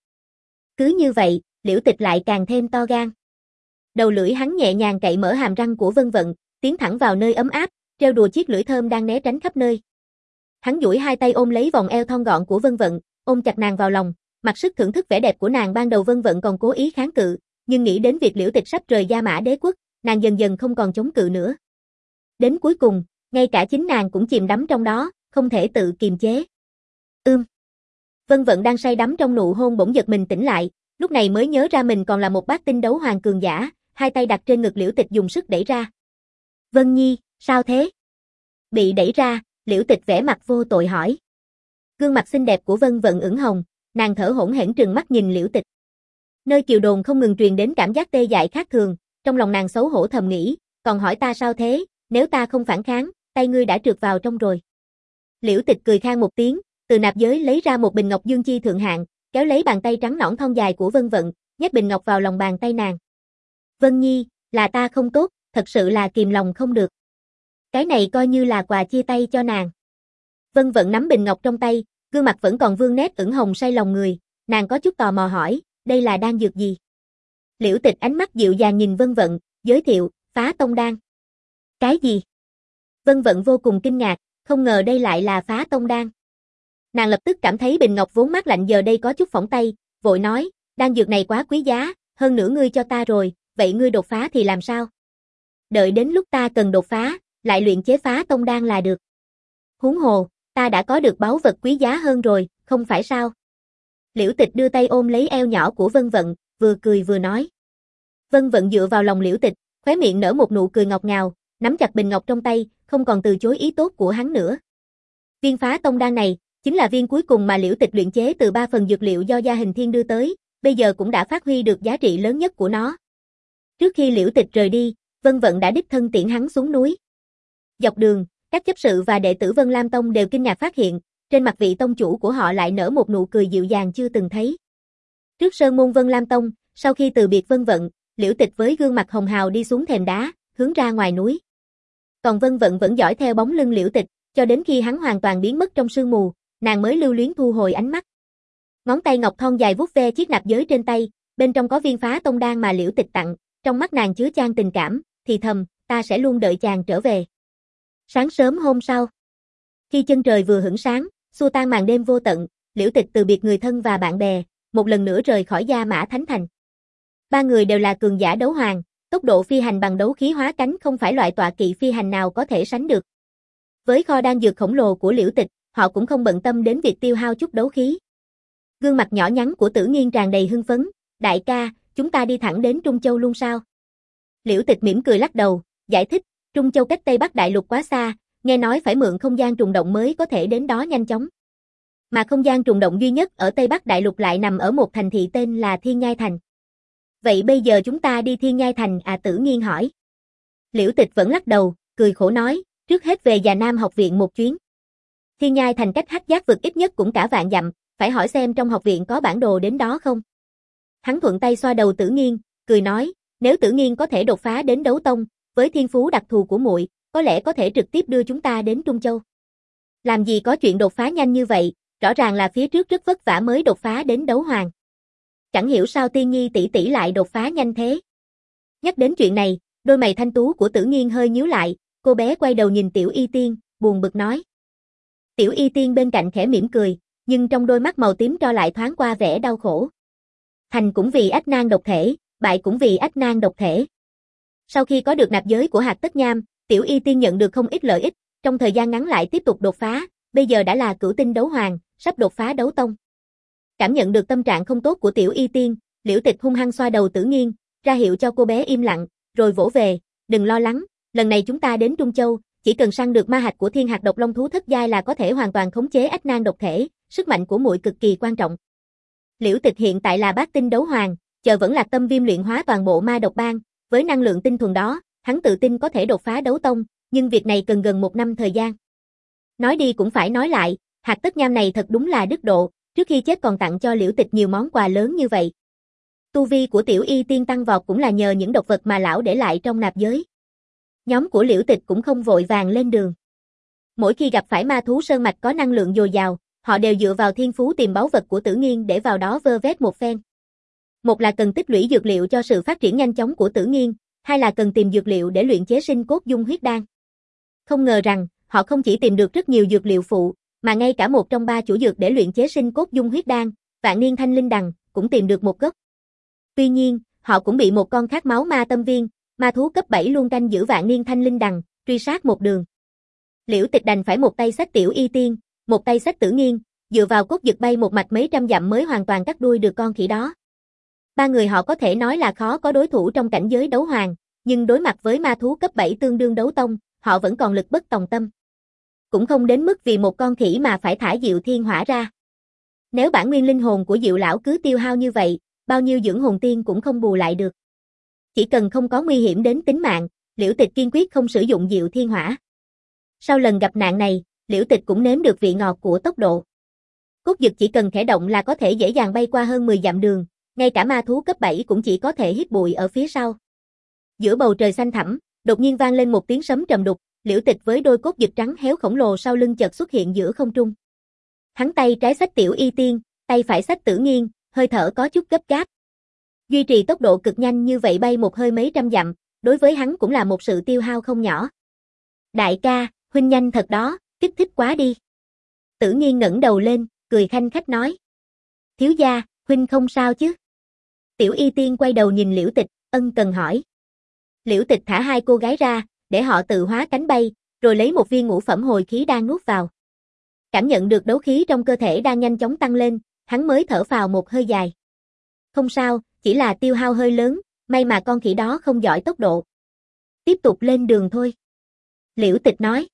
Cứ như vậy, Liễu Tịch lại càng thêm to gan. Đầu lưỡi hắn nhẹ nhàng cậy mở hàm răng của Vân Vận, tiến thẳng vào nơi ấm áp, trêu đùa chiếc lưỡi thơm đang né tránh khắp nơi. Hắn duỗi hai tay ôm lấy vòng eo thon gọn của Vân Vận, ôm chặt nàng vào lòng, mặc sức thưởng thức vẻ đẹp của nàng. Ban đầu Vân Vận còn cố ý kháng cự, nhưng nghĩ đến việc Liễu Tịch sắp rời Gia Mã Đế quốc, nàng dần dần không còn chống cự nữa. Đến cuối cùng, ngay cả chính nàng cũng chìm đắm trong đó, không thể tự kiềm chế. Ưm. Vân Vận đang say đắm trong nụ hôn bỗng giật mình tỉnh lại, lúc này mới nhớ ra mình còn là một bát tinh đấu hoàng cường giả, hai tay đặt trên ngực Liễu Tịch dùng sức đẩy ra. Vân Nhi, sao thế? Bị đẩy ra, Liễu Tịch vẻ mặt vô tội hỏi. Gương mặt xinh đẹp của Vân Vận ửng hồng, nàng thở hổn hển trừng mắt nhìn Liễu Tịch. Nơi kiều đồn không ngừng truyền đến cảm giác tê dại khác thường, trong lòng nàng xấu hổ thầm nghĩ, còn hỏi ta sao thế, nếu ta không phản kháng, tay ngươi đã trượt vào trong rồi. Liễu Tịch cười khan một tiếng, từ nạp giới lấy ra một bình ngọc dương chi thượng hạng, kéo lấy bàn tay trắng nõn thon dài của Vân Vận, nhét bình ngọc vào lòng bàn tay nàng. Vân Nhi, là ta không tốt, thật sự là kìm lòng không được. Cái này coi như là quà chia tay cho nàng. Vân Vận nắm bình ngọc trong tay, gương mặt vẫn còn vương nét ửng hồng say lòng người, nàng có chút tò mò hỏi, đây là đan dược gì? Liễu Tịch ánh mắt dịu dàng nhìn Vân Vận, giới thiệu, Phá Tông Đan. Cái gì? Vân Vận vô cùng kinh ngạc, không ngờ đây lại là Phá Tông Đan. Nàng lập tức cảm thấy bình ngọc vốn mát lạnh giờ đây có chút phỏng tay, vội nói, đan dược này quá quý giá, hơn nữa ngươi cho ta rồi, vậy ngươi đột phá thì làm sao? Đợi đến lúc ta cần đột phá, lại luyện chế Phá Tông Đan là được. Huống hồ, ta đã có được báu vật quý giá hơn rồi, không phải sao? Liễu Tịch đưa tay ôm lấy eo nhỏ của Vân Vận, vừa cười vừa nói. Vân Vận dựa vào lòng Liễu Tịch, khóe miệng nở một nụ cười ngọt ngào, nắm chặt bình ngọc trong tay, không còn từ chối ý tốt của hắn nữa. Viên Phá Tông Đan này, chính là viên cuối cùng mà Liễu Tịch luyện chế từ ba phần dược liệu do Gia Hình Thiên đưa tới, bây giờ cũng đã phát huy được giá trị lớn nhất của nó. Trước khi Liễu Tịch rời đi, Vân Vận đã đích thân tiễn hắn xuống núi. Dọc đường, các chấp sự và đệ tử Vân Lam Tông đều kinh ngạc phát hiện, trên mặt vị tông chủ của họ lại nở một nụ cười dịu dàng chưa từng thấy. Trước sơn môn Vân Lam Tông, sau khi từ biệt Vân Vận, Liễu Tịch với gương mặt hồng hào đi xuống thềm đá, hướng ra ngoài núi. Còn Vân Vận vẫn dõi theo bóng lưng Liễu Tịch, cho đến khi hắn hoàn toàn biến mất trong sương mù, nàng mới lưu luyến thu hồi ánh mắt. Ngón tay ngọc thon dài vuốt ve chiếc nạp giới trên tay, bên trong có viên Phá Tông Đan mà Liễu Tịch tặng, trong mắt nàng chứa chan tình cảm, thì thầm, ta sẽ luôn đợi chàng trở về. Sáng sớm hôm sau, khi chân trời vừa hửng sáng, xua tan màn đêm vô tận, Liễu Tịch từ biệt người thân và bạn bè, một lần nữa rời khỏi Gia Mã Thánh Thành. Ba người đều là cường giả đấu hoàng, tốc độ phi hành bằng đấu khí hóa cánh không phải loại tọa kỵ phi hành nào có thể sánh được. Với kho đan dược khổng lồ của Liễu Tịch, họ cũng không bận tâm đến việc tiêu hao chút đấu khí. Gương mặt nhỏ nhắn của Tử Nghiên tràn đầy hưng phấn, đại ca, chúng ta đi thẳng đến Trung Châu luôn sao? Liễu Tịch mỉm cười lắc đầu, giải thích, Trung Châu cách Tây Bắc Đại Lục quá xa, nghe nói phải mượn không gian trùng động mới có thể đến đó nhanh chóng. Mà không gian trùng động duy nhất ở Tây Bắc Đại Lục lại nằm ở một thành thị tên là Thiên Nhai Thành. Vậy bây giờ chúng ta đi Thiên Nhai Thành à? Tử Nghiên hỏi. Liễu Tịch vẫn lắc đầu, cười khổ nói, trước hết về Già Nam học viện một chuyến. Thiên Nhai Thành cách Hắc Giác vực ít nhất cũng cả vạn dặm, phải hỏi xem trong học viện có bản đồ đến đó không. Hắn thuận tay xoa đầu Tử Nghiên, cười nói, nếu Tử Nghiên có thể đột phá đến đấu tông, với thiên phú đặc thù của muội, có lẽ có thể trực tiếp đưa chúng ta đến Trung Châu. Làm gì có chuyện đột phá nhanh như vậy, rõ ràng là phía trước rất vất vả mới đột phá đến đấu hoàng. Chẳng hiểu sao Tiên Nhi tỷ tỷ lại đột phá nhanh thế. Nhắc đến chuyện này, đôi mày thanh tú của Tử Nghiên hơi nhíu lại, cô bé quay đầu nhìn Tiểu Y Tiên, buồn bực nói. Tiểu Y Tiên bên cạnh khẽ mỉm cười, nhưng trong đôi mắt màu tím tro lại thoáng qua vẻ đau khổ. Thành cũng vì ách nan độc thể, bại cũng vì ách nan độc thể. Sau khi có được nạp giới của Hạc Tất Nham, Tiểu Y Tiên nhận được không ít lợi ích, trong thời gian ngắn lại tiếp tục đột phá, bây giờ đã là cửu tinh đấu hoàng, sắp đột phá đấu tông. Cảm nhận được tâm trạng không tốt của Tiểu Y Tiên, Liễu Tịch hung hăng xoa đầu Tử Nghiên, ra hiệu cho cô bé im lặng, rồi vỗ về, đừng lo lắng, lần này chúng ta đến Trung Châu, chỉ cần săn được ma hạch của thiên hạt độc long thú thất giai là có thể hoàn toàn khống chế ách nan độc thể, sức mạnh của muội cực kỳ quan trọng. Liễu Tịch hiện tại là bát tinh đấu hoàng, chờ vẫn lạc tâm viêm luyện hóa toàn bộ ma độc bang, với năng lượng tinh thuần đó, hắn tự tin có thể đột phá đấu tông, nhưng việc này cần gần một năm thời gian. Nói đi cũng phải nói lại, hạt tất nham này thật đúng là đức độ, trước khi chết còn tặng cho Liễu Tịch nhiều món quà lớn như vậy. Tu vi của tiểu y tiên tăng vọt cũng là nhờ những độc vật mà lão để lại trong nạp giới. Nhóm của Liễu Tịch cũng không vội vàng lên đường. Mỗi khi gặp phải ma thú sơn mạch có năng lượng dồi dào, họ đều dựa vào thiên phú tìm báu vật của Tử Nghiên để vào đó vơ vét một phen. Một là cần tích lũy dược liệu cho sự phát triển nhanh chóng của Tử Nghiên, hai là cần tìm dược liệu để luyện chế sinh cốt dung huyết đan. Không ngờ rằng, họ không chỉ tìm được rất nhiều dược liệu phụ, mà ngay cả một trong ba chủ dược để luyện chế sinh cốt dung huyết đan, Vạn Niên Thanh Linh Đằng, cũng tìm được một gốc. Tuy nhiên, họ cũng bị một con khát máu ma tâm viên, ma thú cấp bảy luôn canh giữ Vạn Niên Thanh Linh Đằng, truy sát một đường. Liễu Tịch đành phải một tay xách tiểu y tiên, một tay xách Tử Nghiên, dựa vào cốt dực bay một mạch mấy trăm dặm mới hoàn toàn cắt đuôi được con khỉ đó. Ba người họ có thể nói là khó có đối thủ trong cảnh giới đấu hoàng, nhưng đối mặt với ma thú cấp bảy tương đương đấu tông, họ vẫn còn lực bất tòng tâm. Cũng không đến mức vì một con khỉ mà phải thả Diệu Thiên Hỏa ra. Nếu bản nguyên linh hồn của Diệu lão cứ tiêu hao như vậy, bao nhiêu dưỡng hồn tiên cũng không bù lại được. Chỉ cần không có nguy hiểm đến tính mạng, Liễu Tịch kiên quyết không sử dụng Diệu Thiên Hỏa. Sau lần gặp nạn này, Liễu Tịch cũng nếm được vị ngọt của tốc độ. Cốt dực chỉ cần khẽ động là có thể dễ dàng bay qua hơn mười dặm đường, ngay cả ma thú cấp bảy cũng chỉ có thể hít bụi ở phía sau. Giữa bầu trời xanh thẳm, đột nhiên vang lên một tiếng sấm trầm đục, Liễu Tịch với đôi cốt dực trắng héo khổng lồ sau lưng chợt xuất hiện giữa không trung. Hắn tay trái xách tiểu y tiên, tay phải xách Tử Nghiên, hơi thở có chút gấp gáp. Duy trì tốc độ cực nhanh như vậy bay một hơi mấy trăm dặm, đối với hắn cũng là một sự tiêu hao không nhỏ. Đại ca, huynh nhanh thật đó, kích thích quá đi. Tử Nghiên ngẩng đầu lên, cười khanh khách nói. Thiếu gia, huynh không sao chứ? Tiểu y tiên quay đầu nhìn Liễu Tịch, ân cần hỏi. Liễu Tịch thả hai cô gái ra, để họ tự hóa cánh bay, rồi lấy một viên ngũ phẩm hồi khí đan nuốt vào. Cảm nhận được đấu khí trong cơ thể đang nhanh chóng tăng lên, hắn mới thở phào một hơi dài. Không sao, chỉ là tiêu hao hơi lớn, may mà con khỉ đó không giỏi tốc độ. Tiếp tục lên đường thôi. Liễu Tịch nói.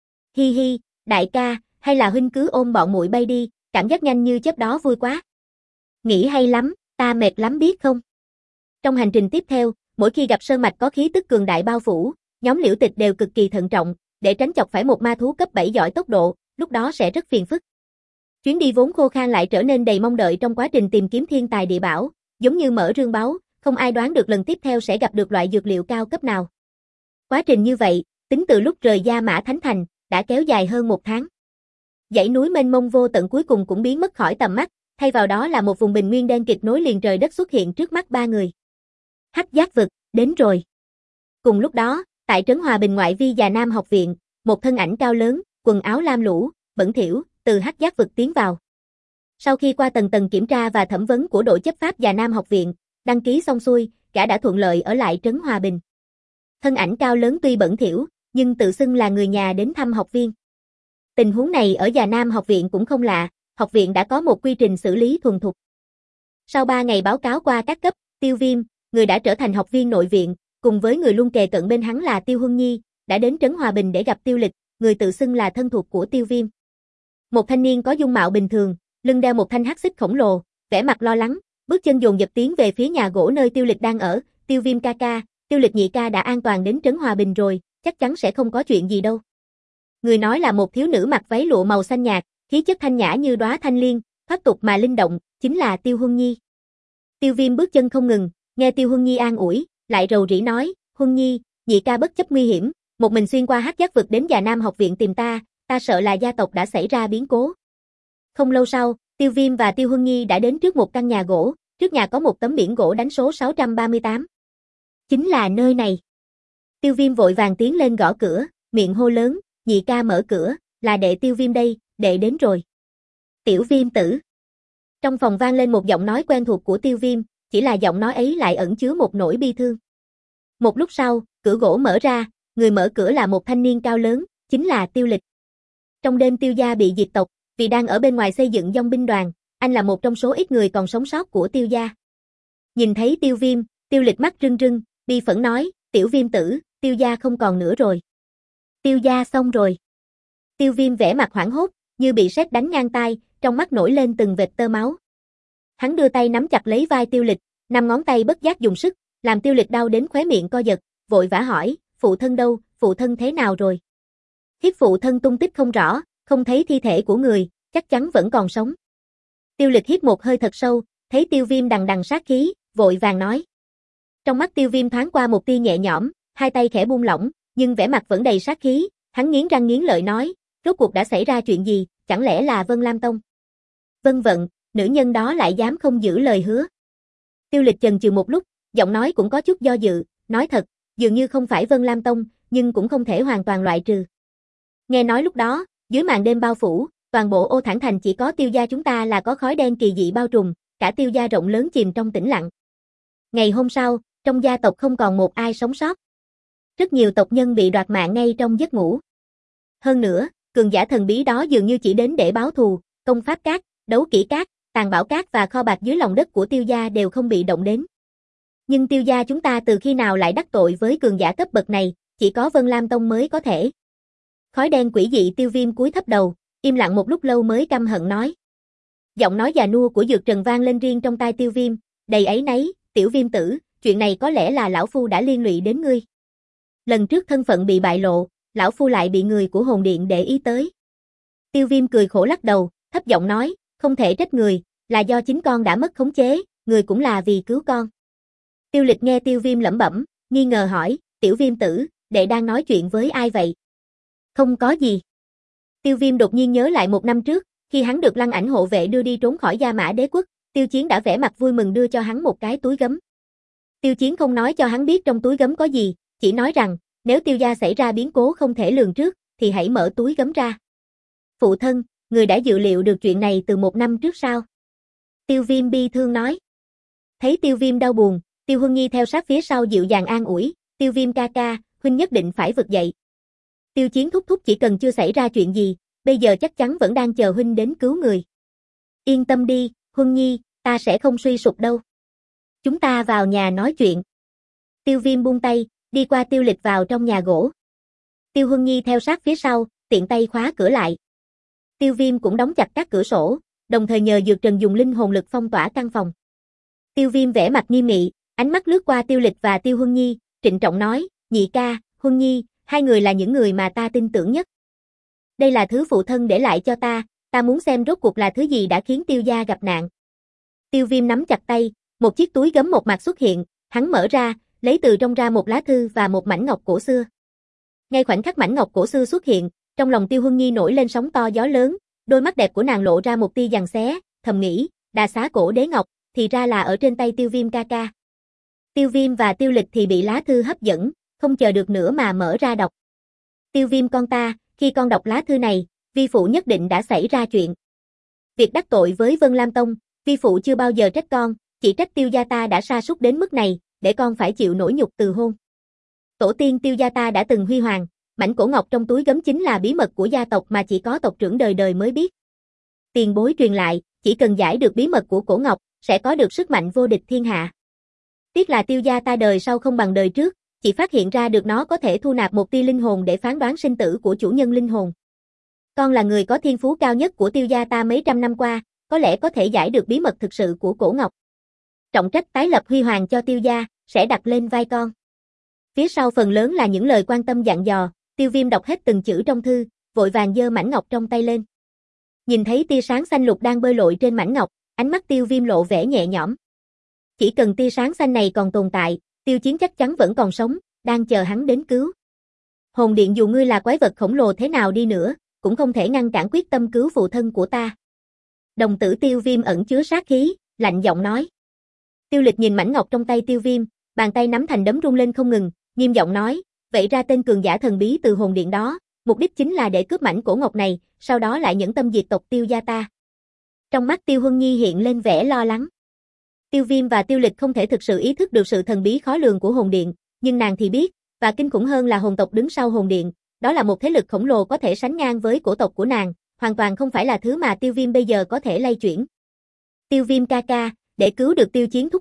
Hi hi, đại ca, hay là huynh cứ ôm bọn muội bay đi, cảm giác nhanh như chớp đó vui quá. Nghĩ hay lắm, ta mệt lắm biết không? Trong hành trình tiếp theo, mỗi khi gặp sơn mạch có khí tức cường đại bao phủ, nhóm Liễu Tịch đều cực kỳ thận trọng, để tránh chọc phải một ma thú cấp bảy giỏi tốc độ, lúc đó sẽ rất phiền phức. Chuyến đi vốn khô khan lại trở nên đầy mong đợi trong quá trình tìm kiếm thiên tài địa bảo, giống như mở rương báu, không ai đoán được lần tiếp theo sẽ gặp được loại dược liệu cao cấp nào. Quá trình như vậy, tính từ lúc rời Gia Mã Thánh Thành, đã kéo dài hơn một tháng. Dãy núi mênh mông vô tận cuối cùng cũng biến mất khỏi tầm mắt, thay vào đó là một vùng bình nguyên đen kịt nối liền trời đất xuất hiện trước mắt ba người. Hắc Giác vực, đến rồi. Cùng lúc đó, tại trấn Hòa Bình ngoại vi Già Nam học viện, một thân ảnh cao lớn, quần áo lam lũ, bẩn thỉu, từ Hắc Giác vực tiến vào. Sau khi qua tầng tầng kiểm tra và thẩm vấn của đội chấp pháp Già Nam học viện, đăng ký xong xuôi, gã đã thuận lợi ở lại trấn Hòa Bình. Thân ảnh cao lớn tuy bẩn thỉu, nhưng tự xưng là người nhà đến thăm học viên. Tình huống này ở Già Nam học viện cũng không lạ, học viện đã có một quy trình xử lý thuần thục. Sau ba ngày báo cáo qua các cấp, Tiêu Viêm, người đã trở thành học viên nội viện, cùng với người luôn kề cận bên hắn là Tiêu Huân Nhi, đã đến trấn Hòa Bình để gặp Tiêu Lịch, người tự xưng là thân thuộc của Tiêu Viêm. Một thanh niên có dung mạo bình thường, lưng đeo một thanh hắc xích khổng lồ, vẻ mặt lo lắng, bước chân dồn dập tiến về phía nhà gỗ nơi Tiêu Lịch đang ở. Tiêu Viêm ca ca, Tiêu Lịch nhị ca đã an toàn đến trấn Hòa Bình rồi, chắc chắn sẽ không có chuyện gì đâu. Người nói là một thiếu nữ mặc váy lụa màu xanh nhạt, khí chất thanh nhã như đóa thanh liên, thoát tục mà linh động, chính là Tiêu Huân Nhi. Tiêu Viêm bước chân không ngừng, nghe Tiêu Huân Nhi an ủi, lại rầu rĩ nói, Huân Nhi, nhị ca bất chấp nguy hiểm, một mình xuyên qua Hắc Giác vực đến Già Nam học viện tìm ta, ta sợ là gia tộc đã xảy ra biến cố. Không lâu sau, Tiêu Viêm và Tiêu Huân Nhi đã đến trước một căn nhà gỗ, trước nhà có một tấm biển gỗ đánh số sáu trăm ba mươi tám. Chính là nơi này. Tiêu Viêm vội vàng tiến lên gõ cửa, miệng hô lớn, nhị ca mở cửa, là đệ Tiêu Viêm đây, đệ đến rồi. Tiểu Viêm tử. Trong phòng vang lên một giọng nói quen thuộc của Tiêu Viêm, chỉ là giọng nói ấy lại ẩn chứa một nỗi bi thương. Một lúc sau, cửa gỗ mở ra, người mở cửa là một thanh niên cao lớn, chính là Tiêu Lịch. Trong đêm Tiêu gia bị diệt tộc, vì đang ở bên ngoài xây dựng dòng binh đoàn, anh là một trong số ít người còn sống sót của Tiêu gia. Nhìn thấy Tiêu Viêm, Tiêu Lịch mắt rưng rưng, bi phẫn nói, Tiểu Viêm tử, Tiêu gia không còn nữa rồi. Tiêu gia xong rồi. Tiêu Viêm vẻ mặt hoảng hốt, như bị sét đánh ngang tai, trong mắt nổi lên từng vệt tơ máu. Hắn đưa tay nắm chặt lấy vai Tiêu Lịch, năm ngón tay bất giác dùng sức, làm Tiêu Lịch đau đến khóe miệng co giật, vội vã hỏi, phụ thân đâu, phụ thân thế nào rồi? Thiếp phụ thân tung tích không rõ, không thấy thi thể của người, chắc chắn vẫn còn sống. Tiêu Lịch hít một hơi thật sâu, thấy Tiêu Viêm đằng đằng sát khí, vội vàng nói. Trong mắt Tiêu Viêm thoáng qua một tia nhẹ nhõm, hai tay khẽ buông lỏng, nhưng vẻ mặt vẫn đầy sát khí, hắn nghiến răng nghiến lợi nói, rốt cuộc đã xảy ra chuyện gì, chẳng lẽ là Vân Lam Tông? Vân vận, nữ nhân đó lại dám không giữ lời hứa. Tiêu Lịch chần chừ một lúc, giọng nói cũng có chút do dự, nói thật, dường như không phải Vân Lam Tông, nhưng cũng không thể hoàn toàn loại trừ. Nghe nói lúc đó, dưới màn đêm bao phủ, toàn bộ Ô Thản Thành chỉ có Tiêu gia chúng ta là có khói đen kỳ dị bao trùm, cả Tiêu gia rộng lớn chìm trong tĩnh lặng. Ngày hôm sau, trong gia tộc không còn một ai sống sót. Rất nhiều tộc nhân bị đoạt mạng ngay trong giấc ngủ. Hơn nữa, cường giả thần bí đó dường như chỉ đến để báo thù, công pháp cát, đấu kỹ cát, tàn bảo cát và kho bạc dưới lòng đất của Tiêu gia đều không bị động đến. Nhưng Tiêu gia chúng ta từ khi nào lại đắc tội với cường giả cấp bậc này, chỉ có Vân Lam Tông mới có thể. Khói đen quỷ dị Tiêu Viêm cúi thấp đầu, im lặng một lúc lâu mới căm hận nói. Giọng nói già nua của Dược Trần vang lên riêng trong tai Tiêu Viêm, đầy áy náy, Tiểu Viêm tử, chuyện này có lẽ là lão phu đã liên lụy đến ngươi. Lần trước thân phận bị bại lộ, lão phu lại bị người của hồn điện để ý tới. Tiêu Viêm cười khổ lắc đầu, thấp giọng nói, không thể trách người, là do chính con đã mất khống chế, người cũng là vì cứu con. Tiêu Lịch nghe Tiêu Viêm lẩm bẩm, nghi ngờ hỏi, Tiểu Viêm tử, đệ đang nói chuyện với ai vậy? Không có gì. Tiêu Viêm đột nhiên nhớ lại một năm trước, khi hắn được Lăng Ảnh hộ vệ đưa đi trốn khỏi Gia Mã Đế quốc, Tiêu Chiến đã vẻ mặt vui mừng đưa cho hắn một cái túi gấm. Tiêu Chiến không nói cho hắn biết trong túi gấm có gì, chỉ nói rằng, nếu Tiêu gia xảy ra biến cố không thể lường trước, thì hãy mở túi gấm ra. Phụ thân, người đã dự liệu được chuyện này từ một năm trước sao? Tiêu Viêm bi thương nói. Thấy Tiêu Viêm đau buồn, Tiêu Huân Nhi theo sát phía sau dịu dàng an ủi, Tiêu Viêm ca ca, huynh nhất định phải vực dậy. Tiêu Chiến thúc thúc chỉ cần chưa xảy ra chuyện gì, bây giờ chắc chắn vẫn đang chờ huynh đến cứu người. Yên tâm đi, Huân Nhi, ta sẽ không suy sụp đâu. Chúng ta vào nhà nói chuyện. Tiêu Viêm buông tay, đi qua Tiêu Lịch vào trong nhà gỗ. Tiêu Huân Nhi theo sát phía sau, tiện tay khóa cửa lại. Tiêu Viêm cũng đóng chặt các cửa sổ, đồng thời nhờ Dược Trần dùng linh hồn lực phong tỏa căn phòng. Tiêu Viêm vẻ mặt nghiêm nghị, ánh mắt lướt qua Tiêu Lịch và Tiêu Huân Nhi, trịnh trọng nói, nhị ca, Huân Nhi, hai người là những người mà ta tin tưởng nhất. Đây là thứ phụ thân để lại cho ta, ta muốn xem rốt cuộc là thứ gì đã khiến Tiêu gia gặp nạn. Tiêu Viêm nắm chặt tay, một chiếc túi gấm một mặt xuất hiện, hắn mở ra, lấy từ trong ra một lá thư và một mảnh ngọc cổ xưa. Ngay khoảnh khắc mảnh ngọc cổ xưa xuất hiện, trong lòng Tiêu Huân Nhi nổi lên sóng to gió lớn, đôi mắt đẹp của nàng lộ ra một tia giằng xé, thầm nghĩ, đà xá cổ đế ngọc, thì ra là ở trên tay Tiêu Viêm ca ca. Tiêu Viêm và Tiêu Lịch thì bị lá thư hấp dẫn, không chờ được nữa mà mở ra đọc. Tiêu Viêm con ta, khi con đọc lá thư này, vi phụ nhất định đã xảy ra chuyện. Việc đắc tội với Vân Lam Tông, vi phụ chưa bao giờ trách con, chỉ trách Tiêu gia ta đã sa sút đến mức này, để con phải chịu nỗi nhục từ hôn. Tổ tiên Tiêu gia ta đã từng huy hoàng, mảnh cổ ngọc trong túi gấm chính là bí mật của gia tộc mà chỉ có tộc trưởng đời đời mới biết. Tiền bối truyền lại, chỉ cần giải được bí mật của cổ ngọc, sẽ có được sức mạnh vô địch thiên hạ. Tiếc là Tiêu gia ta đời sau không bằng đời trước, chỉ phát hiện ra được nó có thể thu nạp một tia linh hồn để phán đoán sinh tử của chủ nhân linh hồn. Con là người có thiên phú cao nhất của Tiêu gia ta mấy trăm năm qua, có lẽ có thể giải được bí mật thực sự của cổ ngọc. Trọng trách tái lập huy hoàng cho Tiêu gia, sẽ đặt lên vai con. Phía sau phần lớn là những lời quan tâm dặn dò, Tiêu Viêm đọc hết từng chữ trong thư, vội vàng giơ mảnh ngọc trong tay lên. Nhìn thấy tia sáng xanh lục đang bơi lội trên mảnh ngọc, ánh mắt Tiêu Viêm lộ vẻ nhẹ nhõm. Chỉ cần tia sáng xanh này còn tồn tại, Tiêu Chiến chắc chắn vẫn còn sống, đang chờ hắn đến cứu. Hồn điện dù ngươi là quái vật khổng lồ thế nào đi nữa, cũng không thể ngăn cản quyết tâm cứu phụ thân của ta. Đồng tử Tiêu Viêm ẩn chứa sát khí, lạnh giọng nói. Tiêu Lịch nhìn mảnh ngọc trong tay Tiêu Viêm, bàn tay nắm thành đấm rung lên không ngừng, nghiêm giọng nói, vậy ra tên cường giả thần bí từ hồn điện đó, mục đích chính là để cướp mảnh cổ ngọc này, sau đó lại nhẫn tâm diệt tộc Tiêu gia ta. Trong mắt Tiêu Huân Nhi hiện lên vẻ lo lắng. Tiêu Viêm và Tiêu Lịch không thể thực sự ý thức được sự thần bí khó lường của hồn điện, nhưng nàng thì biết, và kinh khủng hơn là hồn tộc đứng sau hồn điện, đó là một thế lực khổng lồ có thể sánh ngang với cổ tộc của nàng, hoàn toàn không phải là thứ mà Tiêu Viêm bây giờ có thể lay chuyển. Tiêu Viêm ca ca, để cứu được Tiêu Chiến thúc thúc,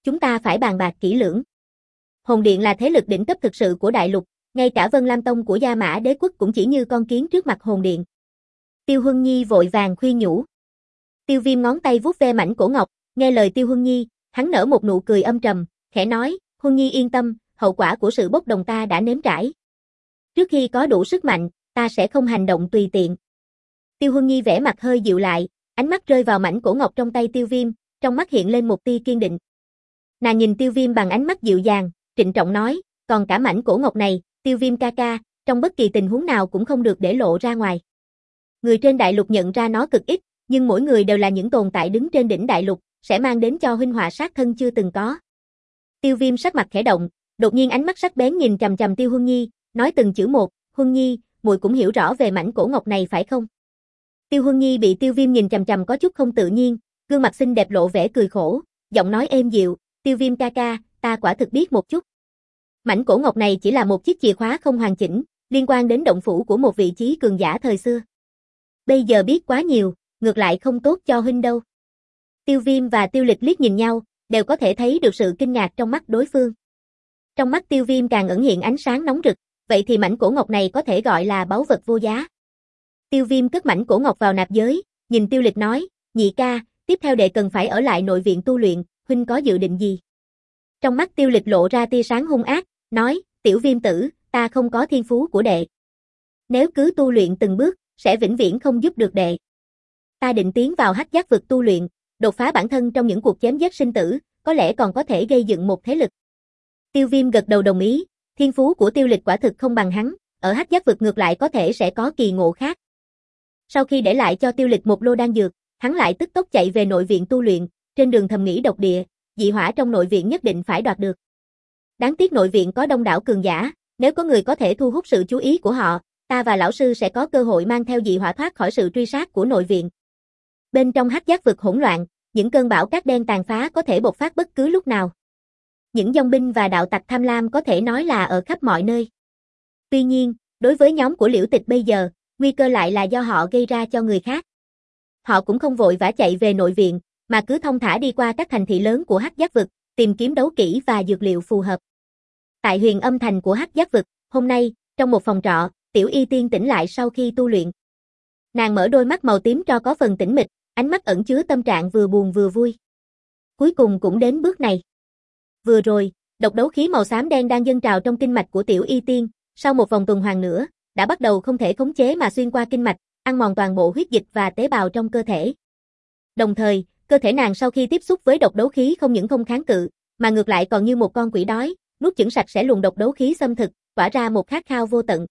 chúng ta phải bàn bạc kỹ lưỡng. Hồn Điện là thế lực đỉnh cấp thực sự của đại lục, ngay cả Vân Lam Tông của Gia Mã Đế Quốc cũng chỉ như con kiến trước mặt Hồn Điện. Tiêu Huân Nhi vội vàng khuyên nhủ. Tiêu Viêm ngón tay vuốt ve mảnh cổ ngọc, nghe lời Tiêu Huân Nhi, hắn nở một nụ cười âm trầm, khẽ nói, Huân Nhi yên tâm, hậu quả của sự bốc đồng ta đã nếm trải. Trước khi có đủ sức mạnh, ta sẽ không hành động tùy tiện. Tiêu Huân Nhi vẻ mặt hơi dịu lại, ánh mắt rơi vào mảnh cổ ngọc trong tay Tiêu Viêm, trong mắt hiện lên một tia kiên định. Nàng nhìn Tiêu Viêm bằng ánh mắt dịu dàng, trịnh trọng nói, còn cả mảnh cổ ngọc này, Tiêu Viêm ca ca, trong bất kỳ tình huống nào cũng không được để lộ ra ngoài. Người trên đại lục nhận ra nó cực ít, nhưng mỗi người đều là những tồn tại đứng trên đỉnh đại lục, sẽ mang đến cho huynh họa sát thân chưa từng có. Tiêu Viêm sắc mặt khẽ động, đột nhiên ánh mắt sắc bén nhìn chằm chằm Tiêu Huân Nhi, nói từng chữ một, Huân Nhi, muội cũng hiểu rõ về mảnh cổ ngọc này phải không? Tiêu Huân Nhi bị Tiêu Viêm nhìn chằm chằm có chút không tự nhiên, gương mặt xinh đẹp lộ vẻ cười khổ, giọng nói êm dịu, Tiêu Viêm ca ca, ta quả thực biết một chút. Mảnh cổ ngọc này chỉ là một chiếc chìa khóa không hoàn chỉnh, liên quan đến động phủ của một vị trí cường giả thời xưa. Bây giờ biết quá nhiều, ngược lại không tốt cho huynh đâu. Tiêu Viêm và Tiêu Lịch liếc nhìn nhau, đều có thể thấy được sự kinh ngạc trong mắt đối phương. Trong mắt Tiêu Viêm càng ẩn hiện ánh sáng nóng rực, vậy thì mảnh cổ ngọc này có thể gọi là báu vật vô giá. Tiêu Viêm cất mảnh cổ ngọc vào nạp giới, nhìn Tiêu Lịch nói, nhị ca, tiếp theo đệ cần phải ở lại nội viện tu luyện, huynh có dự định gì? Trong mắt Tiêu Lịch lộ ra tia sáng hung ác, nói, tiểu Viêm tử, ta không có thiên phú của đệ. Nếu cứ tu luyện từng bước, sẽ vĩnh viễn không giúp được đệ. Ta định tiến vào Hắc Giác vực tu luyện, đột phá bản thân trong những cuộc chém giết sinh tử, có lẽ còn có thể gây dựng một thế lực. Tiêu Viêm gật đầu đồng ý, thiên phú của Tiêu Lịch quả thực không bằng hắn, ở Hắc Giác vực ngược lại có thể sẽ có kỳ ngộ khác. Sau khi để lại cho Tiêu Lịch một lô đan dược, hắn lại tức tốc chạy về nội viện tu luyện, trên đường thầm nghĩ độc địa, dị hỏa trong nội viện nhất định phải đoạt được. Đáng tiếc nội viện có đông đảo cường giả, nếu có người có thể thu hút sự chú ý của họ, ta và lão sư sẽ có cơ hội mang theo dị hỏa thoát khỏi sự truy sát của nội viện. Bên trong Hắc Giác vực hỗn loạn, những cơn bão cát đen tàn phá có thể bộc phát bất cứ lúc nào. Những dòng binh và đạo tặc tham lam có thể nói là ở khắp mọi nơi. Tuy nhiên, đối với nhóm của Liễu Tịch bây giờ, nguy cơ lại là do họ gây ra cho người khác. Họ cũng không vội vã chạy về nội viện, mà cứ thong thả đi qua các thành thị lớn của Hắc Giác vực, tìm kiếm đấu kỹ và dược liệu phù hợp. Tại Huyền Âm thành của Hắc Giác vực, hôm nay, trong một phòng trọ, Tiểu Y Tiên tỉnh lại sau khi tu luyện. Nàng mở đôi mắt màu tím tro có phần tĩnh mịch, ánh mắt ẩn chứa tâm trạng vừa buồn vừa vui. Cuối cùng cũng đến bước này. Vừa rồi, độc đấu khí màu xám đen đang dâng trào trong kinh mạch của Tiểu Y Tiên, sau một vòng tuần hoàn nữa, đã bắt đầu không thể khống chế mà xuyên qua kinh mạch, ăn mòn toàn bộ huyết dịch và tế bào trong cơ thể. Đồng thời, cơ thể nàng sau khi tiếp xúc với độc đấu khí không những không kháng cự, mà ngược lại còn như một con quỷ đói, nuốt chửng sạch sẽ luồng độc đấu khí xâm thực, tỏa ra một khát khao vô tận.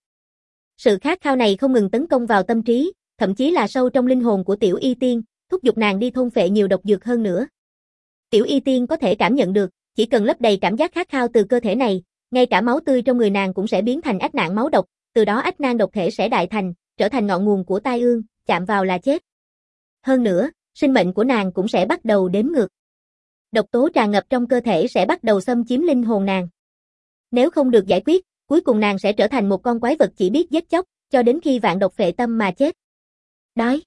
Sự khát khao này không ngừng tấn công vào tâm trí, thậm chí là sâu trong linh hồn của Tiểu Y Tiên, thúc giục nàng đi thôn phệ nhiều độc dược hơn nữa. Tiểu Y Tiên có thể cảm nhận được, chỉ cần lấp đầy cảm giác khát khao từ cơ thể này, ngay cả máu tươi trong người nàng cũng sẽ biến thành ách nạn máu độc, từ đó ách nan độc thể sẽ đại thành, trở thành ngọn nguồn của tai ương, chạm vào là chết. Hơn nữa, sinh mệnh của nàng cũng sẽ bắt đầu đếm ngược. Độc tố tràn ngập trong cơ thể sẽ bắt đầu xâm chiếm linh hồn nàng. Nếu không được giải quyết, cuối cùng nàng sẽ trở thành một con quái vật chỉ biết giết chóc, cho đến khi vạn độc phệ tâm mà chết. Đói.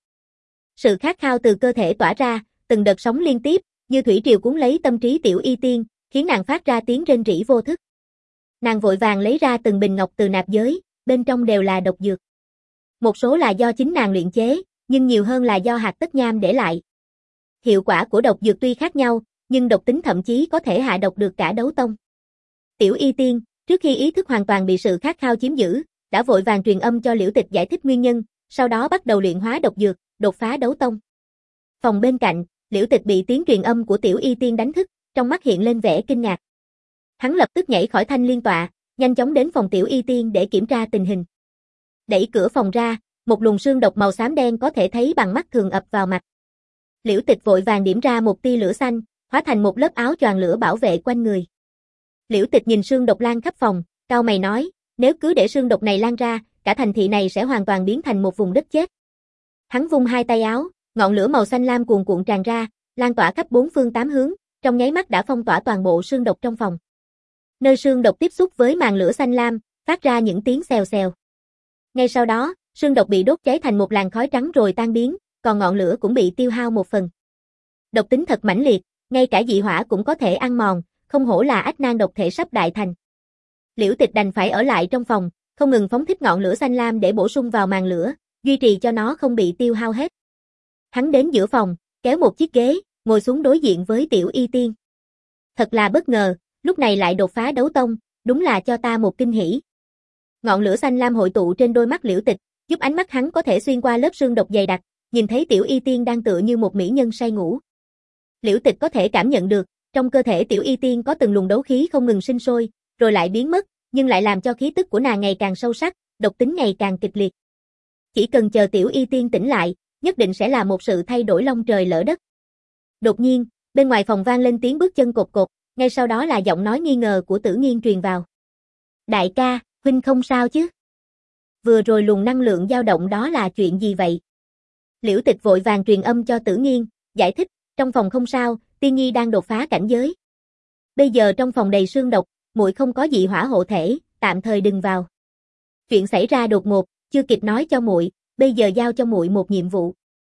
Sự khát khao từ cơ thể tỏa ra, từng đợt sóng liên tiếp, như thủy triều cuốn lấy tâm trí Tiểu Y Tiên, khiến nàng phát ra tiếng rên rỉ vô thức. Nàng vội vàng lấy ra từng bình ngọc từ nạp giới, bên trong đều là độc dược. Một số là do chính nàng luyện chế, nhưng nhiều hơn là do hạt tất nham để lại. Hiệu quả của độc dược tuy khác nhau, nhưng độc tính thậm chí có thể hạ độc được cả đấu tông. Tiểu Y Tiên, trước khi ý thức hoàn toàn bị sự khát khao chiếm giữ, đã vội vàng truyền âm cho Liễu Tịch giải thích nguyên nhân, sau đó bắt đầu luyện hóa độc dược, đột phá đấu tông. Phòng bên cạnh, Liễu Tịch bị tiếng truyền âm của Tiểu Y Tiên đánh thức, trong mắt hiện lên vẻ kinh ngạc. Hắn lập tức nhảy khỏi thanh liên tọa, nhanh chóng đến phòng Tiểu Y Tiên để kiểm tra tình hình. Đẩy cửa phòng ra, một luồng sương độc màu xám đen có thể thấy bằng mắt thường ập vào mặt. Liễu Tịch vội vàng điểm ra một tia lửa xanh, hóa thành một lớp áo choàng lửa bảo vệ quanh người. Liễu Tịch nhìn sương độc lan khắp phòng, cau mày nói, nếu cứ để sương độc này lan ra, cả thành thị này sẽ hoàn toàn biến thành một vùng đất chết. Hắn vung hai tay áo, ngọn lửa màu xanh lam cuồn cuộn tràn ra, lan tỏa khắp bốn phương tám hướng, trong nháy mắt đã phong tỏa toàn bộ sương độc trong phòng. Nơi sương độc tiếp xúc với màn lửa xanh lam, phát ra những tiếng xèo xèo. Ngay sau đó, sương độc bị đốt cháy thành một làn khói trắng rồi tan biến, còn ngọn lửa cũng bị tiêu hao một phần. Độc tính thật mãnh liệt, ngay cả dị hỏa cũng có thể ăn mòn, không hổ là ách nan độc thể sắp đại thành. Liễu Tịch đành phải ở lại trong phòng, không ngừng phóng thích ngọn lửa xanh lam để bổ sung vào màn lửa, duy trì cho nó không bị tiêu hao hết. Hắn đến giữa phòng, kéo một chiếc ghế, ngồi xuống đối diện với Tiểu Y Tiên. Thật là bất ngờ, lúc này lại đột phá đấu tông, đúng là cho ta một kinh hỉ. Ngọn lửa xanh lam hội tụ trên đôi mắt Liễu Tịch, giúp ánh mắt hắn có thể xuyên qua lớp sương độc dày đặc, nhìn thấy Tiểu Y Tiên đang tựa như một mỹ nhân say ngủ. Liễu Tịch có thể cảm nhận được, trong cơ thể Tiểu Y Tiên có từng luồng đấu khí không ngừng sinh sôi, rồi lại biến mất, nhưng lại làm cho khí tức của nàng ngày càng sâu sắc, độc tính ngày càng kịch liệt. Chỉ cần chờ Tiểu Y Tiên tỉnh lại, nhất định sẽ là một sự thay đổi long trời lỡ đất. Đột nhiên, bên ngoài phòng vang lên tiếng bước chân cột cột, ngay sau đó là giọng nói nghi ngờ của Tử Nghiên truyền vào. Đại ca, huynh không sao chứ? Vừa rồi luồng năng lượng dao động đó là chuyện gì vậy? Liễu Tịch vội vàng truyền âm cho Tử Nghiên, giải thích, trong phòng không sao, Tiên Nhi đang đột phá cảnh giới. Bây giờ trong phòng đầy sương độc, muội không có dị hỏa hộ thể, tạm thời đừng vào. Chuyện xảy ra đột ngột, chưa kịp nói cho muội, bây giờ giao cho muội một nhiệm vụ.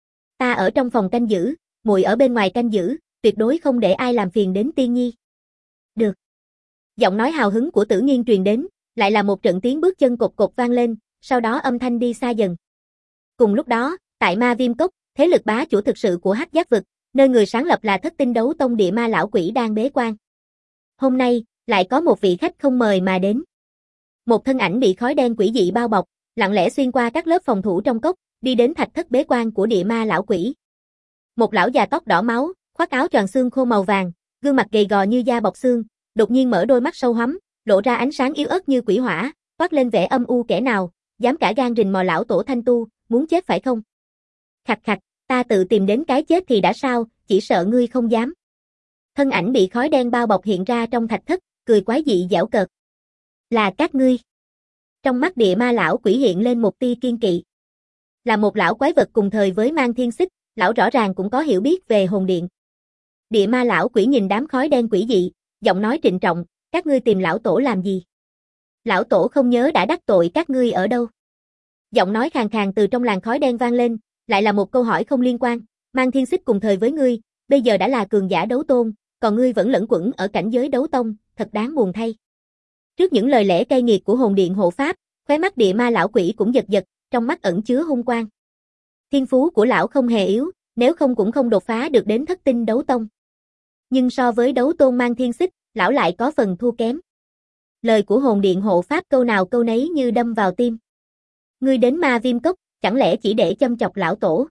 Ta ở trong phòng canh giữ, muội ở bên ngoài canh giữ, tuyệt đối không để ai làm phiền đến Tiên Nhi. Được. Giọng nói hào hứng của Tử Nghiên truyền đến, lại là một trận tiếng bước chân cột cột vang lên, sau đó âm thanh đi xa dần. Cùng lúc đó, tại Ma Viêm Cốc, thế lực bá chủ thực sự của Hắc Giác vực, nơi người sáng lập là Thất Tinh Đấu Tông Địa Ma lão quỷ đang bế quan. Hôm nay, lại có một vị khách không mời mà đến. Một thân ảnh bị khói đen quỷ dị bao bọc, lặng lẽ xuyên qua các lớp phòng thủ trong cốc, đi đến thạch thất bế quan của Địa Ma lão quỷ. Một lão già tóc đỏ máu, khoác áo choàng xương khô màu vàng, gương mặt gầy gò như da bọc xương, đột nhiên mở đôi mắt sâu hoắm, lộ ra ánh sáng yếu ớt như quỷ hỏa, toát lên vẻ âm u. Kẻ nào dám cả gan rình mò lão tổ Thanh Tu, muốn chết phải không? Khạch khạch, ta tự tìm đến cái chết thì đã sao, chỉ sợ ngươi không dám. Thân ảnh bị khói đen bao bọc hiện ra trong thạch thất, cười quái dị giảo cợt. Là các ngươi. Trong mắt Địa Ma lão quỷ hiện lên một tia kiên kỵ. Là một lão quái vật cùng thời với Mang Thiên Xích, lão rõ ràng cũng có hiểu biết về hồn điện. Địa Ma lão quỷ nhìn đám khói đen quỷ dị, giọng nói trịnh trọng, các ngươi tìm lão tổ làm gì? Lão tổ không nhớ đã đắc tội các ngươi ở đâu? Giọng nói khàn khàn từ trong làn khói đen vang lên, lại là một câu hỏi không liên quan. Mang Thiên Xích cùng thời với ngươi, bây giờ đã là cường giả đấu tôn, còn ngươi vẫn lẫn quẩn ở cảnh giới đấu tông, thật đáng buồn thay. Trước những lời lẽ cay nghiệt của hồn điện hộ pháp, khóe mắt Địa Ma lão quỷ cũng giật giật, trong mắt ẩn chứa hung quang. Thiên phú của lão không hề yếu, nếu không cũng không đột phá được đến thất tinh đấu tông. Nhưng so với đấu tôn Mang Thiên Xích, lão lại có phần thua kém. Lời của hồn điện hộ pháp câu nào câu nấy như đâm vào tim. Ngươi đến Ma Viêm Cốc, chẳng lẽ chỉ để châm chọc lão tổ?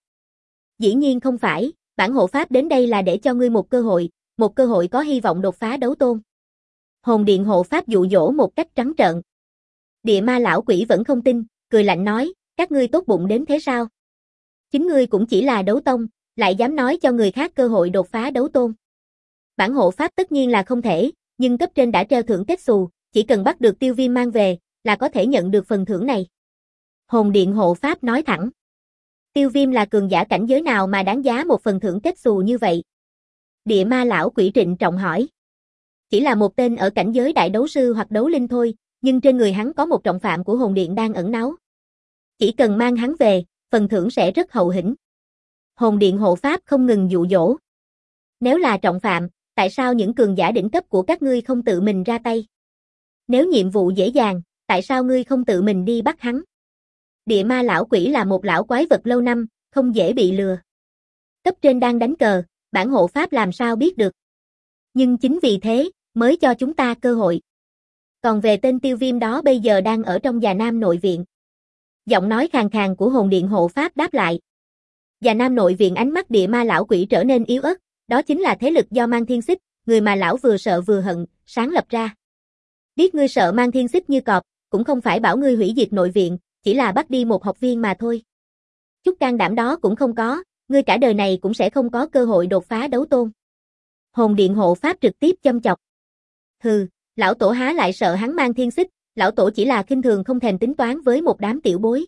Dĩ nhiên không phải, bản hộ pháp đến đây là để cho ngươi một cơ hội, một cơ hội có hy vọng đột phá đấu tôn. Hồn điện hộ pháp dụ dỗ một cách trắng trợn. Địa Ma lão quỷ vẫn không tin, cười lạnh nói, các ngươi tốt bụng đến thế sao? Chính ngươi cũng chỉ là đấu tông, lại dám nói cho người khác cơ hội đột phá đấu tôn. Bản hộ pháp tất nhiên là không thể, nhưng cấp trên đã treo thưởng kết xù, chỉ cần bắt được Tiêu Viêm mang về, là có thể nhận được phần thưởng này. Hồn điện hộ pháp nói thẳng. Tiêu Viêm là cường giả cảnh giới nào mà đáng giá một phần thưởng kết xù như vậy? Địa Ma lão quỷ trịnh trọng hỏi. Chỉ là một tên ở cảnh giới đại đấu sư hoặc đấu linh thôi, nhưng trên người hắn có một trọng phạm của hồn điện đang ẩn náu. Chỉ cần mang hắn về, phần thưởng sẽ rất hậu hĩnh. Hồn điện hộ pháp không ngừng dụ dỗ. Nếu là trọng phạm, tại sao những cường giả đỉnh cấp của các ngươi không tự mình ra tay? Nếu nhiệm vụ dễ dàng, tại sao ngươi không tự mình đi bắt hắn? Địa Ma lão quỷ là một lão quái vật lâu năm, không dễ bị lừa. Cấp trên đang đánh cờ, bản hộ pháp làm sao biết được? Nhưng chính vì thế, mới cho chúng ta cơ hội. Còn về tên Tiêu Viêm đó bây giờ đang ở trong Già Nam nội viện. Giọng nói khàn khàn của hồn điện hộ pháp đáp lại. Già Nam nội viện. Ánh mắt Địa Ma lão quỷ trở nên yếu ớt, đó chính là thế lực do Mang Thiên Xích, người mà lão vừa sợ vừa hận, sáng lập ra. Biết ngươi sợ Mang Thiên Xích như cọp, cũng không phải bảo ngươi hủy diệt nội viện, chỉ là bắt đi một học viên mà thôi. Chút can đảm đó cũng không có, ngươi cả đời này cũng sẽ không có cơ hội đột phá đấu tôn. Hồn điện hộ pháp trực tiếp châm chọc. Hừ, lão tổ há lại sợ hắn Mang Thiên Xích, lão tổ chỉ là khinh thường không thèm tính toán với một đám tiểu bối.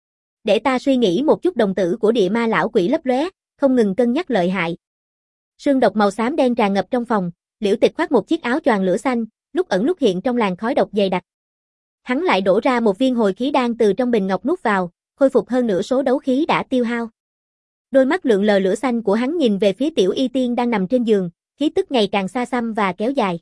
Để ta suy nghĩ một chút. Đồng tử của Địa Ma lão quỷ lấp lóe, không ngừng cân nhắc lợi hại. Sương độc màu xám đen tràn ngập trong phòng, Liễu Tịch khoác một chiếc áo choàng lửa xanh, lúc ẩn lúc hiện trong làn khói độc dày đặc. Hắn lại đổ ra một viên hồi khí đan từ trong bình ngọc nuốt vào, khôi phục hơn nửa số đấu khí đã tiêu hao. Đôi mắt lượn lờ lửa xanh của hắn nhìn về phía Tiểu Y Tiên đang nằm trên giường, khí tức ngày càng xa xăm và kéo dài.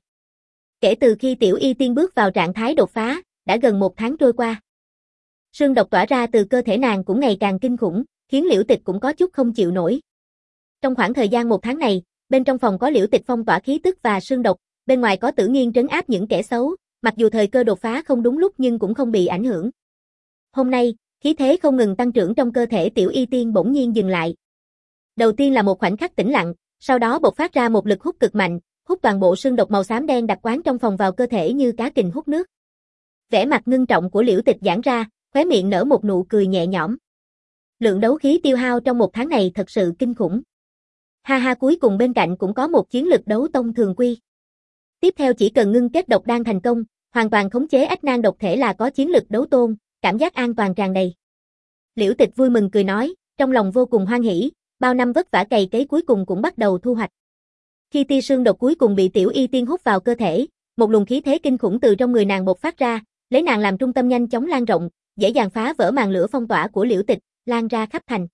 Kể từ khi Tiểu Y Tiên bước vào trạng thái đột phá, đã gần một tháng trôi qua. Sương độc tỏa ra từ cơ thể nàng cũng ngày càng kinh khủng, khiến Liễu Tịch cũng có chút không chịu nổi. Trong khoảng thời gian một tháng này, bên trong phòng có Liễu Tịch phong tỏa khí tức và sương độc, bên ngoài có Tử Nghiên trấn áp những kẻ xấu, mặc dù thời cơ đột phá không đúng lúc nhưng cũng không bị ảnh hưởng. Hôm nay, khí thế không ngừng tăng trưởng trong cơ thể Tiểu Y Tiên bỗng nhiên dừng lại. Đầu tiên là một khoảnh khắc tĩnh lặng, sau đó bộc phát ra một lực hút cực mạnh, hút toàn bộ sương độc màu xám đen đặc quán trong phòng vào cơ thể như cá kình hút nước. Vẻ mặt ngưng trọng của Liễu Tịch giãn ra, khóe miệng nở một nụ cười nhẹ nhõm. Lượng đấu khí tiêu hao trong một tháng này thật sự kinh khủng. Ha ha, cuối cùng bên cạnh cũng có một chiến lực đấu tông thường quy. Tiếp theo chỉ cần ngưng kết độc đan thành công, hoàn toàn khống chế ách nan độc thể là có chiến lực đấu tôn, cảm giác an toàn tràn đầy. Liễu Tịch vui mừng cười nói, trong lòng vô cùng hoan hỉ, bao năm vất vả cày cấy cuối cùng cũng bắt đầu thu hoạch. Khi tia sương độc cuối cùng bị Tiểu Y Tiên hút vào cơ thể, một luồng khí thế kinh khủng từ trong người nàng bộc phát ra, lấy nàng làm trung tâm nhanh chóng lan rộng, dễ dàng phá vỡ màn lửa phong tỏa của Liễu Tịch, lan ra khắp thành.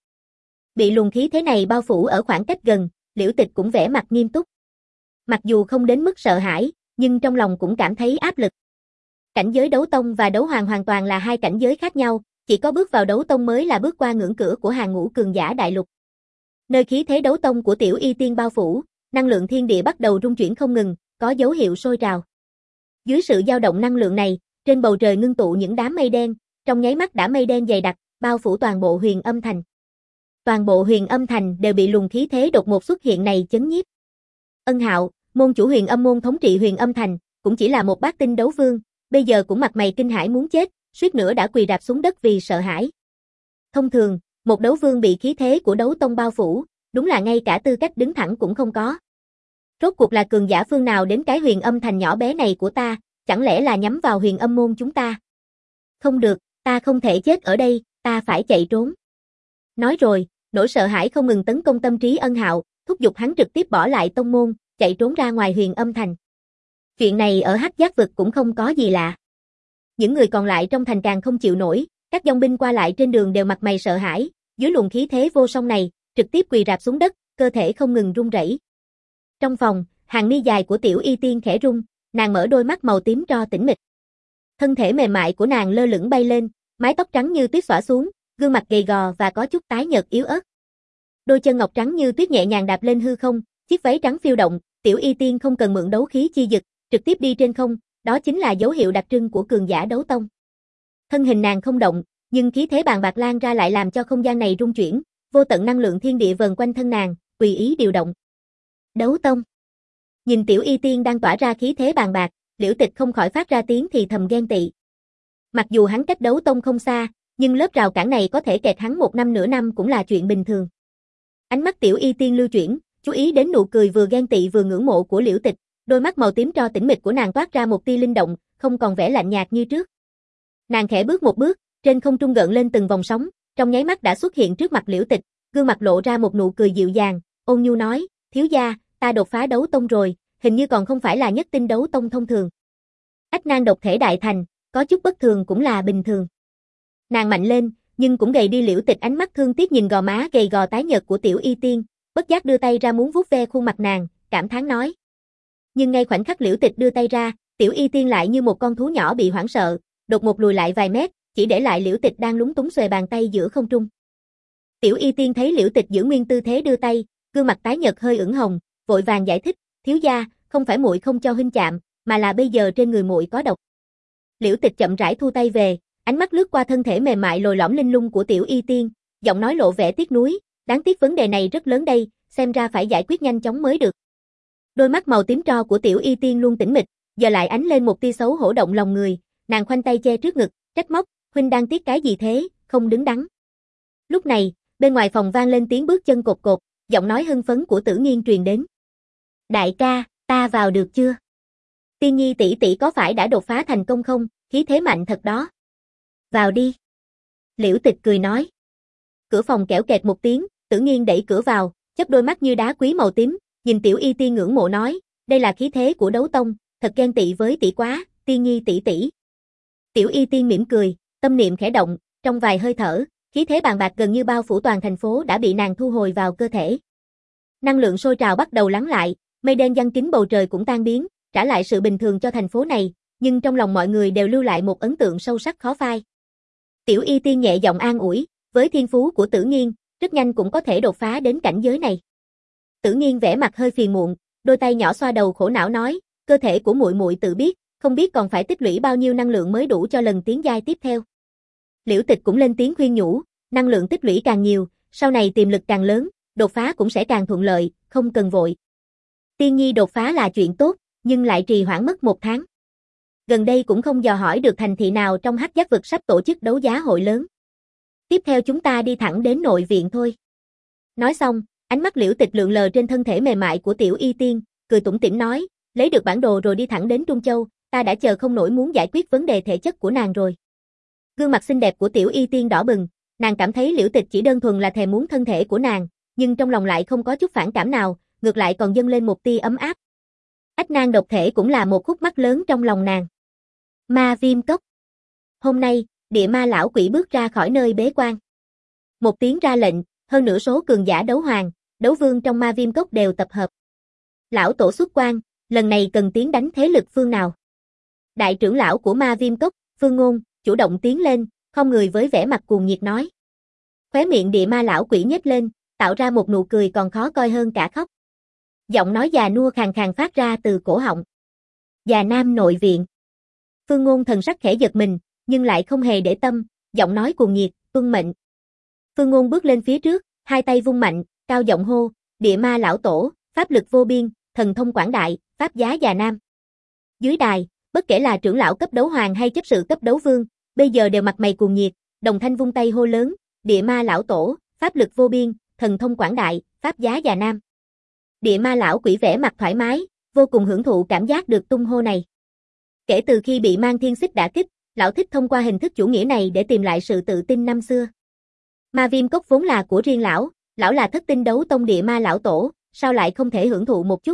Bị luồng khí thế này bao phủ ở khoảng cách gần, Liễu Tịch cũng vẻ mặt nghiêm túc. Mặc dù không đến mức sợ hãi, nhưng trong lòng cũng cảm thấy áp lực. Cảnh giới đấu tông và đấu hoàng hoàn toàn là hai cảnh giới khác nhau, chỉ có bước vào đấu tông mới là bước qua ngưỡng cửa của hàng ngũ cường giả đại lục. Nơi khí thế đấu tông của Tiểu Y Tiên bao phủ, năng lượng thiên địa bắt đầu rung chuyển không ngừng, có dấu hiệu sôi trào. Dưới sự dao động năng lượng này, trên bầu trời ngưng tụ những đám mây đen, trong nháy mắt đã mây đen dày đặc, bao phủ toàn bộ Huyền Âm Thành. Toàn bộ Huyền Âm Thành đều bị luồng khí thế đột ngột xuất hiện này chấn nhiếp. Ân Hạo, môn chủ Huyền Âm môn thống trị Huyền Âm Thành, cũng chỉ là một bát tinh đấu vương, bây giờ cũng mặt mày kinh hãi muốn chết, suýt nữa đã quỳ rạp xuống đất vì sợ hãi. Thông thường, một đấu vương bị khí thế của đấu tông bao phủ, đúng là ngay cả tư cách đứng thẳng cũng không có. Rốt cuộc là cường giả phương nào đến cái Huyền Âm Thành nhỏ bé này của ta, chẳng lẽ là nhắm vào Huyền Âm môn chúng ta? Không được, ta không thể chết ở đây, ta phải chạy trốn. Nói rồi, nỗi sợ hãi không ngừng tấn công tâm trí Ân Hạo, thúc giục hắn trực tiếp bỏ lại tông môn, chạy trốn ra ngoài Huyền Âm Thành. Chuyện này ở Hắc Giác vực cũng không có gì lạ. Những người còn lại trong thành càng không chịu nổi, các dòng binh qua lại trên đường đều mặt mày sợ hãi, dưới luồng khí thế vô song này, trực tiếp quỳ rạp xuống đất, cơ thể không ngừng run rẩy. Trong phòng, hàng mi dài của Tiểu Y Tiên khẽ rung, nàng mở đôi mắt màu tím tro tĩnh mịch. Thân thể mềm mại của nàng lơ lửng bay lên, mái tóc trắng như tuyết xõa xuống, gương mặt gầy gò và có chút tái nhợt yếu ớt. Đôi chân ngọc trắng như tuyết nhẹ nhàng đạp lên hư không, chiếc váy trắng phiêu động, Tiểu Y Tiên không cần mượn đấu khí chi dực, trực tiếp đi trên không, đó chính là dấu hiệu đặc trưng của cường giả đấu tông. Thân hình nàng không động, nhưng khí thế bàng bạc lan ra lại làm cho không gian này rung chuyển, vô tận năng lượng thiên địa vờn quanh thân nàng, tùy ý điều động. Đấu tông. Nhìn Tiểu Y Tiên đang tỏa ra khí thế bàng bạc, Liễu Tịch không khỏi phát ra tiếng thì thầm ghen tị. Mặc dù hắn cách đấu tông không xa, nhưng lớp rào cản này có thể kẹt hắn một năm nửa năm cũng là chuyện bình thường. Ánh mắt Tiểu Y Tiên lưu chuyển, chú ý đến nụ cười vừa ghen tị vừa ngưỡng mộ của Liễu Tịch, đôi mắt màu tím tro tĩnh mịch của nàng toát ra một tia linh động, không còn vẻ lạnh nhạt như trước. Nàng khẽ bước một bước, trên không trung gợn lên từng vòng sóng, trong nháy mắt đã xuất hiện trước mặt Liễu Tịch, gương mặt lộ ra một nụ cười dịu dàng, ôn nhu nói, thiếu gia, ta đột phá đấu tông rồi, hình như còn không phải là nhất tinh đấu tông thông thường. Ách nan độc thể đại thành, có chút bất thường cũng là bình thường. Nàng mạnh lên, nhưng cũng gầy đi. Liễu Tịch ánh mắt thương tiếc nhìn gò má gầy gò tái nhợt của Tiểu Y Tiên, bất giác đưa tay ra muốn vuốt ve khuôn mặt nàng, cảm thán nói. Nhưng ngay khoảnh khắc Liễu Tịch đưa tay ra, Tiểu Y Tiên lại như một con thú nhỏ bị hoảng sợ, đột ngột lùi lại vài mét, chỉ để lại Liễu Tịch đang lúng túng xuề bàn tay giữa không trung. Tiểu Y Tiên thấy Liễu Tịch giữ nguyên tư thế đưa tay, gương mặt tái nhợt hơi ửng hồng, vội vàng giải thích, thiếu gia, không phải muội không cho huynh chạm, mà là bây giờ trên người muội có độc. Liễu Tịch chậm rãi thu tay về, ánh mắt lướt qua thân thể mềm mại lồi lõm linh lung của Tiểu Y Tiên, giọng nói lộ vẻ tiếc nuối, đáng tiếc vấn đề này rất lớn đây, xem ra phải giải quyết nhanh chóng mới được. Đôi mắt màu tím tro của Tiểu Y Tiên luôn tĩnh mịch, giờ lại ánh lên một tia xấu hổ động lòng người, nàng khoanh tay che trước ngực, trách móc, huynh đang tiếc cái gì thế, không đứng đắn. Lúc này, bên ngoài phòng vang lên tiếng bước chân cột cột, giọng nói hưng phấn của Tử Nghiên truyền đến. Đại ca, ta vào được chưa? Tiên Nhi tỷ tỷ có phải đã đột phá thành công không, khí thế mạnh thật đó. Vào đi. Liễu Tịch cười nói. Cửa phòng kẽo kẹt một tiếng, Tử Nghiên đẩy cửa vào, chớp đôi mắt như đá quý màu tím, nhìn Tiểu Y Tiên ngưỡng mộ nói, đây là khí thế của đấu tông, thật ghen tị với tỷ quá, Tiên Nhi tỷ tỷ. Tiểu Y Tiên mỉm cười, tâm niệm khẽ động, trong vài hơi thở, khí thế bàng bạc gần như bao phủ toàn thành phố đã bị nàng thu hồi vào cơ thể. Năng lượng sôi trào bắt đầu lắng lại, Mây đen giăng kín bầu trời cũng tan biến, trả lại sự bình thường cho thành phố này, nhưng trong lòng mọi người đều lưu lại một ấn tượng sâu sắc khó phai. Tiểu Y Tiên nhẹ giọng an ủi, với thiên phú của Tử Nghiên, rất nhanh cũng có thể đột phá đến cảnh giới này. Tử Nghiên vẻ mặt hơi phiền muộn, đôi tay nhỏ xoa đầu khổ não nói, cơ thể của muội muội tự biết, không biết còn phải tích lũy bao nhiêu năng lượng mới đủ cho lần tiến giai tiếp theo. Liễu Tịch cũng lên tiếng khuyên nhủ, năng lượng tích lũy càng nhiều, sau này tiềm lực càng lớn, đột phá cũng sẽ càng thuận lợi, không cần vội. Tiên Nhi đột phá là chuyện tốt, nhưng lại trì hoãn mất một tháng. Gần đây cũng không dò hỏi được thành thị nào trong Hắc Giác vực sắp tổ chức đấu giá hội lớn. Tiếp theo chúng ta đi thẳng đến nội viện thôi. Nói xong, ánh mắt Liễu Tịch lượn lờ trên thân thể mềm mại của Tiểu Y Tiên, cười tủm tỉm nói, lấy được bản đồ rồi đi thẳng đến Trung Châu, ta đã chờ không nổi muốn giải quyết vấn đề thể chất của nàng rồi. Gương mặt xinh đẹp của Tiểu Y Tiên đỏ bừng, nàng cảm thấy Liễu Tịch chỉ đơn thuần là thèm muốn thân thể của nàng, nhưng trong lòng lại không có chút phản cảm nào, ngược lại còn dâng lên một tia ấm áp. Ách Nang độc thể cũng là một khúc mắc lớn trong lòng nàng. Ma Viêm Cốc. Hôm nay, địa ma lão quỷ bước ra khỏi nơi bế quan. Một tiếng ra lệnh, hơn nửa số cường giả đấu hoàng, đấu vương trong Ma Viêm Cốc đều tập hợp. Lão tổ xuất quan, lần này cần tiến đánh thế lực phương nào? Đại trưởng lão của Ma Viêm Cốc, Phương Ngôn, chủ động tiến lên, không người với vẻ mặt cuồng nhiệt nói. Khóe miệng địa ma lão quỷ nhếch lên, tạo ra một nụ cười còn khó coi hơn cả khóc. Giọng nói già nua khàn khàn phát ra từ cổ họng. Già Nam nội viện. Phương Ngôn thần sắc khẽ giật mình, nhưng lại không hề để tâm, giọng nói cuồng nhiệt, tuân mệnh. Phương Ngôn bước lên phía trước, hai tay vung mạnh, cao giọng hô, địa ma lão tổ, pháp lực vô biên, thần thông quảng đại, pháp giá già Nam. Dưới đài, bất kể là trưởng lão cấp đấu hoàng hay chấp sự cấp đấu vương, bây giờ đều mặt mày cuồng nhiệt, đồng thanh vung tay hô lớn, địa ma lão tổ, pháp lực vô biên, thần thông quảng đại, pháp giá già Nam. Địa ma lão quỷ vẻ mặt thoải mái, vô cùng hưởng thụ cảm giác được tung hô này. Kể từ khi bị Mang Thiên Xích đả kích, lão thích thông qua hình thức chủ nghĩa này để tìm lại sự tự tin năm xưa. Ma Viêm Cốc vốn là của riêng lão, lão là thất tinh đấu tông địa ma lão tổ, sao lại không thể hưởng thụ một chút.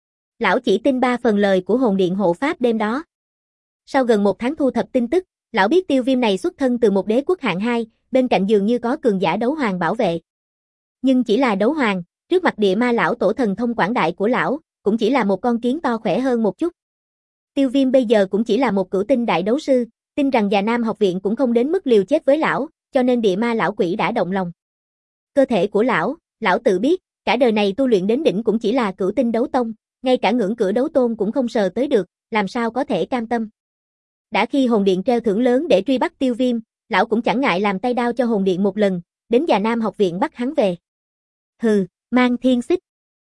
Lão chỉ tin ba phần lời của hồn điện hộ pháp đêm đó. Sau gần một tháng thu thập tin tức, lão biết Tiêu Viêm này xuất thân từ một đế quốc hạng hai, bên cạnh dường như có cường giả đấu hoàng bảo vệ. Nhưng chỉ là đấu hoàng, trước mặt địa ma lão tổ thần thông quảng đại của lão, cũng chỉ là một con kiến to khỏe hơn một chút. Tiêu Viêm bây giờ cũng chỉ là một cửu tinh đại đấu sư, tin rằng Già Nam học viện cũng không đến mức liều chết với lão, cho nên địa ma lão quỷ đã động lòng. Cơ thể của lão, lão tự biết, cả đời này tu luyện đến đỉnh cũng chỉ là cửu tinh đấu tông, ngay cả ngưỡng cửa đấu tôn cũng không sờ tới được, làm sao có thể cam tâm. Đã khi hồn điện treo thưởng lớn để truy bắt Tiêu Viêm, lão cũng chẳng ngại làm tay đao cho hồn điện một lần, đến Già Nam học viện bắt hắn về. Hừ, Mang Thiên Xích.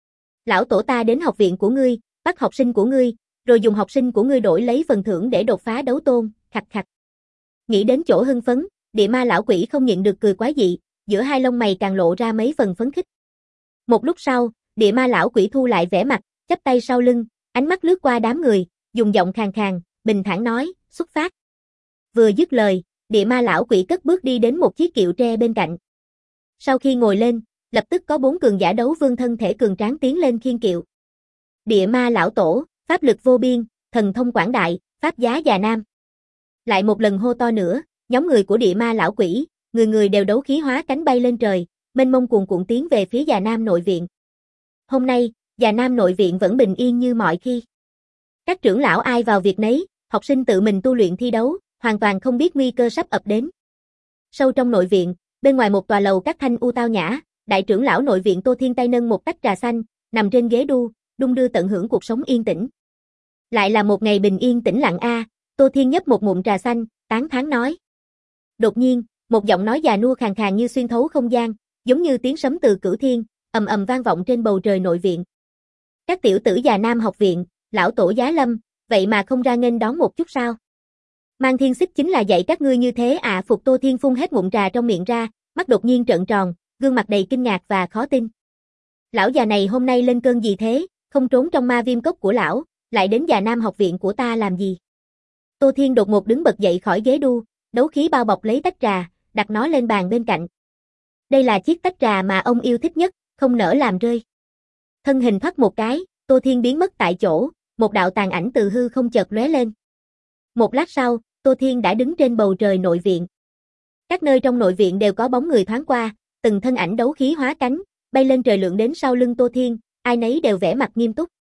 Lão tổ ta đến học viện của ngươi, bắt học sinh của ngươi, rồi dùng học sinh của ngươi đổi lấy phần thưởng để đột phá đấu tôn, khặt khặt. Nghĩ đến chỗ hưng phấn, địa ma lão quỷ không nhịn được cười quái dị, giữa hai lông mày càng lộ ra mấy phần phấn khích. Một lúc sau, địa ma lão quỷ thu lại vẻ mặt, chắp tay sau lưng, ánh mắt lướt qua đám người, dùng giọng khàn khàn, bình thản nói, xuất phát. Vừa dứt lời, địa ma lão quỷ cất bước đi đến một chiếc kiệu tre bên cạnh. Sau khi ngồi lên, lập tức có bốn cường giả đấu vương thân thể cường tráng tiến lên khiêng kiệu. Địa ma lão tổ, pháp lực vô biên, thần thông quảng đại, pháp giá già Nam. Lại một lần hô to nữa, nhóm người của địa ma lão quỷ, người người đều đấu khí hóa cánh bay lên trời, mênh mông cuồn cuộn tiến về phía Già Nam nội viện. Hôm nay, Già Nam nội viện vẫn bình yên như mọi khi. Các trưởng lão ai vào việc nấy, học sinh tự mình tu luyện thi đấu, hoàn toàn không biết nguy cơ sắp ập đến. Sâu trong nội viện, bên ngoài một tòa lầu các thanh u tao nhã, đại trưởng lão nội viện Tô Thiên tay nâng một tách trà xanh, nằm trên ghế đu, đung đưa tận hưởng cuộc sống yên tĩnh. Lại là một ngày bình yên tĩnh lặng a, à, Tô Thiên nhấp một ngụm trà xanh, tán thán nói. Đột nhiên, một giọng nói già nua khàn khàn như xuyên thấu không gian, giống như tiếng sấm từ cửu thiên, ầm ầm vang vọng trên bầu trời nội viện. Các tiểu tử Già Nam học viện, lão tổ giá lâm, vậy mà không ra nghênh đón một chút sao? Mang Thiên Xích chính là dạy các ngươi như thế à? Phục Tô Thiên phun hết ngụm trà trong miệng ra, mắt đột nhiên trợn tròn, gương mặt đầy kinh ngạc và khó tin. Lão già này hôm nay lên cơn gì thế, không trốn trong Ma Viêm Cốc của lão, lại đến Già Nam học viện của ta làm gì? Tô Thiên đột ngột đứng bật dậy khỏi ghế đu, đấu khí bao bọc lấy tách trà, đặt nó lên bàn bên cạnh. Đây là chiếc tách trà mà ông yêu thích nhất, không nỡ làm rơi. Thân hình thoát một cái, Tô Thiên biến mất tại chỗ, một đạo tàn ảnh từ hư không chợt lóe lên. Một lát sau, Tô Thiên đã đứng trên bầu trời nội viện. Các nơi trong nội viện đều có bóng người thoáng qua, từng thân ảnh đấu khí hóa cánh, bay lên trời lượn đến sau lưng Tô Thiên, ai nấy đều vẻ mặt nghiêm túc.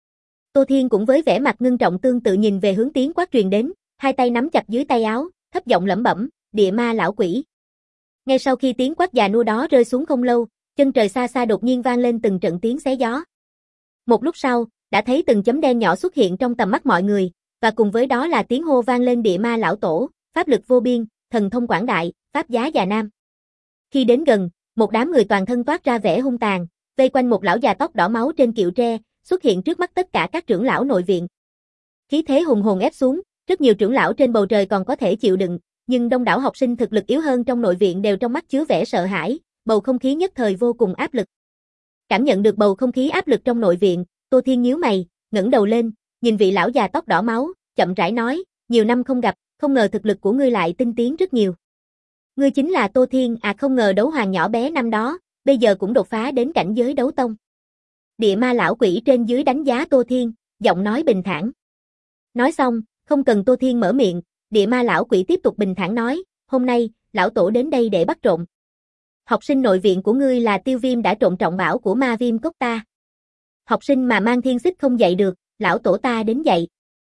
Tô Thiên cũng với vẻ mặt ngưng trọng tương tự nhìn về hướng tiếng quát truyền đến, hai tay nắm chặt dưới tay áo, thấp giọng lẩm bẩm, địa ma lão quỷ. Ngay sau khi tiếng quát già nua đó rơi xuống không lâu, chân trời xa xa đột nhiên vang lên từng trận tiếng xé gió. Một lúc sau, đã thấy từng chấm đen nhỏ xuất hiện trong tầm mắt mọi người, và cùng với đó là tiếng hô vang lên địa ma lão tổ, pháp lực vô biên, thần thông quảng đại, pháp giá già nam. Khi đến gần, một đám người toàn thân toát ra vẻ hung tàn, vây quanh một lão già tóc đỏ máu trên kiệu tre, xuất hiện trước mắt tất cả các trưởng lão nội viện. Khí thế hùng hồn ép xuống, rất nhiều trưởng lão trên bầu trời còn có thể chịu đựng, nhưng đông đảo học sinh thực lực yếu hơn trong nội viện đều trong mắt chứa vẻ sợ hãi, bầu không khí nhất thời vô cùng áp lực. Cảm nhận được bầu không khí áp lực trong nội viện, Tô Thiên nhíu mày, ngẩng đầu lên, nhìn vị lão già tóc đỏ máu, chậm rãi nói, nhiều năm không gặp, không ngờ thực lực của ngươi lại tinh tiến rất nhiều. Ngươi chính là Tô Thiên à, không ngờ đấu hoàng nhỏ bé năm đó, bây giờ cũng đột phá đến cảnh giới đấu tông. Địa ma lão quỷ trên dưới đánh giá Tô Thiên, giọng nói bình thản. Nói xong, không cần Tô Thiên mở miệng, địa ma lão quỷ tiếp tục bình thản nói, hôm nay, lão tổ đến đây để bắt trộm. Học sinh nội viện của ngươi là Tiêu Viêm đã trộm trọng bảo của ma viêm cốc ta. Học sinh mà mang thiên xích không dạy được, lão tổ ta đến dạy.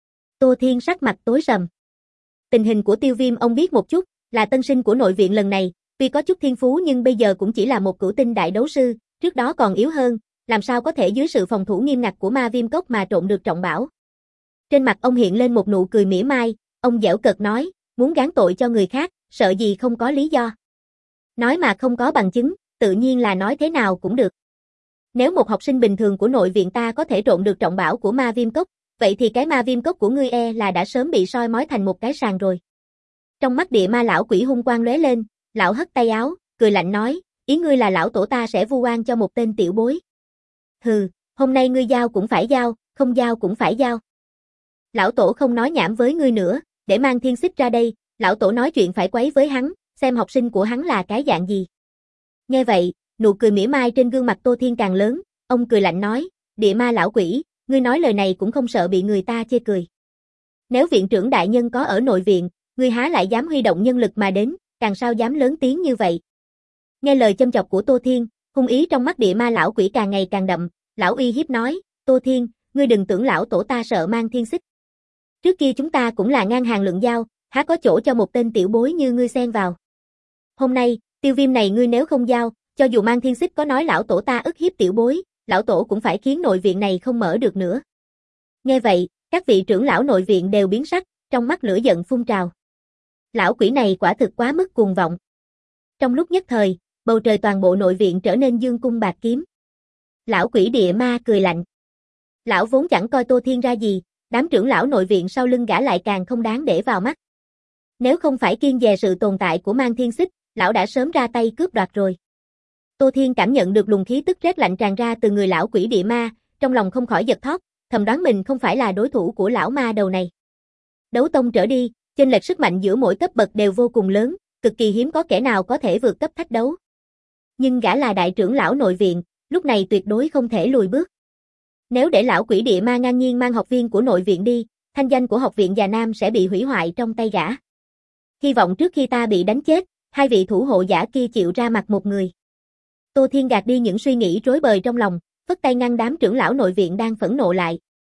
Tô Thiên sắc mặt tối sầm. Tình hình của Tiêu Viêm ông biết một chút, là tân sinh của nội viện lần này, tuy có chút thiên phú nhưng bây giờ cũng chỉ là một cửu tinh đại đấu sư, trước đó còn yếu hơn, làm sao có thể dưới sự phòng thủ nghiêm ngặt của ma viêm cốc mà trộm được trọng bảo. Trên mặt ông hiện lên một nụ cười mỉa mai, ông giễu cợt nói, muốn gán tội cho người khác, sợ gì không có lý do. Nói mà không có bằng chứng, tự nhiên là nói thế nào cũng được. Nếu một học sinh bình thường của nội viện ta có thể trộm được trọng bảo của ma viêm cốc, vậy thì cái ma viêm cốc của ngươi e là đã sớm bị soi mói thành một cái sàng rồi. Trong mắt địa ma lão quỷ hung quang lóe lên, lão hất tay áo, cười lạnh nói, ý ngươi là lão tổ ta sẽ vu oan cho một tên tiểu bối. Hừ, hôm nay ngươi giao cũng phải giao, không giao cũng phải giao. Lão tổ không nói nhảm với ngươi nữa, để mang thiên xích ra đây, lão tổ nói chuyện phải quấy với hắn, xem học sinh của hắn là cái dạng gì. Nghe vậy, nụ cười mỉa mai trên gương mặt Tô Thiên càng lớn, ông cười lạnh nói, địa ma lão quỷ, ngươi nói lời này cũng không sợ bị người ta chê cười. Nếu viện trưởng đại nhân có ở nội viện, ngươi há lại dám huy động nhân lực mà đến, càng sao dám lớn tiếng như vậy. Nghe lời châm chọc của Tô Thiên, hung ý trong mắt địa ma lão quỷ càng ngày càng đậm, lão uy hiếp nói, Tô Thiên, ngươi đừng tưởng lão tổ ta sợ mang thiên xích. Trước kia chúng ta cũng là ngang hàng lượng giao, há có chỗ cho một tên tiểu bối như ngươi xen vào. Hôm nay, Tiêu Viêm này ngươi nếu không giao, cho dù mang thiên xích có nói lão tổ ta ức hiếp tiểu bối, lão tổ cũng phải khiến nội viện này không mở được nữa. Nghe vậy, các vị trưởng lão nội viện đều biến sắc, trong mắt lửa giận phun trào. Lão quỷ này quả thực quá mức cuồng vọng. Trong lúc nhất thời, bầu trời toàn bộ nội viện trở nên dương cung bạc kiếm. Lão quỷ địa ma cười lạnh. Lão vốn chẳng coi Tô Thiên ra gì, đám trưởng lão nội viện sau lưng gã lại càng không đáng để vào mắt. Nếu không phải kiêng dè sự tồn tại của mang thiên xích, lão đã sớm ra tay cướp đoạt rồi. Tô Thiên cảm nhận được luồng khí tức rét lạnh tràn ra từ người lão quỷ địa ma, trong lòng không khỏi giật thót, thầm đoán mình không phải là đối thủ của lão ma đầu này. Đấu tông trở đi, chênh lệch sức mạnh giữa mỗi cấp bậc đều vô cùng lớn, cực kỳ hiếm có kẻ nào có thể vượt cấp thách đấu. Nhưng gã là đại trưởng lão nội viện, lúc này tuyệt đối không thể lùi bước. Nếu để lão quỷ địa ma ngang nhiên mang học viên của nội viện đi, thanh danh của học viện già nam sẽ bị hủy hoại trong tay gã. Hy vọng trước khi ta bị đánh chết, hai vị thủ hộ giả kia chịu ra mặt một người. Tô Thiên gạt đi những suy nghĩ rối bời trong lòng, phất tay ngăn đám trưởng lão nội viện đang phẫn nộ lại.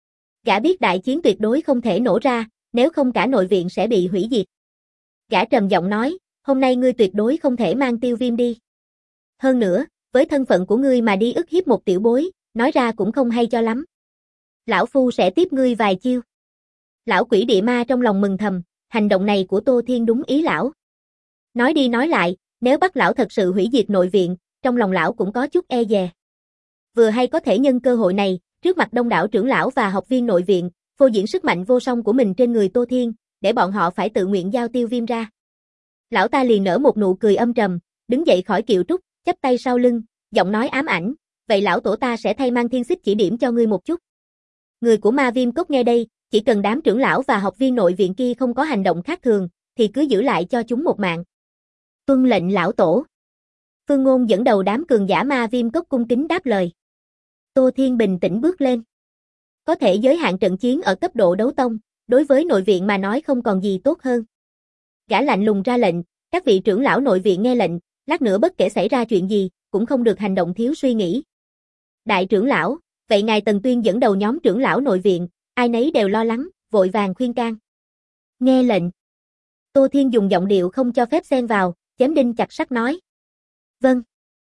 Gã biết đại chiến tuyệt đối không thể nổ ra, nếu không cả nội viện sẽ bị hủy diệt. Gã trầm giọng nói, hôm nay ngươi tuyệt đối không thể mang Tiêu Viêm đi. Hơn nữa, với thân phận của ngươi mà đi ức hiếp một tiểu bối, nói ra cũng không hay cho lắm. Lão phu sẽ tiếp ngươi vài chiêu. Lão quỷ địa ma trong lòng mừng thầm, hành động này của Tô Thiên đúng ý lão. Nói đi nói lại, nếu bắt lão thật sự hủy diệt nội viện, trong lòng lão cũng có chút e dè. Vừa hay có thể nhân cơ hội này, trước mặt đông đảo trưởng lão và học viên nội viện, phô diễn sức mạnh vô song của mình trên người Tô Thiên, để bọn họ phải tự nguyện giao Tiêu Viêm ra. Lão ta liền nở một nụ cười âm trầm, đứng dậy khỏi kiệu trúc, chắp tay sau lưng, giọng nói ám ảnh, vậy lão tổ ta sẽ thay mang thiên xích chỉ điểm cho ngươi một chút. Người của ma viêm cốc nghe đây, chỉ cần đám trưởng lão và học viên nội viện kia không có hành động khác thường, thì cứ giữ lại cho chúng một mạng. Tuân lệnh lão tổ. Phương Ngôn dẫn đầu đám cường giả ma viêm cốc cung kính đáp lời. Tô Thiên bình tĩnh bước lên. Có thể giới hạn trận chiến ở cấp độ đấu tông, đối với nội viện mà nói không còn gì tốt hơn. Gã lạnh lùng ra lệnh, các vị trưởng lão nội viện nghe lệnh, lát nữa bất kể xảy ra chuyện gì, cũng không được hành động thiếu suy nghĩ. Đại trưởng lão, Vậy ngài Tần Tuyên dẫn đầu nhóm trưởng lão nội viện, ai nấy đều lo lắng, vội vàng khuyên can. Nghe lệnh. Tô Thiên dùng giọng điệu không cho phép xen vào, chém đinh chặt sắt nói. Vâng.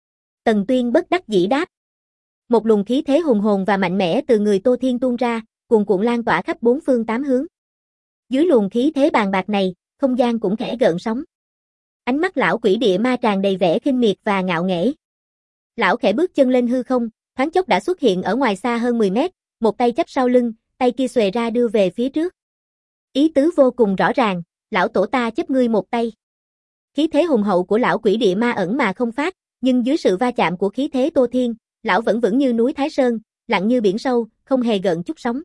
Tần Tuyên bất đắc dĩ đáp. Một luồng khí thế hùng hồn và mạnh mẽ từ người Tô Thiên tuôn ra, cuồn cuộn lan tỏa khắp bốn phương tám hướng. Dưới luồng khí thế bàn bạc này, không gian cũng khẽ gợn sóng. Ánh mắt lão quỷ địa ma tràn đầy vẻ khinh miệt và ngạo nghễ. Lão khẽ bước chân lên hư không, thoáng chốc đã xuất hiện ở ngoài xa hơn mười mét, một tay chắp sau lưng, tay kia xòe ra đưa về phía trước. Ý tứ vô cùng rõ ràng, lão tổ ta chấp ngươi một tay. Khí thế hùng hậu của lão quỷ địa ma ẩn mà không phát, nhưng dưới sự va chạm của khí thế Tô Thiên, lão vẫn vững như núi Thái Sơn, lặng như biển sâu, không hề gợn chút sóng.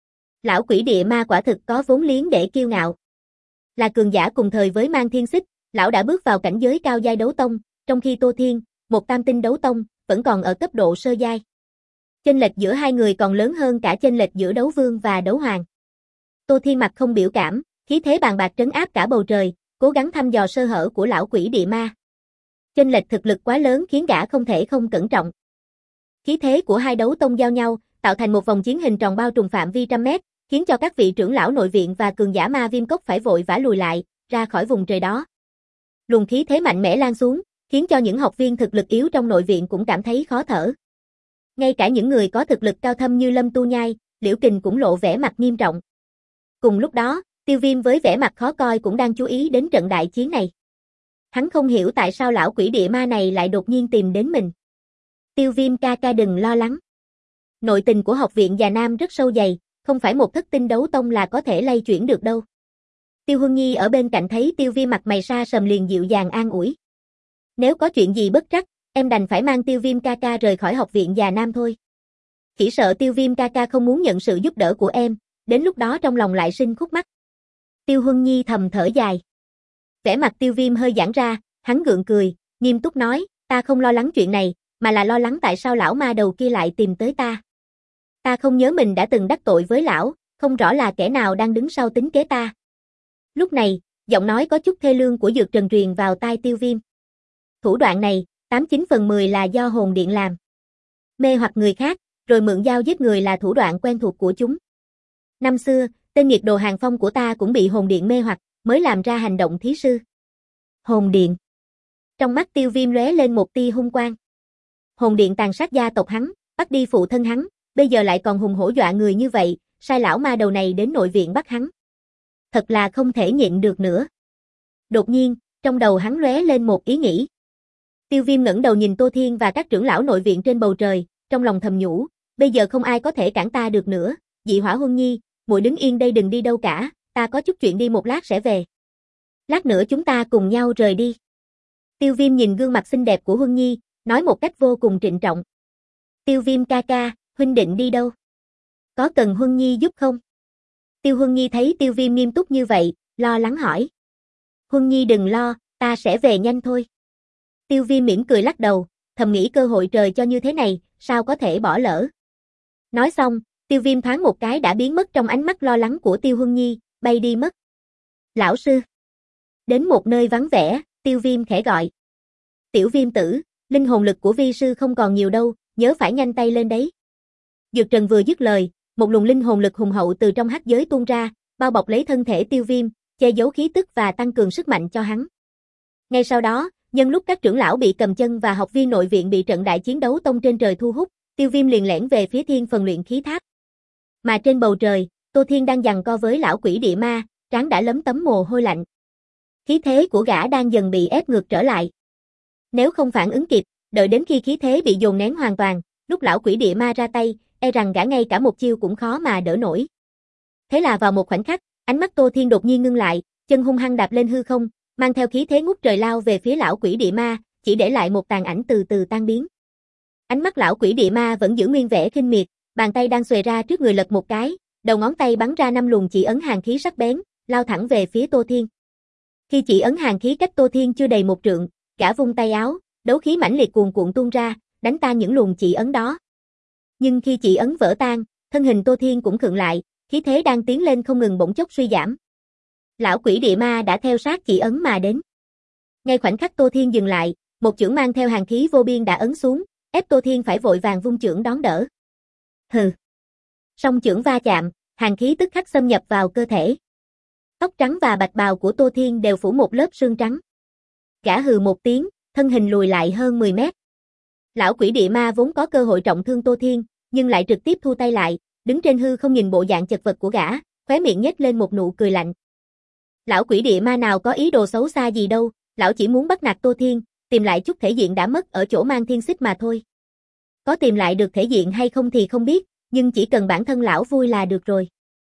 Lão quỷ địa ma quả thực có vốn liếng để kiêu ngạo. Là cường giả cùng thời với Mang Thiên Xích, lão đã bước vào cảnh giới cao giai đấu tông, trong khi Tô Thiên, một tam tinh đấu tông, vẫn còn ở cấp độ sơ giai. Chênh lệch giữa hai người còn lớn hơn cả chênh lệch giữa đấu vương và đấu hoàng. Tô Thiên mặt không biểu cảm, khí thế bàn bạc trấn áp cả bầu trời, cố gắng thăm dò sơ hở của lão quỷ địa ma. Chênh lệch thực lực quá lớn khiến gã không thể không cẩn trọng. Khí thế của hai đấu tông giao nhau, tạo thành một vòng chiến hình tròn bao trùm phạm vi trăm mét, khiến cho các vị trưởng lão nội viện và cường giả ma viêm cốc phải vội vã lùi lại, ra khỏi vùng trời đó. Luồng khí thế mạnh mẽ lan xuống, khiến cho những học viên thực lực yếu trong nội viện cũng cảm thấy khó thở. Ngay cả những người có thực lực cao thâm như Lâm Tu Nhai, Liễu Kình cũng lộ vẻ mặt nghiêm trọng. Cùng lúc đó, Tiêu Viêm với vẻ mặt khó coi cũng đang chú ý đến trận đại chiến này. Hắn không hiểu tại sao lão quỷ địa ma này lại đột nhiên tìm đến mình. Tiêu Viêm ca ca đừng lo lắng. Nội tình của học viện Già Nam rất sâu dày, không phải một thất tinh đấu tông là có thể lay chuyển được đâu. Tiêu Huân Nhi ở bên cạnh thấy Tiêu Viêm mặt mày sa sầm liền dịu dàng an ủi. Nếu có chuyện gì bất trắc, em đành phải mang Tiêu Viêm ca ca rời khỏi học viện Già Nam thôi. Chỉ sợ Tiêu Viêm ca ca không muốn nhận sự giúp đỡ của em, đến lúc đó trong lòng lại sinh khúc mắc. Tiêu Huân Nhi thầm thở dài. Vẻ mặt Tiêu Viêm hơi giãn ra, hắn gượng cười, nghiêm túc nói, ta không lo lắng chuyện này, mà là lo lắng tại sao lão ma đầu kia lại tìm tới ta. Ta không nhớ mình đã từng đắc tội với lão, không rõ là kẻ nào đang đứng sau tính kế ta. Lúc này, giọng nói có chút thê lương của Dược Trần truyền vào tai Tiêu Viêm. Thủ đoạn này, tám chín phần mười là do hồn điện làm. Mê hoặc người khác, rồi mượn dao giết người là thủ đoạn quen thuộc của chúng. Năm xưa, tên nghiệt đồ Hàng Phong của ta cũng bị hồn điện mê hoặc, mới làm ra hành động thí sư. Hồn điện. Trong mắt Tiêu Viêm lóe lên một tia hung quang. Hồn điện tàn sát gia tộc hắn, bắt đi phụ thân hắn, bây giờ lại còn hùng hổ dọa người như vậy, sai lão ma đầu này đến nội viện bắt hắn. Thật là không thể nhịn được nữa. Đột nhiên, trong đầu hắn lóe lên một ý nghĩ. Tiêu Viêm ngẩng đầu nhìn Tô Thiên và các trưởng lão nội viện trên bầu trời, trong lòng thầm nhủ, bây giờ không ai có thể cản ta được nữa, Dị Hỏa Huân Nhi, muội đứng yên đây đừng đi đâu cả, ta có chút chuyện đi một lát sẽ về. Lát nữa chúng ta cùng nhau rời đi. Tiêu Viêm nhìn gương mặt xinh đẹp của Huân Nhi, nói một cách vô cùng trịnh trọng. Tiêu Viêm ca ca, huynh định đi đâu? Có cần Huân Nhi giúp không? Tiêu Huân Nhi thấy Tiêu Viêm nghiêm túc như vậy, lo lắng hỏi. Huân Nhi đừng lo, ta sẽ về nhanh thôi. Tiêu Viêm mỉm cười lắc đầu, thầm nghĩ cơ hội trời cho như thế này, sao có thể bỏ lỡ. Nói xong, Tiêu Viêm thoáng một cái đã biến mất trong ánh mắt lo lắng của Tiêu Huân Nhi, bay đi mất. Lão sư. Đến một nơi vắng vẻ, Tiêu Viêm khẽ gọi. Tiểu Viêm tử, linh hồn lực của vi sư không còn nhiều đâu, nhớ phải nhanh tay lên đấy. Dược Trần vừa dứt lời, một luồng linh hồn lực hùng hậu từ trong hắc giới tuôn ra, bao bọc lấy thân thể Tiêu Viêm, che giấu khí tức và tăng cường sức mạnh cho hắn. Ngay sau đó, nhân lúc các trưởng lão bị cầm chân và học viên nội viện bị trận đại chiến đấu tông trên trời thu hút, Tiêu Viêm liền lẻn về phía thiên phần luyện khí tháp. Mà trên bầu trời, Tô Thiên đang giằng co với lão quỷ địa ma, trán đã lấm tấm mồ hôi lạnh. Khí thế của gã đang dần bị ép ngược trở lại. Nếu không phản ứng kịp, đợi đến khi khí thế bị dồn nén hoàn toàn, lúc lão quỷ địa ma ra tay, e rằng gã ngay cả một chiêu cũng khó mà đỡ nổi. Thế là vào một khoảnh khắc, ánh mắt Tô Thiên đột nhiên ngưng lại, chân hung hăng đạp lên hư không, mang theo khí thế ngút trời lao về phía lão quỷ địa ma, chỉ để lại một tàn ảnh từ từ tan biến. Ánh mắt lão quỷ địa ma vẫn giữ nguyên vẻ khinh miệt, bàn tay đang xuề ra trước người lật một cái, đầu ngón tay bắn ra năm luồng chỉ ấn hàn khí sắc bén, lao thẳng về phía Tô Thiên. Khi chỉ ấn hàn khí cách Tô Thiên chưa đầy một trượng, gã vung tay áo, đấu khí mãnh liệt cuồn cuộn tuôn ra, đánh tan những luồng chỉ ấn đó. Nhưng khi chỉ ấn vỡ tan, thân hình Tô Thiên cũng khựng lại, khí thế đang tiến lên không ngừng bỗng chốc suy giảm. Lão quỷ địa ma đã theo sát chỉ ấn mà đến. Ngay khoảnh khắc Tô Thiên dừng lại, một chưởng mang theo hàn khí vô biên đã ấn xuống, ép Tô Thiên phải vội vàng vung chưởng đón đỡ. Hừ. Song chưởng va chạm, hàn khí tức khắc xâm nhập vào cơ thể. Tóc trắng và bạch bào của Tô Thiên đều phủ một lớp sương trắng. Gã hừ một tiếng, thân hình lùi lại hơn mười mét. Lão quỷ địa ma vốn có cơ hội trọng thương Tô Thiên, nhưng lại trực tiếp thu tay lại, đứng trên hư không nhìn bộ dạng chật vật của gã, khóe miệng nhếch lên một nụ cười lạnh. Lão quỷ địa ma nào có ý đồ xấu xa gì đâu, lão chỉ muốn bắt nạt Tô Thiên, tìm lại chút thể diện đã mất ở chỗ mang thiên xích mà thôi. Có tìm lại được thể diện hay không thì không biết, nhưng chỉ cần bản thân lão vui là được rồi.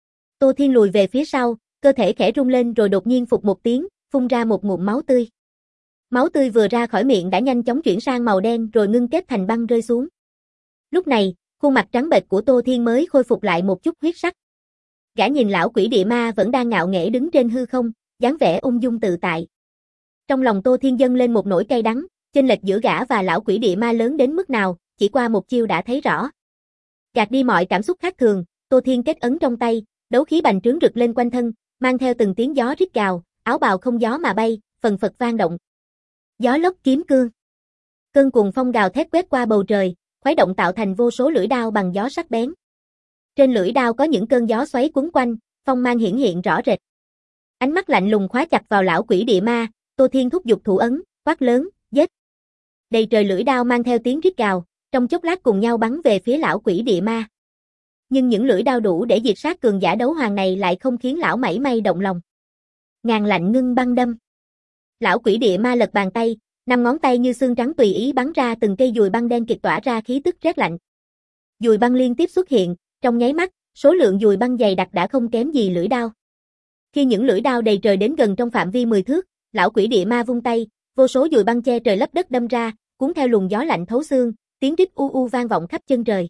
Tô Thiên lùi về phía sau, cơ thể khẽ rung lên rồi đột nhiên phụt một tiếng, phun ra một ngụm máu tươi. Máu tươi vừa ra khỏi miệng đã nhanh chóng chuyển sang màu đen rồi ngưng kết thành băng rơi xuống. Lúc này, khuôn mặt trắng bệch của Tô Thiên mới khôi phục lại một chút huyết sắc. Gã nhìn lão quỷ địa ma vẫn đang ngạo nghễ đứng trên hư không, dáng vẻ ung dung tự tại. Trong lòng Tô Thiên dâng lên một nỗi cay đắng, chênh lệch giữa gã và lão quỷ địa ma lớn đến mức nào, chỉ qua một chiêu đã thấy rõ. Gạt đi mọi cảm xúc khác thường, Tô Thiên kết ấn trong tay, đấu khí bành trướng rực lên quanh thân, mang theo từng tiếng gió rít gào, áo bào không gió mà bay, phần phật vang động. Gió lốc kiếm cương. Cơn cuồng phong gào thét quét qua bầu trời, khuấy động tạo thành vô số lưỡi đao bằng gió sắc bén. Trên lưỡi đao có những cơn gió xoáy quấn quanh, phong mang hiển hiện rõ rệt. Ánh mắt lạnh lùng khóa chặt vào lão quỷ địa ma, Tô Thiên thúc giục thủ ấn, quát lớn, giết. Đầy trời lưỡi đao mang theo tiếng rít gào, trong chốc lát cùng nhau bắn về phía lão quỷ địa ma. Nhưng những lưỡi đao đủ để diệt sát cường giả đấu hoàng này lại không khiến lão mảy may động lòng. Ngàn lạnh ngưng băng đâm. Lão quỷ địa ma lật bàn tay, năm ngón tay như xương trắng tùy ý bắn ra từng cây dùi băng đen kịt tỏa ra khí tức rét lạnh. Dùi băng liên tiếp xuất hiện, trong nháy mắt, số lượng dùi băng dày đặc đã không kém gì lưỡi đao. Khi những lưỡi đao đầy trời đến gần trong phạm vi mười thước, lão quỷ địa ma vung tay, vô số dùi băng che trời lấp đất đâm ra, cuốn theo luồng gió lạnh thấu xương, tiếng rít u u vang vọng khắp chân trời.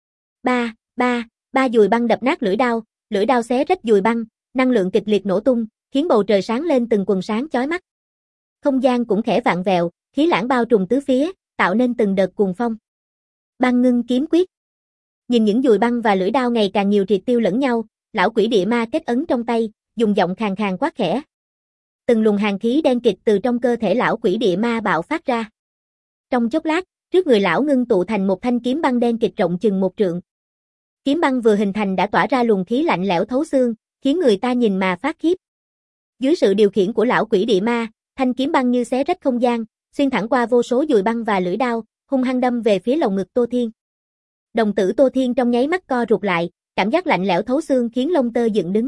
Ba, ba, ba dùi băng đập nát lưỡi đao, lưỡi đao xé rách dùi băng, năng lượng kịch liệt nổ tung, khiến bầu trời sáng lên từng quầng sáng chói mắt. Không gian cũng khẽ vạn vẹo, khí lãng bao trùm tứ phía, tạo nên từng đợt cuồng phong. Băng ngưng kiếm quyết. Nhìn những dùi băng và lưỡi đao ngày càng nhiều triệt tiêu lẫn nhau, lão quỷ địa ma kết ấn trong tay, dùng giọng khàn khàn quát khẽ. Từng luồng hàn khí đen kịt từ trong cơ thể lão quỷ địa ma bạo phát ra. Trong chốc lát, trước người lão ngưng tụ thành một thanh kiếm băng đen kịt rộng chừng một trượng. Kiếm băng vừa hình thành đã tỏa ra luồng khí lạnh lẽo thấu xương, khiến người ta nhìn mà phát khiếp. Dưới sự điều khiển của lão quỷ địa ma, thanh kiếm băng như xé rách không gian, xuyên thẳng qua vô số dùi băng và lưỡi đao, hung hăng đâm về phía lồng ngực Tô Thiên. Đồng tử Tô Thiên trong nháy mắt co rụt lại, cảm giác lạnh lẽo thấu xương khiến lông tơ dựng đứng.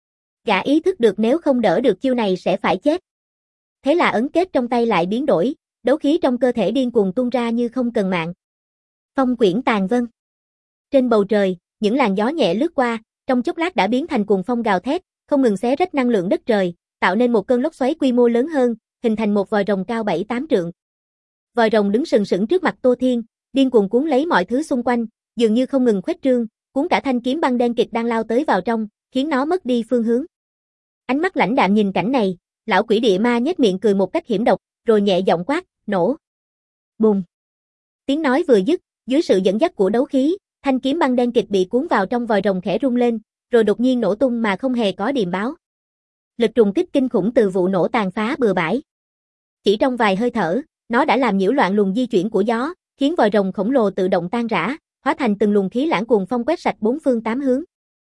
Gã ý thức được nếu không đỡ được chiêu này sẽ phải chết. Thế là ấn kết trong tay lại biến đổi, đấu khí trong cơ thể điên cuồng tuôn ra như không cần mạng. Phong quyển tàn vân. Trên bầu trời, những làn gió nhẹ lướt qua, trong chốc lát đã biến thành cuồng phong gào thét, không ngừng xé rách năng lượng đất trời, tạo nên một cơn lốc xoáy quy mô lớn hơn, hình thành một vòi rồng cao bảy tám trượng. Vòi rồng đứng sừng sững trước mặt Tô Thiên, điên cuồng cuốn lấy mọi thứ xung quanh, dường như không ngừng khuếch trương, cuốn cả thanh kiếm băng đen kịt đang lao tới vào trong, khiến nó mất đi phương hướng. Ánh mắt lãnh đạm nhìn cảnh này, lão quỷ địa ma nhếch miệng cười một cách hiểm độc, rồi nhẹ giọng quát, nổ. Bùng. Tiếng nói vừa dứt, dưới sự dẫn dắt của đấu khí, thanh kiếm băng đen kịt bị cuốn vào trong vòi rồng khẽ rung lên, rồi đột nhiên nổ tung mà không hề có điềm báo. Lực trùng kích kinh khủng từ vụ nổ tàn phá bừa bãi. Chỉ trong vài hơi thở, nó đã làm nhiễu loạn luồng di chuyển của gió, khiến vòi rồng khổng lồ tự động tan rã, hóa thành từng luồng khí lãng cuồng phong quét sạch bốn phương tám hướng.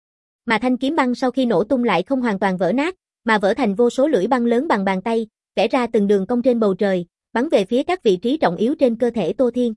Mà thanh kiếm băng sau khi nổ tung lại không hoàn toàn vỡ nát, mà vỡ thành vô số lưỡi băng lớn bằng bàn tay, vẽ ra từng đường cong trên bầu trời, bắn về phía các vị trí trọng yếu trên cơ thể Tô Thiên.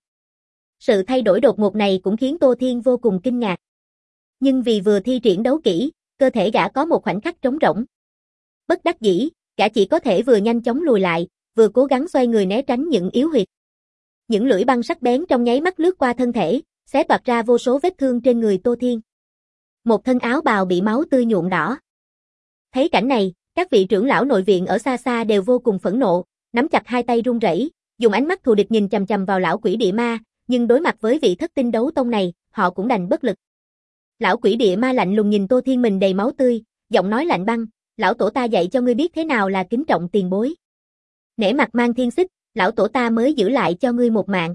Sự thay đổi đột ngột này cũng khiến Tô Thiên vô cùng kinh ngạc. Nhưng vì vừa thi triển đấu kỹ, cơ thể gã có một khoảnh khắc trống rỗng. Bất đắc dĩ, gã chỉ có thể vừa nhanh chóng lùi lại, vừa cố gắng xoay người né tránh những yếu huyệt. Những lưỡi băng sắc bén trong nháy mắt lướt qua thân thể, xé toạc ra vô số vết thương trên người Tô Thiên. Một thân áo bào bị máu tươi nhuộm đỏ. Thấy cảnh này, các vị trưởng lão nội viện ở xa xa đều vô cùng phẫn nộ, nắm chặt hai tay run rẩy, dùng ánh mắt thù địch nhìn chằm chằm vào lão quỷ địa ma, nhưng đối mặt với vị thất tinh đấu tông này, họ cũng đành bất lực. Lão quỷ địa ma lạnh lùng nhìn Tô Thiên mình đầy máu tươi, giọng nói lạnh băng, lão tổ ta dạy cho ngươi biết thế nào là kính trọng tiền bối. Nể mặt mang thiên xích, lão tổ ta mới giữ lại cho ngươi một mạng.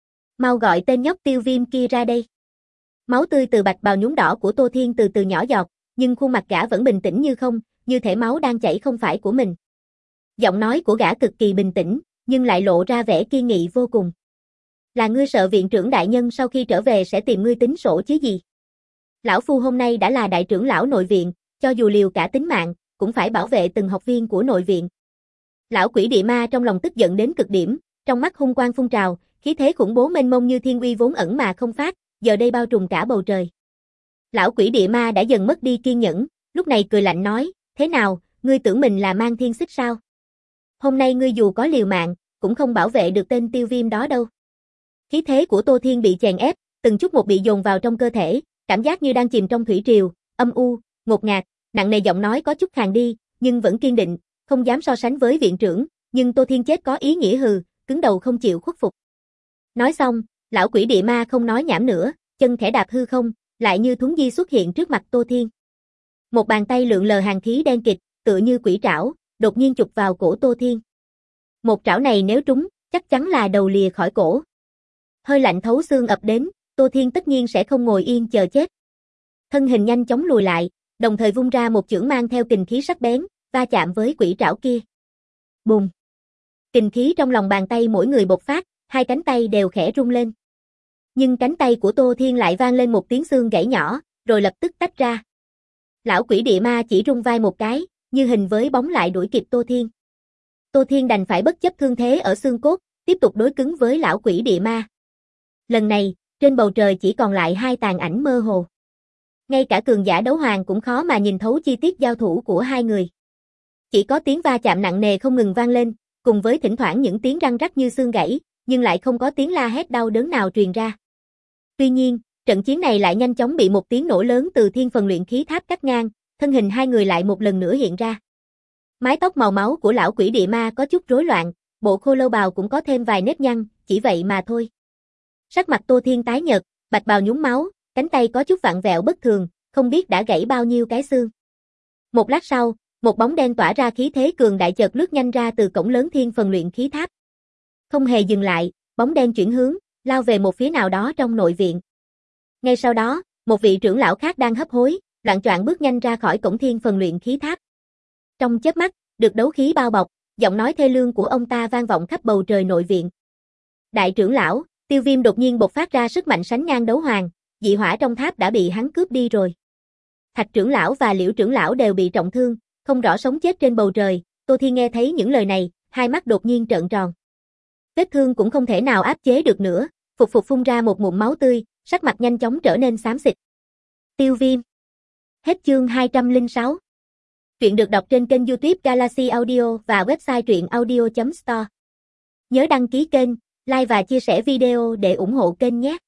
Mau gọi tên nhóc Tiêu Viêm kia ra đây. Máu tươi từ bạch bào nhúng đỏ của Tô Thiên từ từ nhỏ giọt, nhưng khuôn mặt gã vẫn bình tĩnh như không, như thể máu đang chảy không phải của mình. Giọng nói của gã cực kỳ bình tĩnh, nhưng lại lộ ra vẻ kiên nghị vô cùng. Là ngươi sợ viện trưởng đại nhân sau khi trở về sẽ tìm ngươi tính sổ chứ gì? Lão Phu hôm nay đã là đại trưởng lão nội viện, cho dù liều cả tính mạng, cũng phải bảo vệ từng học viên của nội viện. Lão quỷ địa ma trong lòng tức giận đến cực điểm, trong mắt hung quang phun trào, khí thế khủng bố mênh mông như thiên uy vốn ẩn mà không phát, giờ đây bao trùm cả bầu trời. Lão quỷ địa ma đã dần mất đi kiên nhẫn, lúc này cười lạnh nói, thế nào, ngươi tưởng mình là mang thiên xích sao? Hôm nay ngươi dù có liều mạng, cũng không bảo vệ được tên Tiêu Viêm đó đâu. Khí thế của Tô Thiên bị chèn ép, từng chút một bị dồn vào trong cơ thể, cảm giác như đang chìm trong thủy triều, âm u, ngột ngạt, nặng nề giọng nói có chút khàn đi, nhưng vẫn kiên định, không dám so sánh với viện trưởng, nhưng Tô Thiên chết có ý nghĩa hừ, cứng đầu không chịu khuất phục. Nói xong, lão quỷ địa ma không nói nhảm nữa, chân khẽ đạp hư không, lại như thúng di xuất hiện trước mặt Tô Thiên. Một bàn tay lượn lờ hàn khí đen kịt, tựa như quỷ trảo, đột nhiên chụp vào cổ Tô Thiên. Một trảo này nếu trúng, chắc chắn là đầu lìa khỏi cổ. Hơi lạnh thấu xương ập đến, Tô Thiên tất nhiên sẽ không ngồi yên chờ chết. Thân hình nhanh chóng lùi lại, đồng thời vung ra một chưởng mang theo kình khí sắc bén, va chạm với quỷ trảo kia. Bùng! Kình khí trong lòng bàn tay mỗi người bộc phát, hai cánh tay đều khẽ rung lên. Nhưng cánh tay của Tô Thiên lại vang lên một tiếng xương gãy nhỏ, rồi lập tức tách ra. Lão quỷ địa ma chỉ rung vai một cái, như hình với bóng lại đuổi kịp Tô Thiên. Tô Thiên đành phải bất chấp thương thế ở xương cốt, tiếp tục đối cứng với lão quỷ địa ma. Lần này, trên bầu trời chỉ còn lại hai tàn ảnh mơ hồ. Ngay cả cường giả đấu hoàng cũng khó mà nhìn thấu chi tiết giao thủ của hai người. Chỉ có tiếng va chạm nặng nề không ngừng vang lên, cùng với thỉnh thoảng những tiếng răng rắc như xương gãy, nhưng lại không có tiếng la hét đau đớn nào truyền ra. Tuy nhiên, trận chiến này lại nhanh chóng bị một tiếng nổ lớn từ thiên phần luyện khí tháp cắt ngang, thân hình hai người lại một lần nữa hiện ra. Mái tóc màu máu của lão quỷ địa ma có chút rối loạn, bộ khô lâu bào cũng có thêm vài nếp nhăn, chỉ vậy mà thôi. Sắc mặt Tô Thiên tái nhợt, bạch bào nhúng máu, cánh tay có chút vặn vẹo bất thường, không biết đã gãy bao nhiêu cái xương. Một lát sau, một bóng đen tỏa ra khí thế cường đại chợt lướt nhanh ra từ cổng lớn thiên phần luyện khí tháp. Không hề dừng lại, bóng đen chuyển hướng, lao về một phía nào đó trong nội viện. Ngay sau đó, một vị trưởng lão khác đang hấp hối, loạng choạng bước nhanh ra khỏi cổng thiên phần luyện khí tháp. Trong chớp mắt, được đấu khí bao bọc, giọng nói thê lương của ông ta vang vọng khắp bầu trời nội viện. Đại trưởng lão, Tiêu Viêm đột nhiên bộc phát ra sức mạnh sánh ngang đấu hoàng, dị hỏa trong tháp đã bị hắn cướp đi rồi. Thạch trưởng lão và Liễu trưởng lão đều bị trọng thương, không rõ sống chết trên bầu trời. Tô Thiên nghe thấy những lời này, hai mắt đột nhiên trợn tròn. Vết thương cũng không thể nào áp chế được nữa, phục phục phun ra một ngụm máu tươi, sắc mặt nhanh chóng trở nên xám xịt. Tiêu Viêm. Hết chương hai trăm lẻ sáu. Truyện được đọc trên kênh YouTube Galaxy Audio và website truyện audio chấm store. Nhớ đăng ký kênh, like và chia sẻ video để ủng hộ kênh nhé.